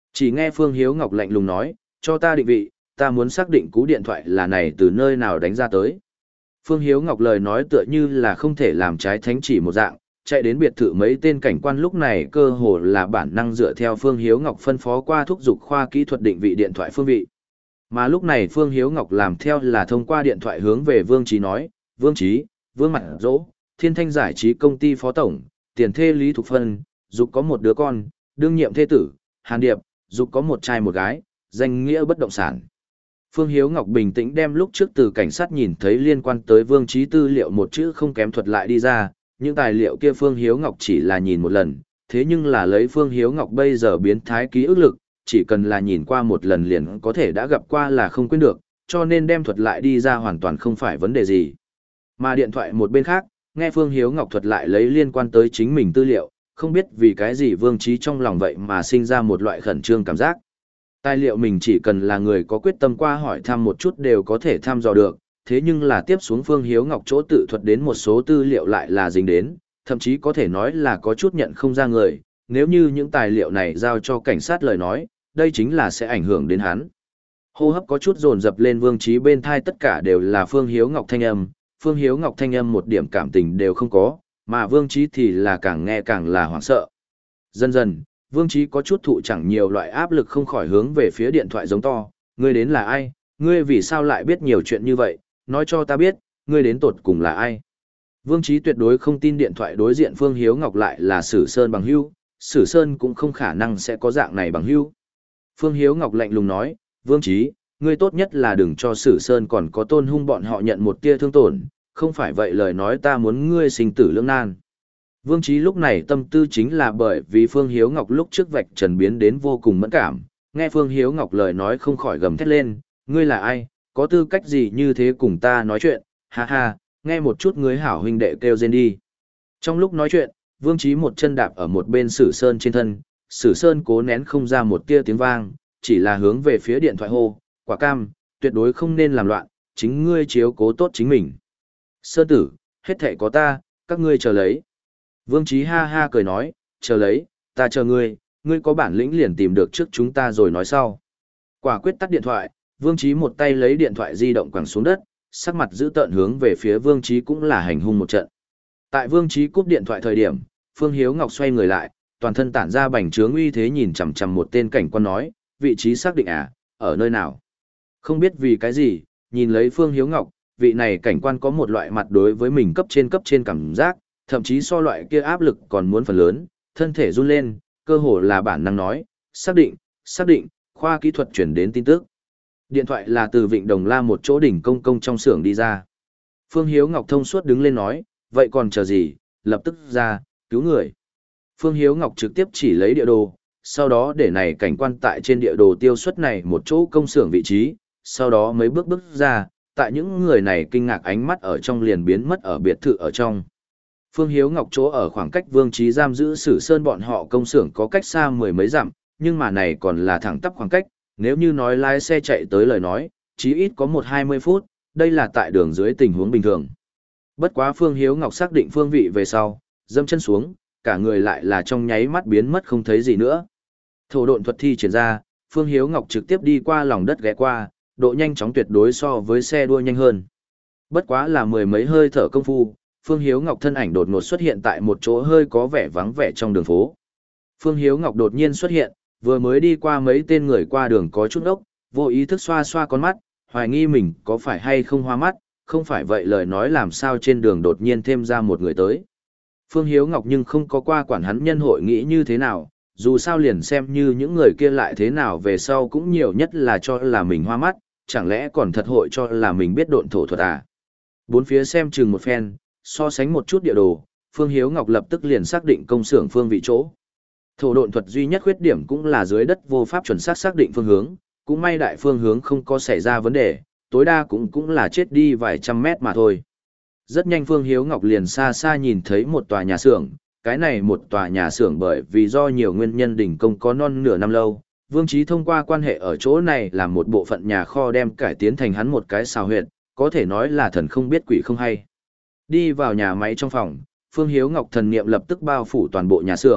Chỉ nghe Phương Hiếu Ngọc lạnh lùng nói, cho ta định vị, ta muốn xác định cú điện thoại là này từ nơi nào đánh ra tới. Phương Hiếu Ngọc lời nói tựa như là không thể làm trái thánh chỉ một dạng, chạy đến biệt thự mấy tên cảnh quan lúc này cơ hồ là bản năng dựa theo Phương Hiếu Ngọc phân phó qua thúc giục khoa kỹ thuật định vị điện thoại phương vị. Mà lúc này Phương Hiếu Ngọc làm theo là thông qua điện thoại hướng về Vương Trí nói, Vương Trí, Vương Mặt Dỗ, Thiên Thanh Giải trí công ty phó tổng, tiền thê Lý Thục Phân, dục có một đứa con, đương nhiệm thê tử, Hàn Điệp, dục có một trai một gái, danh nghĩa bất động sản. Phương Hiếu Ngọc bình tĩnh đem lúc trước từ cảnh sát nhìn thấy liên quan tới Vương Trí tư liệu một chữ không kém thuật lại đi ra, những tài liệu kia Phương Hiếu Ngọc chỉ là nhìn một lần, thế nhưng là lấy Phương Hiếu Ngọc bây giờ biến thái ký ức lực, chỉ cần là nhìn qua một lần liền có thể đã gặp qua là không quên được, cho nên đem thuật lại đi ra hoàn toàn không phải vấn đề gì. Mà điện thoại một bên khác, nghe Phương Hiếu Ngọc thuật lại lấy liên quan tới chính mình tư liệu, không biết vì cái gì Vương Trí trong lòng vậy mà sinh ra một loại khẩn trương cảm giác. Tài liệu mình chỉ cần là người có quyết tâm qua hỏi thăm một chút đều có thể thăm dò được, thế nhưng là tiếp xuống Phương Hiếu Ngọc chỗ tự thuật đến một số tư liệu lại là dính đến, thậm chí có thể nói là có chút nhận không ra người, nếu như những tài liệu này giao cho cảnh sát lời nói, đây chính là sẽ ảnh hưởng đến hắn. Hô hấp có chút dồn dập lên Vương Trí bên thai tất cả đều là Phương Hiếu Ngọc thanh âm, Phương Hiếu Ngọc thanh âm một điểm cảm tình đều không có, mà Vương Trí thì là càng nghe càng là hoảng sợ. Dần dần, Vương Trí có chút thụ chẳng nhiều loại áp lực không khỏi hướng về phía điện thoại giống to, ngươi đến là ai, ngươi vì sao lại biết nhiều chuyện như vậy, nói cho ta biết, ngươi đến tột cùng là ai. Vương Trí tuyệt đối không tin điện thoại đối diện Phương Hiếu Ngọc lại là Sử Sơn bằng hữu, Sử Sơn cũng không khả năng sẽ có dạng này bằng hữu. Phương Hiếu Ngọc lạnh lùng nói, Vương Trí, ngươi tốt nhất là đừng cho Sử Sơn còn có Tôn Hung bọn họ nhận một tia thương tổn, không phải vậy lời nói ta muốn ngươi sinh tử lưỡng nan. Vương Trí lúc này tâm tư chính là bởi vì Phương Hiếu Ngọc lúc trước vạch trần biến đến vô cùng mẫn cảm, nghe Phương Hiếu Ngọc lời nói không khỏi gầm thét lên, ngươi là ai, có tư cách gì như thế cùng ta nói chuyện, ha ha, nghe một chút ngươi hảo huynh đệ kêu rên đi. Trong lúc nói chuyện, Vương Trí một chân đạp ở một bên Sử Sơn trên thân, Sử Sơn cố nén không ra một tia tiếng vang, chỉ là hướng về phía điện thoại hô, quả cam, tuyệt đối không nên làm loạn, chính ngươi chiếu cố tốt chính mình. Sơn tử, hết thảy có ta, các ngươi chờ lấy. Vương Trí ha ha cười nói, chờ lấy, ta chờ ngươi, ngươi có bản lĩnh liền tìm được trước chúng ta rồi nói sau. Quả quyết tắt điện thoại, Vương Trí một tay lấy điện thoại di động quẳng xuống đất, sắc mặt giữ tợn hướng về phía Vương Trí cũng là hành hung một trận. Tại Vương Trí cúp điện thoại thời điểm, Phương Hiếu Ngọc xoay người lại, toàn thân tản ra bành trướng uy thế nhìn chằm chằm một tên cảnh quan nói, vị trí xác định à, ở nơi nào? Không biết vì cái gì, nhìn lấy Phương Hiếu Ngọc, vị này cảnh quan có một loại mặt đối với mình cấp trên cấp trên cảm giác, thậm chí so loại kia áp lực còn muốn phần lớn, thân thể run lên, cơ hồ là bản năng nói, xác định, xác định, khoa kỹ thuật chuyển đến tin tức. Điện thoại là từ Vịnh Đồng La một chỗ đỉnh công công trong xưởng đi ra. Phương Hiếu Ngọc thông suốt đứng lên nói, vậy còn chờ gì, lập tức ra, cứu người. Phương Hiếu Ngọc trực tiếp chỉ lấy địa đồ, sau đó để này cảnh quan tại trên địa đồ tiêu xuất này một chỗ công xưởng vị trí, sau đó mấy bước bước ra, tại những người này kinh ngạc ánh mắt ở trong liền biến mất ở biệt thự ở trong. Phương Hiếu Ngọc chỗ ở khoảng cách Vương Trí giam giữ Sử Sơn bọn họ công xưởng có cách xa mười mấy dặm, nhưng mà này còn là thẳng tắp khoảng cách, nếu như nói lái xe chạy tới lời nói, chí ít có một hai mươi phút, đây là tại đường dưới tình huống bình thường. Bất quá Phương Hiếu Ngọc xác định phương vị về sau, dâm chân xuống, cả người lại là trong nháy mắt biến mất không thấy gì nữa. Thổ độn thuật thi triển ra, Phương Hiếu Ngọc trực tiếp đi qua lòng đất ghé qua, độ nhanh chóng tuyệt đối so với xe đua nhanh hơn. Bất quá là mười mấy hơi thở công phu, Phương Hiếu Ngọc thân ảnh đột ngột xuất hiện tại một chỗ hơi có vẻ vắng vẻ trong đường phố. Phương Hiếu Ngọc đột nhiên xuất hiện, vừa mới đi qua mấy tên người qua đường có chút ốc, vô ý thức xoa xoa con mắt, hoài nghi mình có phải hay không hoa mắt, không phải vậy lời nói làm sao trên đường đột nhiên thêm ra một người tới. Phương Hiếu Ngọc nhưng không có qua quản hắn nhân hội nghĩ như thế nào, dù sao liền xem như những người kia lại thế nào về sau cũng nhiều nhất là cho là mình hoa mắt, chẳng lẽ còn thật hội cho là mình biết độn thổ thuật à. Bốn phía xem chừng một phen, so sánh một chút địa đồ, Phương Hiếu Ngọc lập tức liền xác định công xưởng phương vị chỗ. Thổ độn thuật duy nhất khuyết điểm cũng là dưới đất vô pháp chuẩn xác xác định phương hướng, cũng may đại phương hướng không có xảy ra vấn đề, tối đa cũng cũng là chết đi vài trăm mét mà thôi. Rất nhanh Phương Hiếu Ngọc liền xa xa nhìn thấy một tòa nhà xưởng, cái này một tòa nhà xưởng bởi vì do nhiều nguyên nhân đình công có non nửa năm lâu, Vương Trí thông qua quan hệ ở chỗ này làm một bộ phận nhà kho đem cải tiến thành hắn một cái xào huyệt, có thể nói là thần không biết quỷ không hay. Đi vào nhà máy trong phòng, Phương Hiếu Ngọc thần niệm lập tức bao phủ toàn bộ nhà xưởng,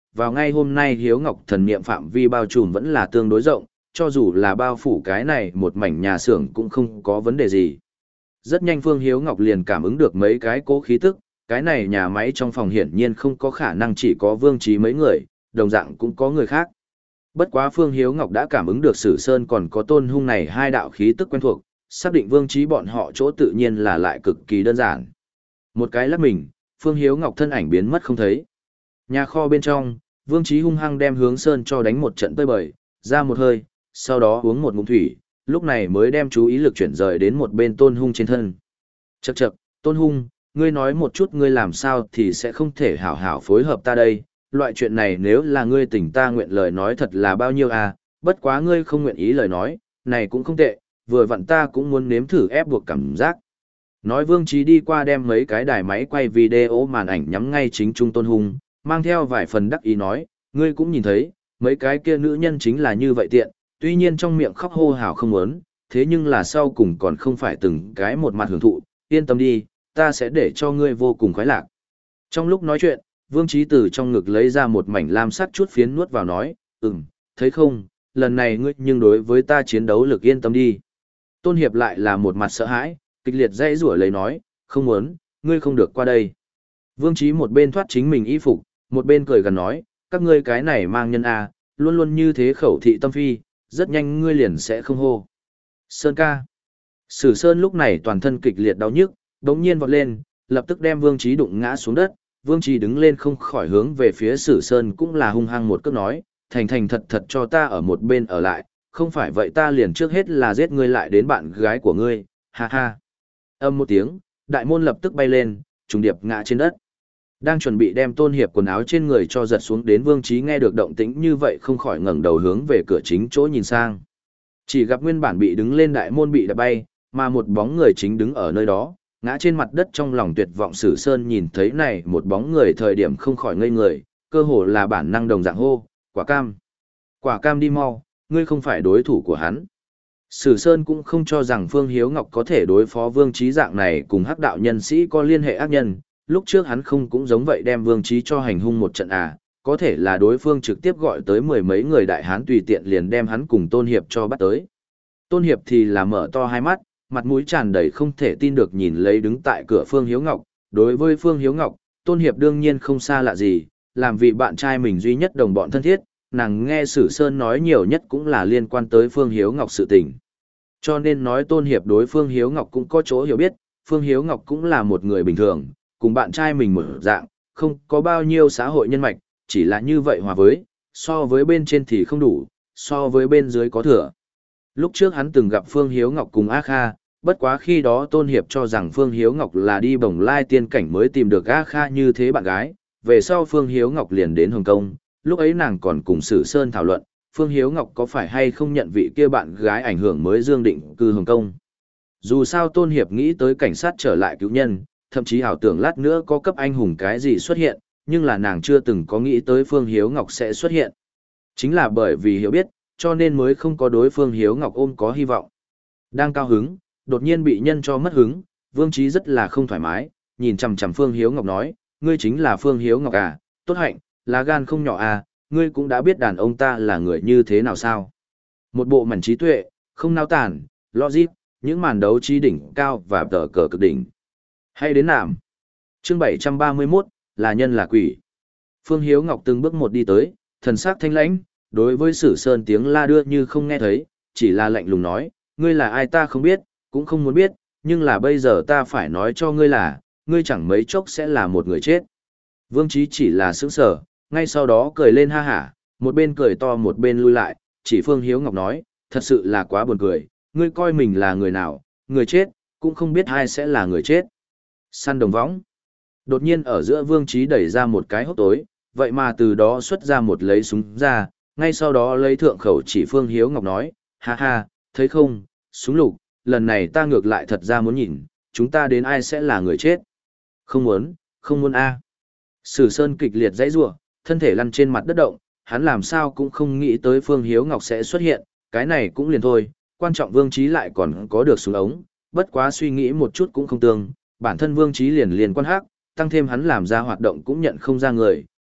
vào ngay hôm nay Hiếu Ngọc thần niệm phạm vi bao trùm vẫn là tương đối rộng, cho dù là bao phủ cái này một mảnh nhà xưởng cũng không có vấn đề gì. Rất nhanh Phương Hiếu Ngọc liền cảm ứng được mấy cái cố khí tức, cái này nhà máy trong phòng hiển nhiên không có khả năng chỉ có Vương Trí mấy người, đồng dạng cũng có người khác. Bất quá Phương Hiếu Ngọc đã cảm ứng được Sử Sơn còn có Tôn Hung này hai đạo khí tức quen thuộc, xác định Vương Trí bọn họ chỗ tự nhiên là lại cực kỳ đơn giản. Một cái lắc mình, Phương Hiếu Ngọc thân ảnh biến mất không thấy. Nhà kho bên trong, Vương Trí hung hăng đem Hướng Sơn cho đánh một trận tơi bời, ra một hơi, sau đó uống một ngụm thủy, lúc này mới đem chú ý lực chuyển rời đến một bên Tôn Hung trên thân. Chậc chậc, Tôn Hung, ngươi nói một chút ngươi làm sao thì sẽ không thể hảo hảo phối hợp ta đây, loại chuyện này nếu là ngươi tỉnh ta nguyện lời nói thật là bao nhiêu à, bất quá ngươi không nguyện ý lời nói, này cũng không tệ, vừa vặn ta cũng muốn nếm thử ép buộc cảm giác. Nói Vương Trí đi qua đem mấy cái đài máy quay video màn ảnh nhắm ngay chính trung Tôn Hung, mang theo vài phần đắc ý nói, ngươi cũng nhìn thấy, mấy cái kia nữ nhân chính là như vậy tiện, tuy nhiên trong miệng khóc hô hào không muốn, thế nhưng là sau cùng còn không phải từng cái một mặt hưởng thụ, yên tâm đi, ta sẽ để cho ngươi vô cùng khoái lạc. Trong lúc nói chuyện, Vương Trí từ trong ngực lấy ra một mảnh lam sắc chút phiến nuốt vào nói, ừm, thấy không, lần này ngươi nhưng đối với ta chiến đấu lực yên tâm đi. Tôn Hiệp lại là một mặt sợ hãi, kịch liệt dãy rủa lấy nói, không muốn, ngươi không được qua đây. Vương Trí một bên thoát chính mình y phục, một bên cười gần nói, các ngươi cái này mang nhân A, luôn luôn như thế khẩu thị tâm phi, rất nhanh ngươi liền sẽ không hô. Sơn ca. Sử Sơn lúc này toàn thân kịch liệt đau nhức, đống nhiên vọt lên, lập tức đem Vương Trí đụng ngã xuống đất. Vương Trí đứng lên không khỏi hướng về phía Sử Sơn cũng là hung hăng một cước nói, thành thành thật thật cho ta ở một bên ở lại, không phải vậy ta liền trước hết là giết ngươi lại đến bạn gái của ngươi, ha ha. Âm một tiếng, đại môn lập tức bay lên, trùng điệp ngã trên đất. Đang chuẩn bị đem Tôn Hiệp quần áo trên người cho giật xuống đến Vương Trí nghe được động tĩnh như vậy không khỏi ngẩng đầu hướng về cửa chính chỗ nhìn sang. Chỉ gặp nguyên bản bị đứng lên đại môn bị đập bay, mà một bóng người chính đứng ở nơi đó, ngã trên mặt đất trong lòng tuyệt vọng. Sử Sơn nhìn thấy này một bóng người thời điểm không khỏi ngây người, cơ hồ là bản năng đồng dạng hô, quả cam. Quả cam đi mau, ngươi không phải đối thủ của hắn. Sử Sơn cũng không cho rằng Phương Hiếu Ngọc có thể đối phó Vương Trí dạng này cùng hắc đạo nhân sĩ có liên hệ ác nhân, lúc trước hắn không cũng giống vậy đem Vương Trí cho hành hung một trận à, có thể là đối phương trực tiếp gọi tới mười mấy người đại hán tùy tiện liền đem hắn cùng Tôn Hiệp cho bắt tới. Tôn Hiệp thì là mở to hai mắt, mặt mũi tràn đầy không thể tin được nhìn lấy đứng tại cửa Phương Hiếu Ngọc, đối với Phương Hiếu Ngọc, Tôn Hiệp đương nhiên không xa lạ gì, làm vì bạn trai mình duy nhất đồng bọn thân thiết, nàng nghe Sử Sơn nói nhiều nhất cũng là liên quan tới Phương Hiếu Ngọc sự tình. Cho nên nói Tôn Hiệp đối Phương Hiếu Ngọc cũng có chỗ hiểu biết, Phương Hiếu Ngọc cũng là một người bình thường, cùng bạn trai mình một dạng, không có bao nhiêu xã hội nhân mạch, chỉ là như vậy hòa với, so với bên trên thì không đủ, so với bên dưới có thừa. Lúc trước hắn từng gặp Phương Hiếu Ngọc cùng A Kha, bất quá khi đó Tôn Hiệp cho rằng Phương Hiếu Ngọc là đi bồng lai tiên cảnh mới tìm được A Kha như thế bạn gái, về sau Phương Hiếu Ngọc liền đến Hồng Kông, lúc ấy nàng còn cùng Sử Sơn thảo luận, Phương Hiếu Ngọc có phải hay không nhận vị kia bạn gái ảnh hưởng mới dương định cư Hồng Kông. Dù sao Tôn Hiệp nghĩ tới cảnh sát trở lại cứu nhân, thậm chí ảo tưởng lát nữa có cấp anh hùng cái gì xuất hiện, nhưng là nàng chưa từng có nghĩ tới Phương Hiếu Ngọc sẽ xuất hiện. Chính là bởi vì hiểu biết, cho nên mới không có đối Phương Hiếu Ngọc ôm có hy vọng. Đang cao hứng, đột nhiên bị nhân cho mất hứng, Vương Trí rất là không thoải mái, nhìn chằm chằm Phương Hiếu Ngọc nói, ngươi chính là Phương Hiếu Ngọc à, tốt hạnh, lá gan không nhỏ à, ngươi cũng đã biết đàn ông ta là người như thế nào sao. Một bộ mảnh trí tuệ, không nao tản, logic, những màn đấu trí đỉnh cao và tờ cờ cực đỉnh. Hay đến nạm. Chương bảy trăm ba mươi mốt, là nhân là quỷ. Phương Hiếu Ngọc từng bước một đi tới, thần sắc thanh lãnh, đối với Sử Sơn tiếng la đưa như không nghe thấy, chỉ là lạnh lùng nói, ngươi là ai ta không biết, cũng không muốn biết, nhưng là bây giờ ta phải nói cho ngươi là, ngươi chẳng mấy chốc sẽ là một người chết. Vương Trí chỉ là sững sờ, ngay sau đó cười lên ha hả, một bên cười to một bên lui lại, chỉ Phương Hiếu Ngọc nói, thật sự là quá buồn cười, ngươi coi mình là người nào, người chết, cũng không biết ai sẽ là người chết. Săn đồng võng. Đột nhiên ở giữa Vương Trí đẩy ra một cái hốc tối, vậy mà từ đó xuất ra một lấy súng ra, ngay sau đó lấy thượng khẩu chỉ Phương Hiếu Ngọc nói, ha ha, thấy không, súng lục, lần này ta ngược lại thật ra muốn nhìn, chúng ta đến ai sẽ là người chết. Không muốn, không muốn a. Sử Sơn kịch liệt dãy rủa, thân thể lăn trên mặt đất động, hắn làm sao cũng không nghĩ tới Phương Hiếu Ngọc sẽ xuất hiện, cái này cũng liền thôi, quan trọng Vương Trí lại còn có được súng ống, bất quá suy nghĩ một chút cũng không tương, bản thân Vương Trí liền liền quan hắc, tăng thêm hắn làm ra hoạt động cũng nhận không ra người,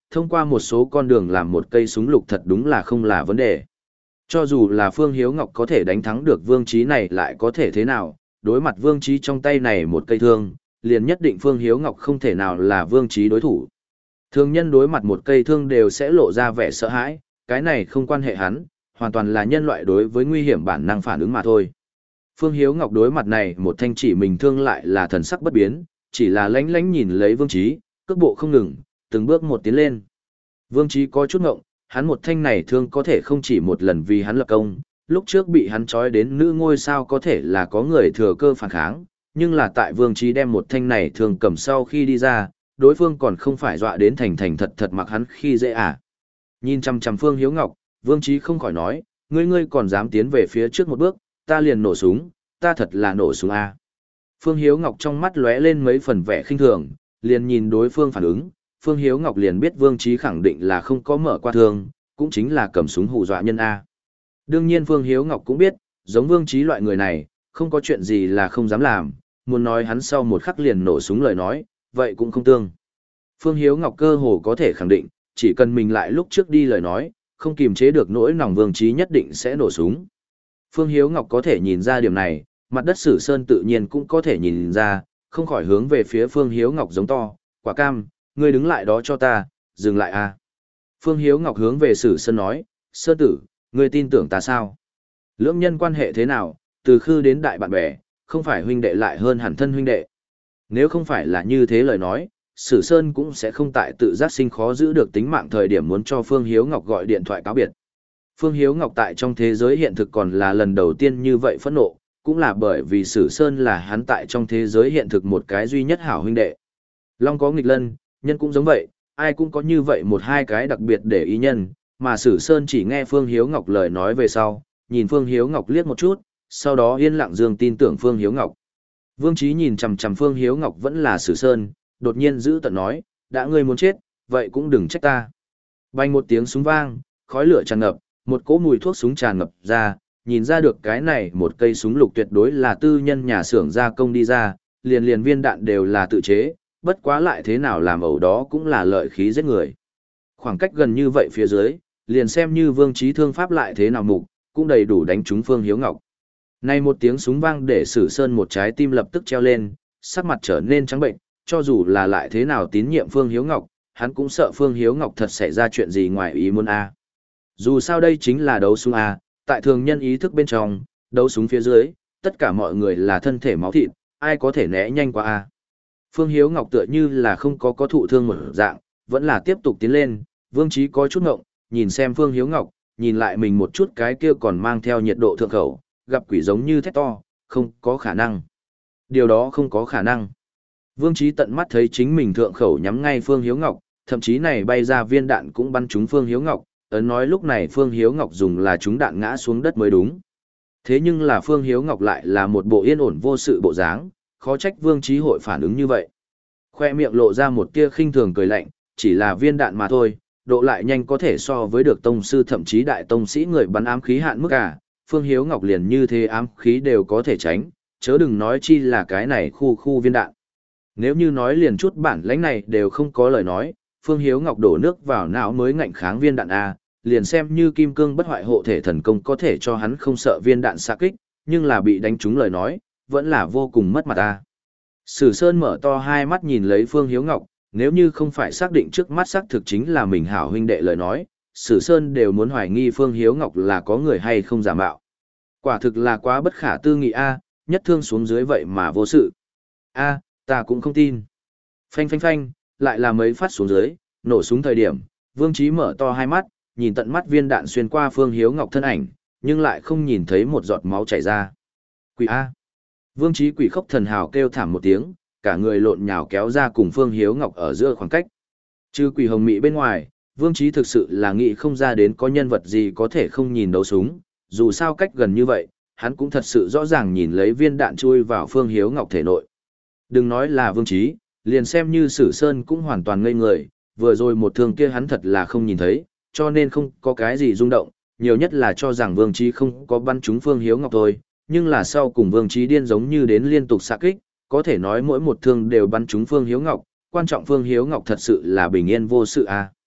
thông qua một số con đường làm một cây súng lục thật đúng là không là vấn đề. Cho dù là Phương Hiếu Ngọc có thể đánh thắng được Vương Chí này lại có thể thế nào, đối mặt Vương Chí trong tay này một cây thương, liền nhất định Phương Hiếu Ngọc không thể nào là Vương Chí đối thủ. Thường nhân đối mặt một cây thương đều sẽ lộ ra vẻ sợ hãi, cái này không quan hệ hắn, hoàn toàn là nhân loại đối với nguy hiểm bản năng phản ứng mà thôi. Phương Hiếu Ngọc đối mặt này một thanh chỉ mình thương lại là thần sắc bất biến, chỉ là lánh lánh nhìn lấy Vương Chí, cước bộ không ngừng, từng bước một tiến lên. Vương Chí có chút ngộng, hắn một thanh này thương có thể không chỉ một lần vì hắn lập công, lúc trước bị hắn trói đến nữ ngôi sao có thể là có người thừa cơ phản kháng, nhưng là tại Vương Chí đem một thanh này thương cầm sau khi đi ra, đối phương còn không phải dọa đến thành thành thật thật mặc hắn khi dễ à. Nhìn chăm chăm Phương Hiếu Ngọc, Vương Chí không khỏi nói, ngươi ngươi còn dám tiến về phía trước một bước, ta liền nổ súng, ta thật là nổ súng a. Phương Hiếu Ngọc trong mắt lóe lên mấy phần vẻ khinh thường, liền nhìn đối phương phản ứng, Phương Hiếu Ngọc liền biết Vương Chí khẳng định là không có mở qua thương, cũng chính là cầm súng hù dọa nhân a. Đương nhiên Phương Hiếu Ngọc cũng biết, giống Vương Chí loại người này, không có chuyện gì là không dám làm, muốn nói hắn sau một khắc liền nổ súng lời nói, vậy cũng không tương. Phương Hiếu Ngọc cơ hồ có thể khẳng định, chỉ cần mình lại lúc trước đi lời nói, không kiềm chế được nỗi lòng Vương Chí nhất định sẽ nổ súng. Phương Hiếu Ngọc có thể nhìn ra điểm này, mặt đất Sử Sơn tự nhiên cũng có thể nhìn ra, không khỏi hướng về phía Phương Hiếu Ngọc giống to, quả cam, ngươi đứng lại đó cho ta, dừng lại a. Phương Hiếu Ngọc hướng về Sử Sơn nói, Sơn tử, ngươi tin tưởng ta sao? Lưỡng nhân quan hệ thế nào, từ khư đến đại bạn bè, không phải huynh đệ lại hơn hẳn thân huynh đệ. Nếu không phải là như thế lời nói, Sử Sơn cũng sẽ không tại tự giác sinh khó giữ được tính mạng thời điểm muốn cho Phương Hiếu Ngọc gọi điện thoại cáo biệt. Phương Hiếu Ngọc tại trong thế giới hiện thực còn là lần đầu tiên như vậy phẫn nộ, cũng là bởi vì Sử Sơn là hắn tại trong thế giới hiện thực một cái duy nhất hảo huynh đệ. Long có nghịch lân, nhân cũng giống vậy, ai cũng có như vậy một hai cái đặc biệt để ý nhân, mà Sử Sơn chỉ nghe Phương Hiếu Ngọc lời nói về sau, nhìn Phương Hiếu Ngọc liếc một chút, sau đó yên lặng dương tin tưởng Phương Hiếu Ngọc. Vương Chí nhìn chằm chằm Phương Hiếu Ngọc vẫn là Sử Sơn, đột nhiên giữ tận nói, đã ngươi muốn chết, vậy cũng đừng trách ta. Bành một tiếng súng vang, khói lửa tràn ngập, một cỗ mùi thuốc súng tràn ngập ra, nhìn ra được cái này một cây súng lục tuyệt đối là tư nhân nhà xưởng gia công đi ra, liền liền viên đạn đều là tự chế, bất quá lại thế nào làm ẩu đó cũng là lợi khí giết người. Khoảng cách gần như vậy phía dưới, liền xem như Vương Chí thương pháp lại thế nào mục, cũng đầy đủ đánh trúng Phương Hiếu Ngọc. Này một tiếng súng vang để Sử Sơn một trái tim lập tức treo lên, sắc mặt trở nên trắng bệnh, cho dù là lại thế nào tín nhiệm Phương Hiếu Ngọc, hắn cũng sợ Phương Hiếu Ngọc thật xảy ra chuyện gì ngoài ý muốn a. Dù sao đây chính là đấu súng a, tại thường nhân ý thức bên trong, đấu súng phía dưới, tất cả mọi người là thân thể máu thịt, ai có thể né nhanh qua a. Phương Hiếu Ngọc tựa như là không có có thụ thương một dạng, vẫn là tiếp tục tiến lên, Vương Chí có chút ngộng, nhìn xem Phương Hiếu Ngọc, nhìn lại mình một chút cái kia còn mang theo nhiệt độ thượng khẩu, gặp quỷ giống như thét to, không có khả năng. Điều đó không có khả năng. Vương Chí tận mắt thấy chính mình thượng khẩu nhắm ngay Phương Hiếu Ngọc, thậm chí này bay ra viên đạn cũng bắn trúng Phương Hiếu Ngọc, ấn nói lúc này Phương Hiếu Ngọc dùng là trúng đạn ngã xuống đất mới đúng. Thế nhưng là Phương Hiếu Ngọc lại là một bộ yên ổn vô sự bộ dáng, khó trách Vương Chí hội phản ứng như vậy. Khoe miệng lộ ra một tia khinh thường cười lạnh, chỉ là viên đạn mà thôi, độ lại nhanh có thể so với được tông sư thậm chí đại tông sĩ người bắn ám khí hạn mức à, Phương Hiếu Ngọc liền như thế ám khí đều có thể tránh, chớ đừng nói chi là cái này khu khu viên đạn. Nếu như nói liền chút bản lãnh này đều không có lời nói, Phương Hiếu Ngọc đổ nước vào não mới ngạnh kháng viên đạn A, liền xem như kim cương bất hoại hộ thể thần công có thể cho hắn không sợ viên đạn xạ kích, nhưng là bị đánh trúng lời nói, vẫn là vô cùng mất mặt A. Sử Sơn mở to hai mắt nhìn lấy Phương Hiếu Ngọc, nếu như không phải xác định trước mắt xác thực chính là mình hảo huynh đệ lời nói, Sử Sơn đều muốn hoài nghi Phương Hiếu Ngọc là có người hay không giả mạo. Quả thực là quá bất khả tư nghị A, nhất thương xuống dưới vậy mà vô sự. A, ta cũng không tin. Phanh phanh phanh, lại là mấy phát xuống dưới, nổ súng thời điểm, Vương Chí mở to hai mắt, nhìn tận mắt viên đạn xuyên qua Phương Hiếu Ngọc thân ảnh, nhưng lại không nhìn thấy một giọt máu chảy ra. Quỷ A. Vương Chí quỷ khóc thần hào kêu thảm một tiếng, cả người lộn nhào kéo ra cùng Phương Hiếu Ngọc ở giữa khoảng cách. Trừ quỷ hồng mị bên ngoài, Vương Chí thực sự là nghĩ không ra đến có nhân vật gì có thể không nhìn đấu súng, dù sao cách gần như vậy, hắn cũng thật sự rõ ràng nhìn lấy viên đạn chui vào Phương Hiếu Ngọc thể nội. Đừng nói là Vương Chí, liền xem như Sử Sơn cũng hoàn toàn ngây người, vừa rồi một thương kia hắn thật là không nhìn thấy, cho nên không có cái gì rung động, nhiều nhất là cho rằng Vương Chí không có bắn trúng Phương Hiếu Ngọc thôi, nhưng là sau cùng Vương Chí điên giống như đến liên tục xạ kích, có thể nói mỗi một thương đều bắn trúng Phương Hiếu Ngọc, quan trọng Phương Hiếu Ngọc thật sự là bình yên vô sự à.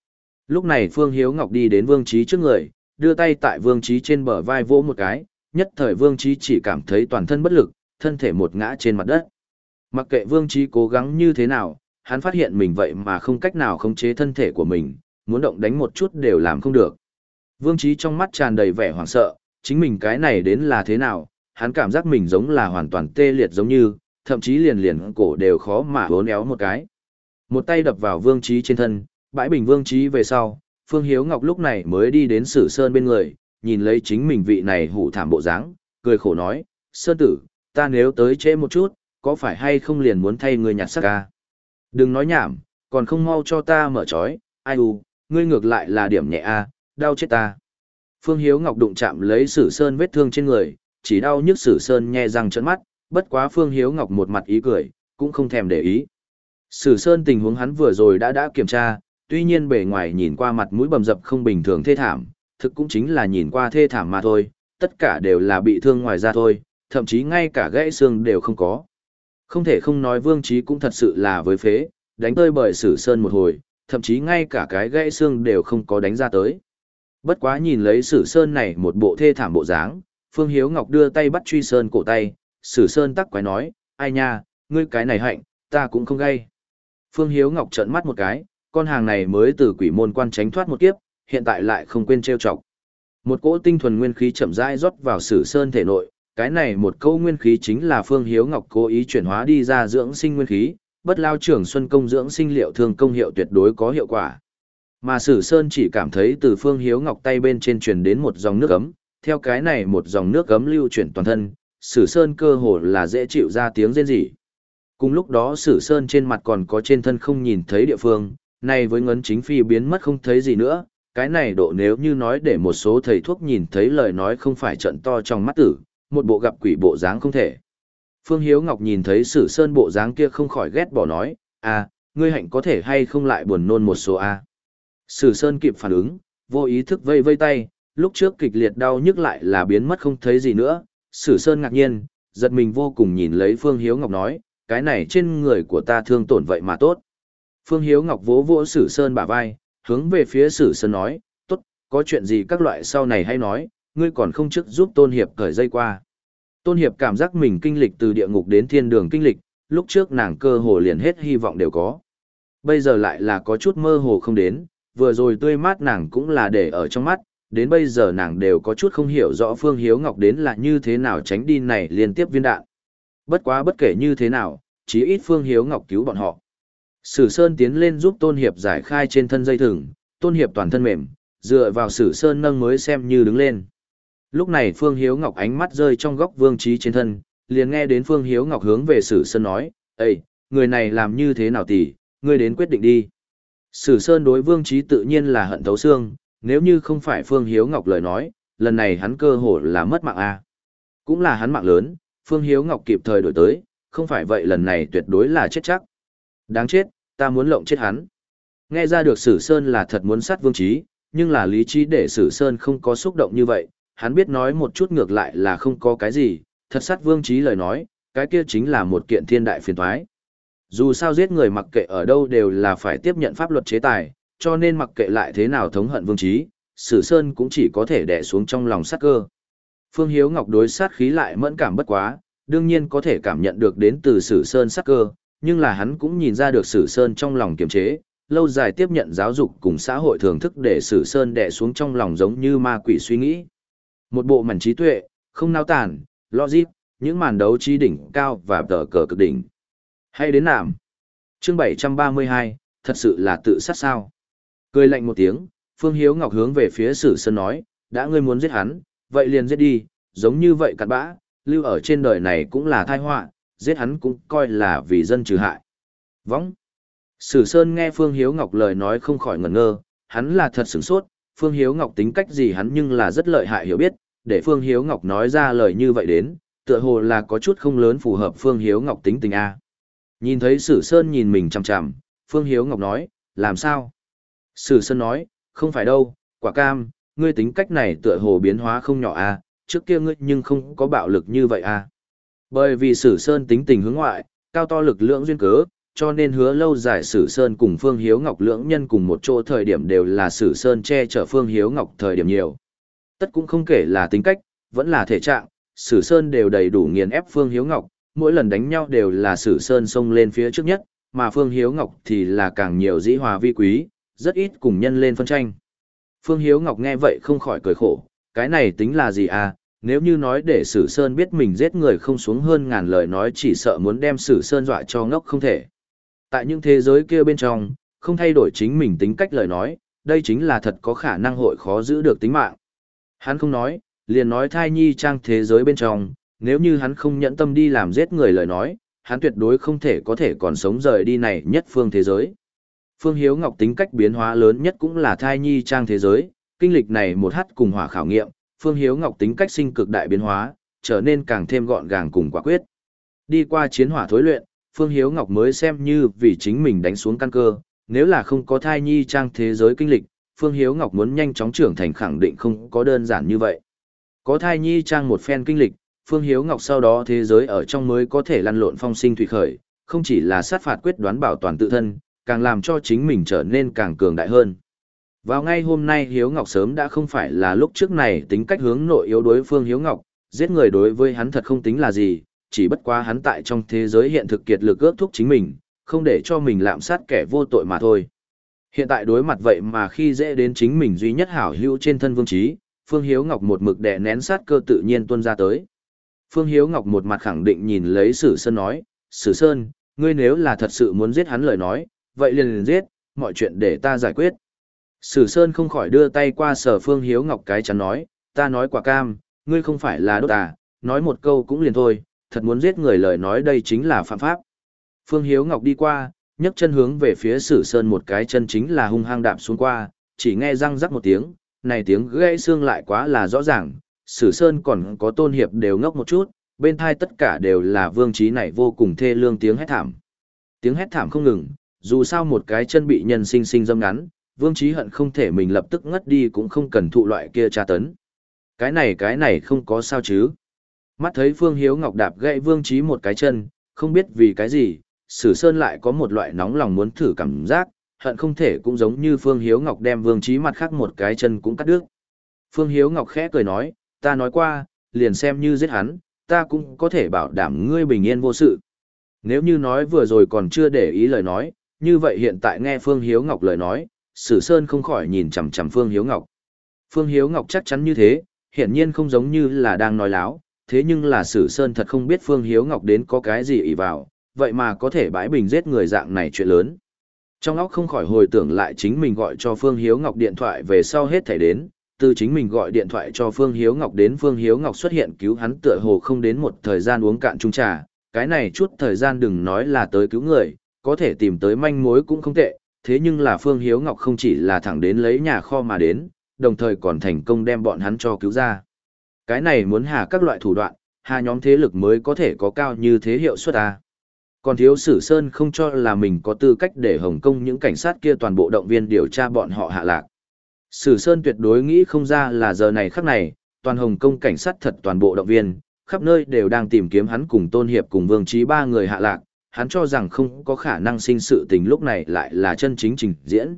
Lúc này Phương Hiếu Ngọc đi đến Vương Chí trước người, đưa tay tại Vương Chí trên bờ vai vỗ một cái, nhất thời Vương Chí chỉ cảm thấy toàn thân bất lực, thân thể một ngã trên mặt đất. Mặc kệ Vương Chí cố gắng như thế nào, hắn phát hiện mình vậy mà không cách nào khống chế thân thể của mình, muốn động đánh một chút đều làm không được. Vương Chí trong mắt tràn đầy vẻ hoảng sợ, chính mình cái này đến là thế nào, hắn cảm giác mình giống là hoàn toàn tê liệt giống như, thậm chí liền liền cổ đều khó mà uốn éo một cái. Một tay đập vào Vương Chí trên thân, bãi bình Vương Chí về sau, Phương Hiếu Ngọc lúc này mới đi đến Sử Sơn bên người, nhìn lấy chính mình vị này hủ thảm bộ dáng, cười khổ nói, Sơn tử, ta nếu tới trễ một chút, có phải hay không liền muốn thay người nhặt xác ca? Đừng nói nhảm, còn không mau cho ta mở trói, ai u, ngươi ngược lại là điểm nhẹ a, đau chết ta. Phương Hiếu Ngọc đụng chạm lấy Sử Sơn vết thương trên người, chỉ đau nhức Sử Sơn nhe răng trợn mắt, bất quá Phương Hiếu Ngọc một mặt ý cười, cũng không thèm để ý. Sử Sơn tình huống hắn vừa rồi đã đã kiểm tra, tuy nhiên bề ngoài nhìn qua mặt mũi bầm dập không bình thường thê thảm, thực cũng chính là nhìn qua thê thảm mà thôi, tất cả đều là bị thương ngoài da thôi, thậm chí ngay cả gãy xương đều không có. Không thể không nói Vương Chí cũng thật sự là với phế, đánh tơi bởi Sử Sơn một hồi, thậm chí ngay cả cái gãy xương đều không có đánh ra tới. Bất quá nhìn lấy Sử Sơn này một bộ thê thảm bộ dáng, Phương Hiếu Ngọc đưa tay bắt Truy Sơn cổ tay, Sử Sơn tắc quái nói, ai nha, ngươi cái này hạnh, ta cũng không gây. Phương Hiếu Ngọc trợn mắt một cái, con hàng này mới từ quỷ môn quan tránh thoát một kiếp, hiện tại lại không quên trêu chọc. Một cỗ tinh thuần nguyên khí chậm rãi rót vào Sử Sơn thể nội, cái này một câu nguyên khí chính là Phương Hiếu Ngọc cố ý chuyển hóa đi ra dưỡng sinh nguyên khí, bất lao trưởng xuân công dưỡng sinh liệu thường công hiệu tuyệt đối có hiệu quả. Mà Sử Sơn chỉ cảm thấy từ Phương Hiếu Ngọc tay bên trên truyền đến một dòng nước ấm, theo cái này một dòng nước ấm lưu chuyển toàn thân, Sử Sơn cơ hồ là dễ chịu ra tiếng rên rỉ. Cùng lúc đó Sử Sơn trên mặt còn có trên thân không nhìn thấy địa phương, này với ngấn chính phi biến mất không thấy gì nữa, cái này độ nếu như nói để một số thầy thuốc nhìn thấy lời nói không phải trận to trong mắt tử, một bộ gặp quỷ bộ dáng không thể. Phương Hiếu Ngọc nhìn thấy Sử Sơn bộ dáng kia không khỏi ghét bỏ nói, à, ngươi hạnh có thể hay không lại buồn nôn một số a. Sử Sơn kịp phản ứng, vô ý thức vây vây tay, lúc trước kịch liệt đau nhức lại là biến mất không thấy gì nữa. Sử Sơn ngạc nhiên, giật mình vô cùng nhìn lấy Phương Hiếu Ngọc nói, cái này trên người của ta thương tổn vậy mà tốt. Phương Hiếu Ngọc vỗ vỗ Sử Sơn bả vai, hướng về phía Sử Sơn nói, tốt, có chuyện gì các loại sau này hay nói, ngươi còn không trước giúp Tôn Hiệp cởi dây qua. Tôn Hiệp cảm giác mình kinh lịch từ địa ngục đến thiên đường kinh lịch, lúc trước nàng cơ hồ liền hết hy vọng đều có. Bây giờ lại là có chút mơ hồ không đến, vừa rồi tươi mát nàng cũng là để ở trong mắt, đến bây giờ nàng đều có chút không hiểu rõ Phương Hiếu Ngọc đến là như thế nào tránh đi này liên tiếp viên đạn. Bất quá bất kể như thế nào, chí ít Phương Hiếu Ngọc cứu bọn họ. Sử Sơn tiến lên giúp Tôn Hiệp giải khai trên thân dây thừng, Tôn Hiệp toàn thân mềm, dựa vào Sử Sơn nâng mới xem như đứng lên. Lúc này Phương Hiếu Ngọc ánh mắt rơi trong góc Vương Chí trên thân, liền nghe đến Phương Hiếu Ngọc hướng về Sử Sơn nói, Ê, người này làm như thế nào tỷ, ngươi đến quyết định đi. Sử Sơn đối Vương Chí tự nhiên là hận thấu xương, nếu như không phải Phương Hiếu Ngọc lời nói, lần này hắn cơ hồ là mất mạng a. Cũng là hắn mạng lớn, Phương Hiếu Ngọc kịp thời đổi tới, không phải vậy lần này tuyệt đối là chết chắc. Đáng chết, ta muốn lộng chết hắn. Nghe ra được Sử Sơn là thật muốn sát Vương Chí, nhưng là lý trí để Sử Sơn không có xúc động như vậy, hắn biết nói một chút ngược lại là không có cái gì, thật sát Vương Chí lời nói, cái kia chính là một kiện thiên đại phiền toái. Dù sao giết người mặc kệ ở đâu đều là phải tiếp nhận pháp luật chế tài, cho nên mặc kệ lại thế nào thống hận Vương Chí, Sử Sơn cũng chỉ có thể đè xuống trong lòng sát cơ. Phương Hiếu Ngọc đối sát khí lại mẫn cảm bất quá, đương nhiên có thể cảm nhận được đến từ Sử Sơn sát cơ, nhưng là hắn cũng nhìn ra được Sử Sơn trong lòng kiềm chế, lâu dài tiếp nhận giáo dục cùng xã hội thưởng thức để Sử Sơn đè xuống trong lòng giống như ma quỷ suy nghĩ. Một bộ mảnh trí tuệ, không nao tản, logic, những màn đấu trí đỉnh cao và tờ cờ cực đỉnh. Hay đến nàm. Chương bảy trăm ba mươi hai, thật sự là tự sát sao? Cười lạnh một tiếng, Phương Hiếu Ngọc hướng về phía Sử Sơn nói, đã ngươi muốn giết hắn, vậy liền giết đi, giống như vậy cặn bã, lưu ở trên đời này cũng là tai họa, giết hắn cũng coi là vì dân trừ hại. Võng. Sử Sơn nghe Phương Hiếu Ngọc lời nói không khỏi ngẩn ngơ, hắn là thật sửng sốt, Phương Hiếu Ngọc tính cách gì hắn nhưng là rất lợi hại hiểu biết, để Phương Hiếu Ngọc nói ra lời như vậy đến, tựa hồ là có chút không lớn phù hợp Phương Hiếu Ngọc tính tình a. Nhìn thấy Sử Sơn nhìn mình chằm chằm, Phương Hiếu Ngọc nói, làm sao? Sử Sơn nói, không phải đâu, quả cam, ngươi tính cách này tựa hồ biến hóa không nhỏ a, trước kia ngươi nhưng không có bạo lực như vậy a. Bởi vì Sử Sơn tính tình hướng ngoại, cao to lực lượng duyên cớ, cho nên hứa lâu dài Sử Sơn cùng Phương Hiếu Ngọc lưỡng nhân cùng một chỗ thời điểm đều là Sử Sơn che chở Phương Hiếu Ngọc thời điểm nhiều. Tất cũng không kể là tính cách, vẫn là thể trạng, Sử Sơn đều đầy đủ nghiền ép Phương Hiếu Ngọc, mỗi lần đánh nhau đều là Sử Sơn xông lên phía trước nhất, mà Phương Hiếu Ngọc thì là càng nhiều dĩ hòa vi quý, rất ít cùng nhân lên phân tranh. Phương Hiếu Ngọc nghe vậy không khỏi cười khổ, cái này tính là gì à, nếu như nói để Sử Sơn biết mình giết người không xuống hơn ngàn lời nói chỉ sợ muốn đem Sử Sơn dọa cho ngốc không thể. Tại những thế giới kia bên trong, không thay đổi chính mình tính cách lời nói, đây chính là thật có khả năng hội khó giữ được tính mạng. Hắn không nói, liền nói thai nhi trang thế giới bên trong, nếu như hắn không nhẫn tâm đi làm giết người lời nói, hắn tuyệt đối không thể có thể còn sống rời đi này nhất phương thế giới. Phương Hiếu Ngọc tính cách biến hóa lớn nhất cũng là thai nhi trang thế giới, kinh lịch này một hắt cùng hỏa khảo nghiệm, Phương Hiếu Ngọc tính cách sinh cực đại biến hóa, trở nên càng thêm gọn gàng cùng quả quyết. Đi qua chiến hỏa thối luyện, Phương Hiếu Ngọc mới xem như vì chính mình đánh xuống căn cơ, nếu là không có thai nhi trang thế giới kinh lịch, Phương Hiếu Ngọc muốn nhanh chóng trưởng thành khẳng định không có đơn giản như vậy. Có thai nhi trang một phen kinh lịch, Phương Hiếu Ngọc sau đó thế giới ở trong mới có thể lăn lộn phong sinh thủy khởi, không chỉ là sát phạt quyết đoán bảo toàn tự thân, càng làm cho chính mình trở nên càng cường đại hơn. Vào ngay hôm nay Hiếu Ngọc sớm đã không phải là lúc trước này tính cách hướng nội yếu đối Phương Hiếu Ngọc, giết người đối với hắn thật không tính là gì, chỉ bất quá hắn tại trong thế giới hiện thực kiệt lực ước thúc chính mình, không để cho mình lạm sát kẻ vô tội mà thôi. Hiện tại đối mặt vậy mà khi dễ đến chính mình duy nhất hảo hữu trên thân Vương Chí, Phương Hiếu Ngọc một mực đè nén sát cơ tự nhiên tuôn ra tới. Phương Hiếu Ngọc một mặt khẳng định nhìn lấy Sử Sơn nói, Sử Sơn, ngươi nếu là thật sự muốn giết hắn lời nói, vậy liền liền giết, mọi chuyện để ta giải quyết. Sử Sơn không khỏi đưa tay qua sờ Phương Hiếu Ngọc cái chắn nói, ta nói quả cam, ngươi không phải là đốt à, nói một câu cũng liền thôi, thật muốn giết người lời nói đây chính là phạm pháp. Phương Hiếu Ngọc đi qua, nhấc chân hướng về phía Sử Sơn một cái chân chính là hung hăng đạp xuống qua, chỉ nghe răng rắc một tiếng, này tiếng gãy xương lại quá là rõ ràng, Sử Sơn còn có Tôn Hiệp đều ngốc một chút, bên thai tất cả đều là Vương Chí này vô cùng thê lương tiếng hét thảm. Tiếng hét thảm không ngừng, dù sao một cái chân bị nhân sinh sinh dâm ngắn, Vương Chí hận không thể mình lập tức ngất đi cũng không cần thụ loại kia tra tấn. Cái này cái này không có sao chứ. Mắt thấy Phương Hiếu Ngọc đạp gãy Vương Chí một cái chân, không biết vì cái gì, Sử Sơn lại có một loại nóng lòng muốn thử cảm giác, hận không thể cũng giống như Phương Hiếu Ngọc đem Vương Chí mặt khác một cái chân cũng cắt đứt. Phương Hiếu Ngọc khẽ cười nói, ta nói qua, liền xem như giết hắn, ta cũng có thể bảo đảm ngươi bình yên vô sự. Nếu như nói vừa rồi còn chưa để ý lời nói, như vậy hiện tại nghe Phương Hiếu Ngọc lời nói, Sử Sơn không khỏi nhìn chằm chằm Phương Hiếu Ngọc. Phương Hiếu Ngọc chắc chắn như thế, hiển nhiên không giống như là đang nói láo, thế nhưng là Sử Sơn thật không biết Phương Hiếu Ngọc đến có cái gì ỷ vào, vậy mà có thể bãi bình giết người dạng này chuyện lớn. Trong óc không khỏi hồi tưởng lại chính mình gọi cho Phương Hiếu Ngọc điện thoại về sau hết thảy đến, từ chính mình gọi điện thoại cho Phương Hiếu Ngọc đến Phương Hiếu Ngọc xuất hiện cứu hắn tựa hồ không đến một thời gian uống cạn chung trà, cái này chút thời gian đừng nói là tới cứu người, có thể tìm tới manh mối cũng không tệ, thế nhưng là Phương Hiếu Ngọc không chỉ là thẳng đến lấy nhà kho mà đến, đồng thời còn thành công đem bọn hắn cho cứu ra. Cái này muốn hà các loại thủ đoạn, hà nhóm thế lực mới có thể có cao như thế hiệu suất à. Còn thiếu Sử Sơn không cho là mình có tư cách để Hồng Kông những cảnh sát kia toàn bộ động viên điều tra bọn họ hạ lạc. Sử Sơn tuyệt đối nghĩ không ra là giờ này khắc này, toàn Hồng Kông cảnh sát thật toàn bộ động viên, khắp nơi đều đang tìm kiếm hắn cùng Tôn Hiệp cùng Vương Chí ba người hạ lạc, hắn cho rằng không có khả năng sinh sự tình lúc này lại là chân chính trình diễn.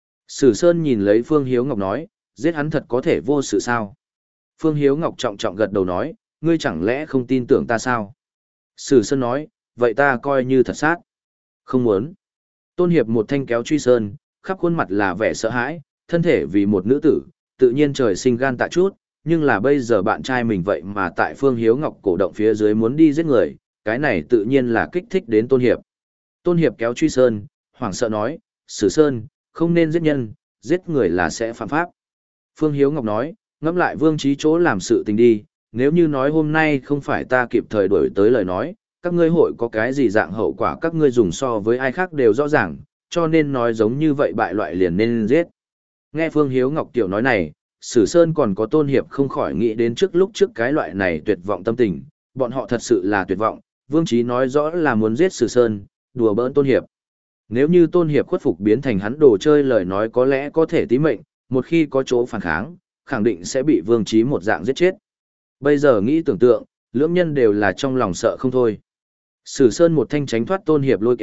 Sử Sơn nhìn lấy Phương Hiếu Ngọc nói, giết hắn thật có thể vô sự sao? Phương Hiếu Ngọc trọng trọng gật đầu nói, ngươi chẳng lẽ không tin tưởng ta sao? Sử Sơn nói, vậy ta coi như thật sát. Không muốn. Tôn Hiệp một thanh kéo truy Sơn, khắp khuôn mặt là vẻ sợ hãi, thân thể vì một nữ tử, tự nhiên trời sinh gan tạ chút, nhưng là bây giờ bạn trai mình vậy mà tại Phương Hiếu Ngọc cổ động phía dưới muốn đi giết người, cái này tự nhiên là kích thích đến Tôn Hiệp. Tôn Hiệp kéo truy Sơn, hoảng sợ nói, Sử Sơn, không nên giết nhân, giết người là sẽ phạm pháp. Phương Hiếu Ngọc nói, ngẫm lại Vương Chí chỗ làm sự tình đi, nếu như nói hôm nay không phải ta kịp thời đổi tới lời nói, các ngươi hội có cái gì dạng hậu quả các ngươi dùng so với ai khác đều rõ ràng, cho nên nói giống như vậy bại loại liền nên giết. Nghe Phương Hiếu Ngọc tiểu nói này, Sử Sơn còn có Tôn Hiệp không khỏi nghĩ đến trước lúc trước cái loại này tuyệt vọng tâm tình, bọn họ thật sự là tuyệt vọng, Vương Chí nói rõ là muốn giết Sử Sơn, đùa bỡn Tôn Hiệp. Nếu như Tôn Hiệp khuất phục biến thành hắn đồ chơi lời nói có lẽ có thể tí mệnh, một khi có chỗ phản kháng, khẳng định sẽ bị Vương Chí một dạng giết chết. Bây giờ nghĩ tưởng tượng, lưỡng nhân đều là trong lòng sợ không thôi. Sử Sơn một thanh tránh thoát Tôn Hiệp lôi kéo,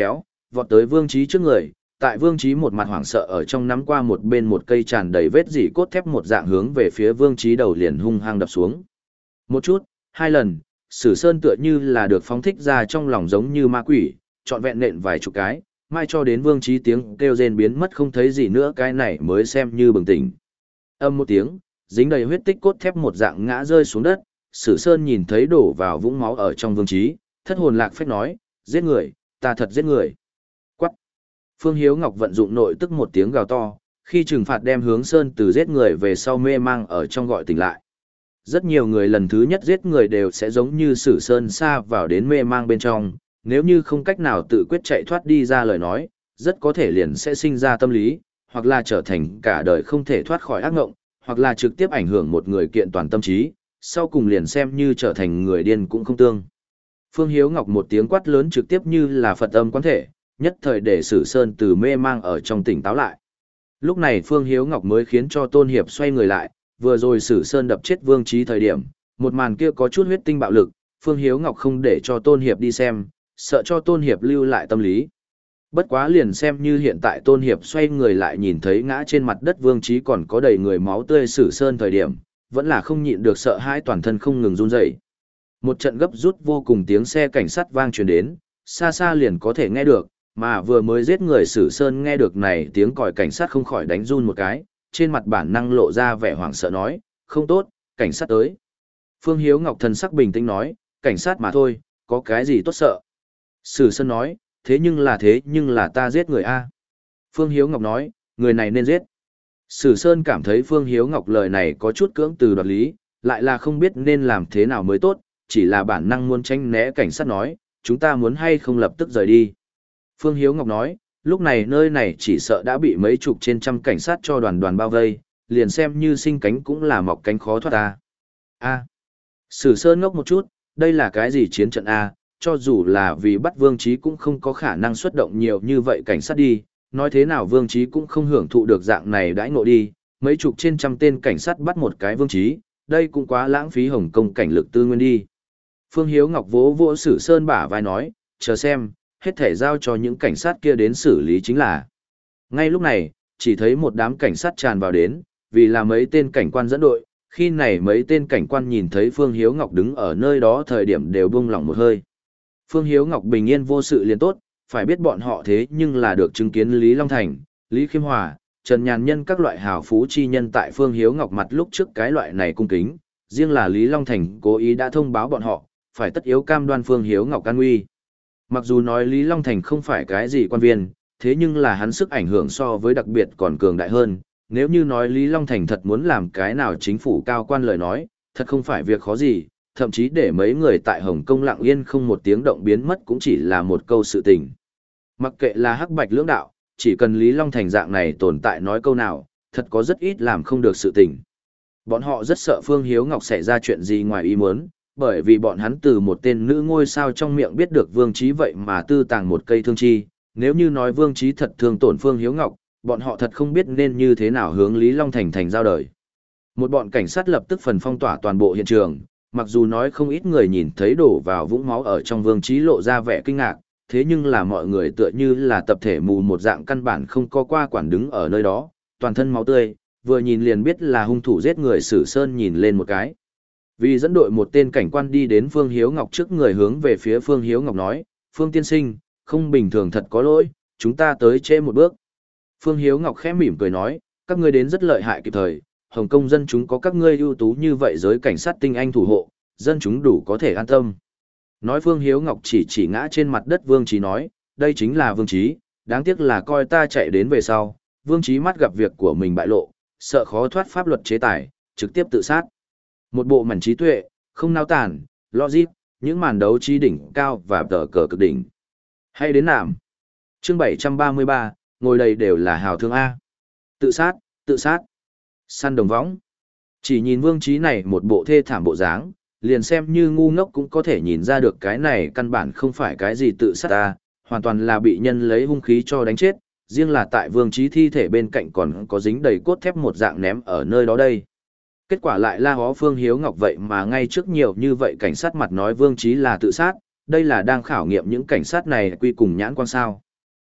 vọt tới Vương Chí trước người, tại Vương Chí một mặt hoảng sợ ở trong nắm qua một bên một cây tràn đầy vết rỉ cốt thép một dạng hướng về phía Vương Chí đầu liền hung hăng đập xuống. Một chút, hai lần, Sử Sơn tựa như là được phóng thích ra trong lòng giống như ma quỷ, trọn vẹn nện vài chục cái, mai cho đến Vương Chí tiếng kêu rên biến mất không thấy gì nữa, cái này mới xem như bừng tỉnh. Âm một tiếng, dính đầy huyết tích cốt thép một dạng ngã rơi xuống đất, Sử Sơn nhìn thấy đổ vào vũng máu ở trong Vương Chí, thất hồn lạc phách nói, giết người, ta thật giết người. Quắc. Phương Hiếu Ngọc vận dụng nội tức một tiếng gào to, khi trừng phạt đem Hướng Sơn từ giết người về sau mê mang ở trong gọi tỉnh lại. Rất nhiều người lần thứ nhất giết người đều sẽ giống như Sử Sơn xa vào đến mê mang bên trong, nếu như không cách nào tự quyết chạy thoát đi ra lời nói, rất có thể liền sẽ sinh ra tâm lý, hoặc là trở thành cả đời không thể thoát khỏi ác ngộng, hoặc là trực tiếp ảnh hưởng một người kiện toàn tâm trí, sau cùng liền xem như trở thành người điên cũng không tương. Phương Hiếu Ngọc một tiếng quát lớn trực tiếp như là Phật âm quán thể, nhất thời để Sử Sơn từ mê mang ở trong tỉnh táo lại. Lúc này Phương Hiếu Ngọc mới khiến cho Tôn Hiệp xoay người lại, vừa rồi Sử Sơn đập chết Vương Chí thời điểm, một màn kia có chút huyết tinh bạo lực, Phương Hiếu Ngọc không để cho Tôn Hiệp đi xem, sợ cho Tôn Hiệp lưu lại tâm lý. Bất quá liền xem như hiện tại Tôn Hiệp xoay người lại nhìn thấy ngã trên mặt đất Vương Chí còn có đầy người máu tươi Sử Sơn thời điểm, vẫn là không nhịn được sợ hãi toàn thân không ngừng run rẩy. Một trận gấp rút vô cùng tiếng xe cảnh sát vang truyền đến, xa xa liền có thể nghe được, mà vừa mới giết người Sử Sơn nghe được này tiếng còi cảnh sát không khỏi đánh run một cái, trên mặt bản năng lộ ra vẻ hoảng sợ nói, không tốt, cảnh sát tới. Phương Hiếu Ngọc thần sắc bình tĩnh nói, cảnh sát mà thôi, có cái gì tốt sợ. Sử Sơn nói, thế nhưng là thế nhưng là ta giết người A. Phương Hiếu Ngọc nói, người này nên giết. Sử Sơn cảm thấy Phương Hiếu Ngọc lời này có chút cưỡng từ đoạt lý, lại là không biết nên làm thế nào mới tốt, chỉ là bản năng muốn tránh né cảnh sát nói, chúng ta muốn hay không lập tức rời đi. Phương Hiếu Ngọc nói, lúc này nơi này chỉ sợ đã bị mấy chục trên trăm cảnh sát cho đoàn đoàn bao vây, liền xem như sinh cánh cũng là mọc cánh khó thoát ta. A. Sử Sơn ngốc một chút, đây là cái gì chiến trận A, cho dù là vì bắt Vương Chí cũng không có khả năng xuất động nhiều như vậy cảnh sát đi, nói thế nào Vương Chí cũng không hưởng thụ được dạng này đãi ngộ đi, mấy chục trên trăm tên cảnh sát bắt một cái Vương Chí, đây cũng quá lãng phí Hồng Kông cảnh lực tư nguyên đi. Phương Hiếu Ngọc vỗ vỗ Sử Sơn bả vai nói, chờ xem, hết thể giao cho những cảnh sát kia đến xử lý chính là. Ngay lúc này, chỉ thấy một đám cảnh sát tràn vào đến, vì là mấy tên cảnh quan dẫn đội, khi này mấy tên cảnh quan nhìn thấy Phương Hiếu Ngọc đứng ở nơi đó thời điểm đều buông lỏng một hơi. Phương Hiếu Ngọc bình yên vô sự liền tốt, phải biết bọn họ thế nhưng là được chứng kiến Lý Long Thành, Lý Khiêm Hòa, Trần Nhàn Nhân các loại hào phú chi nhân tại Phương Hiếu Ngọc mặt lúc trước cái loại này cung kính, riêng là Lý Long Thành cố ý đã thông báo bọn họ, phải tất yếu cam đoan Phương Hiếu Ngọc an nguy. Mặc dù nói Lý Long Thành không phải cái gì quan viên, thế nhưng là hắn sức ảnh hưởng so với đặc biệt còn cường đại hơn. Nếu như nói Lý Long Thành thật muốn làm cái nào chính phủ cao quan lời nói, thật không phải việc khó gì, thậm chí để mấy người tại Hồng Kông lặng yên không một tiếng động biến mất cũng chỉ là một câu sự tình. Mặc kệ là hắc bạch lưỡng đạo, chỉ cần Lý Long Thành dạng này tồn tại nói câu nào, thật có rất ít làm không được sự tình. Bọn họ rất sợ Phương Hiếu Ngọc xảy ra chuyện gì ngoài ý muốn, bởi vì bọn hắn từ một tên nữ ngôi sao trong miệng biết được Vương Chí vậy mà tư tàng một cây thương chi, nếu như nói Vương Chí thật thương tổn Phương Hiếu Ngọc, bọn họ thật không biết nên như thế nào hướng Lý Long Thành thành giao đời. Một bọn cảnh sát lập tức phần phong tỏa toàn bộ hiện trường, mặc dù nói không ít người nhìn thấy đổ vào vũng máu ở trong Vương Chí lộ ra vẻ kinh ngạc, thế nhưng là mọi người tựa như là tập thể mù một dạng căn bản không có qua quản đứng ở nơi đó, toàn thân máu tươi, vừa nhìn liền biết là hung thủ giết người. Sử Sơn nhìn lên một cái. Vì dẫn đội một tên cảnh quan đi đến Phương Hiếu Ngọc trước người hướng về phía Phương Hiếu Ngọc nói, Phương tiên sinh, không bình thường thật có lỗi, chúng ta tới trễ một bước. Phương Hiếu Ngọc khẽ mỉm cười nói, các ngươi đến rất lợi hại kịp thời, Hồng Kông dân chúng có các ngươi ưu tú như vậy giới cảnh sát tinh anh thủ hộ, dân chúng đủ có thể an tâm. Nói Phương Hiếu Ngọc chỉ chỉ ngã trên mặt đất Vương Chí nói, đây chính là Vương Chí, đáng tiếc là coi ta chạy đến về sau, Vương Chí mắt gặp việc của mình bại lộ, sợ khó thoát pháp luật chế tài, trực tiếp tự sát. Một bộ mảnh trí tuệ, không nao tản, logic, những màn đấu trí đỉnh cao và tờ cờ cực đỉnh. Hay đến nạm. Chương bảy trăm ba mươi ba, ngồi đây đều là hào thương A. Tự sát, tự sát. Săn đồng võng. Chỉ nhìn Vương Chí này một bộ thê thảm bộ dáng, liền xem như ngu ngốc cũng có thể nhìn ra được cái này căn bản không phải cái gì tự sát ta, hoàn toàn là bị nhân lấy hung khí cho đánh chết, riêng là tại Vương Chí thi thể bên cạnh còn có dính đầy cốt thép một dạng ném ở nơi đó đây. Kết quả lại la hó Phương Hiếu Ngọc vậy mà ngay trước nhiều như vậy cảnh sát mặt nói Vương Chí là tự sát, đây là đang khảo nghiệm những cảnh sát này quy cùng nhãn quan sao.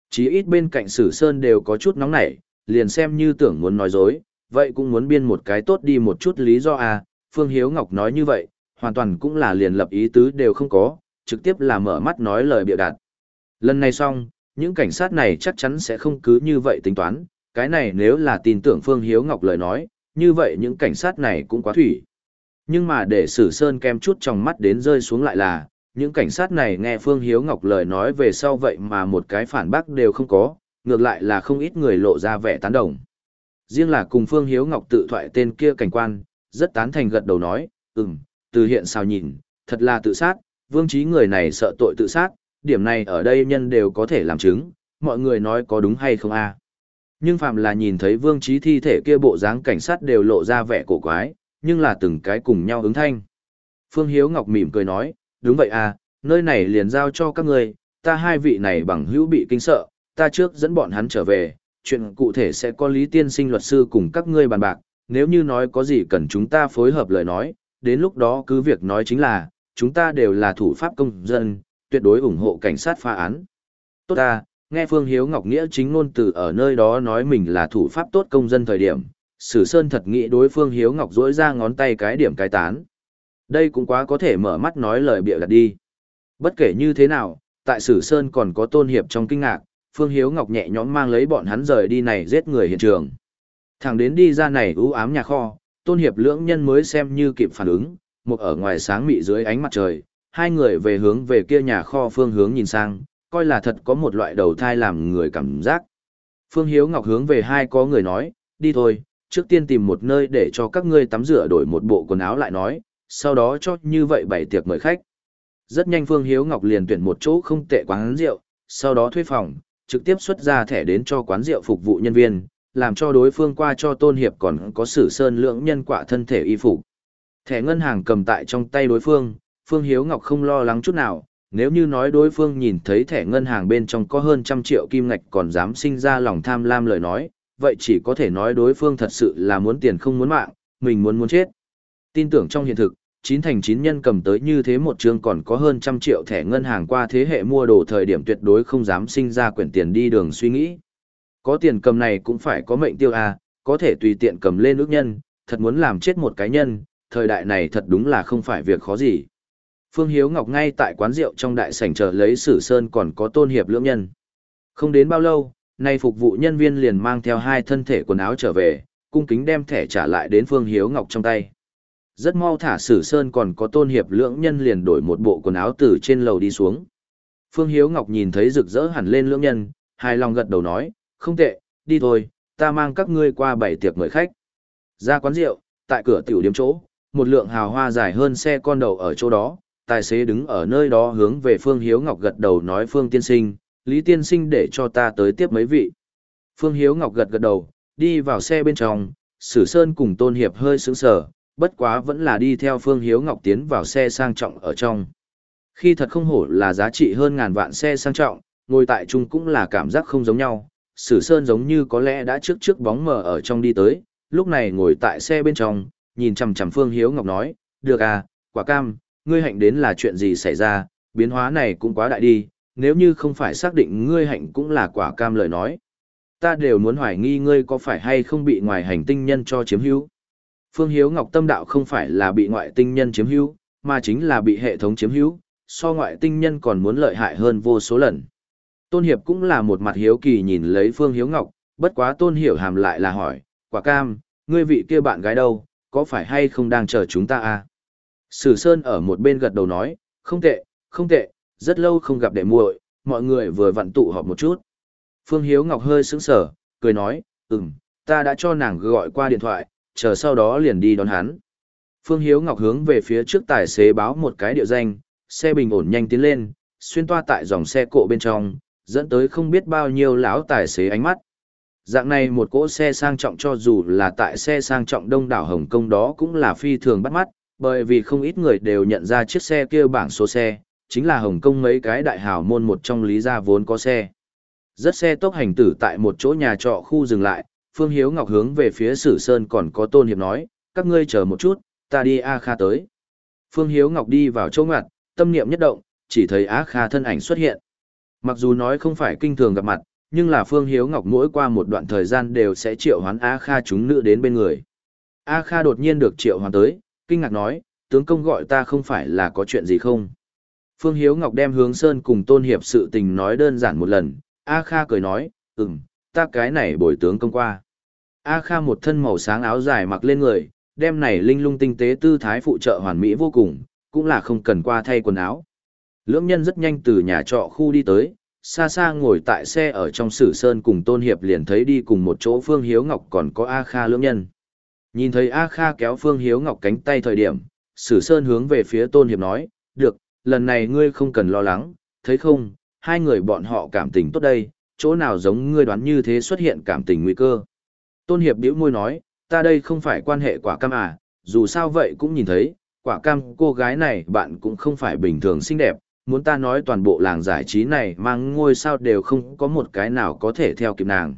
Chí ít bên cạnh Sử Sơn đều có chút nóng nảy, liền xem như tưởng muốn nói dối, vậy cũng muốn biên một cái tốt đi một chút lý do à, Phương Hiếu Ngọc nói như vậy, hoàn toàn cũng là liền lập ý tứ đều không có, trực tiếp là mở mắt nói lời bịa đặt. Lần này xong, những cảnh sát này chắc chắn sẽ không cứ như vậy tính toán, cái này nếu là tin tưởng Phương Hiếu Ngọc lời nói, như vậy những cảnh sát này cũng quá thủy. Nhưng mà để Sử Sơn kem chút trong mắt đến rơi xuống lại là, những cảnh sát này nghe Phương Hiếu Ngọc lời nói về sau vậy mà một cái phản bác đều không có, ngược lại là không ít người lộ ra vẻ tán đồng. Riêng là cùng Phương Hiếu Ngọc tự thoại tên kia cảnh quan, rất tán thành gật đầu nói, ừm, từ hiện sao nhìn, thật là tự sát, Vương Chí người này sợ tội tự sát, điểm này ở đây nhân đều có thể làm chứng, mọi người nói có đúng hay không a? Nhưng phạm là nhìn thấy Vương Chí thi thể kia bộ dáng cảnh sát đều lộ ra vẻ cổ quái, nhưng là từng cái cùng nhau ứng thanh. Phương Hiếu Ngọc mỉm cười nói, đúng vậy à, nơi này liền giao cho các ngươi, ta hai vị này bằng hữu bị kinh sợ, ta trước dẫn bọn hắn trở về, chuyện cụ thể sẽ có Lý Tiên Sinh luật sư cùng các ngươi bàn bạc, nếu như nói có gì cần chúng ta phối hợp lời nói, đến lúc đó cứ việc nói chính là, chúng ta đều là thủ pháp công dân, tuyệt đối ủng hộ cảnh sát phá án. Tốt ta, nghe Phương Hiếu Ngọc nghĩa chính ngôn từ ở nơi đó nói mình là thủ pháp tốt công dân thời điểm, Sử Sơn thật nghĩ đối Phương Hiếu Ngọc dỗi ra ngón tay cái điểm cái tán. Đây cũng quá có thể mở mắt nói lời bịa đặt đi. Bất kể như thế nào, tại Sử Sơn còn có Tôn Hiệp trong kinh ngạc, Phương Hiếu Ngọc nhẹ nhõm mang lấy bọn hắn rời đi này giết người hiện trường. Thẳng đến đi ra này u ám nhà kho, Tôn Hiệp lưỡng nhân mới xem như kịp phản ứng, một ở ngoài sáng mị dưới ánh mặt trời, hai người về hướng về kia nhà kho phương hướng nhìn sang, coi là thật có một loại đầu thai làm người cảm giác. Phương Hiếu Ngọc hướng về hai có người nói, đi thôi, trước tiên tìm một nơi để cho các ngươi tắm rửa đổi một bộ quần áo lại nói, sau đó cho như vậy bày tiệc mời khách. Rất nhanh Phương Hiếu Ngọc liền tuyển một chỗ không tệ quán rượu, sau đó thuê phòng, trực tiếp xuất ra thẻ đến cho quán rượu phục vụ nhân viên, làm cho đối phương qua cho Tôn Hiệp còn có Sử Sơn lượng nhân quả thân thể y phục. Thẻ ngân hàng cầm tại trong tay đối phương, Phương Hiếu Ngọc không lo lắng chút nào, nếu như nói đối phương nhìn thấy thẻ ngân hàng bên trong có hơn trăm triệu kim ngạch còn dám sinh ra lòng tham lam lời nói, vậy chỉ có thể nói đối phương thật sự là muốn tiền không muốn mạng, mình muốn muốn chết. Tin tưởng trong hiện thực, chín thành chín nhân cầm tới như thế một chương còn có hơn trăm triệu thẻ ngân hàng qua thế hệ mua đồ thời điểm tuyệt đối không dám sinh ra quyển tiền đi đường suy nghĩ. Có tiền cầm này cũng phải có mệnh tiêu à, có thể tùy tiện cầm lên ước nhân, thật muốn làm chết một cái nhân, thời đại này thật đúng là không phải việc khó gì. Phương Hiếu Ngọc ngay tại quán rượu trong đại sảnh chờ lấy Sử Sơn còn có Tôn Hiệp lưỡng nhân. Không đến bao lâu, nay phục vụ nhân viên liền mang theo hai thân thể quần áo trở về, cung kính đem thẻ trả lại đến Phương Hiếu Ngọc trong tay. Rất mau thả Sử Sơn còn có Tôn Hiệp lưỡng nhân liền đổi một bộ quần áo từ trên lầu đi xuống. Phương Hiếu Ngọc nhìn thấy rực rỡ hẳn lên lưỡng nhân, hài lòng gật đầu nói, không tệ, đi thôi, ta mang các ngươi qua bảy tiệc mời khách. Ra quán rượu, tại cửa tiểu điếm chỗ, một lượng hào hoa dài hơn xe con đầu ở chỗ đó, tài xế đứng ở nơi đó hướng về Phương Hiếu Ngọc gật đầu nói Phương tiên sinh, Lý tiên sinh để cho ta tới tiếp mấy vị. Phương Hiếu Ngọc gật gật đầu, đi vào xe bên trong, Sử Sơn cùng Tôn Hiệp hơi sững sờ, bất quá vẫn là đi theo Phương Hiếu Ngọc tiến vào xe sang trọng ở trong. Khi thật không hổ là giá trị hơn ngàn vạn xe sang trọng, ngồi tại chung cũng là cảm giác không giống nhau. Sử Sơn giống như có lẽ đã trước trước bóng mờ ở trong đi tới, lúc này ngồi tại xe bên trong, nhìn chằm chằm Phương Hiếu Ngọc nói, được à, quả cam, ngươi hạnh đến là chuyện gì xảy ra, biến hóa này cũng quá đại đi, nếu như không phải xác định ngươi hạnh cũng là quả cam lời nói. Ta đều muốn hoài nghi ngươi có phải hay không bị ngoài hành tinh nhân cho chiếm hữu. Phương Hiếu Ngọc tâm đạo không phải là bị ngoại tinh nhân chiếm hữu, mà chính là bị hệ thống chiếm hữu, so ngoại tinh nhân còn muốn lợi hại hơn vô số lần. Tôn Hiệp cũng là một mặt hiếu kỳ nhìn lấy Phương Hiếu Ngọc, bất quá Tôn Hiểu Hàm lại là hỏi, quả cam, ngươi vị kia bạn gái đâu, có phải hay không đang chờ chúng ta à? Sử Sơn ở một bên gật đầu nói, không tệ, không tệ, rất lâu không gặp đệ muội, mọi người vừa vặn tụ họp một chút. Phương Hiếu Ngọc hơi sững sờ, cười nói, ừm, ta đã cho nàng gọi qua điện thoại, chờ sau đó liền đi đón hắn. Phương Hiếu Ngọc hướng về phía trước tài xế báo một cái địa danh, xe bình ổn nhanh tiến lên, xuyên toa tại dòng xe cộ bên trong, dẫn tới không biết bao nhiêu lão tài xế ánh mắt. Dạng này một cỗ xe sang trọng cho dù là tại xe sang trọng đông đảo Hồng Kông đó cũng là phi thường bắt mắt, bởi vì không ít người đều nhận ra chiếc xe kia bảng số xe, chính là Hồng Kông mấy cái đại hào môn một trong lý gia vốn có xe. Rất xe tốc hành tử tại một chỗ nhà trọ khu dừng lại, Phương Hiếu Ngọc hướng về phía Sử Sơn còn có Tôn Hiệp nói, các ngươi chờ một chút, ta đi A Kha tới. Phương Hiếu Ngọc đi vào chỗ ngặt, tâm niệm nhất động, chỉ thấy A Kha thân ảnh xuất hiện. Mặc dù nói không phải kinh thường gặp mặt, nhưng là Phương Hiếu Ngọc mỗi qua một đoạn thời gian đều sẽ triệu hoán A Kha chúng nữ đến bên người. A Kha đột nhiên được triệu hoán tới, kinh ngạc nói, tướng công gọi ta không phải là có chuyện gì không? Phương Hiếu Ngọc đem Hướng Sơn cùng Tôn Hiệp sự tình nói đơn giản một lần, A Kha cười nói, ừm, ta cái này bồi tướng công qua. A Kha một thân màu sáng áo dài mặc lên người, đem này linh lung tinh tế tư thái phụ trợ hoàn mỹ vô cùng, cũng là không cần qua thay quần áo. Lưỡng nhân rất nhanh từ nhà trọ khu đi tới, xa xa ngồi tại xe ở trong Sử Sơn cùng Tôn Hiệp liền thấy đi cùng một chỗ Phương Hiếu Ngọc còn có A Kha lưỡng nhân. Nhìn thấy A Kha kéo Phương Hiếu Ngọc cánh tay thời điểm, Sử Sơn hướng về phía Tôn Hiệp nói, được, lần này ngươi không cần lo lắng, thấy không, hai người bọn họ cảm tình tốt đây, chỗ nào giống ngươi đoán như thế xuất hiện cảm tình nguy cơ. Tôn Hiệp bĩu môi nói, ta đây không phải quan hệ quả cam à, dù sao vậy cũng nhìn thấy, quả cam cô gái này bạn cũng không phải bình thường xinh đẹp, muốn ta nói toàn bộ làng giải trí này mang ngôi sao đều không có một cái nào có thể theo kịp nàng.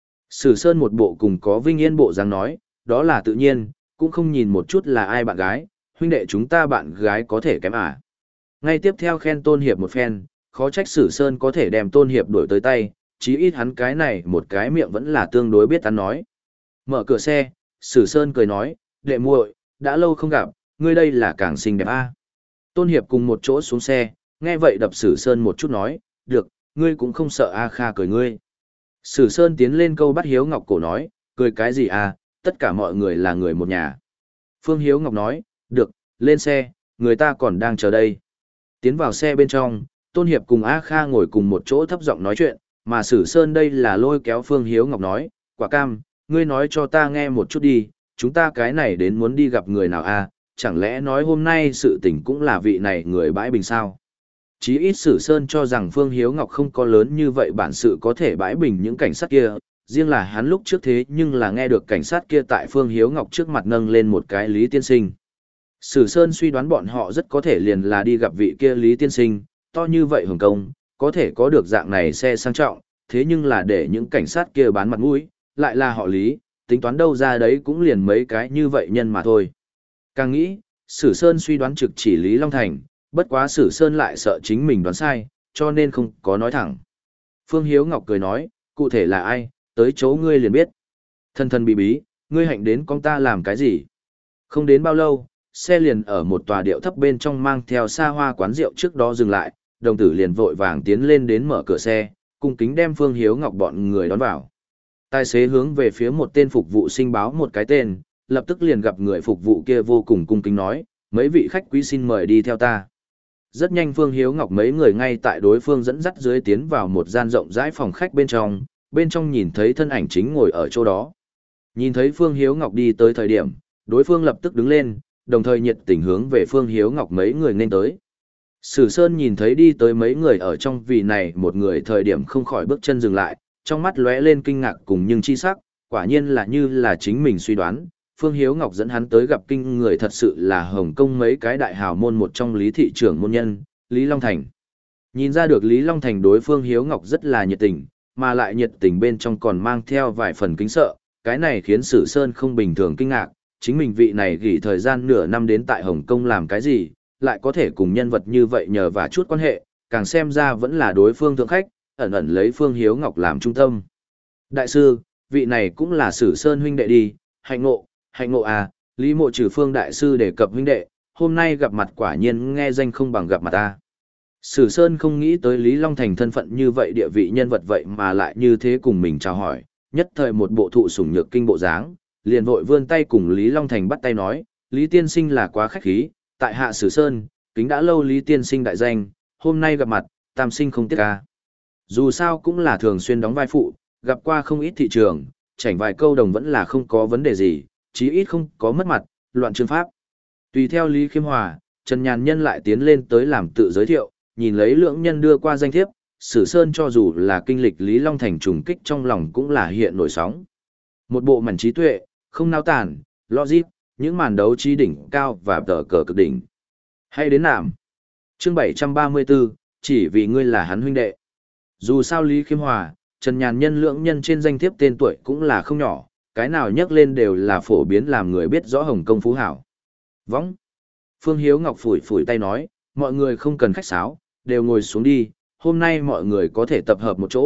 Sử Sơn một bộ cùng có vinh yên bộ dáng nói, đó là tự nhiên, cũng không nhìn một chút là ai bạn gái, huynh đệ chúng ta bạn gái có thể kém à. Ngay tiếp theo khen Tôn Hiệp một phen, khó trách Sử Sơn có thể đem Tôn Hiệp đuổi tới tay, chí ít hắn cái này một cái miệng vẫn là tương đối biết ăn nói. Mở cửa xe, Sử Sơn cười nói, đệ muội, đã lâu không gặp, ngươi đây là càng xinh đẹp a. Tôn Hiệp cùng một chỗ xuống xe, nghe vậy đập Sử Sơn một chút nói, được, ngươi cũng không sợ A Kha cười ngươi. Sử Sơn tiến lên câu bắt Hiếu Ngọc cổ nói, cười cái gì à, tất cả mọi người là người một nhà. Phương Hiếu Ngọc nói, được, lên xe, người ta còn đang chờ đây. Tiến vào xe bên trong, Tôn Hiệp cùng A Kha ngồi cùng một chỗ thấp giọng nói chuyện, mà Sử Sơn đây là lôi kéo Phương Hiếu Ngọc nói, quả cam, ngươi nói cho ta nghe một chút đi, chúng ta cái này đến muốn đi gặp người nào à, chẳng lẽ nói hôm nay sự tình cũng là vị này người bãi bình sao? Chí ít Sử Sơn cho rằng Phương Hiếu Ngọc không có lớn như vậy bản sự có thể bãi bình những cảnh sát kia, riêng là hắn lúc trước thế nhưng là nghe được cảnh sát kia tại Phương Hiếu Ngọc trước mặt nâng lên một cái Lý Tiên Sinh. Sử Sơn suy đoán bọn họ rất có thể liền là đi gặp vị kia Lý Tiên Sinh, to như vậy Hồng Kông, có thể có được dạng này xe sang trọng, thế nhưng là để những cảnh sát kia bán mặt mũi, lại là họ Lý, tính toán đâu ra đấy cũng liền mấy cái như vậy nhân mà thôi. Càng nghĩ, Sử Sơn suy đoán trực chỉ Lý Long Thành, bất quá Sử Sơn lại sợ chính mình đoán sai, cho nên không có nói thẳng. Phương Hiếu Ngọc cười nói, cụ thể là ai, tới chỗ ngươi liền biết. Thân thân bí bí, ngươi hạnh đến con ta làm cái gì? Không đến bao lâu, xe liền ở một tòa điệu thấp bên trong mang theo xa hoa quán rượu trước đó dừng lại, đồng tử liền vội vàng tiến lên đến mở cửa xe, cung kính đem Phương Hiếu Ngọc bọn người đón vào. Tài xế hướng về phía một tên phục vụ sinh báo một cái tên, lập tức liền gặp người phục vụ kia vô cùng cung kính nói, mấy vị khách quý xin mời đi theo ta. Rất nhanh Phương Hiếu Ngọc mấy người ngay tại đối phương dẫn dắt dưới tiến vào một gian rộng rãi phòng khách bên trong, bên trong nhìn thấy thân ảnh chính ngồi ở chỗ đó. Nhìn thấy Phương Hiếu Ngọc đi tới thời điểm, đối phương lập tức đứng lên, đồng thời nhiệt tình hướng về Phương Hiếu Ngọc mấy người nên tới. Sử Sơn nhìn thấy đi tới mấy người ở trong vì này một người thời điểm không khỏi bước chân dừng lại, trong mắt lóe lên kinh ngạc cùng nhưng chi sắc, quả nhiên là như là chính mình suy đoán, Phương Hiếu Ngọc dẫn hắn tới gặp kinh người thật sự là Hồng Kông mấy cái đại hào môn một trong Lý thị trưởng môn nhân, Lý Long Thành. Nhìn ra được Lý Long Thành đối Phương Hiếu Ngọc rất là nhiệt tình, mà lại nhiệt tình bên trong còn mang theo vài phần kính sợ, cái này khiến Sử Sơn không bình thường kinh ngạc, chính mình vị này gỉ thời gian nửa năm đến tại Hồng Kông làm cái gì, lại có thể cùng nhân vật như vậy nhờ và chút quan hệ, càng xem ra vẫn là đối phương thượng khách, ẩn ẩn lấy Phương Hiếu Ngọc làm trung tâm. Đại sư, vị này cũng là Sử Sơn huynh đệ đi, hạnh ngộ, hạnh ngộ à, Lý Mộ trừ Phương đại sư đề cập huynh đệ, hôm nay gặp mặt quả nhiên nghe danh không bằng gặp mặt ta. Sử Sơn không nghĩ tới Lý Long Thành thân phận như vậy địa vị nhân vật vậy mà lại như thế cùng mình chào hỏi, nhất thời một bộ thụ sủng nhược kinh bộ dáng, liền vội vươn tay cùng Lý Long Thành bắt tay nói, Lý Tiên Sinh là quá khách khí, tại hạ Sử Sơn, kính đã lâu Lý Tiên Sinh đại danh, hôm nay gặp mặt, tam sinh không tiếc ca. Dù sao cũng là thường xuyên đóng vai phụ, gặp qua không ít thị trường, chảnh vài câu đồng vẫn là không có vấn đề gì, chí ít không có mất mặt, loạn chương pháp. Tùy theo Lý Khiêm Hòa, Trần Nhàn Nhân lại tiến lên tới làm tự giới thiệu, nhìn lấy lưỡng nhân đưa qua danh thiếp, Sử Sơn cho dù là kinh lịch Lý Long Thành trùng kích trong lòng cũng là hiện nổi sóng. Một bộ mảnh trí tuệ, không nao tản, logic, những màn đấu trí đỉnh cao và tờ cờ cực đỉnh. Hay đến nạm. Chương bảy trăm ba mươi tư, chỉ vì ngươi là hắn huynh đệ. Dù sao Lý Khiêm Hòa, Trần Nhàn Nhân lưỡng nhân trên danh thiếp tên tuổi cũng là không nhỏ, cái nào nhắc lên đều là phổ biến làm người biết rõ Hồng Kông phú hảo. Võng. Phương Hiếu Ngọc phủi phủi tay nói, mọi người không cần khách sáo, đều ngồi xuống đi, hôm nay mọi người có thể tập hợp một chỗ,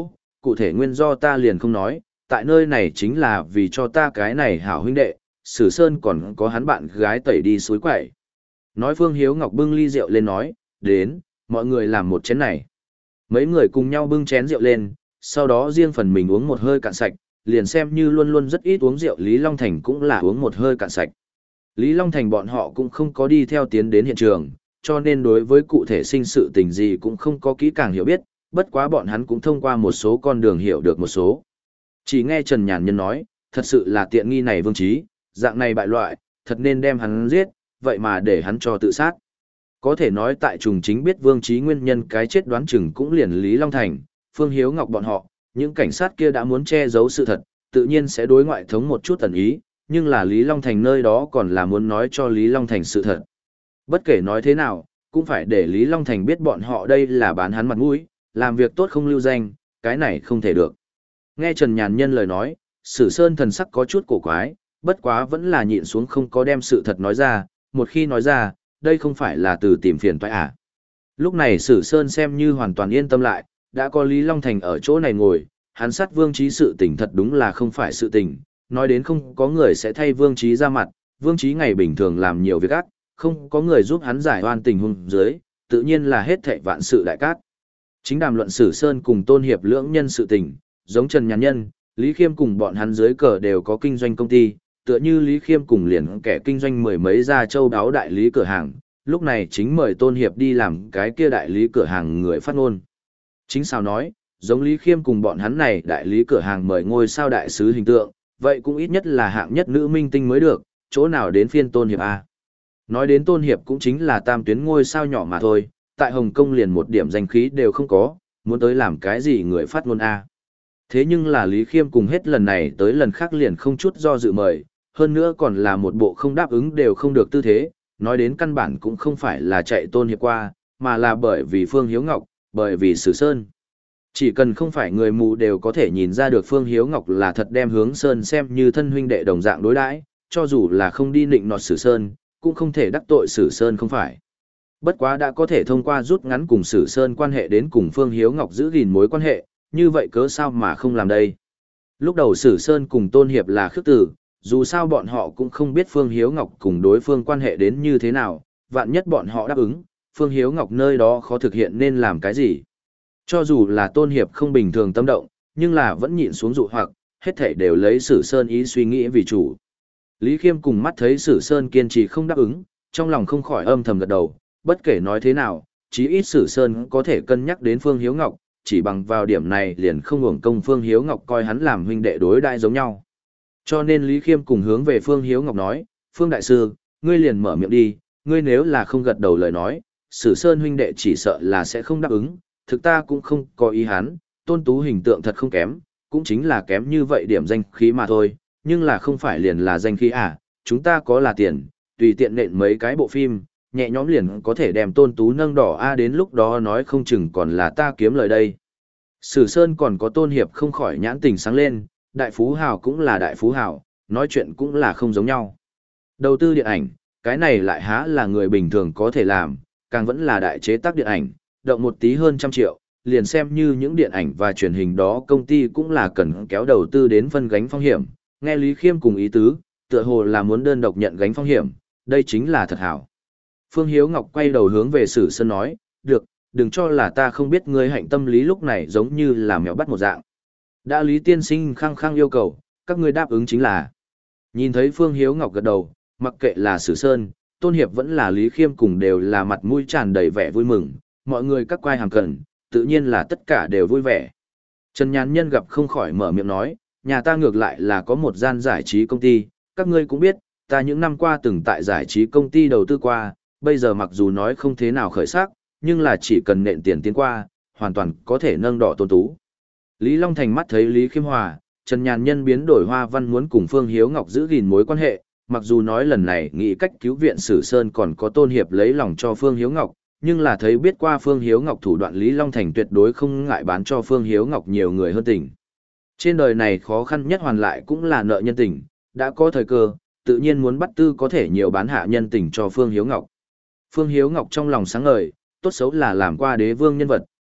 cụ thể nguyên do ta liền không nói, tại nơi này chính là vì cho ta cái này hảo huynh đệ, Sử Sơn còn có hắn bạn gái tẩy đi suối quậy. Nói Phương Hiếu Ngọc bưng ly rượu lên nói, đến, mọi người làm một chén này. Mấy người cùng nhau bưng chén rượu lên, sau đó riêng phần mình uống một hơi cạn sạch, liền xem như luôn luôn rất ít uống rượu Lý Long Thành cũng là uống một hơi cạn sạch. Lý Long Thành bọn họ cũng không có đi theo tiến đến hiện trường, cho nên đối với cụ thể sinh sự tình gì cũng không có kỹ càng hiểu biết, bất quá bọn hắn cũng thông qua một số con đường hiểu được một số. Chỉ nghe Trần Nhàn Nhân nói, thật sự là tiện nghi này Vương Trí, dạng này bại loại, thật nên đem hắn giết, vậy mà để hắn cho tự sát. Có thể nói tại trùng chính biết Vương Trí nguyên nhân cái chết đoán chừng cũng liền Lý Long Thành, Phương Hiếu Ngọc bọn họ, những cảnh sát kia đã muốn che giấu sự thật, tự nhiên sẽ đối ngoại thống một chút ẩn ý, nhưng là Lý Long Thành nơi đó còn là muốn nói cho Lý Long Thành sự thật. Bất kể nói thế nào, cũng phải để Lý Long Thành biết bọn họ đây là bán hắn mặt mũi, làm việc tốt không lưu danh, cái này không thể được. Nghe Trần Nhàn Nhân lời nói, Sử Sơn thần sắc có chút cổ quái, bất quá vẫn là nhịn xuống không có đem sự thật nói ra, một khi nói ra, đây không phải là từ tìm phiền toái à. Lúc này Sử Sơn xem như hoàn toàn yên tâm lại, đã có Lý Long Thành ở chỗ này ngồi, hắn sát Vương Trí sự tình thật đúng là không phải sự tình, nói đến không có người sẽ thay Vương Trí ra mặt, Vương Trí ngày bình thường làm nhiều việc ác, không có người giúp hắn giải oan tình huống dưới, tự nhiên là hết thảy vạn sự đại cát. Chính đàm luận Sử Sơn cùng Tôn Hiệp lưỡng nhân sự tình, giống Trần Nhàn Nhân, Lý Khiêm cùng bọn hắn dưới cờ đều có kinh doanh công ty, tựa như Lý Khiêm cùng liền kẻ kinh doanh mười mấy gia châu đáo đại lý cửa hàng, lúc này chính mời Tôn Hiệp đi làm cái kia đại lý cửa hàng người phát ngôn. Chính sao nói, giống Lý Khiêm cùng bọn hắn này đại lý cửa hàng mời ngôi sao đại sứ hình tượng, vậy cũng ít nhất là hạng nhất nữ minh tinh mới được, chỗ nào đến phiên Tôn Hiệp a. Nói đến Tôn Hiệp cũng chính là tam tuyến ngôi sao nhỏ mà thôi, tại Hồng Kông liền một điểm danh khí đều không có, muốn tới làm cái gì người phát ngôn a. Thế nhưng là Lý Khiêm cùng hết lần này tới lần khác liền không chút do dự mời, hơn nữa còn là một bộ không đáp ứng đều không được tư thế, nói đến căn bản cũng không phải là chạy Tôn Hiệp qua, mà là bởi vì Phương Hiếu Ngọc, bởi vì Sử Sơn. Chỉ cần không phải người mù đều có thể nhìn ra được Phương Hiếu Ngọc là thật đem Hướng Sơn xem như thân huynh đệ đồng dạng đối đãi, cho dù là không đi nịnh nọt Sử Sơn, cũng không thể đắc tội Sử Sơn không phải. Bất quá đã có thể thông qua rút ngắn cùng Sử Sơn quan hệ đến cùng Phương Hiếu Ngọc giữ gìn mối quan hệ, như vậy cớ sao mà không làm đây. Lúc đầu Sử Sơn cùng Tôn Hiệp là khước tử, dù sao bọn họ cũng không biết Phương Hiếu Ngọc cùng đối phương quan hệ đến như thế nào, vạn nhất bọn họ đáp ứng, Phương Hiếu Ngọc nơi đó khó thực hiện nên làm cái gì. Cho dù là Tôn Hiệp không bình thường tâm động, nhưng là vẫn nhịn xuống dụ hoặc, hết thảy đều lấy Sử Sơn ý suy nghĩ vì chủ. Lý Khiêm cùng mắt thấy Sử Sơn kiên trì không đáp ứng, trong lòng không khỏi âm thầm gật đầu, bất kể nói thế nào, chí ít Sử Sơn có thể cân nhắc đến Phương Hiếu Ngọc, chỉ bằng vào điểm này liền không hưởng công Phương Hiếu Ngọc coi hắn làm huynh đệ đối đại giống nhau. Cho nên Lý Khiêm cùng hướng về Phương Hiếu Ngọc nói, Phương Đại Sư, ngươi liền mở miệng đi, ngươi nếu là không gật đầu lời nói, Sử Sơn huynh đệ chỉ sợ là sẽ không đáp ứng, thực ta cũng không có ý hắn, Tôn Tú hình tượng thật không kém, cũng chính là kém như vậy điểm danh khí mà thôi, nhưng là không phải liền là danh khí à, chúng ta có là tiền, tùy tiện nện mấy cái bộ phim, nhẹ nhõm liền có thể đem Tôn Tú nâng đỏ a đến lúc đó nói không chừng còn là ta kiếm lời đây. Sử Sơn còn có Tôn Hiệp không khỏi nhãn tình sáng lên, đại phú hào cũng là đại phú hào, nói chuyện cũng là không giống nhau. Đầu tư điện ảnh, cái này lại há là người bình thường có thể làm, càng vẫn là đại chế tác điện ảnh, động một tí hơn trăm triệu, liền xem như những điện ảnh và truyền hình đó công ty cũng là cần kéo đầu tư đến phân gánh phong hiểm, nghe Lý Khiêm cùng ý tứ, tựa hồ là muốn đơn độc nhận gánh phong hiểm, đây chính là thật hảo. Phương Hiếu Ngọc quay đầu hướng về Sử Sơn nói, được, đừng cho là ta không biết ngươi hạnh tâm lý lúc này giống như là mèo bắt một dạng. Đã Lý Tiên Sinh khăng khăng yêu cầu, các ngươi đáp ứng chính là. Nhìn thấy Phương Hiếu Ngọc gật đầu, mặc kệ là Sử Sơn, Tôn Hiệp vẫn là Lý Khiêm cùng đều là mặt mũi tràn đầy vẻ vui mừng, mọi người các quai hàm cần, tự nhiên là tất cả đều vui vẻ. Trần Nhàn Nhân gặp không khỏi mở miệng nói, nhà ta ngược lại là có một gian giải trí công ty, các ngươi cũng biết, ta những năm qua từng tại giải trí công ty đầu tư qua, bây giờ mặc dù nói không thế nào khởi sắc, nhưng là chỉ cần nện tiền tiến qua, hoàn toàn có thể nâng đỏ Tôn Tú. Lý Long Thành mắt thấy Lý Khiêm Hòa, Trần Nhàn Nhân biến đổi hoa văn muốn cùng Phương Hiếu Ngọc giữ gìn mối quan hệ, mặc dù nói lần này nghĩ cách cứu viện Sử Sơn còn có Tôn Hiệp lấy lòng cho Phương Hiếu Ngọc, nhưng là thấy biết qua Phương Hiếu Ngọc thủ đoạn Lý Long Thành tuyệt đối không ngại bán cho Phương Hiếu Ngọc nhiều người hơn tình. Trên đời này khó khăn nhất hoàn lại cũng là nợ nhân tình, đã có thời cơ, tự nhiên muốn bắt tư có thể nhiều bán hạ nhân tình cho Phương Hiếu Ngọc. Phương Hiếu Ngọc trong lòng sáng ngời, tốt xấu là làm qua đế vương nhân vật,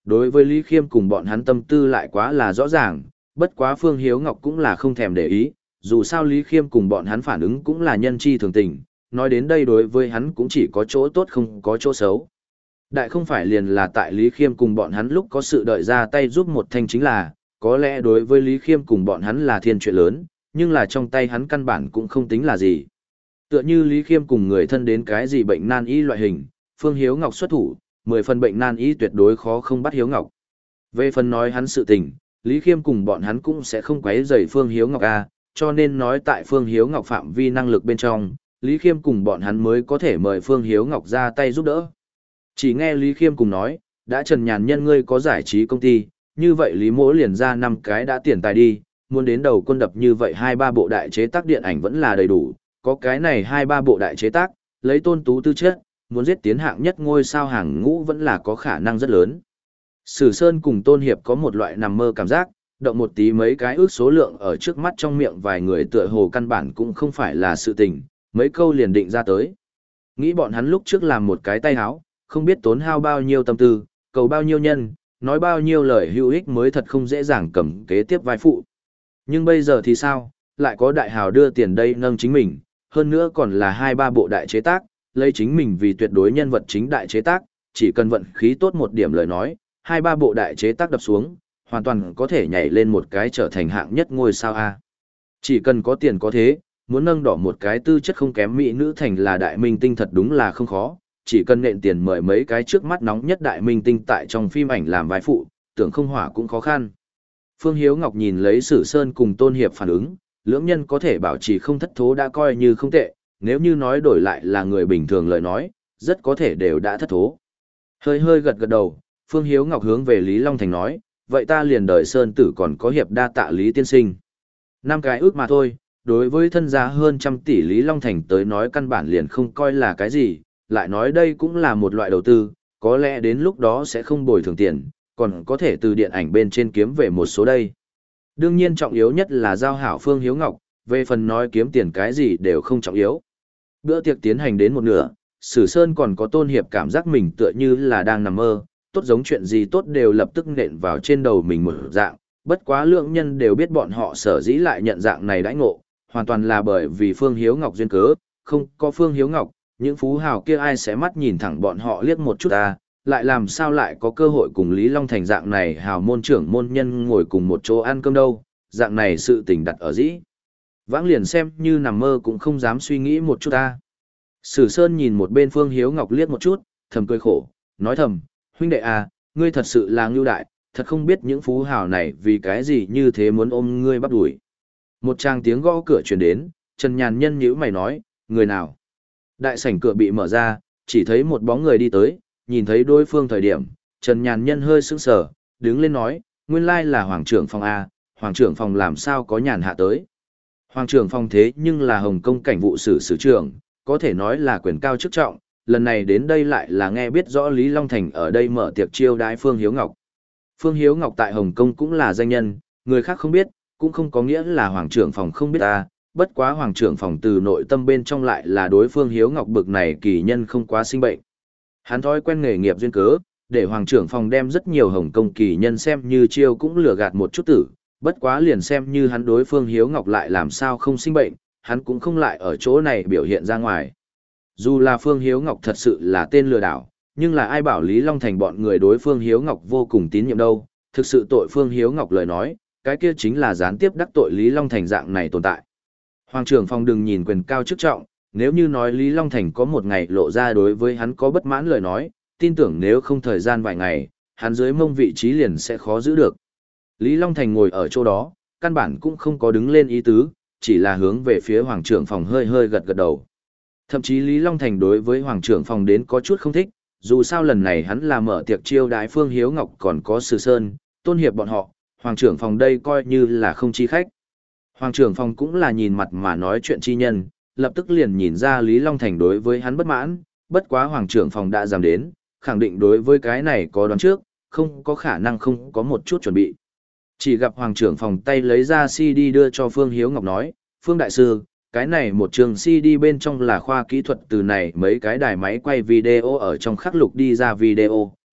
Đối với Lý Khiêm cùng bọn hắn tâm tư lại quá là rõ ràng, bất quá Phương Hiếu Ngọc cũng là không thèm để ý, dù sao Lý Khiêm cùng bọn hắn phản ứng cũng là nhân chi thường tình, nói đến đây đối với hắn cũng chỉ có chỗ tốt không có chỗ xấu. Đại không phải liền là tại Lý Khiêm cùng bọn hắn lúc có sự đợi ra tay giúp một thanh chính là, có lẽ đối với Lý Khiêm cùng bọn hắn là thiên chuyện lớn, nhưng là trong tay hắn căn bản cũng không tính là gì. Tựa như Lý Khiêm cùng người thân đến cái gì bệnh nan y loại hình, Phương Hiếu Ngọc xuất thủ, mười phần bệnh nan y tuyệt đối khó không bắt Hiếu Ngọc. Về phần nói hắn sự tình, Lý Khiêm cùng bọn hắn cũng sẽ không quấy rầy Phương Hiếu Ngọc a, cho nên nói tại Phương Hiếu Ngọc phạm vi năng lực bên trong, Lý Khiêm cùng bọn hắn mới có thể mời Phương Hiếu Ngọc ra tay giúp đỡ. Chỉ nghe Lý Khiêm cùng nói, đã Trần Nhàn nhân ngươi có giải trí công ty, như vậy Lý Mỗ liền ra năm cái đã tiền tài đi, muốn đến đầu quân đập như vậy hai ba bộ đại chế tác điện ảnh vẫn là đầy đủ, có cái này hai ba bộ đại chế tác, lấy Tôn Tú tư chất, muốn giết tiến hạng nhất ngôi sao hàng ngũ vẫn là có khả năng rất lớn. Sử Sơn cùng Tôn Hiệp có một loại nằm mơ cảm giác, động một tí mấy cái ước số lượng ở trước mắt trong miệng vài người tựa hồ căn bản cũng không phải là sự tình, mấy câu liền định ra tới. Nghĩ bọn hắn lúc trước làm một cái tay háo, không biết tốn hao bao nhiêu tâm tư, cầu bao nhiêu nhân, nói bao nhiêu lời hữu ích mới thật không dễ dàng cầm kế tiếp vai phụ. Nhưng bây giờ thì sao, lại có đại hào đưa tiền đây nâng chính mình, hơn nữa còn là hai ba bộ đại chế tác, lấy chính mình vì tuyệt đối nhân vật chính đại chế tác, chỉ cần vận khí tốt một điểm lời nói, hai ba bộ đại chế tác đập xuống, hoàn toàn có thể nhảy lên một cái trở thành hạng nhất ngôi sao A. Chỉ cần có tiền có thế, muốn nâng đỏ một cái tư chất không kém mỹ nữ thành là đại minh tinh thật đúng là không khó, chỉ cần nện tiền mời mấy cái trước mắt nóng nhất đại minh tinh tại trong phim ảnh làm vai phụ, tưởng không hỏa cũng khó khăn. Phương Hiếu Ngọc nhìn lấy Sử Sơn cùng Tôn Hiệp phản ứng, lưỡng nhân có thể bảo trì không thất thố đã coi như không tệ, nếu như nói đổi lại là người bình thường lời nói, rất có thể đều đã thất thố. Hơi hơi gật gật đầu, Phương Hiếu Ngọc hướng về Lý Long Thành nói, vậy ta liền đợi Sơn Tử còn có hiệp đa tạ Lý tiên sinh. Năm cái ước mà thôi, đối với thân gia hơn trăm tỷ Lý Long Thành tới nói căn bản liền không coi là cái gì, lại nói đây cũng là một loại đầu tư, có lẽ đến lúc đó sẽ không bồi thường tiền, còn có thể từ điện ảnh bên trên kiếm về một số đây. Đương nhiên trọng yếu nhất là giao hảo Phương Hiếu Ngọc, về phần nói kiếm tiền cái gì đều không trọng yếu. Bữa tiệc tiến hành đến một nửa, Sử Sơn còn có Tôn Hiệp cảm giác mình tựa như là đang nằm mơ, tốt giống chuyện gì tốt đều lập tức nện vào trên đầu mình một dạng, bất quá lượng nhân đều biết bọn họ sở dĩ lại nhận dạng này đãi ngộ, hoàn toàn là bởi vì Phương Hiếu Ngọc duyên cớ, không có Phương Hiếu Ngọc, những phú hào kia ai sẽ mắt nhìn thẳng bọn họ liếc một chút à, lại làm sao lại có cơ hội cùng Lý Long Thành dạng này hào môn trưởng môn nhân ngồi cùng một chỗ ăn cơm đâu, dạng này sự tình đặt ở dĩ. Vãng liền xem như nằm mơ cũng không dám suy nghĩ một chút ta. Sử Sơn nhìn một bên Phương Hiếu Ngọc liếc một chút, thầm cười khổ, nói thầm, huynh đệ à, ngươi thật sự là ngưu đại, thật không biết những phú hào này vì cái gì như thế muốn ôm ngươi bắt đuổi. Một tràng tiếng gõ cửa truyền đến, Trần Nhàn Nhân nhíu mày nói, người nào? Đại sảnh cửa bị mở ra, chỉ thấy một bóng người đi tới, nhìn thấy đối phương thời điểm, Trần Nhàn Nhân hơi sững sờ, đứng lên nói, nguyên lai là Hoàng trưởng phòng A, Hoàng trưởng phòng làm sao có nhàn hạ tới. Hoàng trưởng phòng thế nhưng là Hồng Kông cảnh vụ sử sử trưởng, có thể nói là quyền cao chức trọng, lần này đến đây lại là nghe biết rõ Lý Long Thành ở đây mở tiệc chiêu đãi Phương Hiếu Ngọc. Phương Hiếu Ngọc tại Hồng Kông cũng là danh nhân, người khác không biết, cũng không có nghĩa là Hoàng trưởng phòng không biết ta, bất quá Hoàng trưởng phòng từ nội tâm bên trong lại là đối Phương Hiếu Ngọc bực này kỳ nhân không quá sinh bệnh. Hắn thói quen nghề nghiệp duyên cớ, để Hoàng trưởng phòng đem rất nhiều Hồng Kông kỳ nhân xem như chiêu cũng lừa gạt một chút tử, bất quá liền xem như hắn đối Phương Hiếu Ngọc lại làm sao không sinh bệnh, hắn cũng không lại ở chỗ này biểu hiện ra ngoài. Dù là Phương Hiếu Ngọc thật sự là tên lừa đảo, nhưng là ai bảo Lý Long Thành bọn người đối Phương Hiếu Ngọc vô cùng tín nhiệm đâu, thực sự tội Phương Hiếu Ngọc lời nói, cái kia chính là gián tiếp đắc tội Lý Long Thành dạng này tồn tại. Hoàng trưởng phòng đừng nhìn quyền cao chức trọng, nếu như nói Lý Long Thành có một ngày lộ ra đối với hắn có bất mãn lời nói, tin tưởng nếu không thời gian vài ngày, hắn dưới mông vị trí liền sẽ khó giữ được. Lý Long Thành ngồi ở chỗ đó, căn bản cũng không có đứng lên ý tứ, chỉ là hướng về phía Hoàng trưởng phòng hơi hơi gật gật đầu. Thậm chí Lý Long Thành đối với Hoàng trưởng phòng đến có chút không thích, dù sao lần này hắn là mở tiệc chiêu đái Phương Hiếu Ngọc còn có Sử Sơn, Tôn Hiệp bọn họ, Hoàng trưởng phòng đây coi như là không chi khách. Hoàng trưởng phòng cũng là nhìn mặt mà nói chuyện chi nhân, lập tức liền nhìn ra Lý Long Thành đối với hắn bất mãn, bất quá Hoàng trưởng phòng đã dám đến, khẳng định đối với cái này có đoán trước, không có khả năng không có một chút chuẩn bị. Chỉ gặp Hoàng trưởng phòng tay lấy ra xê đê đưa cho Phương Hiếu Ngọc nói, Phương Đại Sư, cái này một trường xê đê bên trong là khoa kỹ thuật từ này mấy cái đài máy quay video ở trong khắc lục đi ra video,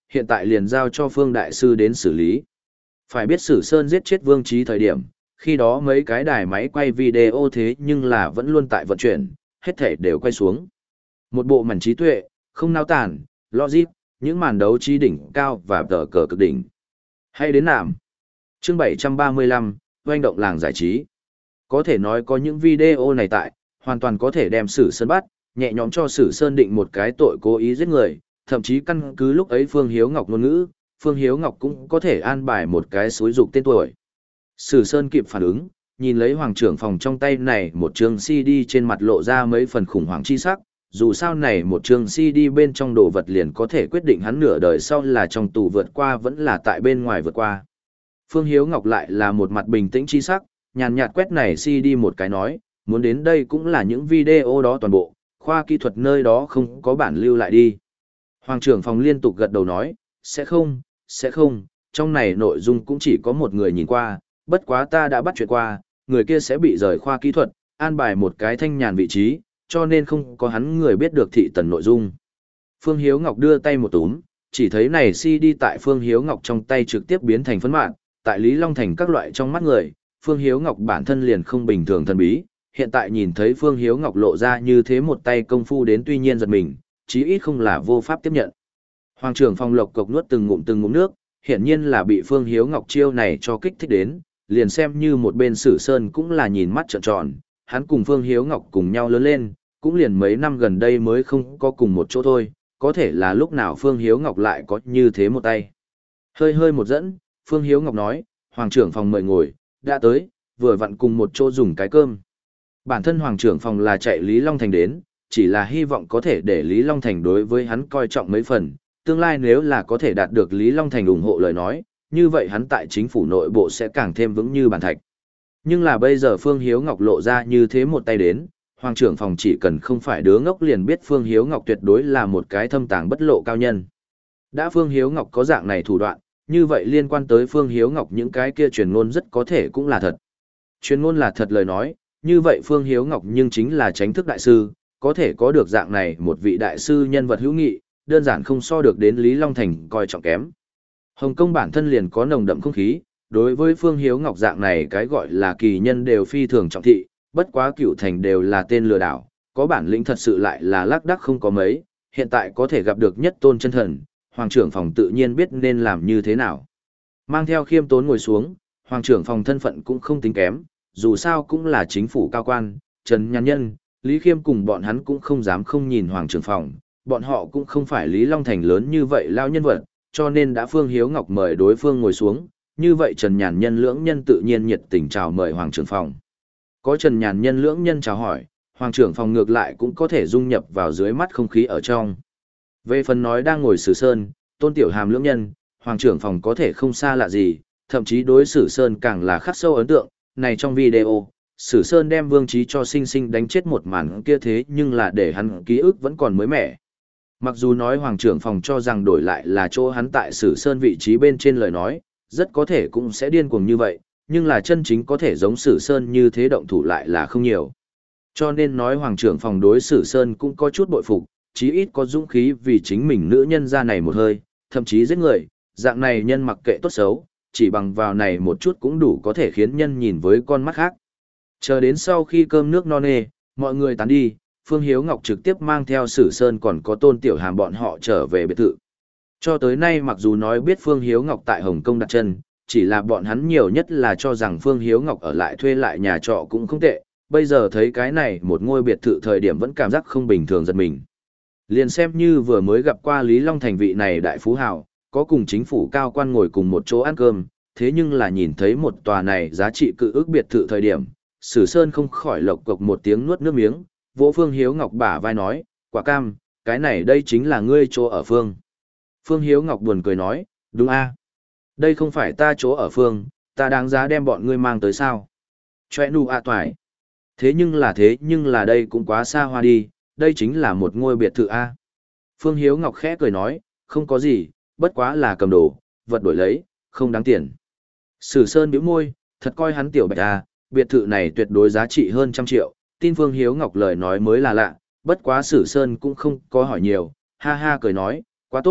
hiện tại liền giao cho Phương Đại Sư đến xử lý. Phải biết Sử Sơn giết chết Vương Trí thời điểm, khi đó mấy cái đài máy quay video thế nhưng là vẫn luôn tại vận chuyển, hết thể đều quay xuống. Một bộ mảnh trí tuệ, không nao tản, logic, những màn đấu trí đỉnh cao và tờ cờ cực đỉnh. Hay đến nạm. Chương bảy trăm ba mươi lăm, oanh động làng giải trí. Có thể nói có những video này tại, hoàn toàn có thể đem Sử Sơn bắt, nhẹ nhõm cho Sử Sơn định một cái tội cố ý giết người, thậm chí căn cứ lúc ấy Phương Hiếu Ngọc ngôn ngữ, Phương Hiếu Ngọc cũng có thể an bài một cái xúi dục tên tuổi. Sử Sơn kịp phản ứng, nhìn lấy hoàng trưởng phòng trong tay này một chương xê đê trên mặt lộ ra mấy phần khủng hoảng chi sắc, dù sao này một chương xê đê bên trong đồ vật liền có thể quyết định hắn nửa đời sau là trong tù vượt qua vẫn là tại bên ngoài vượt qua. Phương Hiếu Ngọc lại là một mặt bình tĩnh chi sắc, nhàn nhạt quét này xê đê một cái nói, muốn đến đây cũng là những video đó toàn bộ, khoa kỹ thuật nơi đó không có bản lưu lại đi. Hoàng trưởng phòng liên tục gật đầu nói, sẽ không, sẽ không, trong này nội dung cũng chỉ có một người nhìn qua, bất quá ta đã bắt chuyện qua, người kia sẽ bị rời khoa kỹ thuật, an bài một cái thanh nhàn vị trí, cho nên không có hắn người biết được thị tần nội dung. Phương Hiếu Ngọc đưa tay một túm, chỉ thấy này xê đê tại Phương Hiếu Ngọc trong tay trực tiếp biến thành phấn mạn, tại Lý Long Thành các loại trong mắt người, Phương Hiếu Ngọc bản thân liền không bình thường thần bí, hiện tại nhìn thấy Phương Hiếu Ngọc lộ ra như thế một tay công phu đến tuy nhiên giật mình, chí ít không là vô pháp tiếp nhận. Hoàng trưởng phòng lộc cộc nuốt từng ngụm từng ngụm nước, hiển nhiên là bị Phương Hiếu Ngọc chiêu này cho kích thích đến, liền xem như một bên Sử Sơn cũng là nhìn mắt trợn tròn, hắn cùng Phương Hiếu Ngọc cùng nhau lớn lên, cũng liền mấy năm gần đây mới không có cùng một chỗ thôi, có thể là lúc nào Phương Hiếu Ngọc lại có như thế một tay. Hơi hơi một dẫn, Phương Hiếu Ngọc nói, Hoàng trưởng phòng mời ngồi, đã tới, vừa vặn cùng một chỗ dùng cái cơm. Bản thân Hoàng trưởng phòng là chạy Lý Long Thành đến, chỉ là hy vọng có thể để Lý Long Thành đối với hắn coi trọng mấy phần, tương lai nếu là có thể đạt được Lý Long Thành ủng hộ lời nói, như vậy hắn tại chính phủ nội bộ sẽ càng thêm vững như bàn thạch. Nhưng là bây giờ Phương Hiếu Ngọc lộ ra như thế một tay đến, Hoàng trưởng phòng chỉ cần không phải đứa ngốc liền biết Phương Hiếu Ngọc tuyệt đối là một cái thâm tàng bất lộ cao nhân. Đã Phương Hiếu Ngọc có dạng này thủ đoạn, như vậy liên quan tới Phương Hiếu Ngọc những cái kia truyền ngôn rất có thể cũng là thật. Truyền ngôn là thật lời nói, như vậy Phương Hiếu Ngọc nhưng chính là chánh thức đại sư, có thể có được dạng này một vị đại sư nhân vật hữu nghị, đơn giản không so được đến Lý Long Thành coi trọng kém. Hồng Kông bản thân liền có nồng đậm không khí, đối với Phương Hiếu Ngọc dạng này cái gọi là kỳ nhân đều phi thường trọng thị, bất quá cửu thành đều là tên lừa đảo, có bản lĩnh thật sự lại là lác đác không có mấy, hiện tại có thể gặp được nhất tôn chân thần, Hoàng trưởng phòng tự nhiên biết nên làm như thế nào. Mang theo khiêm tốn ngồi xuống, Hoàng trưởng phòng thân phận cũng không tính kém, dù sao cũng là chính phủ cao quan, Trần Nhàn Nhân, Lý Khiêm cùng bọn hắn cũng không dám không nhìn Hoàng trưởng phòng, bọn họ cũng không phải Lý Long Thành lớn như vậy lao nhân vật, cho nên đã Phương Hiếu Ngọc mời đối phương ngồi xuống, như vậy Trần Nhàn Nhân lưỡng nhân tự nhiên nhiệt tình chào mời Hoàng trưởng phòng. Có Trần Nhàn Nhân lưỡng nhân chào hỏi, Hoàng trưởng phòng ngược lại cũng có thể dung nhập vào dưới mắt không khí ở trong. Về phần nói đang ngồi Sử Sơn, Tôn Tiểu Hàm lưỡng nhân, Hoàng trưởng phòng có thể không xa lạ gì, thậm chí đối Sử Sơn càng là khắc sâu ấn tượng, này trong video, Sử Sơn đem Vương Trí cho sinh sinh đánh chết một màn kia thế nhưng là để hắn ký ức vẫn còn mới mẻ. Mặc dù nói Hoàng trưởng phòng cho rằng đổi lại là chỗ hắn tại Sử Sơn vị trí bên trên lời nói, rất có thể cũng sẽ điên cuồng như vậy, nhưng là chân chính có thể giống Sử Sơn như thế động thủ lại là không nhiều. Cho nên nói Hoàng trưởng phòng đối Sử Sơn cũng có chút bội phục, chí ít có dũng khí vì chính mình nữ nhân ra này một hơi, thậm chí giết người, dạng này nhân mặc kệ tốt xấu, chỉ bằng vào này một chút cũng đủ có thể khiến nhân nhìn với con mắt khác. Chờ đến sau khi cơm nước no nê, mọi người tán đi, Phương Hiếu Ngọc trực tiếp mang theo Sử Sơn còn có Tôn Tiểu Hàm bọn họ trở về biệt thự. Cho tới nay mặc dù nói biết Phương Hiếu Ngọc tại Hồng Kông đặt chân, chỉ là bọn hắn nhiều nhất là cho rằng Phương Hiếu Ngọc ở lại thuê lại nhà trọ cũng không tệ, bây giờ thấy cái này một ngôi biệt thự thời điểm vẫn cảm giác không bình thường giật mình. Liền xem như vừa mới gặp qua Lý Long Thành vị này đại phú hào, có cùng chính phủ cao quan ngồi cùng một chỗ ăn cơm, thế nhưng là nhìn thấy một tòa này giá trị cự ước biệt thự thời điểm, Sử Sơn không khỏi lộc cộc một tiếng nuốt nước miếng, vỗ Phương Hiếu Ngọc bả vai nói, quả cam, cái này đây chính là ngươi chỗ ở Phương. Phương Hiếu Ngọc buồn cười nói, đúng a, đây không phải ta chỗ ở Phương, ta đáng giá đem bọn ngươi mang tới sao. Chòe nụ a toài. Thế nhưng là thế nhưng là đây cũng quá xa hoa đi, đây chính là một ngôi biệt thự a. Phương Hiếu Ngọc khẽ cười nói, không có gì, bất quá là cầm đồ, vật đổi lấy, không đáng tiền. Sử Sơn bĩu môi, thật coi hắn tiểu bạch a, biệt thự này tuyệt đối giá trị hơn trăm triệu, tin Phương Hiếu Ngọc lời nói mới là lạ, bất quá Sử Sơn cũng không có hỏi nhiều, ha ha cười nói, quá tốt,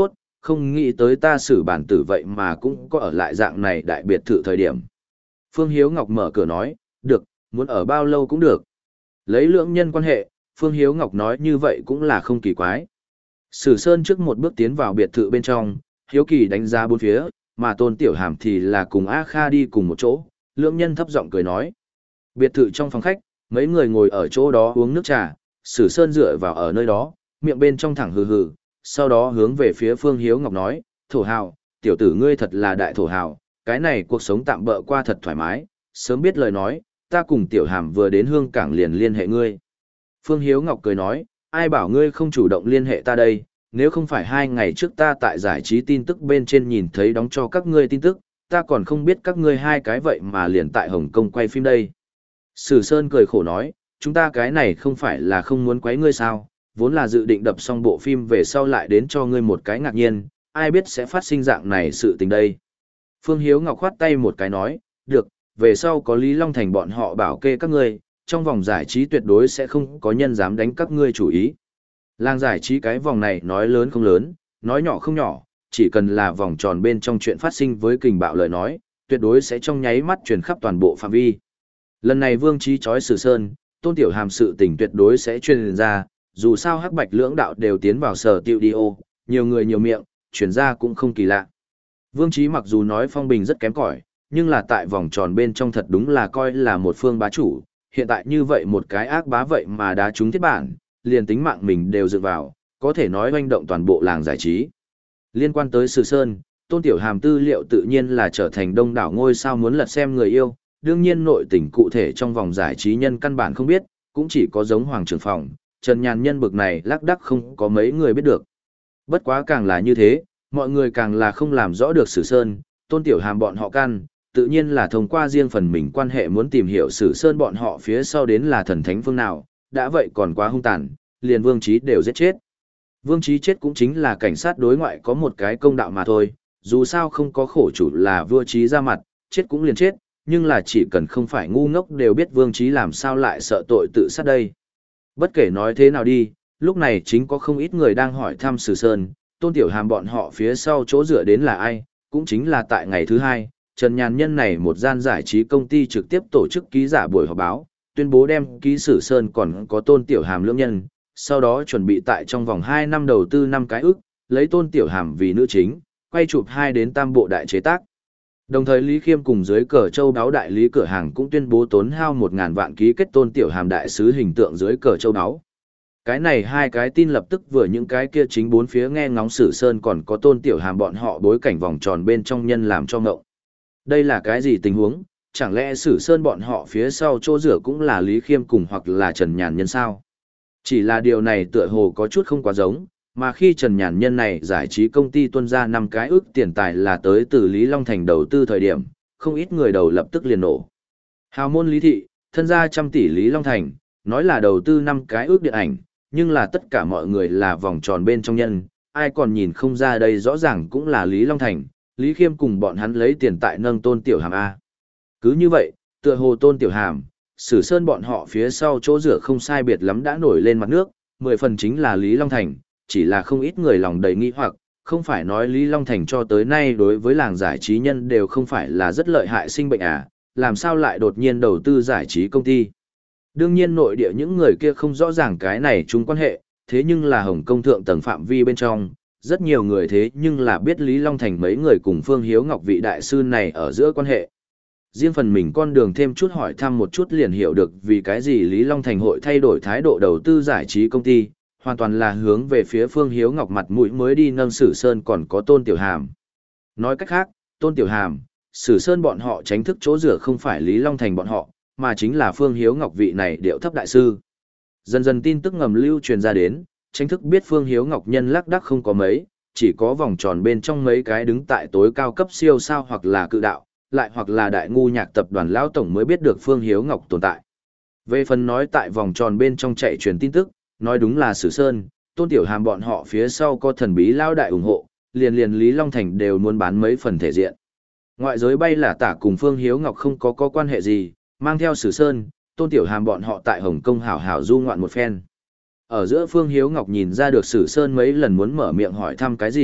không nghĩ tới ta xử bản tử vậy mà cũng có ở lại dạng này đại biệt thự thời điểm. Phương Hiếu Ngọc mở cửa nói, được, muốn ở bao lâu cũng được. Lấy lưỡng nhân quan hệ, Phương Hiếu Ngọc nói như vậy cũng là không kỳ quái. Sử Sơn trước một bước tiến vào biệt thự bên trong, Hiếu Kỳ đánh giá bốn phía, mà Tôn Tiểu Hàm thì là cùng A Kha đi cùng một chỗ, lưỡng nhân thấp giọng cười nói. Biệt thự trong phòng khách, mấy người ngồi ở chỗ đó uống nước trà, Sử Sơn dựa vào ở nơi đó, miệng bên trong thẳng hừ hừ, sau đó hướng về phía Phương Hiếu Ngọc nói, thổ hào, tiểu tử ngươi thật là đại thổ hào, cái này cuộc sống tạm bỡ qua thật thoải mái, sớm biết lời nói, ta cùng Tiểu Hàm vừa đến Hương Cảng liền liên hệ ngươi. Phương Hiếu Ngọc cười nói, ai bảo ngươi không chủ động liên hệ ta đây, nếu không phải hai ngày trước ta tại giải trí tin tức bên trên nhìn thấy đóng cho các ngươi tin tức, ta còn không biết các ngươi hai cái vậy mà liền tại Hồng Kông quay phim đây. Sử Sơn cười khổ nói, chúng ta cái này không phải là không muốn quấy ngươi sao, vốn là dự định đập xong bộ phim về sau lại đến cho ngươi một cái ngạc nhiên, ai biết sẽ phát sinh dạng này sự tình đây. Phương Hiếu Ngọc khoát tay một cái nói, được, về sau có Lý Long Thành bọn họ bảo kê các ngươi, trong vòng giải trí tuyệt đối sẽ không có nhân dám đánh các ngươi chủ ý. Làng giải trí cái vòng này nói lớn không lớn, nói nhỏ không nhỏ, chỉ cần là vòng tròn bên trong chuyện phát sinh với kình bạo lời nói, tuyệt đối sẽ trong nháy mắt truyền khắp toàn bộ phạm vi. Lần này Vương Chí chói Sử Sơn, Tôn Tiểu Hàm sự tình tuyệt đối sẽ truyền ra, dù sao hắc bạch lưỡng đạo đều tiến vào sở tiêu đi ô, nhiều người nhiều miệng, truyền ra cũng không kỳ lạ. Vương Chí mặc dù nói phong bình rất kém cỏi, nhưng là tại vòng tròn bên trong thật đúng là coi là một phương bá chủ, hiện tại như vậy một cái ác bá vậy mà đá trúng thiết bản, liền tính mạng mình đều dựa vào, có thể nói hoành động toàn bộ làng giải trí. Liên quan tới Sử Sơn, Tôn Tiểu Hàm tư liệu tự nhiên là trở thành đông đảo ngôi sao muốn lật xem người yêu, đương nhiên nội tình cụ thể trong vòng giải trí nhân căn bản không biết, cũng chỉ có giống Hoàng Trường Phòng, Trần Nhàn nhân bực này lác đắc không có mấy người biết được. Bất quá càng là như thế, mọi người càng là không làm rõ được Sử Sơn, Tôn Tiểu Hàm bọn họ căn, tự nhiên là thông qua riêng phần mình quan hệ muốn tìm hiểu Sử Sơn bọn họ phía sau đến là thần thánh phương nào, đã vậy còn quá hung tàn, liền Vương Chí đều giết chết. Vương Chí chết cũng chính là cảnh sát đối ngoại có một cái công đạo mà thôi, dù sao không có khổ chủ là vua Chí ra mặt, chết cũng liền chết, nhưng là chỉ cần không phải ngu ngốc đều biết Vương Chí làm sao lại sợ tội tự sát đây. Bất kể nói thế nào đi, lúc này chính có không ít người đang hỏi thăm Sử Sơn, Tôn Tiểu Hàm bọn họ phía sau chỗ dựa đến là ai, cũng chính là tại ngày thứ hai, Trần Nhàn nhân này một gian giải trí công ty trực tiếp tổ chức ký giả buổi họp báo, tuyên bố đem ký Sử Sơn còn có Tôn Tiểu Hàm lưỡng nhân, sau đó chuẩn bị tại trong vòng hai năm đầu tư năm cái ức, lấy Tôn Tiểu Hàm vì nữ chính, quay chụp hai đến tam bộ đại chế tác. Đồng thời Lý Khiêm cùng dưới cờ châu đáo đại lý cửa hàng cũng tuyên bố tốn hao một ngàn vạn ký kết Tôn Tiểu Hàm đại sứ hình tượng dưới cờ châu đáo. Cái này hai cái tin lập tức vừa những cái kia chính bốn phía nghe ngóng Sử Sơn còn có Tôn Tiểu Hàm bọn họ bối cảnh vòng tròn bên trong nhân làm cho ngộng. Đây là cái gì tình huống? Chẳng lẽ Sử Sơn bọn họ phía sau chỗ rửa cũng là Lý Khiêm cùng hoặc là Trần Nhàn nhân sao? Chỉ là điều này tựa hồ có chút không quá giống, mà khi Trần Nhàn nhân này giải trí công ty tuân ra năm cái ước tiền tài là tới từ Lý Long Thành đầu tư thời điểm, không ít người đầu lập tức liền nổ. Hào môn Lý Thị, thân gia trăm tỷ Lý Long Thành, nói là đầu tư năm cái ước điện ảnh, nhưng là tất cả mọi người là vòng tròn bên trong nhân, ai còn nhìn không ra đây rõ ràng cũng là Lý Long Thành, Lý Khiêm cùng bọn hắn lấy tiền tại nâng Tôn Tiểu Hàm A. Cứ như vậy, tựa hồ Tôn Tiểu Hàm, Sử Sơn bọn họ phía sau chỗ rửa không sai biệt lắm đã nổi lên mặt nước, mười phần chính là Lý Long Thành, chỉ là không ít người lòng đầy nghi hoặc, không phải nói Lý Long Thành cho tới nay đối với làng giải trí nhân đều không phải là rất lợi hại sinh bệnh à, làm sao lại đột nhiên đầu tư giải trí công ty. Đương nhiên nội địa những người kia không rõ ràng cái này chung quan hệ, thế nhưng là Hồng Kông thượng tầng phạm vi bên trong, rất nhiều người thế nhưng là biết Lý Long Thành mấy người cùng Phương Hiếu Ngọc vị đại sư này ở giữa quan hệ. Riêng phần mình con đường thêm chút hỏi thăm một chút liền hiểu được vì cái gì Lý Long Thành hội thay đổi thái độ đầu tư giải trí công ty, hoàn toàn là hướng về phía Phương Hiếu Ngọc mặt mũi mới đi nâng Sử Sơn còn có Tôn Tiểu Hàm. Nói cách khác, Tôn Tiểu Hàm, Sử Sơn bọn họ tránh thức chỗ rửa không phải Lý Long Thành bọn họ, mà chính là Phương Hiếu Ngọc vị này điệu thấp đại sư. Dần dần tin tức ngầm lưu truyền ra đến, tránh thức biết Phương Hiếu Ngọc nhân lác đác không có mấy, chỉ có vòng tròn bên trong mấy cái đứng tại tối cao cấp siêu sao hoặc là cự đạo, lại hoặc là đại ngu nhạc tập đoàn lão tổng mới biết được Phương Hiếu Ngọc tồn tại. Về phần nói tại vòng tròn bên trong chạy truyền tin tức, nói đúng là Sử Sơn, Tôn Tiểu Hàm bọn họ phía sau có thần bí lao đại ủng hộ, liền liền Lý Long Thành đều muốn bán mấy phần thể diện. Ngoại giới bay là tả cùng Phương Hiếu Ngọc không có có quan hệ gì, mang theo Sử Sơn, Tôn Tiểu Hàm bọn họ tại Hồng Kông hảo hảo du ngoạn một phen. Ở giữa Phương Hiếu Ngọc nhìn ra được Sử Sơn mấy lần muốn mở miệng hỏi thăm cái gì,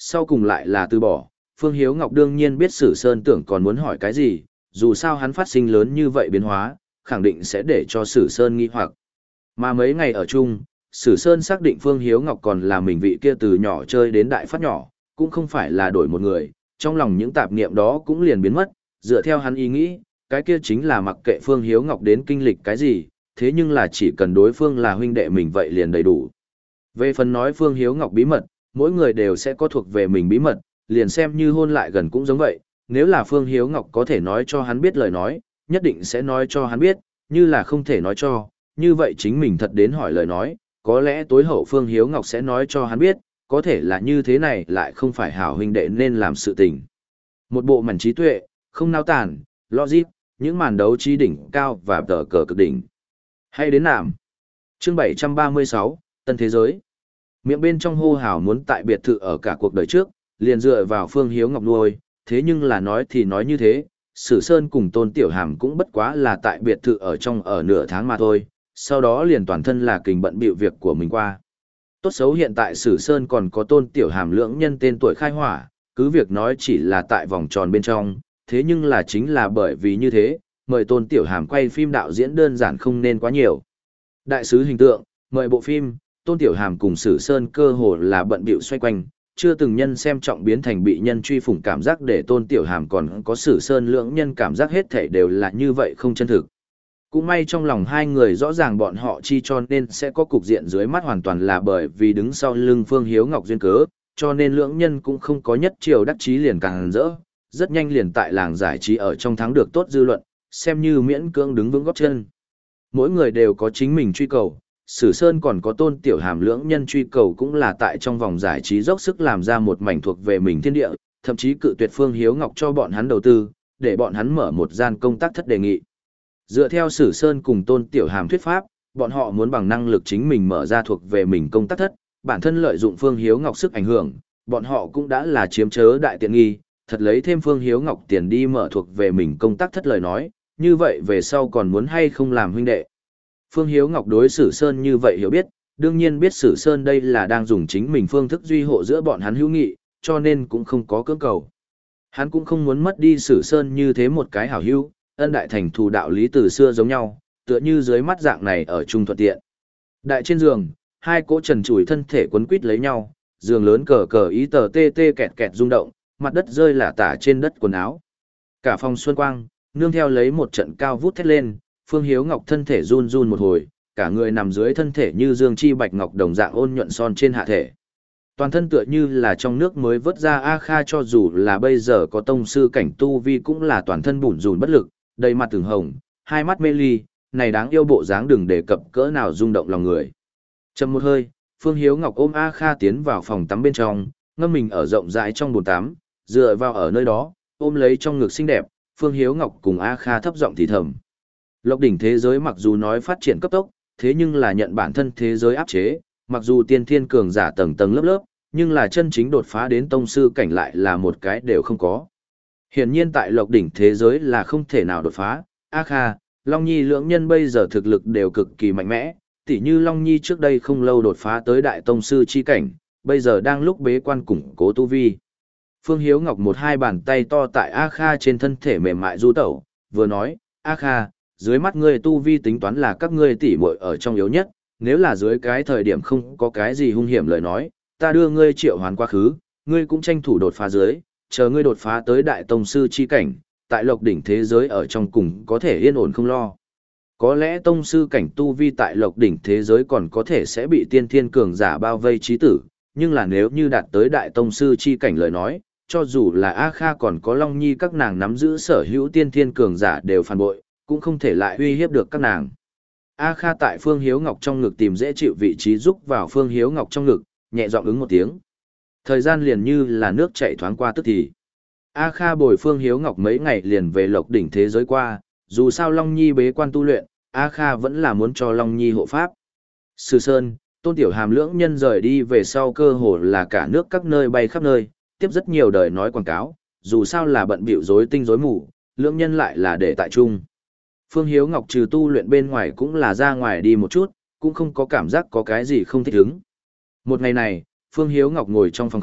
sau cùng lại là từ bỏ. Phương Hiếu Ngọc đương nhiên biết Sử Sơn tưởng còn muốn hỏi cái gì, dù sao hắn phát sinh lớn như vậy biến hóa, khẳng định sẽ để cho Sử Sơn nghi hoặc. Mà mấy ngày ở chung, Sử Sơn xác định Phương Hiếu Ngọc còn là mình vị kia từ nhỏ chơi đến đại phát nhỏ, cũng không phải là đổi một người, trong lòng những tạp niệm đó cũng liền biến mất, dựa theo hắn ý nghĩ, cái kia chính là mặc kệ Phương Hiếu Ngọc đến kinh lịch cái gì, thế nhưng là chỉ cần đối phương là huynh đệ mình vậy liền đầy đủ. Về phần nói Phương Hiếu Ngọc bí mật, mỗi người đều sẽ có thuộc về mình bí mật, liền xem như hôn lại gần cũng giống vậy, nếu là Phương Hiếu Ngọc có thể nói cho hắn biết lời nói, nhất định sẽ nói cho hắn biết, như là không thể nói cho, như vậy chính mình thật đến hỏi lời nói, có lẽ tối hậu Phương Hiếu Ngọc sẽ nói cho hắn biết, có thể là như thế này lại không phải hảo huynh đệ nên làm sự tình. Một bộ mảnh trí tuệ, không nao tản, logic, những màn đấu trí đỉnh cao và tờ cờ cực đỉnh. Hay đến nàm. Chương bảy trăm ba mươi sáu, Tân Thế Giới. Miệng bên trong hô hào muốn tại biệt thự ở cả cuộc đời trước, liền dựa vào Phương Hiếu Ngọc nuôi, thế nhưng là nói thì nói như thế, Sử Sơn cùng Tôn Tiểu Hàm cũng bất quá là tại biệt thự ở trong ở nửa tháng mà thôi, sau đó liền toàn thân là kình bận bịu việc của mình qua. Tốt xấu hiện tại Sử Sơn còn có Tôn Tiểu Hàm lưỡng nhân tên tuổi khai hỏa, cứ việc nói chỉ là tại vòng tròn bên trong, thế nhưng là chính là bởi vì như thế, mời Tôn Tiểu Hàm quay phim đạo diễn đơn giản không nên quá nhiều. Đại sứ hình tượng, mời bộ phim, Tôn Tiểu Hàm cùng Sử Sơn cơ hồ là bận bịu xoay quanh, chưa từng nhân xem trọng biến thành bị nhân truy phủng cảm giác để Tôn Tiểu Hàm còn có Sử Sơn lưỡng nhân cảm giác hết thảy đều là như vậy không chân thực. Cũng may trong lòng hai người rõ ràng bọn họ chi cho nên sẽ có cục diện dưới mắt hoàn toàn là bởi vì đứng sau lưng Phương Hiếu Ngọc duyên cớ, cho nên lưỡng nhân cũng không có nhất triều đắc chí liền càng rỡ, rất nhanh liền tại làng giải trí ở trong thắng được tốt dư luận, xem như miễn cưỡng đứng vững góp chân. Mỗi người đều có chính mình truy cầu, Sử Sơn còn có Tôn Tiểu Hàm lưỡng nhân truy cầu cũng là tại trong vòng giải trí dốc sức làm ra một mảnh thuộc về mình thiên địa, thậm chí cự tuyệt Phương Hiếu Ngọc cho bọn hắn đầu tư, để bọn hắn mở một gian công tác thất đề nghị. Dựa theo Sử Sơn cùng Tôn Tiểu Hàm thuyết pháp, bọn họ muốn bằng năng lực chính mình mở ra thuộc về mình công tác thất, bản thân lợi dụng Phương Hiếu Ngọc sức ảnh hưởng, bọn họ cũng đã là chiếm chớ đại tiện nghi, thật lấy thêm Phương Hiếu Ngọc tiền đi mở thuộc về mình công tác thất lời nói, như vậy về sau còn muốn hay không làm huynh đệ. Phương Hiếu Ngọc đối Sử Sơn như vậy hiểu biết, đương nhiên biết Sử Sơn đây là đang dùng chính mình phương thức duy hộ giữa bọn hắn hữu nghị, cho nên cũng không có cưỡng cầu. Hắn cũng không muốn mất đi Sử Sơn như thế một cái hảo hữu, ân đại thành thù đạo lý từ xưa giống nhau, tựa như dưới mắt dạng này ở chung thuận tiện. Đại trên giường, hai cỗ trần trụi thân thể quấn quít lấy nhau, giường lớn cờ cờ ý tờ tê tê kẹt kẹt rung động, mặt đất rơi lả tả trên đất quần áo. Cả phòng xuân quang, nương theo lấy một trận cao vút thét lên, Phương Hiếu Ngọc thân thể run run một hồi, cả người nằm dưới thân thể như dương chi bạch ngọc đồng dạng ôn nhuận son trên hạ thể. Toàn thân tựa như là trong nước mới vớt ra A Kha, cho dù là bây giờ có tông sư cảnh tu vi cũng là toàn thân bủn rủn bất lực, đầy mặt từng hồng, hai mắt mê ly, này đáng yêu bộ dáng đừng đề cập cỡ nào rung động lòng người. Chầm một hơi, Phương Hiếu Ngọc ôm A Kha tiến vào phòng tắm bên trong, ngâm mình ở rộng rãi trong bồn tắm, dựa vào ở nơi đó, ôm lấy trong ngực xinh đẹp, Phương Hiếu Ngọc cùng A Kha thấp giọng thì thầm. Lộc đỉnh thế giới mặc dù nói phát triển cấp tốc, thế nhưng là nhận bản thân thế giới áp chế, mặc dù tiên thiên cường giả tầng tầng lớp lớp, nhưng là chân chính đột phá đến tông sư cảnh lại là một cái đều không có. Hiển nhiên tại lộc đỉnh thế giới là không thể nào đột phá, A Kha, Long Nhi lưỡng nhân bây giờ thực lực đều cực kỳ mạnh mẽ, tỉ như Long Nhi trước đây không lâu đột phá tới đại tông sư chi cảnh, bây giờ đang lúc bế quan củng cố tu vi. Phương Hiếu Ngọc một hai bàn tay to tại A Kha trên thân thể mềm mại du tẩu, vừa nói, A Kha, dưới mắt ngươi tu vi tính toán là các ngươi tỉ muội ở trong yếu nhất, nếu là dưới cái thời điểm không có cái gì hung hiểm lời nói, ta đưa ngươi triệu hoán quá khứ, ngươi cũng tranh thủ đột phá dưới, chờ ngươi đột phá tới đại tông sư chi cảnh, tại lộc đỉnh thế giới ở trong cùng có thể yên ổn không lo. Có lẽ tông sư cảnh tu vi tại lộc đỉnh thế giới còn có thể sẽ bị tiên thiên cường giả bao vây chí tử, nhưng là nếu như đạt tới đại tông sư chi cảnh lời nói, cho dù là A Kha còn có Long Nhi các nàng nắm giữ sở hữu tiên thiên cường giả đều phản bội, cũng không thể lại uy hiếp được các nàng. A Kha tại Phương Hiếu Ngọc trong ngực tìm dễ chịu vị trí rúc vào Phương Hiếu Ngọc trong ngực, nhẹ giọng ứng một tiếng. Thời gian liền như là nước chảy thoáng qua tức thì. A Kha bồi Phương Hiếu Ngọc mấy ngày liền về lộc đỉnh thế giới qua, dù sao Long Nhi bế quan tu luyện, A Kha vẫn là muốn cho Long Nhi hộ pháp. Sử Sơn, Tôn Tiểu Hàm lưỡng nhân rời đi về sau cơ hồ là cả nước các nơi bay khắp nơi, tiếp rất nhiều đời nói quảng cáo, dù sao là bận bịu rối tinh rối mù, lưỡng nhân lại là để tại chung. Phương Hiếu Ngọc trừ tu luyện bên ngoài cũng là ra ngoài đi một chút, cũng không có cảm giác có cái gì không thích ứng. Một ngày này, Phương Hiếu Ngọc ngồi trong phòng khách,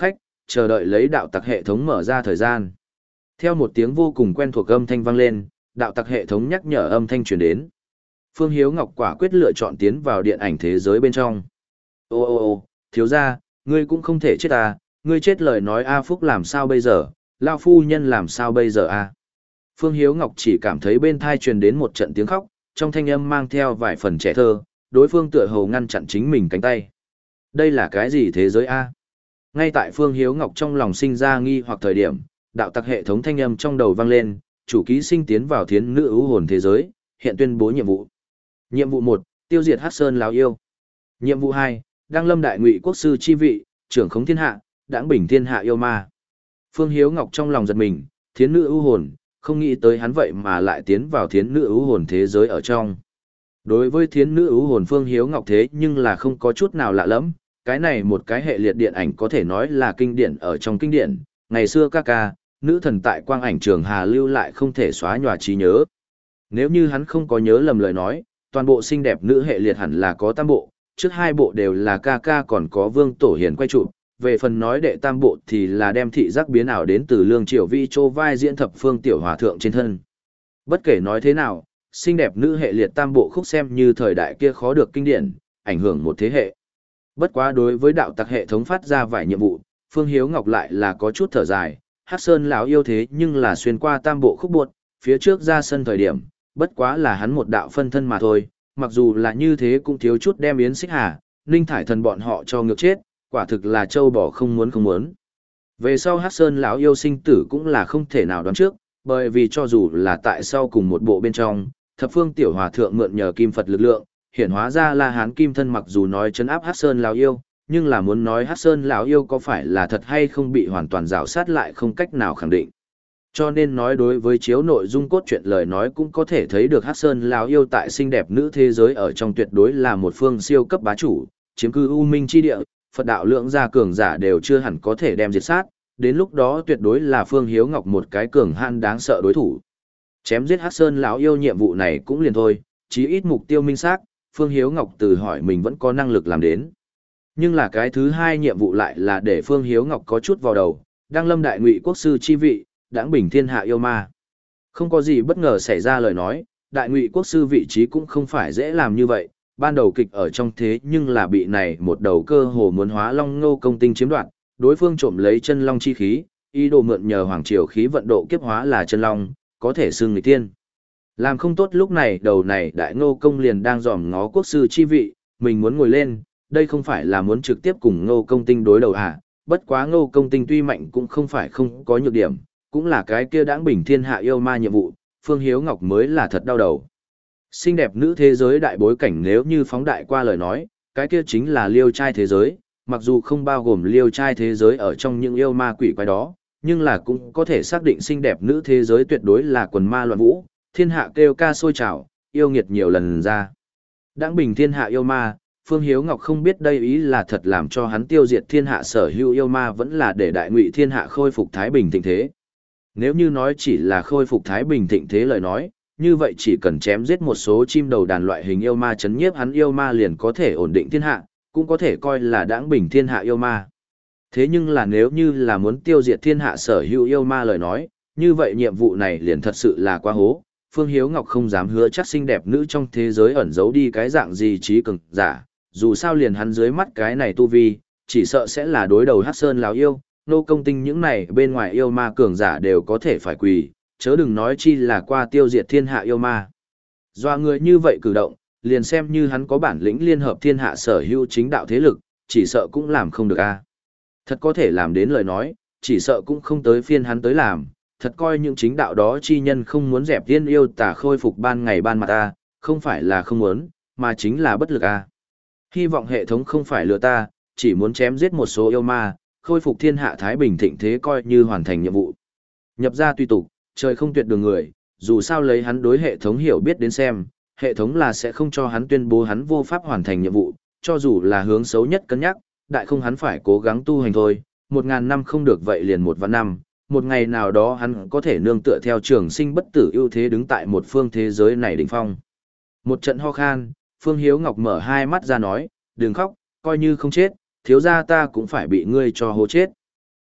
chờ đợi lấy đạo tặc hệ thống mở ra thời gian. Theo một tiếng vô cùng quen thuộc âm thanh vang lên, đạo tặc hệ thống nhắc nhở âm thanh truyền đến. Phương Hiếu Ngọc quả quyết lựa chọn tiến vào điện ảnh thế giới bên trong. Ô ô ô, thiếu gia, ngươi cũng không thể chết à, ngươi chết lời nói A Phúc làm sao bây giờ, Lao phu nhân làm sao bây giờ a? Phương Hiếu Ngọc chỉ cảm thấy bên thai truyền đến một trận tiếng khóc, trong thanh âm mang theo vài phần trẻ thơ, đối phương tựa hồ ngăn chặn chính mình cánh tay. Đây là cái gì thế giới a? Ngay tại Phương Hiếu Ngọc trong lòng sinh ra nghi hoặc thời điểm, đạo tặc hệ thống thanh âm trong đầu vang lên, chủ ký sinh tiến vào thiến nữ ưu hồn thế giới, hiện tuyên bố nhiệm vụ. Nhiệm vụ một, tiêu diệt Hắc Sơn lão yêu. Nhiệm vụ hai, đăng lâm đại ngụy quốc sư chi vị, trưởng khống thiên hạ, đãng bình thiên hạ yêu ma. Phương Hiếu Ngọc trong lòng giật mình, thiến nữ ưu hồn, không nghĩ tới hắn vậy mà lại tiến vào thiến nữ ưu hồn thế giới ở trong. Đối với thiến nữ ưu hồn Phương Hiếu Ngọc thế nhưng là không có chút nào lạ lẫm, cái này một cái hệ liệt điện ảnh có thể nói là kinh điển ở trong kinh điển, ngày xưa ca ca, nữ thần tại quang ảnh trường Hà lưu lại không thể xóa nhòa trí nhớ. Nếu như hắn không có nhớ lầm lời nói, toàn bộ xinh đẹp nữ hệ liệt hẳn là có tam bộ, trước hai bộ đều là ca ca còn có Vương Tổ Hiền quay chụp. Về phần nói đệ tam bộ thì là đem thị giác biến ảo đến từ Lương Triều Vi Chô vai diễn thập phương tiểu hòa thượng trên thân. Bất kể nói thế nào, xinh đẹp nữ hệ liệt tam bộ khúc xem như thời đại kia khó được kinh điển, ảnh hưởng một thế hệ. Bất quá đối với đạo tặc hệ thống phát ra vài nhiệm vụ, Phương Hiếu Ngọc lại là có chút thở dài, Hắc Sơn lão yêu thế nhưng là xuyên qua tam bộ khúc buộc, phía trước ra sân thời điểm, bất quá là hắn một đạo phân thân mà thôi, mặc dù là như thế cũng thiếu chút đem Yến Xích Hà, Ninh Thải Thần bọn họ cho ngược chết. Quả thực là châu bò không muốn không muốn. Về sau Hắc Sơn lão yêu sinh tử cũng là không thể nào đoán trước, bởi vì cho dù là tại sau cùng một bộ bên trong, thập phương tiểu hòa thượng mượn nhờ kim Phật lực lượng, hiển hóa ra La Hán kim thân mặc dù nói trấn áp Hắc Sơn lão yêu, nhưng là muốn nói Hắc Sơn lão yêu có phải là thật hay không bị hoàn toàn rào sát lại không cách nào khẳng định. Cho nên nói đối với chiếu nội dung cốt truyện lời nói cũng có thể thấy được Hắc Sơn lão yêu tại xinh đẹp nữ thế giới ở trong tuyệt đối là một phương siêu cấp bá chủ, chiếm cư u minh chi địa. Phật đạo lượng gia cường giả đều chưa hẳn có thể đem diệt sát, đến lúc đó tuyệt đối là Phương Hiếu Ngọc một cái cường hãn đáng sợ đối thủ. Chém giết Hắc Sơn lão yêu nhiệm vụ này cũng liền thôi, chí ít mục tiêu minh xác, Phương Hiếu Ngọc từ hỏi mình vẫn có năng lực làm đến. Nhưng là cái thứ hai nhiệm vụ lại là để Phương Hiếu Ngọc có chút vào đầu, đăng lâm đại ngụy quốc sư chi vị, đãng bình thiên hạ yêu ma. Không có gì bất ngờ xảy ra lời nói, đại ngụy quốc sư vị trí cũng không phải dễ làm như vậy. Ban đầu kịch ở trong thế nhưng là bị này một đầu cơ hồ muốn hóa long ngô công tinh chiếm đoạt, đối phương trộm lấy chân long chi khí, ý đồ mượn nhờ hoàng triều khí vận độ kiếp hóa là chân long, có thể xưng nghịch tiên. Làm không tốt lúc này đầu này đại ngô công liền đang dòm ngó quốc sư chi vị, mình muốn ngồi lên, đây không phải là muốn trực tiếp cùng ngô công tinh đối đầu à, bất quá ngô công tinh tuy mạnh cũng không phải không có nhược điểm, cũng là cái kia đãng bình thiên hạ yêu ma nhiệm vụ, Phương Hiếu Ngọc mới là thật đau đầu. Xinh đẹp nữ thế giới đại bối cảnh nếu như phóng đại qua lời nói, cái kia chính là liêu trai thế giới, mặc dù không bao gồm liêu trai thế giới ở trong những yêu ma quỷ quái đó, nhưng là cũng có thể xác định xinh đẹp nữ thế giới tuyệt đối là quần ma loạn vũ, thiên hạ kêu ca sôi trào, yêu nghiệt nhiều lần ra. Đãng bình thiên hạ yêu ma, Phương Hiếu Ngọc không biết đây ý là thật làm cho hắn tiêu diệt thiên hạ sở hữu yêu ma vẫn là để đại ngụy thiên hạ khôi phục thái bình thịnh thế. Nếu như nói chỉ là khôi phục thái bình thịnh thế lời nói, như vậy chỉ cần chém giết một số chim đầu đàn loại hình yêu ma chấn nhiếp hắn yêu ma liền có thể ổn định thiên hạ, cũng có thể coi là đãng bình thiên hạ yêu ma. Thế nhưng là nếu như là muốn tiêu diệt thiên hạ sở hữu yêu ma lời nói, như vậy nhiệm vụ này liền thật sự là quá hố. Phương Hiếu Ngọc không dám hứa chắc xinh đẹp nữ trong thế giới ẩn giấu đi cái dạng gì trí cường giả, dù sao liền hắn dưới mắt cái này tu vi, chỉ sợ sẽ là đối đầu Hắc Sơn lão yêu, nô công tinh những này bên ngoài yêu ma cường giả đều có thể phải quỳ, chớ đừng nói chi là qua tiêu diệt thiên hạ yêu ma. Doa người như vậy cử động, liền xem như hắn có bản lĩnh liên hợp thiên hạ sở hữu chính đạo thế lực, chỉ sợ cũng làm không được a. Thật có thể làm đến lời nói, chỉ sợ cũng không tới phiên hắn tới làm, thật coi những chính đạo đó chi nhân không muốn dẹp tiên yêu tà khôi phục ban ngày ban mặt ta, không phải là không muốn, mà chính là bất lực a. Hy vọng hệ thống không phải lừa ta, chỉ muốn chém giết một số yêu ma, khôi phục thiên hạ thái bình thịnh thế coi như hoàn thành nhiệm vụ. Nhập ra tùy tục, trời không tuyệt đường người, dù sao lấy hắn đối hệ thống hiểu biết đến xem, hệ thống là sẽ không cho hắn tuyên bố hắn vô pháp hoàn thành nhiệm vụ, cho dù là hướng xấu nhất cân nhắc, đại không hắn phải cố gắng tu hành thôi, một ngàn năm không được vậy liền một vạn năm, một ngày nào đó hắn có thể nương tựa theo trường sinh bất tử ưu thế đứng tại một phương thế giới này đỉnh phong. Một trận ho khan, Phương Hiếu Ngọc mở hai mắt ra nói, đừng khóc, coi như không chết, thiếu gia ta cũng phải bị ngươi cho hố chết.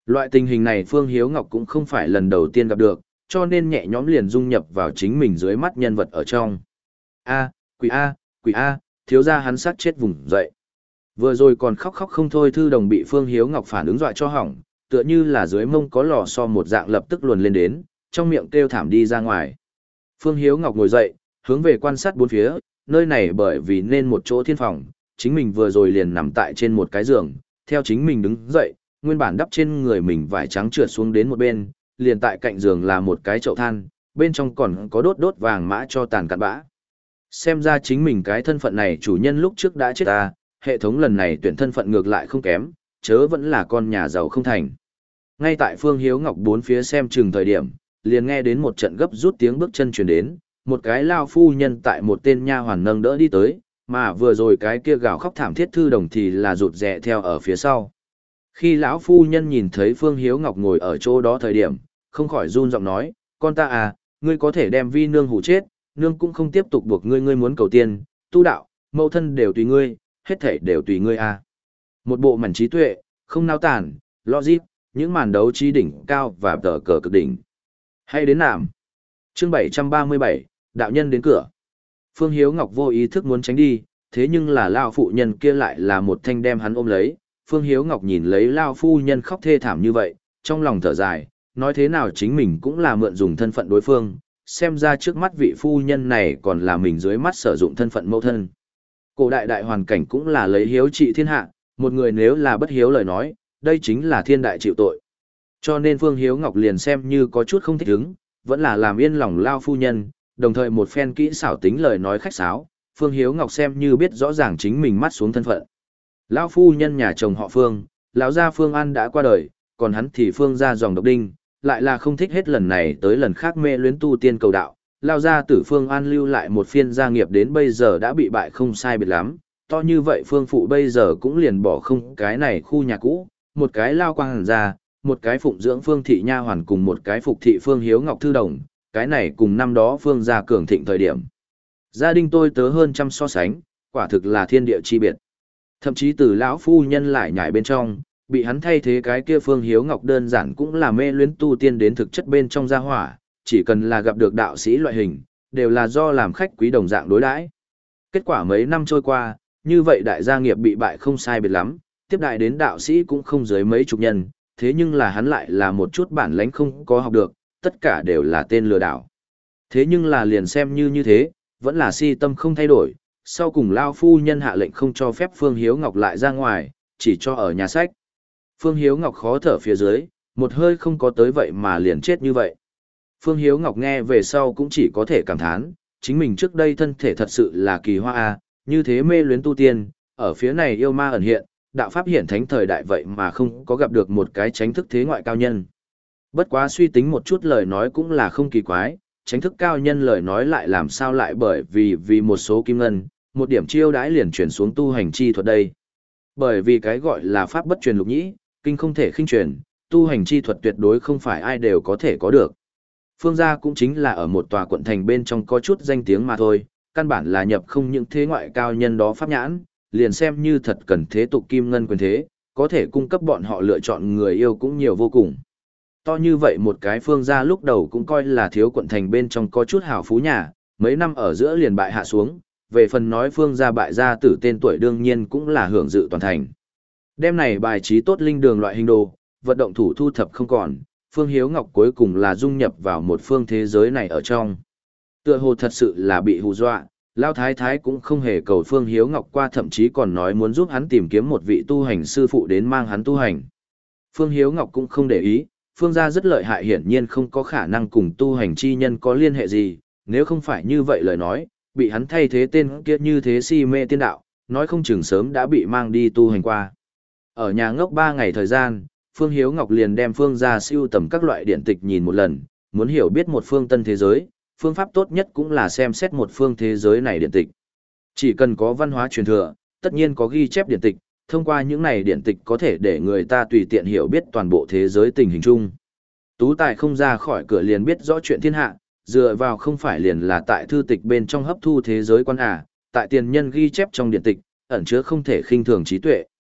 Loại tình hình này Phương Hiếu Ngọc cũng không phải lần đầu tiên gặp được, cho nên nhẹ nhõm liền dung nhập vào chính mình dưới mắt nhân vật ở trong. A, quỷ A, quỷ A, thiếu gia hắn sát chết vùng dậy. Vừa rồi còn khóc khóc không thôi thư đồng bị Phương Hiếu Ngọc phản ứng dọa cho hỏng, tựa như là dưới mông có lò xo một dạng lập tức luồn lên đến, trong miệng kêu thảm đi ra ngoài. Phương Hiếu Ngọc ngồi dậy, hướng về quan sát bốn phía, nơi này bởi vì nên một chỗ thiên phòng, chính mình vừa rồi liền nằm tại trên một cái giường, theo chính mình đứng dậy, nguyên bản đắp trên người mình vải trắng trượt xuống đến một bên, liền tại cạnh giường là một cái chậu than, bên trong còn có đốt đốt vàng mã cho tàn cặn bã. Xem ra chính mình cái thân phận này chủ nhân lúc trước đã chết ta, hệ thống lần này tuyển thân phận ngược lại không kém, chớ vẫn là con nhà giàu không thành. Ngay tại Phương Hiếu Ngọc bốn phía xem chừng thời điểm, liền nghe đến một trận gấp rút tiếng bước chân truyền đến, một cái lao phu nhân tại một tên nha hoàn nâng đỡ đi tới, mà vừa rồi cái kia gào khóc thảm thiết thư đồng thì là rụt rè theo ở phía sau. Khi lão phu nhân nhìn thấy Phương Hiếu Ngọc ngồi ở chỗ đó thời điểm, không khỏi run giọng nói, con ta à, ngươi có thể đem vi nương hủ chết, nương cũng không tiếp tục buộc ngươi ngươi muốn cầu tiền, tu đạo, mẫu thân đều tùy ngươi, hết thảy đều tùy ngươi à. Một bộ mảnh trí tuệ, không nao tản, logic, những màn đấu trí đỉnh cao và tờ cờ cực đỉnh. Hay đến nạm. Chương bảy trăm ba mươi bảy, đạo nhân đến cửa. Phương Hiếu Ngọc vô ý thức muốn tránh đi, thế nhưng là lao phụ nhân kia lại là một thanh đem hắn ôm lấy. Phương Hiếu Ngọc nhìn lấy lao phu nhân khóc thê thảm như vậy, trong lòng thở dài, nói thế nào chính mình cũng là mượn dùng thân phận đối phương, xem ra trước mắt vị phu nhân này còn là mình dưới mắt sử dụng thân phận mẫu thân. Cổ đại đại hoàn cảnh cũng là lấy hiếu trị thiên hạ, một người nếu là bất hiếu lời nói, đây chính là thiên đại chịu tội. Cho nên Phương Hiếu Ngọc liền xem như có chút không thích ứng, vẫn là làm yên lòng lao phu nhân, đồng thời một phen kỹ xảo tính lời nói khách sáo, Phương Hiếu Ngọc xem như biết rõ ràng chính mình mắt xuống thân phận. Lão phu nhân nhà chồng họ Phương, lão gia Phương An đã qua đời, còn hắn thì Phương gia dòng độc đinh, lại là không thích hết lần này tới lần khác mê luyến tu tiên cầu đạo. Lão gia tử Phương An lưu lại một phiên gia nghiệp đến bây giờ đã bị bại không sai biệt lắm, to như vậy Phương phụ bây giờ cũng liền bỏ không cái này khu nhà cũ, một cái lao quang hàn gia, một cái phụng dưỡng Phương thị nha hoàn cùng một cái phục thị Phương Hiếu Ngọc thư đồng, cái này cùng năm đó Phương gia cường thịnh thời điểm. Gia đình tôi tớ hơn trăm so sánh, quả thực là thiên địa chi biệt. Thậm chí từ lão phu nhân lại nhảy bên trong, bị hắn thay thế cái kia Phương Hiếu Ngọc đơn giản cũng là mê luyến tu tiên đến thực chất bên trong gia hỏa, chỉ cần là gặp được đạo sĩ loại hình, đều là do làm khách quý đồng dạng đối đãi. Kết quả mấy năm trôi qua, như vậy đại gia nghiệp bị bại không sai biệt lắm, tiếp đại đến đạo sĩ cũng không dưới mấy chục nhân, thế nhưng là hắn lại là một chút bản lãnh không có học được, tất cả đều là tên lừa đảo. Thế nhưng là liền xem như như thế, vẫn là si tâm không thay đổi, sau cùng lao phu nhân hạ lệnh không cho phép Phương Hiếu Ngọc lại ra ngoài, chỉ cho ở nhà sách. Phương Hiếu Ngọc khó thở phía dưới, một hơi không có tới vậy mà liền chết như vậy. Phương Hiếu Ngọc nghe về sau cũng chỉ có thể cảm thán, chính mình trước đây thân thể thật sự là kỳ hoa a, như thế mê luyến tu tiên, ở phía này yêu ma ẩn hiện, đạo pháp hiển thánh thời đại vậy mà không có gặp được một cái tránh thức thế ngoại cao nhân. Bất quá suy tính một chút lời nói cũng là không kỳ quái, tránh thức cao nhân lời nói lại làm sao lại bởi vì vì một số kim ngân, một điểm chiêu đãi liền chuyển xuống tu hành chi thuật đây. Bởi vì cái gọi là pháp bất truyền lục nhĩ, kinh không thể khinh truyền, tu hành chi thuật tuyệt đối không phải ai đều có thể có được. Phương gia cũng chính là ở một tòa quận thành bên trong có chút danh tiếng mà thôi, căn bản là nhập không những thế ngoại cao nhân đó pháp nhãn, liền xem như thật cần thế tục kim ngân quyền thế, có thể cung cấp bọn họ lựa chọn người yêu cũng nhiều vô cùng. To như vậy một cái Phương gia lúc đầu cũng coi là thiếu quận thành bên trong có chút hào phú nhà, mấy năm ở giữa liền bại hạ xuống, về phần nói Phương gia bại gia tử tên tuổi đương nhiên cũng là hưởng dự toàn thành. Đêm này bài trí tốt linh đường loại hình đồ, vận động thủ thu thập không còn, Phương Hiếu Ngọc cuối cùng là dung nhập vào một phương thế giới này ở trong. Tựa hồ thật sự là bị hù dọa, Lao Thái Thái cũng không hề cầu Phương Hiếu Ngọc qua, thậm chí còn nói muốn giúp hắn tìm kiếm một vị tu hành sư phụ đến mang hắn tu hành. Phương Hiếu Ngọc cũng không để ý, Phương gia rất lợi hại, hiển nhiên không có khả năng cùng tu hành chi nhân có liên hệ gì, nếu không phải như vậy lời nói, bị hắn thay thế tên kia như thế si mê tiên đạo, nói không chừng sớm đã bị mang đi tu hành qua. Ở nhà ngốc ba ngày thời gian, Phương Hiếu Ngọc liền đem Phương gia siêu tầm các loại điển tịch nhìn một lần, muốn hiểu biết một phương tân thế giới, phương pháp tốt nhất cũng là xem xét một phương thế giới này điển tịch. Chỉ cần có văn hóa truyền thừa, tất nhiên có ghi chép điển tịch, thông qua những này điển tịch có thể để người ta tùy tiện hiểu biết toàn bộ thế giới tình hình chung. Tú tài không ra khỏi cửa liền biết rõ chuyện thiên hạ, dựa vào không phải liền là tại thư tịch bên trong hấp thu thế giới quan à, tại tiền nhân ghi chép trong điển tịch, ẩn chứa không thể khinh thường trí tuệ.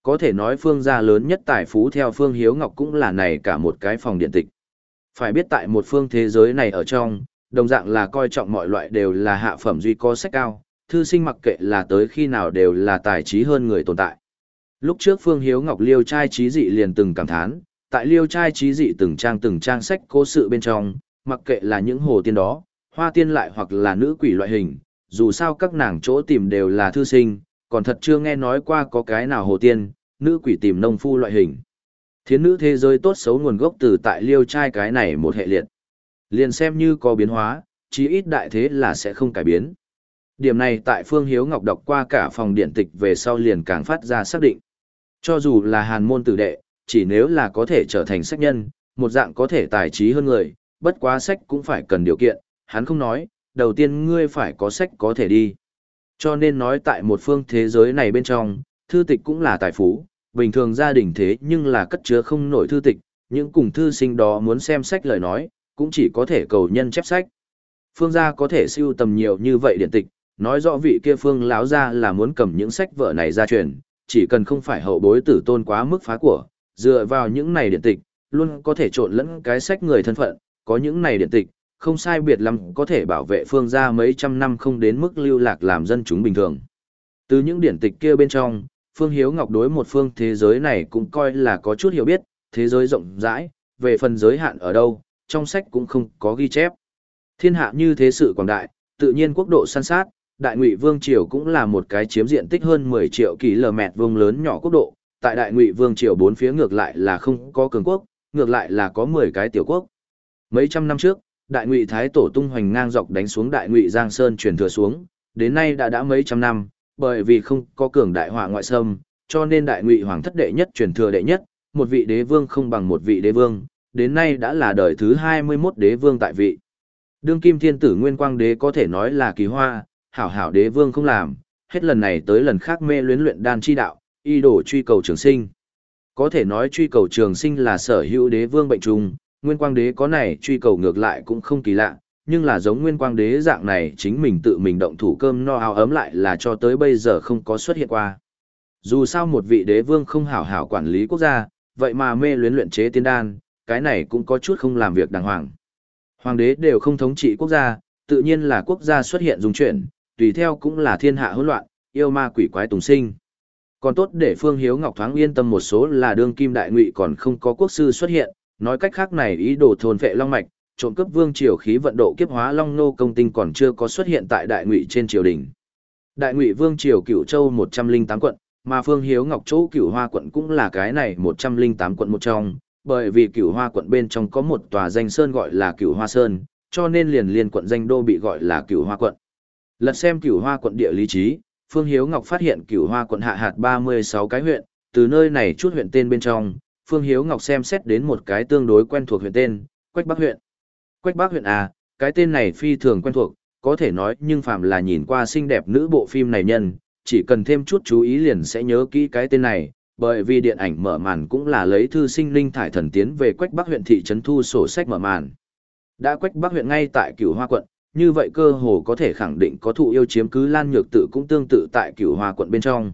Có thể nói Phương gia lớn nhất tài phú theo Phương Hiếu Ngọc cũng là này cả một cái phòng điện tịch. Phải biết tại một phương thế giới này ở trong, đồng dạng là coi trọng mọi loại đều là hạ phẩm duy có sách cao, thư sinh mặc kệ là tới khi nào đều là tài trí hơn người tồn tại. Lúc trước Phương Hiếu Ngọc liêu trai trí dị liền từng cảm thán, tại liêu trai trí dị từng trang từng trang sách cố sự bên trong, mặc kệ là những hồ tiên đó, hoa tiên lại hoặc là nữ quỷ loại hình, dù sao các nàng chỗ tìm đều là thư sinh, còn thật chưa nghe nói qua có cái nào hồ tiên, nữ quỷ tìm nông phu loại hình. Thiến nữ thế giới tốt xấu nguồn gốc từ tại liêu trai cái này một hệ liệt. Liền xem như có biến hóa, chí ít đại thế là sẽ không cải biến. Điểm này tại Phương Hiếu Ngọc đọc qua cả phòng điện tịch về sau liền càng phát ra xác định. Cho dù là hàn môn tử đệ, chỉ nếu là có thể trở thành sách nhân, một dạng có thể tài trí hơn người, bất quá sách cũng phải cần điều kiện, hắn không nói, đầu tiên ngươi phải có sách có thể đi. Cho nên nói tại một phương thế giới này bên trong, thư tịch cũng là tài phú, bình thường gia đình thế nhưng là cất chứa không nổi thư tịch, những cùng thư sinh đó muốn xem sách lời nói, cũng chỉ có thể cầu nhân chép sách. Phương gia có thể sưu tầm nhiều như vậy điện tịch, nói rõ vị kia Phương lão gia là muốn cầm những sách vở này ra truyền, chỉ cần không phải hậu bối tử tôn quá mức phá của, dựa vào những này điện tịch, luôn có thể trộn lẫn cái sách người thân phận, có những này điện tịch, không sai biệt lắm có thể bảo vệ Phương gia mấy trăm năm không đến mức lưu lạc làm dân chúng bình thường. Từ những điển tịch kia bên trong, Phương Hiếu Ngọc đối một phương thế giới này cũng coi là có chút hiểu biết, thế giới rộng rãi, về phần giới hạn ở đâu, trong sách cũng không có ghi chép. Thiên hạ như thế sự quảng đại, tự nhiên quốc độ san sát, Đại Ngụy Vương triều cũng là một cái chiếm diện tích hơn mười triệu km vuông lớn nhỏ quốc độ, tại Đại Ngụy Vương triều bốn phía ngược lại là không có cường quốc, ngược lại là có mười cái tiểu quốc. Mấy trăm năm trước, Đại Ngụy Thái Tổ tung hoành ngang dọc đánh xuống Đại Ngụy Giang Sơn truyền thừa xuống, đến nay đã đã mấy trăm năm, bởi vì không có cường đại họa ngoại xâm, cho nên Đại Ngụy Hoàng thất đệ nhất truyền thừa đệ nhất, một vị đế vương không bằng một vị đế vương, đến nay đã là đời thứ hai mươi mốt đế vương tại vị. Đương kim thiên tử Nguyên Quang đế có thể nói là kỳ hoa, hảo hảo đế vương không làm, hết lần này tới lần khác mê luyến luyện đan chi đạo, y đổ truy cầu trường sinh. Có thể nói truy cầu trường sinh là sở hữu đế vương bệnh trùng, Nguyên Quang đế có này truy cầu ngược lại cũng không kỳ lạ, nhưng là giống Nguyên Quang đế dạng này chính mình tự mình động thủ cơm no áo ấm lại là cho tới bây giờ không có xuất hiện qua. Dù sao một vị đế vương không hảo hảo quản lý quốc gia, vậy mà mê luyến luyện chế tiên đan, cái này cũng có chút không làm việc đàng hoàng. Hoàng đế đều không thống trị quốc gia, tự nhiên là quốc gia xuất hiện dung chuyển, tùy theo cũng là thiên hạ hỗn loạn, yêu ma quỷ quái tùng sinh. Còn tốt để Phương Hiếu Ngọc thoáng yên tâm một số là đương kim Đại Ngụy còn không có quốc sư xuất hiện, nói cách khác này ý đồ thôn phệ long mạch, trộm cướp vương triều khí vận độ kiếp hóa long nô công tinh còn chưa có xuất hiện tại Đại Ngụy trên triều đình. Đại Ngụy vương triều Cửu Châu một trăm lẻ tám quận, mà Phương Hiếu Ngọc chỗ Cửu Hoa quận cũng là cái này một trăm lẻ tám quận một trong, bởi vì Cửu Hoa quận bên trong có một tòa danh sơn gọi là Cửu Hoa Sơn, cho nên liền liên quận danh đô bị gọi là Cửu Hoa quận. Lật xem Cửu Hoa quận địa lý trí, Phương Hiếu Ngọc phát hiện Cửu Hoa quận hạ hạt ba mươi sáu cái huyện, từ nơi này chút huyện tên bên trong, Phương Hiếu Ngọc xem xét đến một cái tương đối quen thuộc huyện tên, Quách Bắc huyện. Quách Bắc huyện à, cái tên này phi thường quen thuộc, có thể nói nhưng phàm là nhìn qua xinh đẹp nữ bộ phim này nhân, chỉ cần thêm chút chú ý liền sẽ nhớ kỹ cái tên này, bởi vì điện ảnh mở màn cũng là lấy thư sinh linh thải thần tiến về Quách Bắc huyện thị trấn thu sổ sách mở màn. Đã Quách Bắc huyện ngay tại Cửu Hoa quận, như vậy cơ hồ có thể khẳng định có thụ yêu chiếm cứ Lan Nhược Tự cũng tương tự tại Cửu Hoa quận bên trong.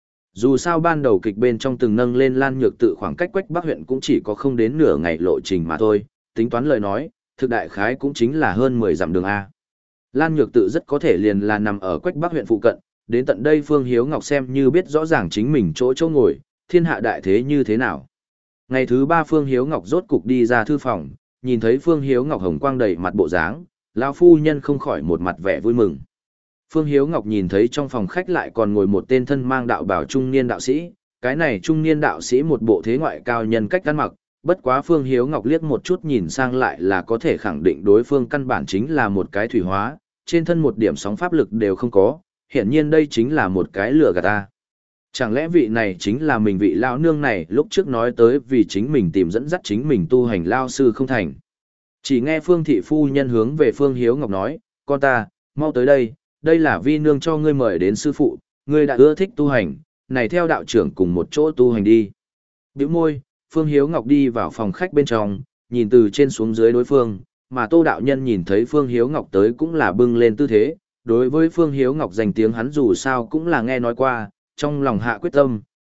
Dù sao ban đầu kịch bên trong từng nâng lên Lan Nhược Tự khoảng cách Quách Bắc huyện cũng chỉ có không đến nửa ngày lộ trình mà thôi, tính toán lời nói, thực đại khái cũng chính là hơn mười dặm đường A. Lan Nhược Tự rất có thể liền là nằm ở Quách Bắc huyện phụ cận, đến tận đây Phương Hiếu Ngọc xem như biết rõ ràng chính mình chỗ chỗ ngồi, thiên hạ đại thế như thế nào. Ngày thứ ba Phương Hiếu Ngọc rốt cục đi ra thư phòng, nhìn thấy Phương Hiếu Ngọc hồng quang đầy mặt bộ dáng, lão phu nhân không khỏi một mặt vẻ vui mừng. Phương Hiếu Ngọc nhìn thấy trong phòng khách lại còn ngồi một tên thân mang đạo bào trung niên đạo sĩ, cái này trung niên đạo sĩ một bộ thế ngoại cao nhân cách ăn mặc, bất quá Phương Hiếu Ngọc liếc một chút nhìn sang lại là có thể khẳng định đối phương căn bản chính là một cái thủy hóa, trên thân một điểm sóng pháp lực đều không có, hiển nhiên đây chính là một cái lừa gạt ta. Chẳng lẽ vị này chính là mình vị lão nương này lúc trước nói tới vì chính mình tìm dẫn dắt chính mình tu hành lao sư không thành. Chỉ nghe Phương thị phu nhân hướng về Phương Hiếu Ngọc nói, con ta, mau tới đây, đây là vi nương cho ngươi mời đến sư phụ, ngươi đã ưa thích tu hành, này theo đạo trưởng cùng một chỗ tu hành đi. Biểu môi, Phương Hiếu Ngọc đi vào phòng khách bên trong, nhìn từ trên xuống dưới đối phương, mà Tô đạo nhân nhìn thấy Phương Hiếu Ngọc tới cũng là bưng lên tư thế, đối với Phương Hiếu Ngọc danh tiếng hắn dù sao cũng là nghe nói qua, trong lòng hạ quyết tâm,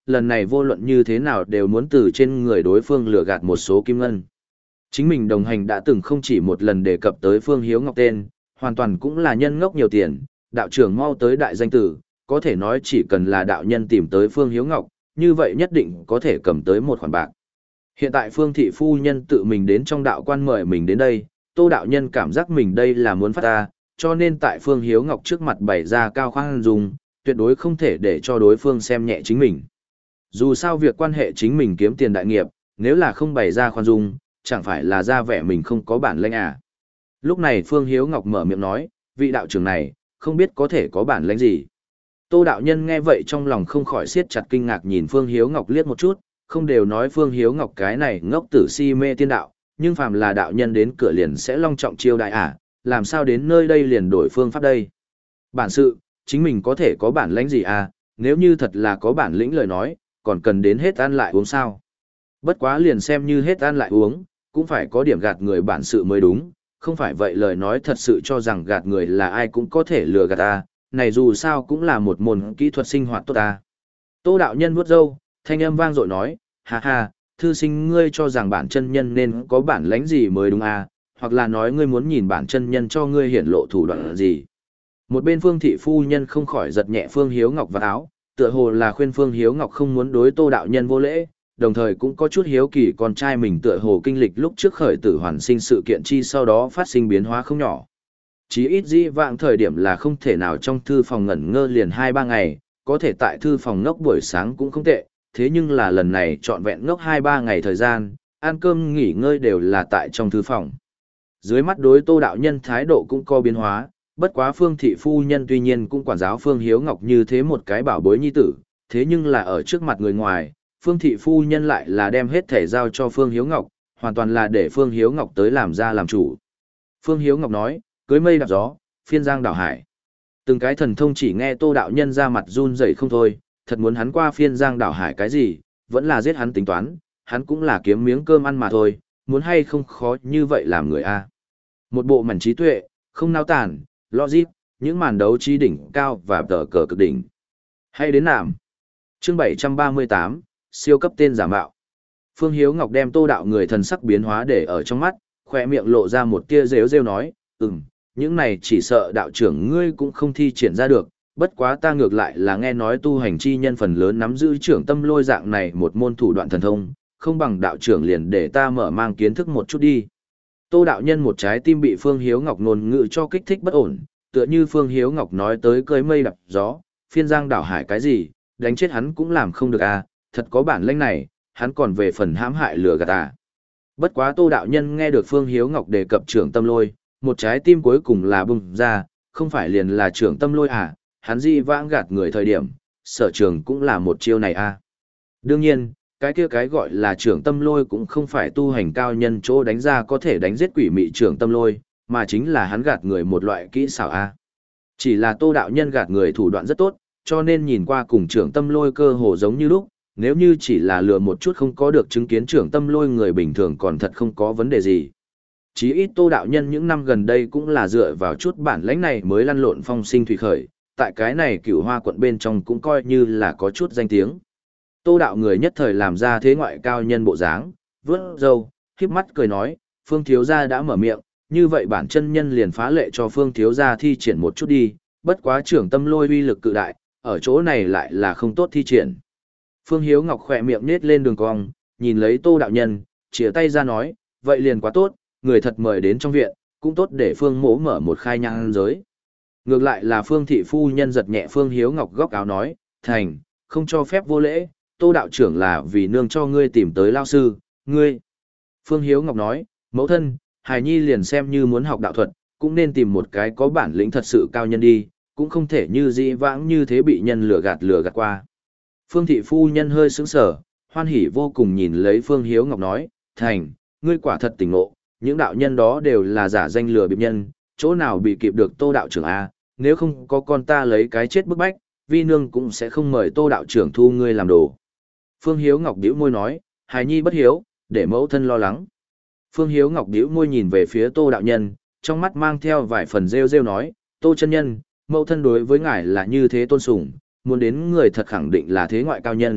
lần này vô luận như thế nào đều muốn từ trên người đối phương lừa gạt một số kim ngân. Chính mình đồng hành đã từng không chỉ một lần đề cập tới Phương Hiếu Ngọc tên, hoàn toàn cũng là nhân ngốc nhiều tiền, đạo trưởng mau tới đại danh tử, có thể nói chỉ cần là đạo nhân tìm tới Phương Hiếu Ngọc, như vậy nhất định có thể cầm tới một khoản bạc. Hiện tại Phương thị phu nhân tự mình đến trong đạo quan mời mình đến đây, Tô đạo nhân cảm giác mình đây là muốn phát ta, cho nên tại Phương Hiếu Ngọc trước mặt bày ra cao khoan dung, tuyệt đối không thể để cho đối phương xem nhẹ chính mình. Dù sao việc quan hệ chính mình kiếm tiền đại nghiệp, nếu là không bày ra khoan dung, chẳng phải là ra vẻ mình không có bản lĩnh à. Lúc này Phương Hiếu Ngọc mở miệng nói, vị đạo trưởng này, không biết có thể có bản lĩnh gì. Tô đạo nhân nghe vậy trong lòng không khỏi siết chặt kinh ngạc nhìn Phương Hiếu Ngọc liếc một chút, không đều nói Phương Hiếu Ngọc cái này ngốc tử si mê tiên đạo, nhưng phàm là đạo nhân đến cửa liền sẽ long trọng chiêu đại à, làm sao đến nơi đây liền đổi phương pháp đây. Bản sự, chính mình có thể có bản lĩnh gì à, nếu như thật là có bản lĩnh lời nói, còn cần đến hết ăn lại uống sao. Bất quá liền xem như hết ăn lại uống, cũng phải có điểm gạt người bản sự mới đúng, không phải vậy lời nói thật sự cho rằng gạt người là ai cũng có thể lừa gạt ta, này dù sao cũng là một môn kỹ thuật sinh hoạt tốt ta. Tô đạo nhân vuốt râu, thanh âm vang dội nói, ha ha, thư sinh ngươi cho rằng bản chân nhân nên có bản lãnh gì mới đúng à, hoặc là nói ngươi muốn nhìn bản chân nhân cho ngươi hiển lộ thủ đoạn gì. Một bên Phương thị phu nhân không khỏi giật nhẹ Phương Hiếu Ngọc vào áo, tựa hồ là khuyên Phương Hiếu Ngọc không muốn đối Tô đạo nhân vô lễ, đồng thời cũng có chút hiếu kỳ con trai mình tựa hồ kinh lịch lúc trước khởi tử hoàn sinh sự kiện chi sau đó phát sinh biến hóa không nhỏ. Chí ít dĩ vãng thời điểm là không thể nào trong thư phòng ngẩn ngơ liền hai ba ngày, có thể tại thư phòng ngốc buổi sáng cũng không tệ, thế nhưng là lần này trọn vẹn ngốc hai ba ngày thời gian, ăn cơm nghỉ ngơi đều là tại trong thư phòng. Dưới mắt đối Tô đạo nhân thái độ cũng có biến hóa, bất quá Phương thị phu nhân tuy nhiên cũng quản giáo Phương Hiếu Ngọc như thế một cái bảo bối nhi tử, thế nhưng là ở trước mặt người ngoài, Phương thị phu nhân lại là đem hết thể giao cho Phương Hiếu Ngọc, hoàn toàn là để Phương Hiếu Ngọc tới làm ra làm chủ. Phương Hiếu Ngọc nói, cưới mây đạp gió, phiên giang đảo hải. Từng cái thần thông chỉ nghe Tô đạo nhân ra mặt run rẩy không thôi, thật muốn hắn qua phiên giang đảo hải cái gì, vẫn là giết hắn tính toán, hắn cũng là kiếm miếng cơm ăn mà thôi, muốn hay không khó như vậy làm người a. Một bộ mảnh trí tuệ, không nao tản, logic, những màn đấu trí đỉnh cao và tờ cờ cực đỉnh. Hay đến nàm. Chương bảy trăm ba mươi tám, siêu cấp tên giả mạo. Phương Hiếu Ngọc đem Tô đạo người thần sắc biến hóa để ở trong mắt, khỏe miệng lộ ra một tia rêu rêu nói, ừm, những này chỉ sợ đạo trưởng ngươi cũng không thi triển ra được, bất quá ta ngược lại là nghe nói tu hành chi nhân phần lớn nắm giữ trưởng tâm lôi dạng này một môn thủ đoạn thần thông, không bằng đạo trưởng liền để ta mở mang kiến thức một chút đi. Tô đạo nhân một trái tim bị Phương Hiếu Ngọc ngôn ngữ cho kích thích bất ổn, tựa như Phương Hiếu Ngọc nói tới cưới mây đập gió, phiên giang đảo hải cái gì, đánh chết hắn cũng làm không được à, thật có bản lĩnh này, hắn còn về phần hãm hại lừa gạt à. Bất quá Tô đạo nhân nghe được Phương Hiếu Ngọc đề cập trưởng tâm lôi, một trái tim cuối cùng là bùng ra, không phải liền là trưởng tâm lôi à, hắn di vãng gạt người thời điểm, sở trường cũng là một chiêu này à. Đương nhiên, cái kia cái gọi là trưởng tâm lôi cũng không phải tu hành cao nhân chỗ đánh ra có thể đánh giết quỷ mị trưởng tâm lôi, mà chính là hắn gạt người một loại kỹ xảo a. Chỉ là Tô đạo nhân gạt người thủ đoạn rất tốt, cho nên nhìn qua cùng trưởng tâm lôi cơ hồ giống như lúc, nếu như chỉ là lừa một chút không có được chứng kiến trưởng tâm lôi người bình thường còn thật không có vấn đề gì. Chí ít Tô đạo nhân những năm gần đây cũng là dựa vào chút bản lãnh này mới lăn lộn phong sinh thủy khởi, tại cái này Cửu Hoa quận bên trong cũng coi như là có chút danh tiếng. Tô đạo người nhất thời làm ra thế ngoại cao nhân bộ dáng, vướt râu, khiếp mắt cười nói, Phương thiếu gia đã mở miệng, như vậy bản chân nhân liền phá lệ cho Phương thiếu gia thi triển một chút đi, bất quá trưởng tâm lôi uy lực cự đại, ở chỗ này lại là không tốt thi triển. Phương Hiếu Ngọc khỏe miệng nết lên đường cong, nhìn lấy Tô đạo nhân, chìa tay ra nói, vậy liền quá tốt, người thật mời đến trong viện, cũng tốt để Phương mỗ mở một khai nhang giới. Ngược lại là Phương thị phu nhân giật nhẹ Phương Hiếu Ngọc góc áo nói, thành, không cho phép vô lễ, Tô đạo trưởng là vì nương cho ngươi tìm tới lao sư, ngươi. Phương Hiếu Ngọc nói, mẫu thân, hài nhi liền xem như muốn học đạo thuật, cũng nên tìm một cái có bản lĩnh thật sự cao nhân đi, cũng không thể như dĩ vãng như thế bị nhân lừa gạt lừa gạt qua. Phương thị phu nhân hơi sững sờ, hoan hỉ vô cùng nhìn lấy Phương Hiếu Ngọc nói, thành, ngươi quả thật tỉnh ngộ, những đạo nhân đó đều là giả danh lừa bịp nhân, chỗ nào bị kịp được Tô đạo trưởng a, nếu không có con ta lấy cái chết bức bách, vi nương cũng sẽ không mời Tô đạo trưởng thu ngươi làm đồ. Phương Hiếu Ngọc bĩu môi nói, hài nhi bất hiếu, để mẫu thân lo lắng. Phương Hiếu Ngọc bĩu môi nhìn về phía Tô đạo nhân, trong mắt mang theo vài phần rêu rêu nói, Tô chân nhân, mẫu thân đối với ngài là như thế tôn sùng, muốn đến người thật khẳng định là thế ngoại cao nhân,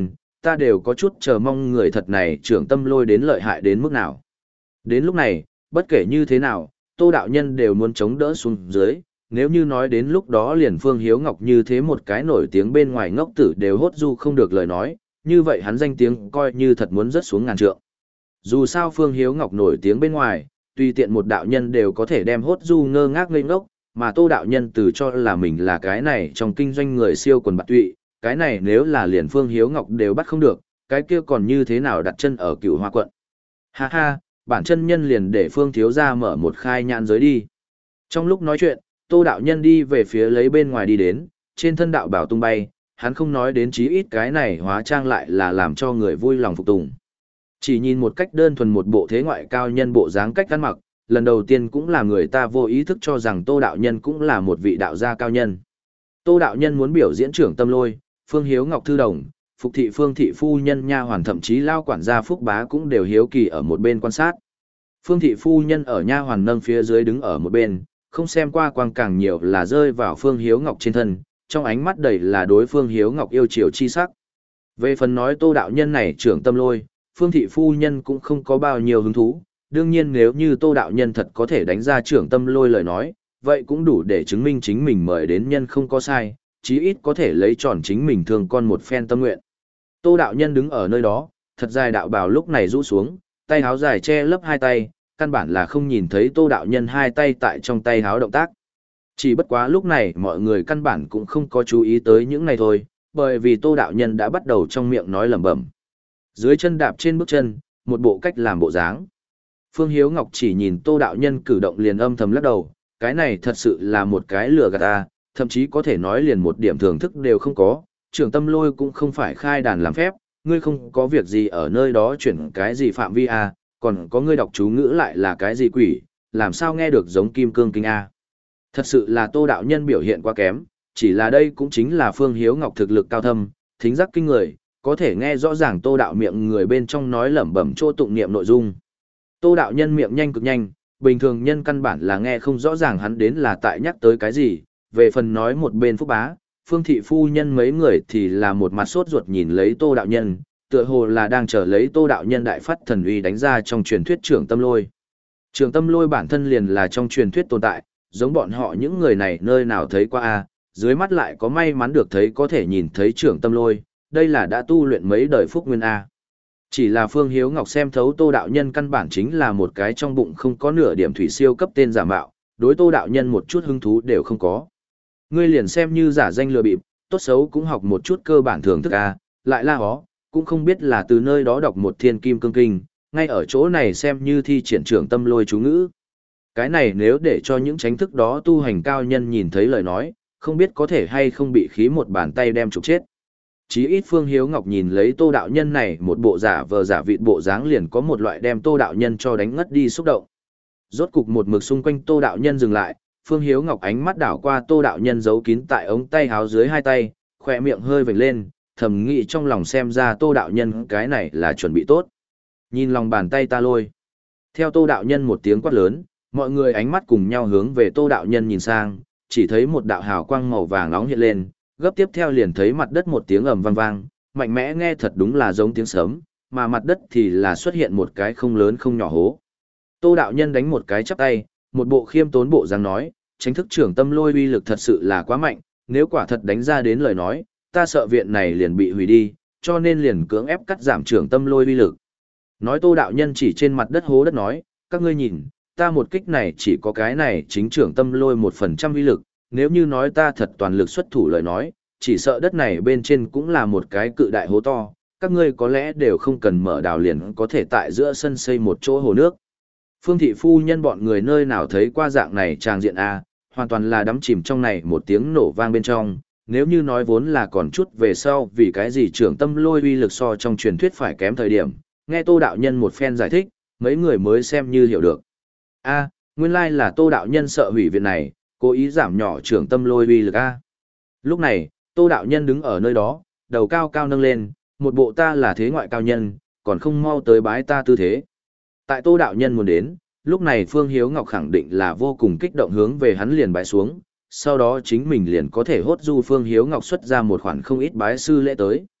ta đều có chút chờ mong người thật này trưởng tâm lôi đến lợi hại đến mức nào. Đến lúc này, bất kể như thế nào, Tô đạo nhân đều muốn chống đỡ xuống dưới, nếu như nói đến lúc đó liền Phương Hiếu Ngọc như thế một cái nổi tiếng bên ngoài ngốc tử đều hốt du không được lời nói, như vậy hắn danh tiếng coi như thật muốn rớt xuống ngàn trượng. Dù sao Phương Hiếu Ngọc nổi tiếng bên ngoài, tùy tiện một đạo nhân đều có thể đem hốt du ngơ ngác ngây ngốc, mà Tô đạo nhân từ cho là mình là cái này trong kinh doanh người siêu quần bạt tụy, cái này nếu là liền Phương Hiếu Ngọc đều bắt không được, cái kia còn như thế nào đặt chân ở Cửu Hoa quận. Ha ha, bản chân nhân liền để Phương thiếu gia mở một khai nhãn giới đi. Trong lúc nói chuyện, Tô đạo nhân đi về phía lấy bên ngoài đi đến, trên thân đạo bảo tung bay, hắn không nói đến chí ít cái này hóa trang lại là làm cho người vui lòng phục tùng. Chỉ nhìn một cách đơn thuần một bộ thế ngoại cao nhân bộ dáng cách ăn mặc, lần đầu tiên cũng là người ta vô ý thức cho rằng Tô đạo nhân cũng là một vị đạo gia cao nhân. Tô đạo nhân muốn biểu diễn trưởng tâm lôi, Phương Hiếu Ngọc thư đồng, Phục thị Phương thị phu nhân nha hoàn thậm chí lao quản gia Phúc Bá cũng đều hiếu kỳ ở một bên quan sát. Phương thị phu nhân ở nha hoàn nâng phía dưới đứng ở một bên, không xem qua quang càng nhiều là rơi vào Phương Hiếu Ngọc trên thân, trong ánh mắt đầy là đối Phương Hiếu Ngọc yêu chiều chi sắc. Về phần nói Tô đạo nhân này trưởng tâm lôi, Phương thị phu nhân cũng không có bao nhiêu hứng thú, đương nhiên nếu như Tô đạo nhân thật có thể đánh ra trưởng tâm lôi lời nói, vậy cũng đủ để chứng minh chính mình mời đến nhân không có sai, chí ít có thể lấy tròn chính mình thương con một phen tâm nguyện. Tô đạo nhân đứng ở nơi đó, thật dài đạo bào lúc này rũ xuống, tay háo dài che lấp hai tay, căn bản là không nhìn thấy Tô đạo nhân hai tay tại trong tay háo động tác. Chỉ bất quá lúc này mọi người căn bản cũng không có chú ý tới những này thôi, bởi vì Tô đạo nhân đã bắt đầu trong miệng nói lẩm bẩm. Dưới chân đạp trên bước chân, một bộ cách làm bộ dáng. Phương Hiếu Ngọc chỉ nhìn Tô đạo nhân cử động liền âm thầm lắc đầu, cái này thật sự là một cái lừa gạt ta, thậm chí có thể nói liền một điểm thưởng thức đều không có, trưởng tâm lôi cũng không phải khai đàn làm phép, ngươi không có việc gì ở nơi đó chuyển cái gì phạm vi a, còn có ngươi đọc chú ngữ lại là cái gì quỷ, làm sao nghe được giống kim cương kinh a. Thật sự là Tô đạo nhân biểu hiện quá kém, chỉ là đây cũng chính là Phương Hiếu Ngọc thực lực cao thâm, thính giác kinh người, có thể nghe rõ ràng Tô đạo miệng người bên trong nói lẩm bẩm chỗ tụng niệm nội dung. Tô đạo nhân miệng nhanh cực nhanh, bình thường nhân căn bản là nghe không rõ ràng hắn đến là tại nhắc tới cái gì, về phần nói một bên Phúc Bá, Phương thị phu nhân mấy người thì là một mặt sốt ruột nhìn lấy Tô đạo nhân, tựa hồ là đang chờ lấy Tô đạo nhân đại phát thần uy đánh ra trong truyền thuyết trưởng tâm lôi. Trưởng tâm lôi bản thân liền là trong truyền thuyết tồn tại, giống bọn họ những người này nơi nào thấy qua a, dưới mắt lại có may mắn được thấy có thể nhìn thấy trưởng tâm lôi, đây là đã tu luyện mấy đời phúc nguyên a. Chỉ là Phương Hiếu Ngọc xem thấu Tô đạo nhân căn bản chính là một cái trong bụng không có nửa điểm thủy siêu cấp tên giả mạo, đối Tô đạo nhân một chút hứng thú đều không có. Ngươi liền xem như giả danh lừa bịp, tốt xấu cũng học một chút cơ bản thưởng thức a, lại la hó, cũng không biết là từ nơi đó đọc một thiên kim cương kinh, ngay ở chỗ này xem như thi triển trưởng tâm lôi chú ngữ. Cái này nếu để cho những chánh thức đó tu hành cao nhân nhìn thấy lời nói, không biết có thể hay không bị khí một bàn tay đem trục chết. Chí ít Phương Hiếu Ngọc nhìn lấy Tô đạo nhân này một bộ giả vờ giả vịt bộ dáng liền có một loại đem Tô đạo nhân cho đánh ngất đi xúc động. Rốt cục một mực xung quanh Tô đạo nhân dừng lại, Phương Hiếu Ngọc ánh mắt đảo qua Tô đạo nhân giấu kín tại ống tay háo dưới hai tay, khỏe miệng hơi vểnh lên, thầm nghĩ trong lòng xem ra Tô đạo nhân cái này là chuẩn bị tốt. Nhìn lòng bàn tay ta lôi. Theo Tô đạo nhân một tiếng quát lớn, mọi người ánh mắt cùng nhau hướng về Tô đạo nhân nhìn sang, chỉ thấy một đạo hào quang màu vàng nóng hiện lên, gấp tiếp theo liền thấy mặt đất một tiếng ầm vang vang, mạnh mẽ nghe thật đúng là giống tiếng sấm, mà mặt đất thì là xuất hiện một cái không lớn không nhỏ hố. Tô đạo nhân đánh một cái chắp tay, một bộ khiêm tốn bộ dáng nói, tránh thức trưởng tâm lôi uy lực thật sự là quá mạnh, nếu quả thật đánh ra đến lời nói, ta sợ viện này liền bị hủy đi, cho nên liền cưỡng ép cắt giảm trưởng tâm lôi uy lực. Nói Tô đạo nhân chỉ trên mặt đất hố đất nói, các ngươi nhìn, ta một kích này chỉ có cái này chính trưởng tâm lôi một phần trăm uy lực, nếu như nói ta thật toàn lực xuất thủ lời nói, chỉ sợ đất này bên trên cũng là một cái cự đại hố to, các ngươi có lẽ đều không cần mở đào liền có thể tại giữa sân xây một chỗ hồ nước. Phương thị phu nhân bọn người nơi nào thấy qua dạng này tràng diện A, hoàn toàn là đắm chìm trong này một tiếng nổ vang bên trong, nếu như nói vốn là còn chút về sau vì cái gì trưởng tâm lôi uy lực so trong truyền thuyết phải kém thời điểm, nghe Tô đạo nhân một phen giải thích, mấy người mới xem như hiểu được. A, nguyên lai là Tô đạo nhân sợ hủy viện này, cố ý giảm nhỏ trưởng tâm lôi uy lực A. Lúc này, Tô đạo nhân đứng ở nơi đó, đầu cao cao nâng lên, một bộ ta là thế ngoại cao nhân, còn không mau tới bái ta tư thế. Tại Tô đạo nhân muốn đến, lúc này Phương Hiếu Ngọc khẳng định là vô cùng kích động hướng về hắn liền bái xuống, sau đó chính mình liền có thể hốt du Phương Hiếu Ngọc xuất ra một khoản không ít bái sư lễ tới.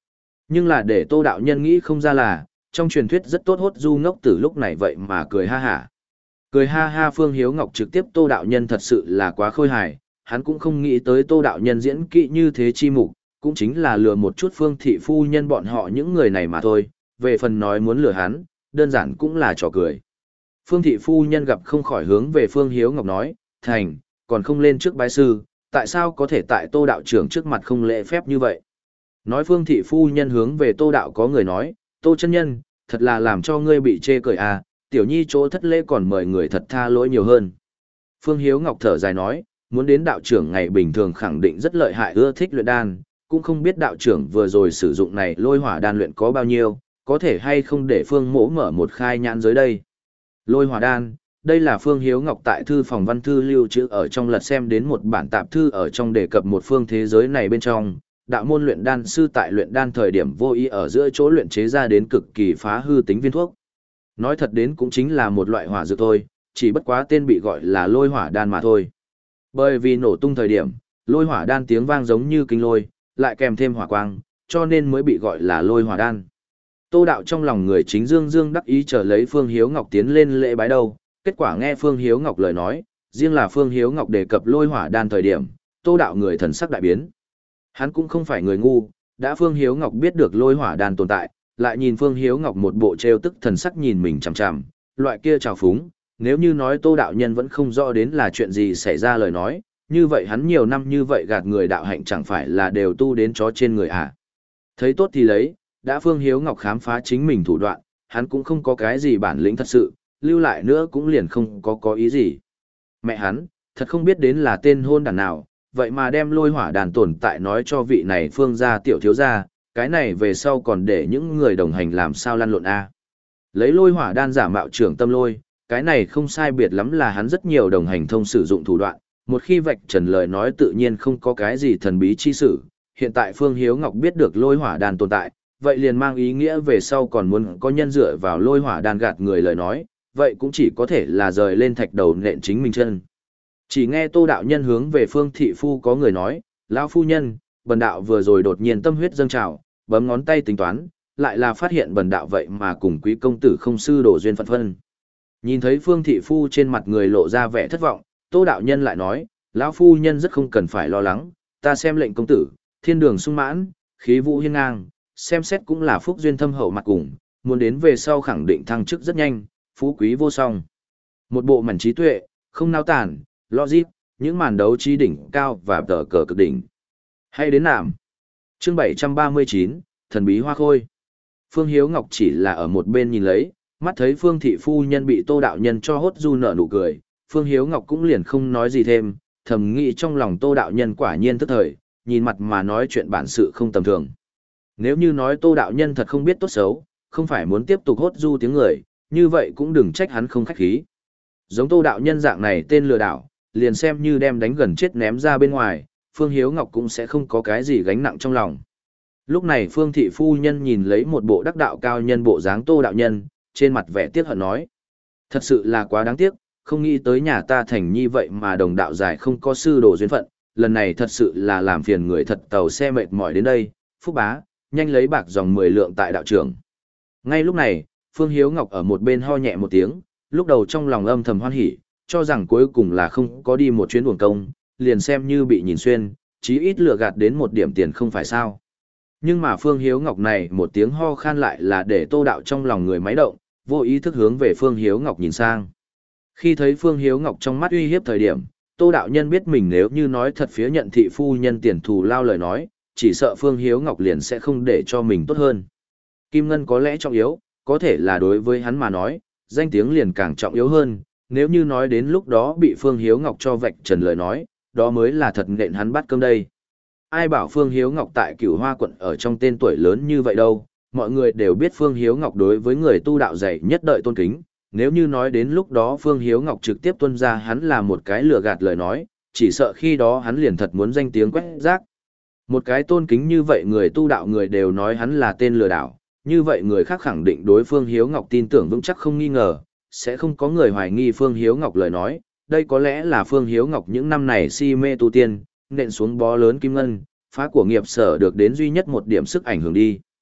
Nhưng là để Tô đạo nhân nghĩ không ra là, trong truyền thuyết rất tốt hốt du ngốc tử lúc này vậy mà cười ha hả. Cười ha ha Phương Hiếu Ngọc trực tiếp Tô đạo nhân thật sự là quá khôi hài, hắn cũng không nghĩ tới Tô đạo nhân diễn kỹ như thế chi mục, cũng chính là lừa một chút Phương thị phu nhân bọn họ những người này mà thôi, về phần nói muốn lừa hắn, đơn giản cũng là trò cười. Phương thị phu nhân gặp không khỏi hướng về Phương Hiếu Ngọc nói, thành, còn không lên trước bái sư, tại sao có thể tại Tô đạo trưởng trước mặt không lễ phép như vậy? Nói Phương thị phu nhân hướng về Tô đạo có người nói, Tô chân nhân, thật là làm cho ngươi bị chê cười à, tiểu nhi chỗ thất lễ còn mời người thật tha lỗi nhiều hơn. Phương Hiếu Ngọc thở dài nói, muốn đến đạo trưởng ngày bình thường khẳng định rất lợi hại ưa thích luyện đan, cũng không biết đạo trưởng vừa rồi sử dụng này lôi hỏa đan luyện có bao nhiêu, có thể hay không để Phương mỗ mở một khai nhãn giới đây. Lôi hỏa đan, đây là Phương Hiếu Ngọc tại thư phòng văn thư lưu trữ ở trong lật xem đến một bản tạp thư ở trong đề cập một phương thế giới này bên trong, đạo môn luyện đan sư tại luyện đan thời điểm vô ý ở giữa chỗ luyện chế ra đến cực kỳ phá hư tính viên thuốc. Nói thật đến cũng chính là một loại hỏa dược thôi, chỉ bất quá tên bị gọi là lôi hỏa đan mà thôi. Bởi vì nổ tung thời điểm, lôi hỏa đan tiếng vang giống như kinh lôi, lại kèm thêm hỏa quang, cho nên mới bị gọi là lôi hỏa đan. Tô đạo trong lòng người chính dương dương đắc ý chờ lấy Phương Hiếu Ngọc tiến lên lễ bái đâu, kết quả nghe Phương Hiếu Ngọc lời nói, riêng là Phương Hiếu Ngọc đề cập lôi hỏa đan thời điểm, Tô đạo người thần sắc đại biến. Hắn cũng không phải người ngu, đã Phương Hiếu Ngọc biết được lôi hỏa đan tồn tại, lại nhìn Phương Hiếu Ngọc một bộ trêu tức thần sắc nhìn mình chằm chằm, loại kia trào phúng, nếu như nói Tô đạo nhân vẫn không rõ đến là chuyện gì xảy ra lời nói, như vậy hắn nhiều năm như vậy gạt người đạo hạnh chẳng phải là đều tu đến chó trên người à. Thấy tốt thì lấy, đã Phương Hiếu Ngọc khám phá chính mình thủ đoạn, hắn cũng không có cái gì bản lĩnh thật sự, lưu lại nữa cũng liền không có có ý gì. Mẹ hắn, thật không biết đến là tên hôn đàn nào, vậy mà đem lôi hỏa đàn tồn tại nói cho vị này Phương gia tiểu thiếu gia, cái này về sau còn để những người đồng hành làm sao lăn lộn a. Lấy lôi hỏa đan giả mạo trưởng tâm lôi, cái này không sai biệt lắm là hắn rất nhiều đồng hành thông sử dụng thủ đoạn, một khi vạch trần lời nói tự nhiên không có cái gì thần bí chi sử. Hiện tại Phương Hiếu Ngọc biết được lôi hỏa đan tồn tại, vậy liền mang ý nghĩa về sau còn muốn có nhân dựa vào lôi hỏa đan gạt người lời nói, vậy cũng chỉ có thể là rời lên thạch đầu nện chính mình chân. Chỉ nghe Tô đạo nhân hướng về Phương thị phu có người nói, lão phu nhân, bần đạo vừa rồi đột nhiên tâm huyết dâng trào, bấm ngón tay tính toán, lại là phát hiện bần đạo vậy mà cùng quý công tử không sư đổ duyên phận phân. Nhìn thấy Phương thị phu trên mặt người lộ ra vẻ thất vọng, Tô đạo nhân lại nói, lão phu nhân rất không cần phải lo lắng, ta xem lệnh công tử, thiên đường sung mãn, khí vũ hiên ngang, xem xét cũng là phúc duyên thâm hậu mặt cùng, muốn đến về sau khẳng định thăng chức rất nhanh, phú quý vô song. Một bộ mảnh trí tuệ, không nao tản, logic, những màn đấu trí đỉnh cao và tờ cờ cực đỉnh. Hay đến nạm. Chương bảy trăm ba mươi chín, thần bí hoa khôi. Phương Hiếu Ngọc chỉ là ở một bên nhìn lấy, mắt thấy Phương thị phu nhân bị Tô đạo nhân cho hốt du nở nụ cười, Phương Hiếu Ngọc cũng liền không nói gì thêm, thầm nghĩ trong lòng Tô đạo nhân quả nhiên tức thời, nhìn mặt mà nói chuyện bản sự không tầm thường. Nếu như nói Tô đạo nhân thật không biết tốt xấu, không phải muốn tiếp tục hốt du tiếng người, như vậy cũng đừng trách hắn không khách khí. Giống Tô đạo nhân dạng này tên lừa đảo, liền xem như đem đánh gần chết ném ra bên ngoài, Phương Hiếu Ngọc cũng sẽ không có cái gì gánh nặng trong lòng. Lúc này Phương thị phu nhân nhìn lấy một bộ đắc đạo cao nhân bộ dáng Tô đạo nhân, trên mặt vẻ tiếc hận nói. Thật sự là quá đáng tiếc, không nghĩ tới nhà ta thành nhi vậy mà đồng đạo giải không có sư đồ duyên phận, lần này thật sự là làm phiền người thật tàu xe mệt mỏi đến đây, Phúc bá, nhanh lấy bạc dòng mười lượng tại đạo trưởng. Ngay lúc này, Phương Hiếu Ngọc ở một bên ho nhẹ một tiếng, lúc đầu trong lòng âm thầm hoan hỉ, cho rằng cuối cùng là không có đi một chuyến uổng công, liền xem như bị nhìn xuyên, chí ít lừa gạt đến một điểm tiền không phải sao. Nhưng mà Phương Hiếu Ngọc này một tiếng ho khan lại là để Tô đạo trong lòng người máy động, vô ý thức hướng về Phương Hiếu Ngọc nhìn sang. Khi thấy Phương Hiếu Ngọc trong mắt uy hiếp thời điểm, Tô đạo nhân biết mình nếu như nói thật phía nhận thị phu nhân tiền thù lao lời nói, chỉ sợ Phương Hiếu Ngọc liền sẽ không để cho mình tốt hơn. Kim Ngân có lẽ trọng yếu, có thể là đối với hắn mà nói, danh tiếng liền càng trọng yếu hơn, nếu như nói đến lúc đó bị Phương Hiếu Ngọc cho vạch trần lời nói, đó mới là thật nện hắn bắt cơm đây. Ai bảo Phương Hiếu Ngọc tại Cửu Hoa quận ở trong tên tuổi lớn như vậy đâu, mọi người đều biết Phương Hiếu Ngọc đối với người tu đạo dạy nhất đợi tôn kính, nếu như nói đến lúc đó Phương Hiếu Ngọc trực tiếp tuân ra hắn là một cái lừa gạt lời nói, chỉ sợ khi đó hắn liền thật muốn danh tiếng quét rác. Một cái tôn kính như vậy người tu đạo người đều nói hắn là tên lừa đảo, như vậy người khác khẳng định đối Phương Hiếu Ngọc tin tưởng vững chắc không nghi ngờ, sẽ không có người hoài nghi Phương Hiếu Ngọc lời nói, đây có lẽ là Phương Hiếu Ngọc những năm này si mê tu tiên, nện xuống bó lớn kim ngân, phá của nghiệp sở được đến duy nhất một điểm sức ảnh hưởng đi.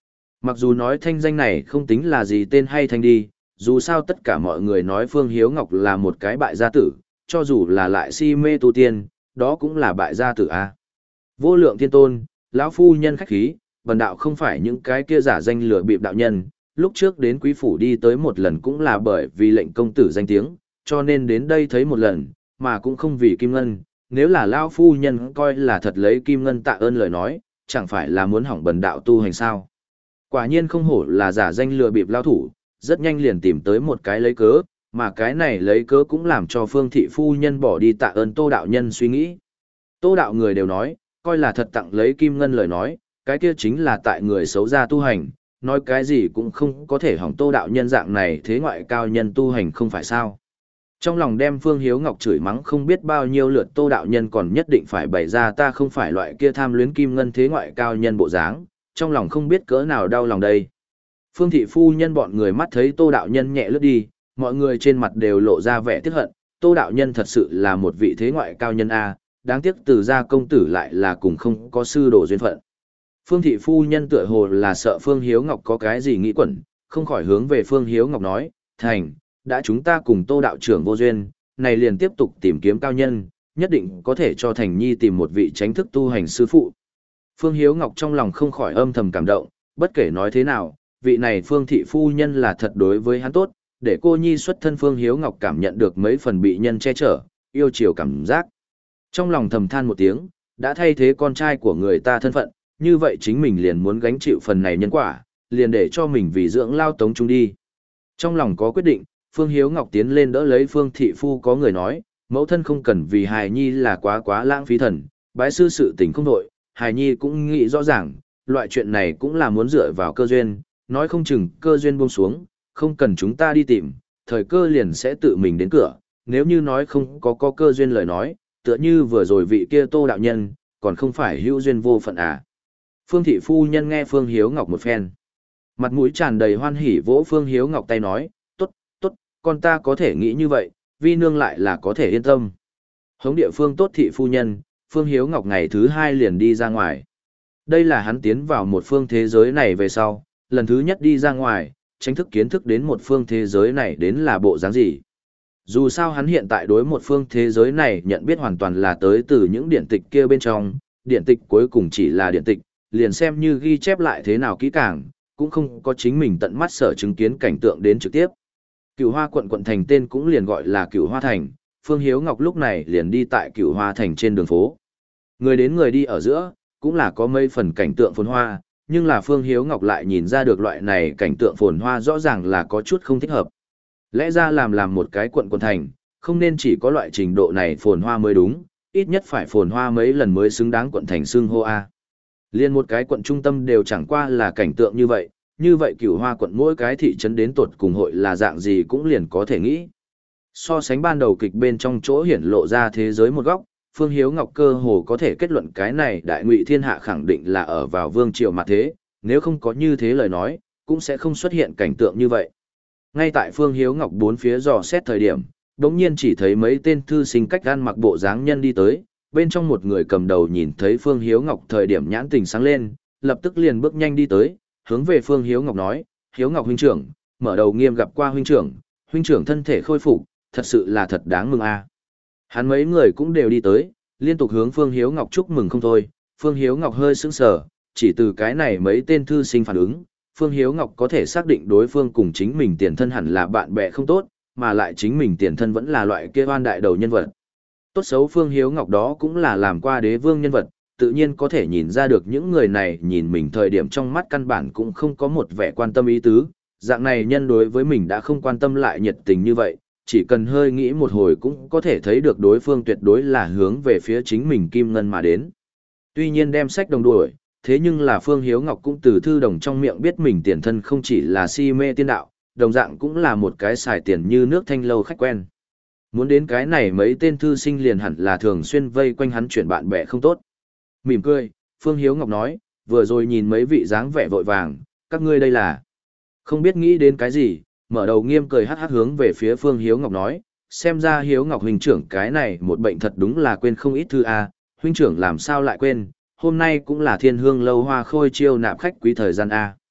Mặc dù nói thanh danh này không tính là gì tên hay thanh đi, dù sao tất cả mọi người nói Phương Hiếu Ngọc là một cái bại gia tử, cho dù là lại si mê tu tiên, đó cũng là bại gia tử a. Vô lượng thiên tôn, lão phu nhân khách khí, bần đạo không phải những cái kia giả danh lừa bịp đạo nhân, lúc trước đến quý phủ đi tới một lần cũng là bởi vì lệnh công tử danh tiếng, cho nên đến đây thấy một lần, mà cũng không vì kim ngân, nếu là lão phu nhân coi là thật lấy kim ngân tạ ơn lời nói, chẳng phải là muốn hỏng bần đạo tu hành sao. Quả nhiên không hổ là giả danh lừa bịp lao thủ, rất nhanh liền tìm tới một cái lấy cớ, mà cái này lấy cớ cũng làm cho phương thị phu nhân bỏ đi tạ ơn tô đạo nhân suy nghĩ. Tô đạo người đều nói, coi là thật tặng lấy kim ngân lời nói, cái kia chính là tại người xấu ra tu hành, nói cái gì cũng không có thể hỏng tô đạo nhân dạng này thế ngoại cao nhân tu hành không phải sao. Trong lòng đem Phương Hiếu Ngọc chửi mắng không biết bao nhiêu lượt tô đạo nhân còn nhất định phải bày ra ta không phải loại kia tham luyến kim ngân thế ngoại cao nhân bộ dáng, trong lòng không biết cỡ nào đau lòng đây. Phương thị phu nhân bọn người mắt thấy tô đạo nhân nhẹ lướt đi, mọi người trên mặt đều lộ ra vẻ tiếc hận, tô đạo nhân thật sự là một vị thế ngoại cao nhân A, đáng tiếc từ gia công tử lại là cùng không có sư đồ duyên phận. Phương thị phu nhân tựa hồ là sợ Phương Hiếu Ngọc có cái gì nghĩ quẩn, không khỏi hướng về Phương Hiếu Ngọc nói, thành, đã chúng ta cùng tô đạo trưởng vô duyên, này liền tiếp tục tìm kiếm cao nhân, nhất định có thể cho Thành Nhi tìm một vị tránh thức tu hành sư phụ. Phương Hiếu Ngọc trong lòng không khỏi âm thầm cảm động, bất kể nói thế nào, vị này Phương thị phu nhân là thật đối với hắn tốt, để cô nhi xuất thân Phương Hiếu Ngọc cảm nhận được mấy phần bị nhân che chở, yêu chiều cảm giác. Trong lòng thầm than một tiếng, đã thay thế con trai của người ta thân phận, như vậy chính mình liền muốn gánh chịu phần này nhân quả, liền để cho mình vì dưỡng lao tống chúng đi. Trong lòng có quyết định, Phương Hiếu Ngọc tiến lên đỡ lấy Phương thị phu có người nói, mẫu thân không cần vì hài nhi là quá quá lãng phí thần, bái sư sự tình không đội, hài nhi cũng nghĩ rõ ràng, loại chuyện này cũng là muốn dựa vào cơ duyên, nói không chừng cơ duyên buông xuống, không cần chúng ta đi tìm, thời cơ liền sẽ tự mình đến cửa, nếu như nói không có có cơ duyên lời nói, tựa như vừa rồi vị kia Tô đạo nhân, còn không phải hữu duyên vô phận à. Phương thị phu nhân nghe Phương Hiếu Ngọc một phen, mặt mũi tràn đầy hoan hỉ vỗ Phương Hiếu Ngọc tay nói, tốt, tốt, con ta có thể nghĩ như vậy, vi nương lại là có thể yên tâm. Hống địa phương tốt thị phu nhân, Phương Hiếu Ngọc ngày thứ hai liền đi ra ngoài. Đây là hắn tiến vào một phương thế giới này về sau, lần thứ nhất đi ra ngoài, tranh thức kiến thức đến một phương thế giới này đến là bộ dáng gì. Dù sao hắn hiện tại đối một phương thế giới này nhận biết hoàn toàn là tới từ những điển tịch kia bên trong, điển tịch cuối cùng chỉ là điển tịch, liền xem như ghi chép lại thế nào kỹ càng, cũng không có chính mình tận mắt sở chứng kiến cảnh tượng đến trực tiếp. Cửu Hoa quận quận thành tên cũng liền gọi là Cửu Hoa thành, Phương Hiếu Ngọc lúc này liền đi tại Cửu Hoa thành trên đường phố. Người đến người đi ở giữa, cũng là có mấy phần cảnh tượng phồn hoa, nhưng là Phương Hiếu Ngọc lại nhìn ra được loại này cảnh tượng phồn hoa rõ ràng là có chút không thích hợp. Lẽ ra làm làm một cái quận quận thành, không nên chỉ có loại trình độ này phồn hoa mới đúng, ít nhất phải phồn hoa mấy lần mới xứng đáng quận thành xưng hô A. Liên một cái quận trung tâm đều chẳng qua là cảnh tượng như vậy, như vậy Cửu Hoa quận mỗi cái thị trấn đến tột cùng hội là dạng gì cũng liền có thể nghĩ. So sánh ban đầu kịch bên trong chỗ hiển lộ ra thế giới một góc, Phương Hiếu Ngọc cơ hồ có thể kết luận cái này đại ngụy thiên hạ khẳng định là ở vào vương triều mà thế, nếu không có như thế lời nói, cũng sẽ không xuất hiện cảnh tượng như vậy. Ngay tại Phương Hiếu Ngọc bốn phía dò xét thời điểm, đống nhiên chỉ thấy mấy tên thư sinh cách gan mặc bộ dáng nhân đi tới, bên trong một người cầm đầu nhìn thấy Phương Hiếu Ngọc thời điểm nhãn tình sáng lên, lập tức liền bước nhanh đi tới, hướng về Phương Hiếu Ngọc nói, Hiếu Ngọc huynh trưởng, mở đầu nghiêm gặp qua huynh trưởng, huynh trưởng thân thể khôi phục, thật sự là thật đáng mừng a. Hắn mấy người cũng đều đi tới, liên tục hướng Phương Hiếu Ngọc chúc mừng không thôi, Phương Hiếu Ngọc hơi sững sờ, chỉ từ cái này mấy tên thư sinh phản ứng, Phương Hiếu Ngọc có thể xác định đối phương cùng chính mình tiền thân hẳn là bạn bè không tốt, mà lại chính mình tiền thân vẫn là loại kia oan đại đầu nhân vật. Tốt xấu Phương Hiếu Ngọc đó cũng là làm qua đế vương nhân vật, tự nhiên có thể nhìn ra được những người này nhìn mình thời điểm trong mắt căn bản cũng không có một vẻ quan tâm ý tứ, dạng này nhân đối với mình đã không quan tâm lại nhiệt tình như vậy, chỉ cần hơi nghĩ một hồi cũng có thể thấy được đối phương tuyệt đối là hướng về phía chính mình kim ngân mà đến. Tuy nhiên đem sách đồng đuổi, thế nhưng là Phương Hiếu Ngọc cũng từ thư đồng trong miệng biết mình tiền thân không chỉ là si mê tiên đạo, đồng dạng cũng là một cái xài tiền như nước thanh lâu khách quen. Muốn đến cái này mấy tên thư sinh liền hẳn là thường xuyên vây quanh hắn chuyển bạn bè không tốt. Mỉm cười, Phương Hiếu Ngọc nói, vừa rồi nhìn mấy vị dáng vẻ vội vàng, các ngươi đây là không biết nghĩ đến cái gì, mở đầu nghiêm cười hắc hắc hướng về phía Phương Hiếu Ngọc nói, xem ra Hiếu Ngọc huynh trưởng cái này một bệnh thật đúng là quên không ít thư a, huynh trưởng làm sao lại quên, hôm nay cũng là Thiên Hương lâu hoa khôi chiêu nạp khách quý thời gian a.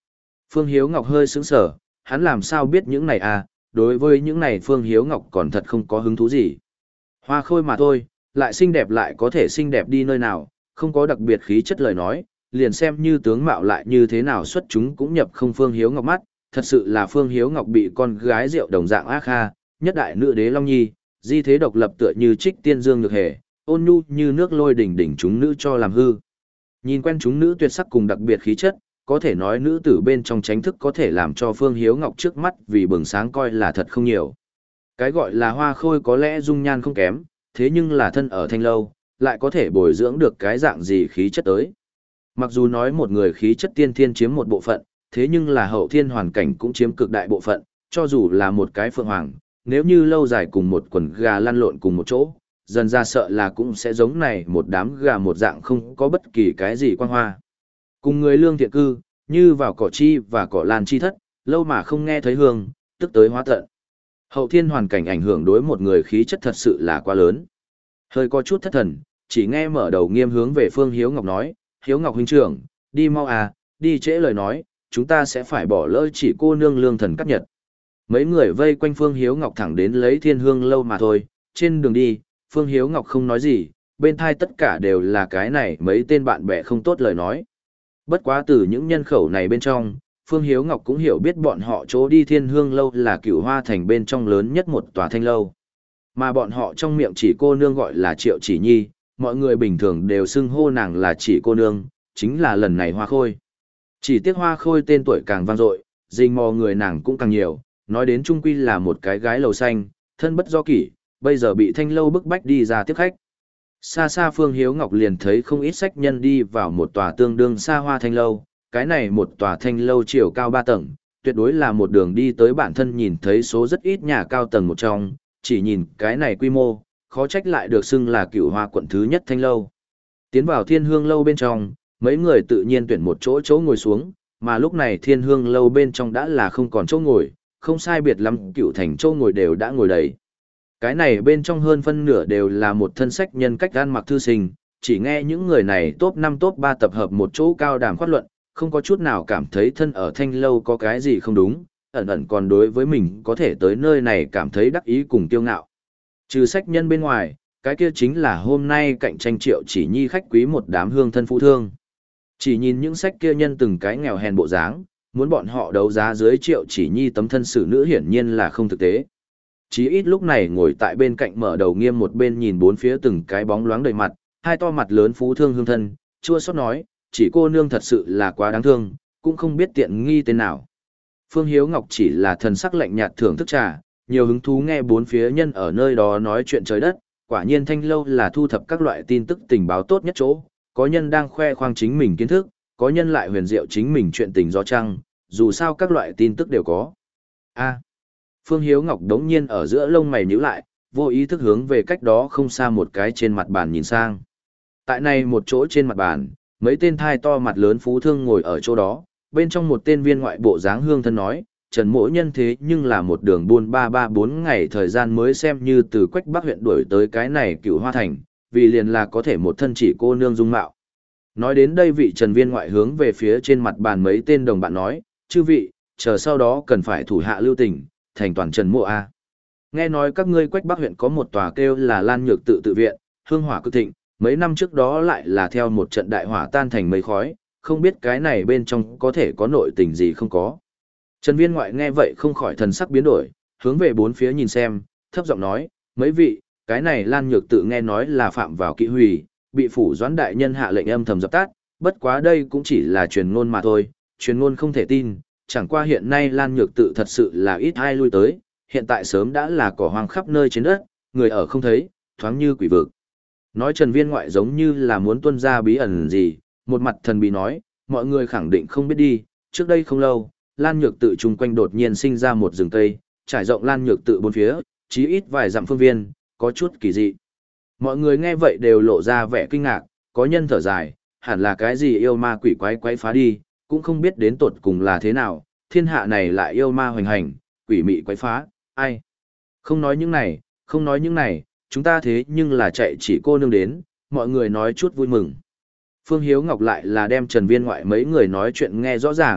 Phương Hiếu Ngọc hơi sững sờ, hắn làm sao biết những này à, đối với những này Phương Hiếu Ngọc còn thật không có hứng thú gì. Hoa khôi mà thôi, lại xinh đẹp lại có thể xinh đẹp đi nơi nào, không có đặc biệt khí chất lời nói, liền xem như tướng mạo lại như thế nào xuất chúng cũng nhập không Phương Hiếu Ngọc mắt, thật sự là Phương Hiếu Ngọc bị con gái rượu đồng dạng ác kha, nhất đại nữ đế Long Nhi, di thế độc lập tựa như trích tiên dương nhược hề, ôn nhu như nước lôi đỉnh đỉnh chúng nữ cho làm hư. Nhìn quen chúng nữ tuyệt sắc cùng đặc biệt khí chất, có thể nói nữ tử bên trong tránh thức có thể làm cho Phương Hiếu Ngọc trước mắt vì bừng sáng coi là thật không nhiều. Cái gọi là hoa khôi có lẽ dung nhan không kém, thế nhưng là thân ở thanh lâu, lại có thể bồi dưỡng được cái dạng gì khí chất tới. Mặc dù nói một người khí chất tiên thiên chiếm một bộ phận, thế nhưng là hậu thiên hoàn cảnh cũng chiếm cực đại bộ phận, cho dù là một cái phượng hoàng, nếu như lâu dài cùng một quần gà lăn lộn cùng một chỗ, dần ra sợ là cũng sẽ giống này một đám gà một dạng không có bất kỳ cái gì quan hoa. Cùng người lương thiện cư, như vào cỏ chi và cỏ lan chi thất, lâu mà không nghe thấy hương, tức tới hóa tận. Hậu thiên hoàn cảnh ảnh hưởng đối một người khí chất thật sự là quá lớn. Hơi có chút thất thần, chỉ nghe mở đầu nghiêm hướng về Phương Hiếu Ngọc nói, Hiếu Ngọc huynh trưởng, đi mau à, đi trễ lời nói, chúng ta sẽ phải bỏ lỡ chỉ cô nương lương thần cắt nhật. Mấy người vây quanh Phương Hiếu Ngọc thẳng đến lấy thiên hương lâu mà thôi, trên đường đi, Phương Hiếu Ngọc không nói gì, bên thai tất cả đều là cái này mấy tên bạn bè không tốt lời nói. Bất quá từ những nhân khẩu này bên trong, Phương Hiếu Ngọc cũng hiểu biết bọn họ chỗ đi thiên hương lâu là Cửu Hoa Thành bên trong lớn nhất một tòa thanh lâu. Mà bọn họ trong miệng chỉ cô nương gọi là Triệu Chỉ Nhi, mọi người bình thường đều xưng hô nàng là chỉ cô nương, chính là lần này Hoa Khôi. Chỉ tiếc Hoa Khôi tên tuổi càng vang dội, rình mò người nàng cũng càng nhiều, nói đến trung quy là một cái gái lầu xanh, thân bất do kỷ, bây giờ bị thanh lâu bức bách đi ra tiếp khách. Xa xa Phương Hiếu Ngọc liền thấy không ít khách nhân đi vào một tòa tương đương xa hoa thanh lâu, cái này một tòa thanh lâu chiều cao ba tầng, tuyệt đối là một đường đi tới bản thân nhìn thấy số rất ít nhà cao tầng một trong, chỉ nhìn cái này quy mô, khó trách lại được xưng là Cửu Hoa quận thứ nhất thanh lâu. Tiến vào thiên hương lâu bên trong, mấy người tự nhiên tuyển một chỗ chỗ ngồi xuống, mà lúc này thiên hương lâu bên trong đã là không còn chỗ ngồi, không sai biệt lắm cựu thành chỗ ngồi đều đã ngồi đầy. Cái này bên trong hơn phân nửa đều là một thân sách nhân cách ăn mặc thư sinh, chỉ nghe những người này top năm top ba tập hợp một chỗ cao đàm khoát luận, không có chút nào cảm thấy thân ở thanh lâu có cái gì không đúng, ẩn ẩn còn đối với mình có thể tới nơi này cảm thấy đắc ý cùng kiêu ngạo. Trừ sách nhân bên ngoài, cái kia chính là hôm nay cạnh tranh Triệu Chỉ Nhi khách quý một đám hương thân phụ thương. Chỉ nhìn những sách kia nhân từng cái nghèo hèn bộ dáng, muốn bọn họ đấu giá dưới Triệu Chỉ Nhi tấm thân xử nữ hiển nhiên là không thực tế. Chí ít lúc này ngồi tại bên cạnh mở đầu nghiêm một bên nhìn bốn phía từng cái bóng loáng đầy mặt, hai to mặt lớn phú thương hương thân, chua xót nói, chỉ cô nương thật sự là quá đáng thương, cũng không biết tiện nghi tên nào. Phương Hiếu Ngọc chỉ là thần sắc lạnh nhạt thưởng thức trà, nhiều hứng thú nghe bốn phía nhân ở nơi đó nói chuyện trời đất, quả nhiên thanh lâu là thu thập các loại tin tức tình báo tốt nhất chỗ, có nhân đang khoe khoang chính mình kiến thức, có nhân lại huyền diệu chính mình chuyện tình gió trăng, dù sao các loại tin tức đều có. A. Phương Hiếu Ngọc đống nhiên ở giữa lông mày nhíu lại, vô ý thức hướng về cách đó không xa một cái trên mặt bàn nhìn sang. Tại này một chỗ trên mặt bàn, mấy tên thai to mặt lớn phú thương ngồi ở chỗ đó, bên trong một tên viên ngoại bộ dáng hương thân nói, Trần Mỗ nhân thế nhưng là một đường buôn ba ba bốn ngày thời gian mới xem như từ Quách Bắc huyện đuổi tới cái này Cửu Hoa Thành, vì liền là có thể một thân chỉ cô nương dung mạo. Nói đến đây vị Trần viên ngoại hướng về phía trên mặt bàn mấy tên đồng bạn nói, chư vị, chờ sau đó cần phải thủ hạ lưu tình, thành toàn Trần Mộ A. Nghe nói các ngươi Quách Bắc huyện có một tòa kêu là Lan Nhược tự tự viện, hương hỏa cực thịnh, mấy năm trước đó lại là theo một trận đại hỏa tan thành mây khói, không biết cái này bên trong có thể có nội tình gì không có. Trần viên ngoại nghe vậy không khỏi thần sắc biến đổi, hướng về bốn phía nhìn xem, thấp giọng nói, mấy vị, cái này Lan Nhược tự nghe nói là phạm vào kỵ hủy, bị phủ doãn đại nhân hạ lệnh âm thầm dập tắt, bất quá đây cũng chỉ là truyền ngôn mà thôi, truyền ngôn không thể tin, chẳng qua hiện nay Lan Nhược tự thật sự là ít ai lui tới, hiện tại sớm đã là cỏ hoang khắp nơi trên đất, người ở không thấy, thoáng như quỷ vực. Nói Trần viên ngoại giống như là muốn tuân ra bí ẩn gì, một mặt thần bí nói, mọi người khẳng định không biết đi, trước đây không lâu, Lan Nhược tự chung quanh đột nhiên sinh ra một rừng cây, trải rộng Lan Nhược tự bốn phía, chí ít vài dặm phương viên, có chút kỳ dị. Mọi người nghe vậy đều lộ ra vẻ kinh ngạc, có nhân thở dài, hẳn là cái gì yêu ma quỷ quái quái phá đi, cũng không biết đến tột cùng là thế nào, thiên hạ này lại yêu ma hoành hành, quỷ mị quái phá, ai. Không nói những này, không nói những này, chúng ta thế nhưng là chạy chỉ cô nương đến, mọi người nói chút vui mừng. Phương Hiếu Ngọc lại là đem Trần viên ngoại mấy người nói chuyện nghe rõ ràng,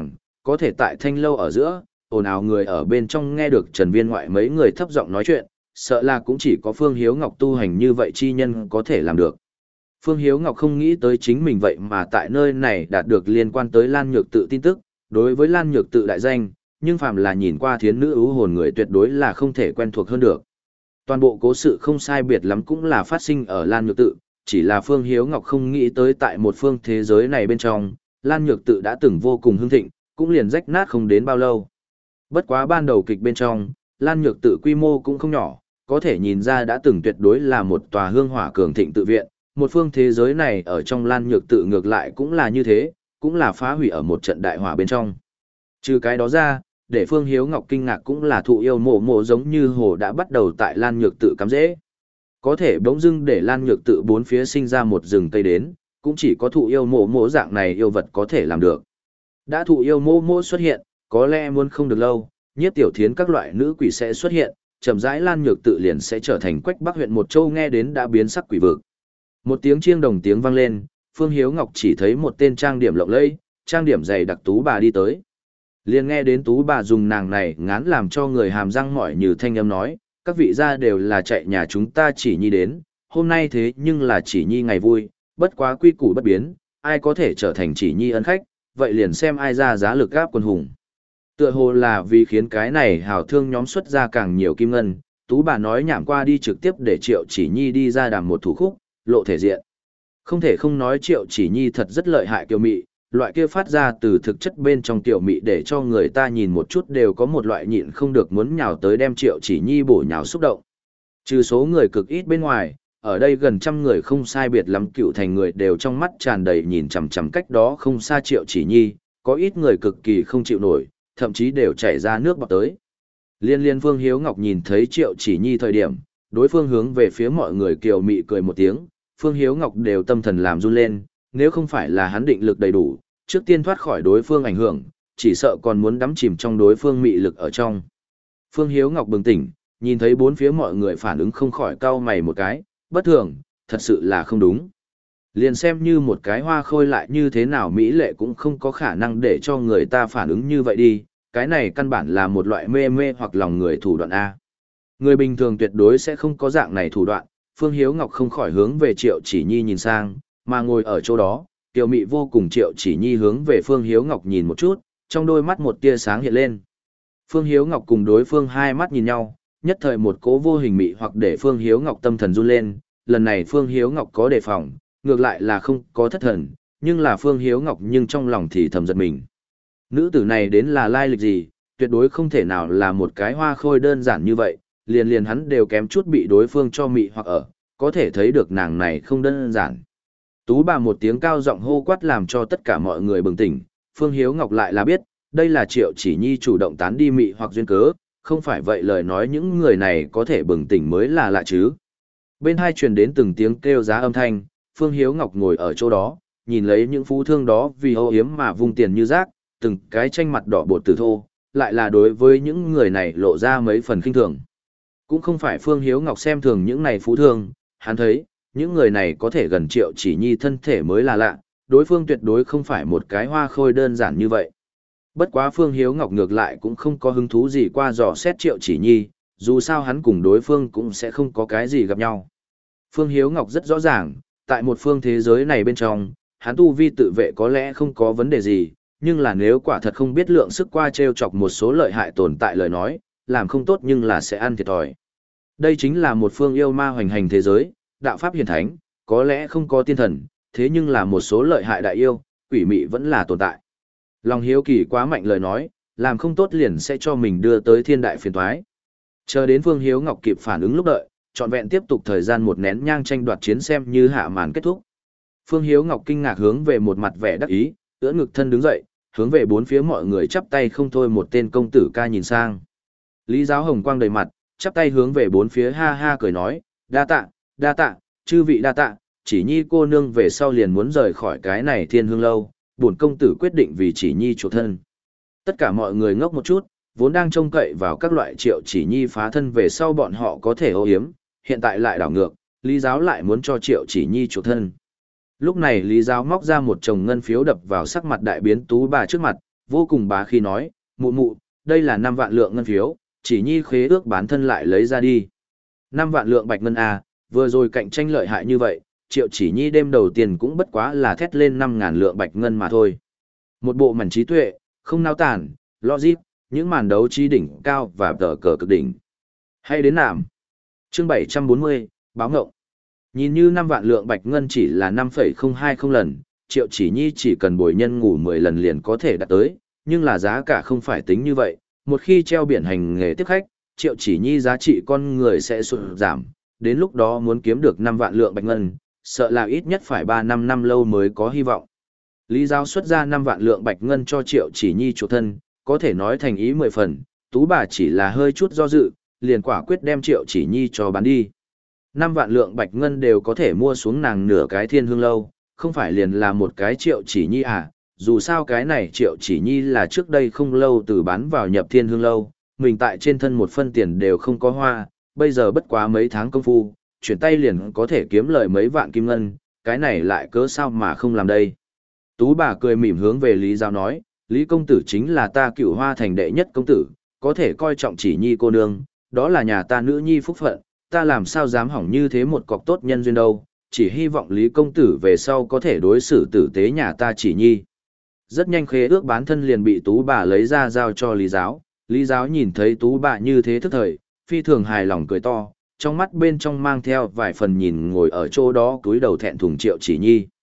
có thể tại thanh lâu ở giữa, ồn ào người ở bên trong nghe được Trần Viên ngoại mấy người thấp giọng nói chuyện, sợ là cũng chỉ có Phương Hiếu Ngọc tu hành như vậy chi nhân có thể làm được. Phương Hiếu Ngọc không nghĩ tới chính mình vậy mà tại nơi này đạt được liên quan tới Lan Nhược Tự tin tức, đối với Lan Nhược Tự đại danh, nhưng phàm là nhìn qua thiến nữ ưu hồn người tuyệt đối là không thể quen thuộc hơn được. Toàn bộ cố sự không sai biệt lắm cũng là phát sinh ở Lan Nhược Tự, chỉ là Phương Hiếu Ngọc không nghĩ tới tại một phương thế giới này bên trong, Lan Nhược Tự đã từng vô cùng hưng thịnh, cũng liền rách nát không đến bao lâu. Bất quá ban đầu kịch bên trong, Lan Nhược Tự quy mô cũng không nhỏ, có thể nhìn ra đã từng tuyệt đối là một tòa hương hỏa cường thịnh tự viện, một phương thế giới này ở trong Lan Nhược Tự ngược lại cũng là như thế, cũng là phá hủy ở một trận đại hỏa bên trong. Trừ cái đó ra, để Phương Hiếu Ngọc kinh ngạc cũng là thụ yêu mộ mộ giống như hồ đã bắt đầu tại Lan Nhược Tự cắm rễ. Có thể bỗng dưng để Lan Nhược Tự bốn phía sinh ra một rừng cây đến, cũng chỉ có thụ yêu mộ mộ dạng này yêu vật có thể làm được. Đã thụ yêu mộ mộ xuất hiện, có lẽ muốn không được lâu, Nhiếp Tiểu Thiến các loại nữ quỷ sẽ xuất hiện, chậm rãi Lan Nhược Tự liền sẽ trở thành Quách Bắc huyện một châu nghe đến đã biến sắc quỷ vực. Một tiếng chiêng đồng tiếng vang lên, Phương Hiếu Ngọc chỉ thấy một tên trang điểm lộng lẫy, trang điểm dày đặc tú bà đi tới. Liền nghe đến tú bà dùng nàng này ngán làm cho người hàm răng mỏi như thanh âm nói, các vị gia đều là chạy nhà chúng ta Chỉ Nhi đến, hôm nay thế nhưng là Chỉ Nhi ngày vui, bất quá quy củ bất biến, ai có thể trở thành Chỉ Nhi ân khách, vậy liền xem ai ra giá lực gáp quân hùng. Tựa hồ là vì khiến cái này hào thương nhóm xuất ra càng nhiều kim ngân, tú bà nói nhảm qua đi trực tiếp để Triệu Chỉ Nhi đi ra đàm một thủ khúc, lộ thể diện. Không thể không nói Triệu Chỉ Nhi thật rất lợi hại kiều mị, loại kia phát ra từ thực chất bên trong tiểu mị để cho người ta nhìn một chút đều có một loại nhịn không được muốn nhào tới đem Triệu Chỉ Nhi bổ nhào xúc động. Trừ số người cực ít bên ngoài, ở đây gần trăm người không sai biệt lắm cựu thành người đều trong mắt tràn đầy nhìn chằm chằm cách đó không xa Triệu Chỉ Nhi, có ít người cực kỳ không chịu nổi, thậm chí đều chảy ra nước bọt tới. Liên liên Phương Hiếu Ngọc nhìn thấy Triệu Chỉ Nhi thời điểm, đối phương hướng về phía mọi người kiều mị cười một tiếng, Phương Hiếu Ngọc đều tâm thần làm run lên, nếu không phải là hắn định lực đầy đủ, trước tiên thoát khỏi đối phương ảnh hưởng, chỉ sợ còn muốn đắm chìm trong đối phương mị lực ở trong. Phương Hiếu Ngọc bừng tỉnh, nhìn thấy bốn phía mọi người phản ứng không khỏi cau mày một cái, bất thường, thật sự là không đúng. Liền xem như một cái hoa khôi lại như thế nào mỹ lệ cũng không có khả năng để cho người ta phản ứng như vậy đi, cái này căn bản là một loại mê mê hoặc lòng người thủ đoạn A. Người bình thường tuyệt đối sẽ không có dạng này thủ đoạn, Phương Hiếu Ngọc không khỏi hướng về Triệu Chỉ Nhi nhìn sang, mà ngồi ở chỗ đó, Kiều Mị vô cùng Triệu Chỉ Nhi hướng về Phương Hiếu Ngọc nhìn một chút, trong đôi mắt một tia sáng hiện lên. Phương Hiếu Ngọc cùng đối phương hai mắt nhìn nhau, nhất thời một cố vô hình mị hoặc để Phương Hiếu Ngọc tâm thần run lên, lần này Phương Hiếu Ngọc có đề phòng, ngược lại là không có thất thần, nhưng là Phương Hiếu Ngọc nhưng trong lòng thì thầm giật mình. Nữ tử này đến là lai lịch gì, tuyệt đối không thể nào là một cái hoa khôi đơn giản như vậy, liền liền hắn đều kém chút bị đối phương cho mị hoặc ở, có thể thấy được nàng này không đơn giản. Tú bà một tiếng cao giọng hô quát làm cho tất cả mọi người bừng tỉnh, Phương Hiếu Ngọc lại là biết, đây là Triệu Chỉ Nhi chủ động tán đi mị hoặc duyên cớ, không phải vậy lời nói những người này có thể bừng tỉnh mới là lạ chứ. Bên hai truyền đến từng tiếng kêu giá âm thanh, Phương Hiếu Ngọc ngồi ở chỗ đó, nhìn lấy những phú thương đó vì hô hiếm mà vung tiền như rác, từng cái tranh mặt đỏ bột tử thô, lại là đối với những người này lộ ra mấy phần khinh thường. Cũng không phải Phương Hiếu Ngọc xem thường những này phú thương, hắn thấy, những người này có thể gần Triệu Chỉ Nhi thân thể mới là lạ, đối phương tuyệt đối không phải một cái hoa khôi đơn giản như vậy. Bất quá Phương Hiếu Ngọc ngược lại cũng không có hứng thú gì qua dò xét Triệu Chỉ Nhi, dù sao hắn cùng đối phương cũng sẽ không có cái gì gặp nhau. Phương Hiếu Ngọc rất rõ ràng, tại một phương thế giới này bên trong, hắn tu vi tự vệ có lẽ không có vấn đề gì, nhưng là nếu quả thật không biết lượng sức qua treo chọc một số lợi hại tồn tại lời nói, làm không tốt nhưng là sẽ ăn thiệt thòi. Đây chính là một phương yêu ma hoành hành thế giới, đạo pháp hiển thánh, có lẽ không có tiên thần, thế nhưng là một số lợi hại đại yêu, quỷ mị vẫn là tồn tại. Lòng hiếu kỳ quá mạnh lời nói, làm không tốt liền sẽ cho mình đưa tới thiên đại phiền toái. Chờ đến Phương Hiếu Ngọc kịp phản ứng lúc đợi, trọn vẹn tiếp tục thời gian một nén nhang tranh đoạt chiến xem như hạ màn kết thúc. Phương Hiếu Ngọc kinh ngạc hướng về một mặt vẻ đắc ý, ưỡn ngực thân đứng dậy, hướng về bốn phía mọi người chắp tay không thôi một tên công tử ca nhìn sang. Lý Giáo Hồng quang đầy mặt, chắp tay hướng về bốn phía ha ha cười nói, đa tạ, đa tạ, chư vị đa tạ, Chỉ Nhi cô nương về sau liền muốn rời khỏi cái này thiên hương lâu, bổn công tử quyết định vì Chỉ Nhi chủ thân. Tất cả mọi người ngốc một chút, vốn đang trông cậy vào các loại Triệu Chỉ Nhi phá thân về sau bọn họ có thể ô hiếm, hiện tại lại đảo ngược, Lý Giáo lại muốn cho Triệu Chỉ Nhi chủ thân. Lúc này Lý Giáo móc ra một chồng ngân phiếu đập vào sắc mặt đại biến tú bà trước mặt, vô cùng bá khí nói, mụ mụ, đây là năm vạn lượng ngân phiếu, chỉ nhi khế ước bán thân lại lấy ra đi. Năm vạn lượng bạch ngân à, vừa rồi cạnh tranh lợi hại như vậy, triệu chỉ nhi đêm đầu tiên cũng bất quá là thét lên năm ngàn lượng bạch ngân mà thôi. Một bộ mảnh trí tuệ, không nao tản, logic, những màn đấu trí đỉnh cao và tờ cờ cực đỉnh. Hay đến nạm. Chương bảy trăm bốn mươi, báo ngộng. Nhìn như năm vạn lượng bạch ngân chỉ là năm phẩy không hai không lần, triệu chỉ nhi chỉ cần bồi nhân ngủ mười lần liền có thể đạt tới, nhưng là giá cả không phải tính như vậy. Một khi treo biển hành nghề tiếp khách, triệu chỉ nhi giá trị con người sẽ sụt giảm, đến lúc đó muốn kiếm được năm vạn lượng bạch ngân, sợ là ít nhất phải ba năm năm lâu mới có hy vọng. Lý Giao xuất ra năm vạn lượng bạch ngân cho triệu chỉ nhi chủ thân, có thể nói thành ý mười phần, tú bà chỉ là hơi chút do dự, liền quả quyết đem triệu chỉ nhi cho bán đi. Năm vạn lượng bạch ngân đều có thể mua xuống nàng nửa cái thiên hương lâu, không phải liền là một cái triệu chỉ nhi à, dù sao cái này triệu chỉ nhi là trước đây không lâu từ bán vào nhập thiên hương lâu, mình tại trên thân một phân tiền đều không có hoa, bây giờ bất quá mấy tháng công phu, chuyển tay liền có thể kiếm lời mấy vạn kim ngân, cái này lại cớ sao mà không làm đây. Tú bà cười mỉm hướng về Lý Giao nói, Lý công tử chính là ta Cửu Hoa thành đệ nhất công tử, có thể coi trọng chỉ nhi cô nương, đó là nhà ta nữ nhi phúc phận, ta làm sao dám hỏng như thế một cọc tốt nhân duyên đâu, chỉ hy vọng Lý công tử về sau có thể đối xử tử tế nhà ta chỉ nhi. Rất nhanh khế ước bán thân liền bị tú bà lấy ra giao cho Lý Giáo, Lý Giáo nhìn thấy tú bà như thế thức thời, phi thường hài lòng cười to, trong mắt bên trong mang theo vài phần nhìn ngồi ở chỗ đó túi đầu thẹn thùng triệu chỉ nhi.